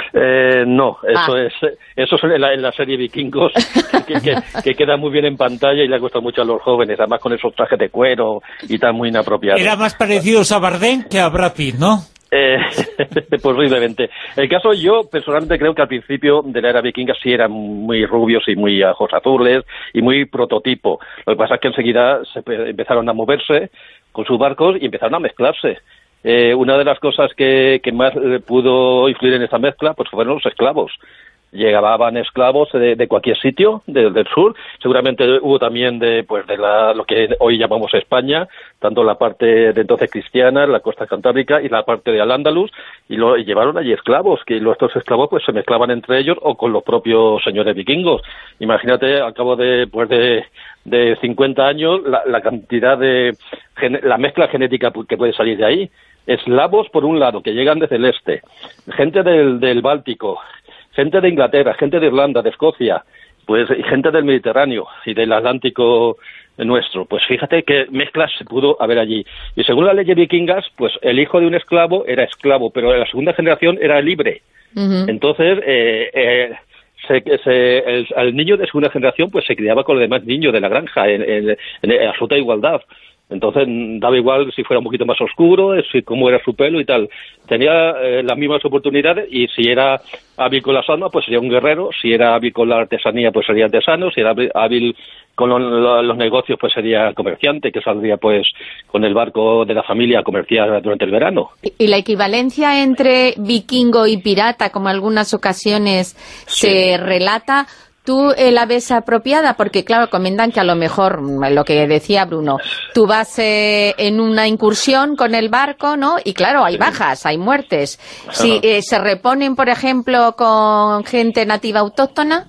Eh, no, eso ah. es eso es en la, en la serie Vikingos, que, que, que queda muy bien en pantalla y le gusta mucho a los jóvenes, además con esos trajes de cuero y tan muy inapropiados. Era más parecidos a Bardem que a Brad Pitt, ¿no? Eh, posiblemente. El caso, yo personalmente creo que al principio de la era vikinga sí eran muy rubios y muy ojos azules y muy prototipo. Lo que pasa es que enseguida se empezaron a moverse con sus barcos y empezaron a mezclarse. Eh, una de las cosas que, que más eh, pudo influir en esta mezcla pues fueron los esclavos. Llegaban esclavos de, de cualquier sitio de, del sur, seguramente hubo también de pues de la, lo que hoy llamamos España, tanto la parte de entonces cristiana, la costa cantábrica y la parte de Al-Ándalus, y, lo, y llevaron allí esclavos, que los estos esclavos pues se mezclaban entre ellos o con los propios señores vikingos. Imagínate, al cabo de pues de, de cincuenta años, la, la cantidad de la mezcla genética que puede salir de ahí. Eslavos por un lado, que llegan desde el este, gente del, del Báltico, gente de Inglaterra, gente de Irlanda, de Escocia, pues y gente del Mediterráneo y del Atlántico nuestro. Pues fíjate qué mezclas se pudo haber allí. Y según las leyes vikingas, pues el hijo de un esclavo era esclavo, pero en la segunda generación era libre. Uh-huh. Entonces, eh, eh, se, se, el, el niño de segunda generación pues se criaba con los demás niños de la granja en, en, en, en absoluta igualdad. Entonces daba igual si fuera un poquito más oscuro, si cómo era su pelo y tal. Tenía eh, las mismas oportunidades y si era hábil con las armas, pues sería un guerrero. Si era hábil con la artesanía, pues sería artesano. Si era hábil con lo, lo, los negocios, pues sería comerciante, que saldría pues con el barco de la familia a comerciar durante el verano. ¿Y la equivalencia entre vikingo y pirata, como en algunas ocasiones sí. se relata, tú eh, la ves apropiada? Porque, claro, comentan que a lo mejor, lo que decía Bruno, tú vas eh, en una incursión con el barco, ¿no? Y, claro, hay bajas, hay muertes. Si eh, se reponen, por ejemplo, con gente nativa autóctona...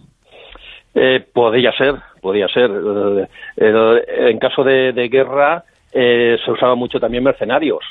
Eh, podría ser, podría ser. Eh, eh, en caso de, de guerra eh, se usaba mucho también mercenarios.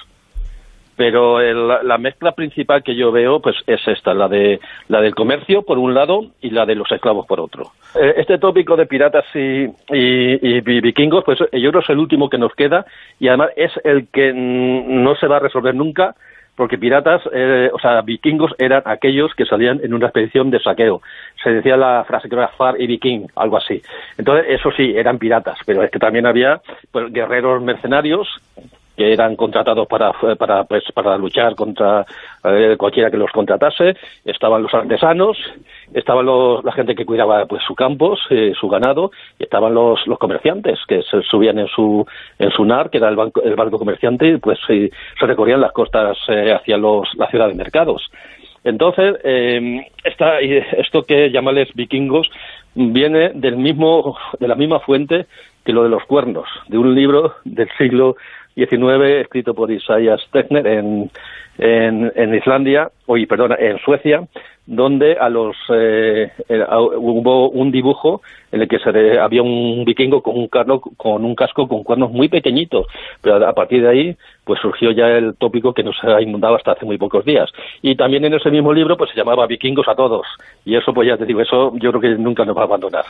Pero el, la mezcla principal que yo veo pues es esta, la de la del comercio por un lado y la de los esclavos por otro. Este tópico de piratas y, y, y vikingos, pues yo creo que es el último que nos queda y además es el que no se va a resolver nunca, porque piratas, eh, o sea, vikingos eran aquellos que salían en una expedición de saqueo. Se decía la frase que era far y viking, algo así. Entonces, eso sí, eran piratas, pero es que también había pues, guerreros mercenarios que eran contratados para para pues para luchar contra eh, cualquiera que los contratase. Estaban los artesanos, estaban los, la gente que cuidaba pues sus campos, eh, su ganado, y estaban los los comerciantes que se subían en su en su nar, que era el banco, el barco comerciante, y pues eh, se recorrían las costas eh, hacia los la ciudad de mercados. Entonces, eh, esta, esto que llamarles vikingos viene del mismo de la misma fuente que lo de los cuernos, de un libro del siglo diecinueve escrito por Isaiah Stegner en, en, en Islandia, oye, perdona, en Suecia, donde a los eh, a, hubo un dibujo en el que se de, había un vikingo con un carno, con un casco con cuernos muy pequeñitos, pero a partir de ahí pues surgió ya el tópico que nos ha inundado hasta hace muy pocos días. Y también en ese mismo libro pues se llamaba Vikingos a todos, y eso pues ya te digo, eso yo creo que nunca nos va a abandonar.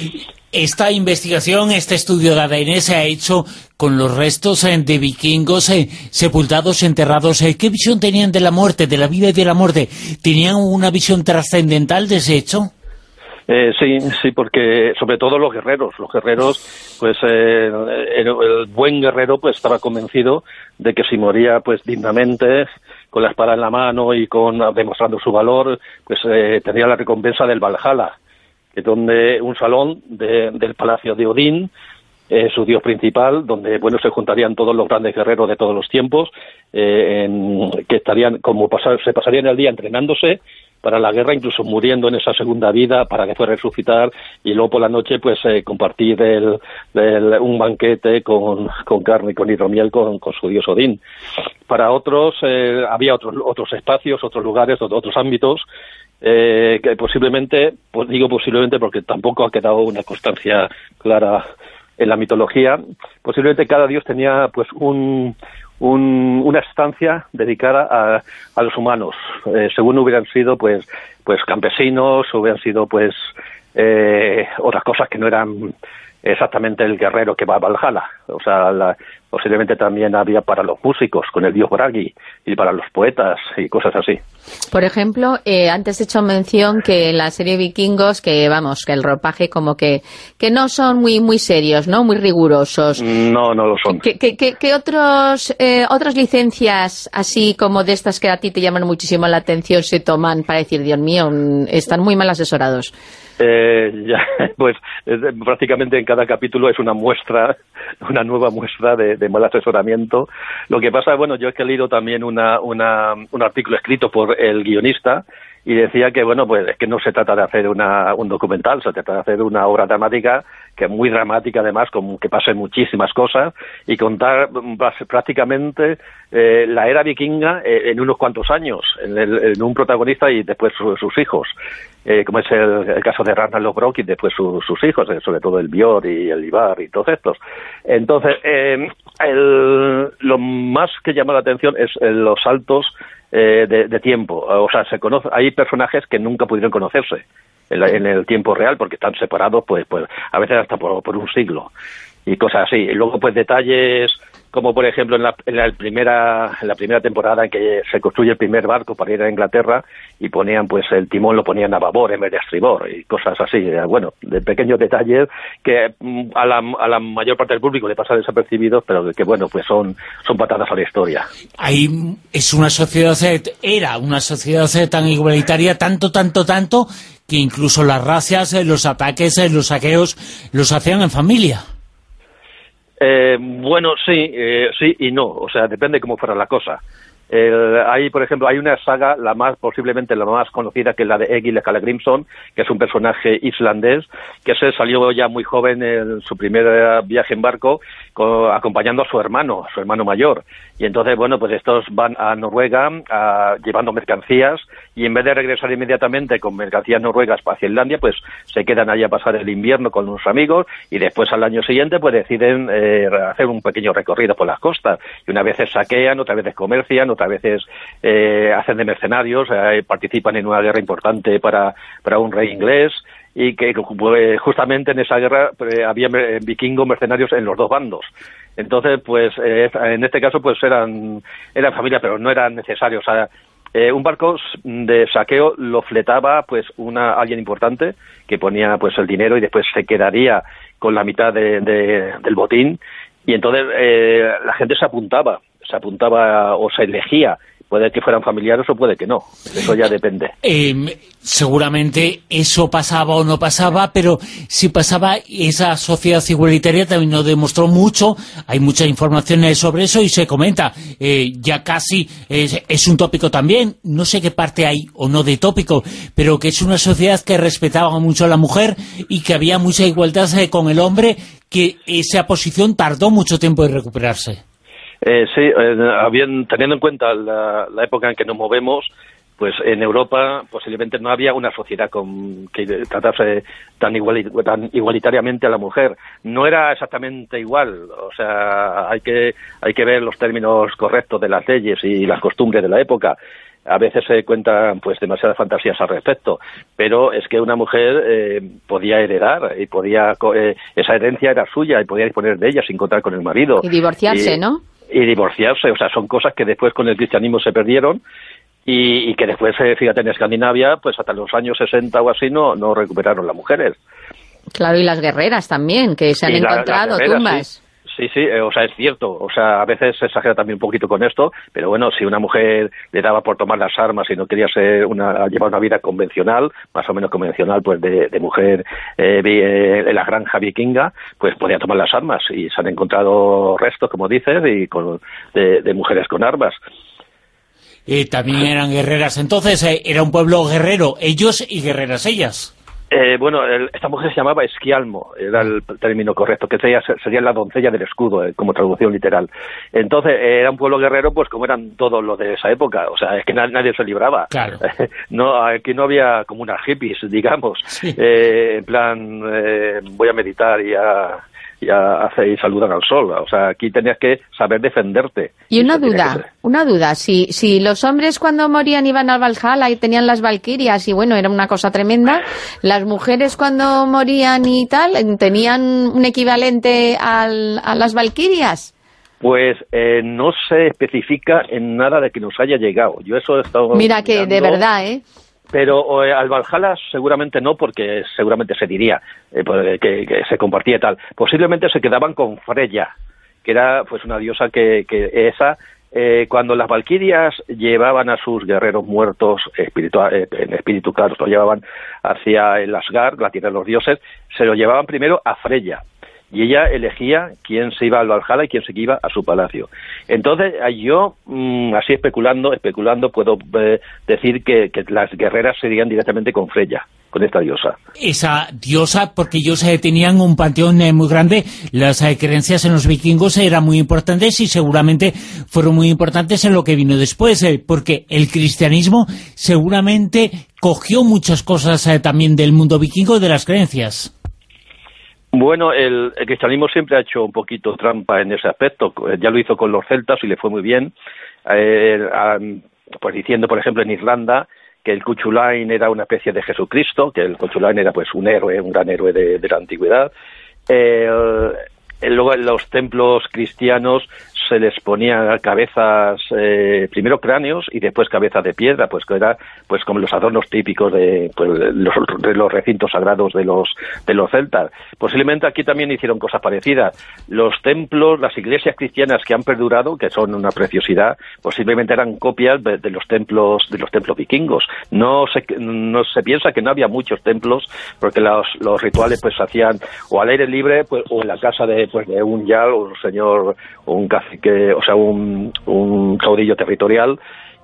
Esta investigación, este estudio de A D N se ha hecho con los restos eh, de vikingos eh, sepultados, enterrados. Eh, ¿Qué visión tenían de la muerte, de la vida y de la muerte? ¿Tenían una visión trascendental de ese hecho? Eh, sí, sí, porque sobre todo los guerreros, los guerreros, pues eh, el, el buen guerrero pues estaba convencido de que si moría pues dignamente, con la espada en la mano y con demostrando su valor, pues eh, tendría la recompensa del Valhalla, que es donde un salón de, del palacio de Odín, eh, su dios principal, donde bueno se juntarían todos los grandes guerreros de todos los tiempos, eh, en, que estarían como pasar, se pasarían el día entrenándose para la guerra, incluso muriendo en esa segunda vida para después resucitar y luego por la noche pues eh, compartir el, el, un banquete con, con carne y con hidromiel con, con su dios Odín. Para otros eh, había otros otros espacios, otros lugares, otros ámbitos eh, que posiblemente, pues digo posiblemente porque tampoco ha quedado una constancia clara en la mitología, posiblemente cada dios tenía pues un, un una estancia dedicada a, a los humanos, eh, según hubieran sido pues pues campesinos, hubieran sido pues eh, otras cosas que no eran exactamente el guerrero que va a Valhalla. O sea, la, posiblemente también había para los músicos, con el dios Bragi, y para los poetas y cosas así. Por ejemplo, eh, antes he hecho mención que en la serie Vikingos, que vamos, que el ropaje como que que no son muy muy serios, ¿no? Muy rigurosos. No, no lo son. ¿Qué, qué, qué, qué otros, eh, otras licencias, así como de estas que a ti te llaman muchísimo la atención, se toman para decir, Dios mío, están muy mal asesorados? Eh, ya, pues eh, prácticamente en cada capítulo es una muestra, una nueva muestra de, de mal asesoramiento. Lo que pasa, bueno, yo es que he leído también una, una, un artículo escrito por el guionista y decía que, bueno, pues es que no se trata de hacer una, un documental, se trata de hacer una obra dramática, que es muy dramática además, con que pasen muchísimas cosas, y contar prácticamente eh, la era vikinga eh, en unos cuantos años, en, el, en un protagonista y después su, sus hijos, eh, como es el, el caso de Ragnar Lothbrok y después su, sus hijos, eh, sobre todo el Björn y el Ivar y todos estos. Entonces, eh, el, lo más que llama la atención es eh, los saltos Eh, de, de tiempo. O sea, se conoce, hay personajes que nunca pudieron conocerse en, la, en el tiempo real porque están separados pues, pues a veces hasta por, por un siglo y cosas así. Y luego pues detalles como por ejemplo en la, en la primera en la primera temporada en que se construye el primer barco para ir a Inglaterra y ponían pues el timón lo ponían a babor en vez de a estribor y cosas así. Bueno, de pequeños detalles que a la, a la mayor parte del público le pasa desapercibidos, pero que bueno, pues son son patadas a la historia. Ahí es una sociedad, era una sociedad tan igualitaria, tanto, tanto, tanto, que incluso las racias, los ataques, los saqueos, los hacían en familia. Eh, bueno, sí, eh, sí y no, o sea, depende cómo fuera la cosa. Eh, hay, por ejemplo, hay una saga, la más posiblemente la más conocida, que es la de Egil Skallagrimson, que es un personaje islandés, que se salió ya muy joven en su primer viaje en barco, con, acompañando a su hermano, a su hermano mayor. Y entonces, bueno, pues estos van a Noruega a, llevando mercancías, y en vez de regresar inmediatamente con mercancías noruegas para Finlandia, pues se quedan allá a pasar el invierno con unos amigos, y después al año siguiente pues deciden eh, hacer un pequeño recorrido por las costas. Y una vez saquean, otras veces comercian, otras veces eh, hacen de mercenarios, eh, participan en una guerra importante para, para un rey inglés, y que pues, justamente en esa guerra eh, había vikingos mercenarios en los dos bandos. Entonces, pues eh, en este caso pues eran eran familia, pero no eran necesarios. O sea, eh, un barco de saqueo lo fletaba pues una alguien importante que ponía pues el dinero y después se quedaría con la mitad de, de, del botín, y entonces eh, la gente se apuntaba, se apuntaba o se elegía. Puede que fueran familiares o puede que no. Eso ya depende. Eh, seguramente eso pasaba o no pasaba, pero si pasaba, esa sociedad igualitaria también nos demostró mucho. Hay muchas informaciones sobre eso y se comenta. Eh, ya casi es, es un tópico también. No sé qué parte hay o no de tópico, pero que es una sociedad que respetaba mucho a la mujer y que había mucha igualdad con el hombre, que esa posición tardó mucho tiempo en recuperarse. Eh, sí, eh, bien, teniendo en cuenta la, la época en que nos movemos, pues en Europa posiblemente no había una sociedad con, que tratase tan, igual, tan igualitariamente a la mujer. No era exactamente igual, o sea, hay que, hay que ver los términos correctos de las leyes y las costumbres de la época. A veces se cuentan pues demasiadas fantasías al respecto, pero es que una mujer eh, podía heredar y podía eh, esa herencia era suya y podía disponer de ella sin contar con el marido. Y divorciarse, y, ¿no? Y divorciarse, o sea, son cosas que después con el cristianismo se perdieron y, y que después, eh, fíjate, en Escandinavia, pues hasta los años sesenta o así no, no recuperaron las mujeres. Claro, y las guerreras también, que se han y encontrado la, tumbas. Sí. Sí, sí, eh, o sea, es cierto, o sea, a veces se exagera también un poquito con esto, pero bueno, si una mujer le daba por tomar las armas y no quería ser una, llevar una vida convencional, más o menos convencional, pues de, de mujer eh, en la granja vikinga, pues podía tomar las armas y se han encontrado restos, como dices, y con, de, de mujeres con armas. Eh, también eran guerreras, entonces eh, era un pueblo guerrero, ellos y guerreras ellas. Eh, bueno, el, esta mujer se llamaba Esquialmo, era el término correcto, que sería, sería la doncella del escudo, eh, como traducción literal. Entonces, eh, era un pueblo guerrero, pues como eran todos los de esa época, o sea, es que nadie, nadie se libraba. Claro. no, aquí no había como unas hippies, digamos, sí. eh, en plan, eh, voy a meditar y a... y, a, y saludan al sol, o sea, aquí tenías que saber defenderte. Y una duda, una duda, si, si los hombres cuando morían iban al Valhalla y tenían las valquirias y bueno, era una cosa tremenda, las mujeres cuando morían y tal, ¿tenían un equivalente al, a las valquirias? Pues eh, no se especifica en nada de que nos haya llegado. Yo eso he estado Mira que mirando, de verdad, ¿eh? Pero eh, al Valhalla seguramente no, porque seguramente se diría eh, que, que se compartía y tal. Posiblemente se quedaban con Freya, que era pues una diosa que, que esa, eh, cuando las valquirias llevaban a sus guerreros muertos, espiritual, eh, en espíritu claro, lo llevaban hacia el Asgard, la tierra de los dioses, se lo llevaban primero a Freya. Y ella elegía quién se iba al Valhalla y quién se iba a su palacio. Entonces, yo, mmm, así especulando, especulando puedo eh, decir que, que las guerreras serían directamente con Freya, con esta diosa. Esa diosa, porque ellos eh, tenían un panteón eh, muy grande, las eh, creencias en los vikingos eran muy importantes y seguramente fueron muy importantes en lo que vino después, eh, porque el cristianismo seguramente cogió muchas cosas eh, también del mundo vikingo y de las creencias. Bueno, el, el cristianismo siempre ha hecho un poquito trampa en ese aspecto. Ya lo hizo con los celtas y le fue muy bien. Eh, a, pues diciendo, por ejemplo, en Irlanda, que el Cuchulainn era una especie de Jesucristo, que el Cuchulainn era pues un héroe, un gran héroe de, de la antigüedad. Eh, luego en los templos cristianos se les ponían cabezas, eh, primero cráneos y después cabezas de piedra, pues que era pues como los adornos típicos de, pues, los, de los recintos sagrados de los de los celtas. Posiblemente aquí también hicieron cosas parecidas. Los templos, las iglesias cristianas que han perdurado, que son una preciosidad, posiblemente eran copias de, de los templos de los templos vikingos. No se no se piensa que no había muchos templos, porque los, los rituales pues se hacían o al aire libre, pues, o en la casa de pues de un yal o un señor o un cacique, que, o sea, un, un caudillo territorial,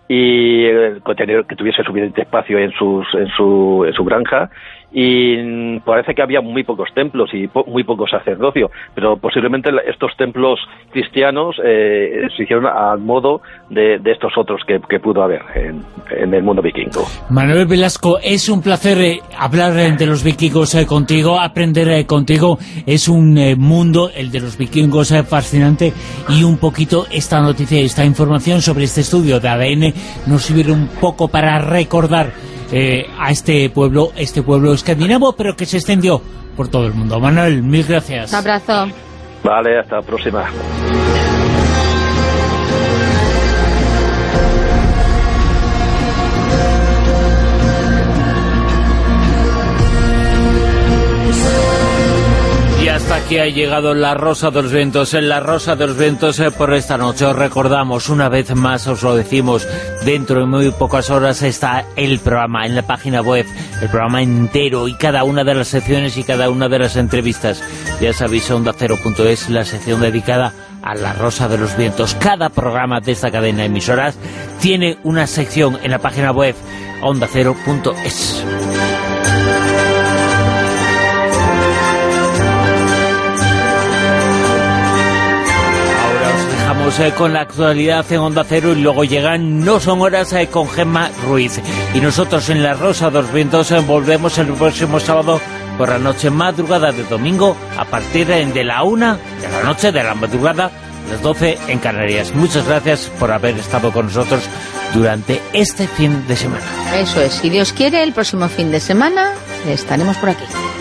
y eh, tener, que tuviese suficiente espacio en, sus, en, su, en su granja, y parece que había muy pocos templos y po muy poco sacerdocio, pero posiblemente estos templos cristianos eh, se hicieron al modo de, de estos otros que, que pudo haber en, en el mundo vikingo. Manuel Velasco, es un placer eh, hablar eh, de los vikingos eh, contigo, aprender eh, contigo. Es un eh, mundo, el de los vikingos, eh, fascinante, y un poquito esta noticia, esta información sobre este estudio de A D N nos sirve un poco para recordar Eh, a este pueblo, este pueblo escandinavo, pero que se extendió por todo el mundo. Manuel, mil gracias. Un abrazo. Vale, hasta la próxima. Hasta aquí ha llegado La Rosa de los Vientos. En La Rosa de los Vientos eh, por esta noche os recordamos, una vez más os lo decimos, dentro de muy pocas horas está el programa en la página web, el programa entero y cada una de las secciones y cada una de las entrevistas. Ya sabéis, onda cero punto es, la sección dedicada a La Rosa de los Vientos. Cada programa de esta cadena de emisoras tiene una sección en la página web onda cero punto es. Eh, con la actualidad en Onda Cero, y luego llegan No Son Horas eh, con Gemma Ruiz, y nosotros en La Rosa de los Vientos eh, volvemos el próximo sábado por la noche, madrugada de domingo, a partir de, de la una de la noche, de la madrugada, las doce en Canarias. Muchas gracias por haber estado con nosotros durante este fin de semana. Eso es, si Dios quiere, el próximo fin de semana estaremos por aquí.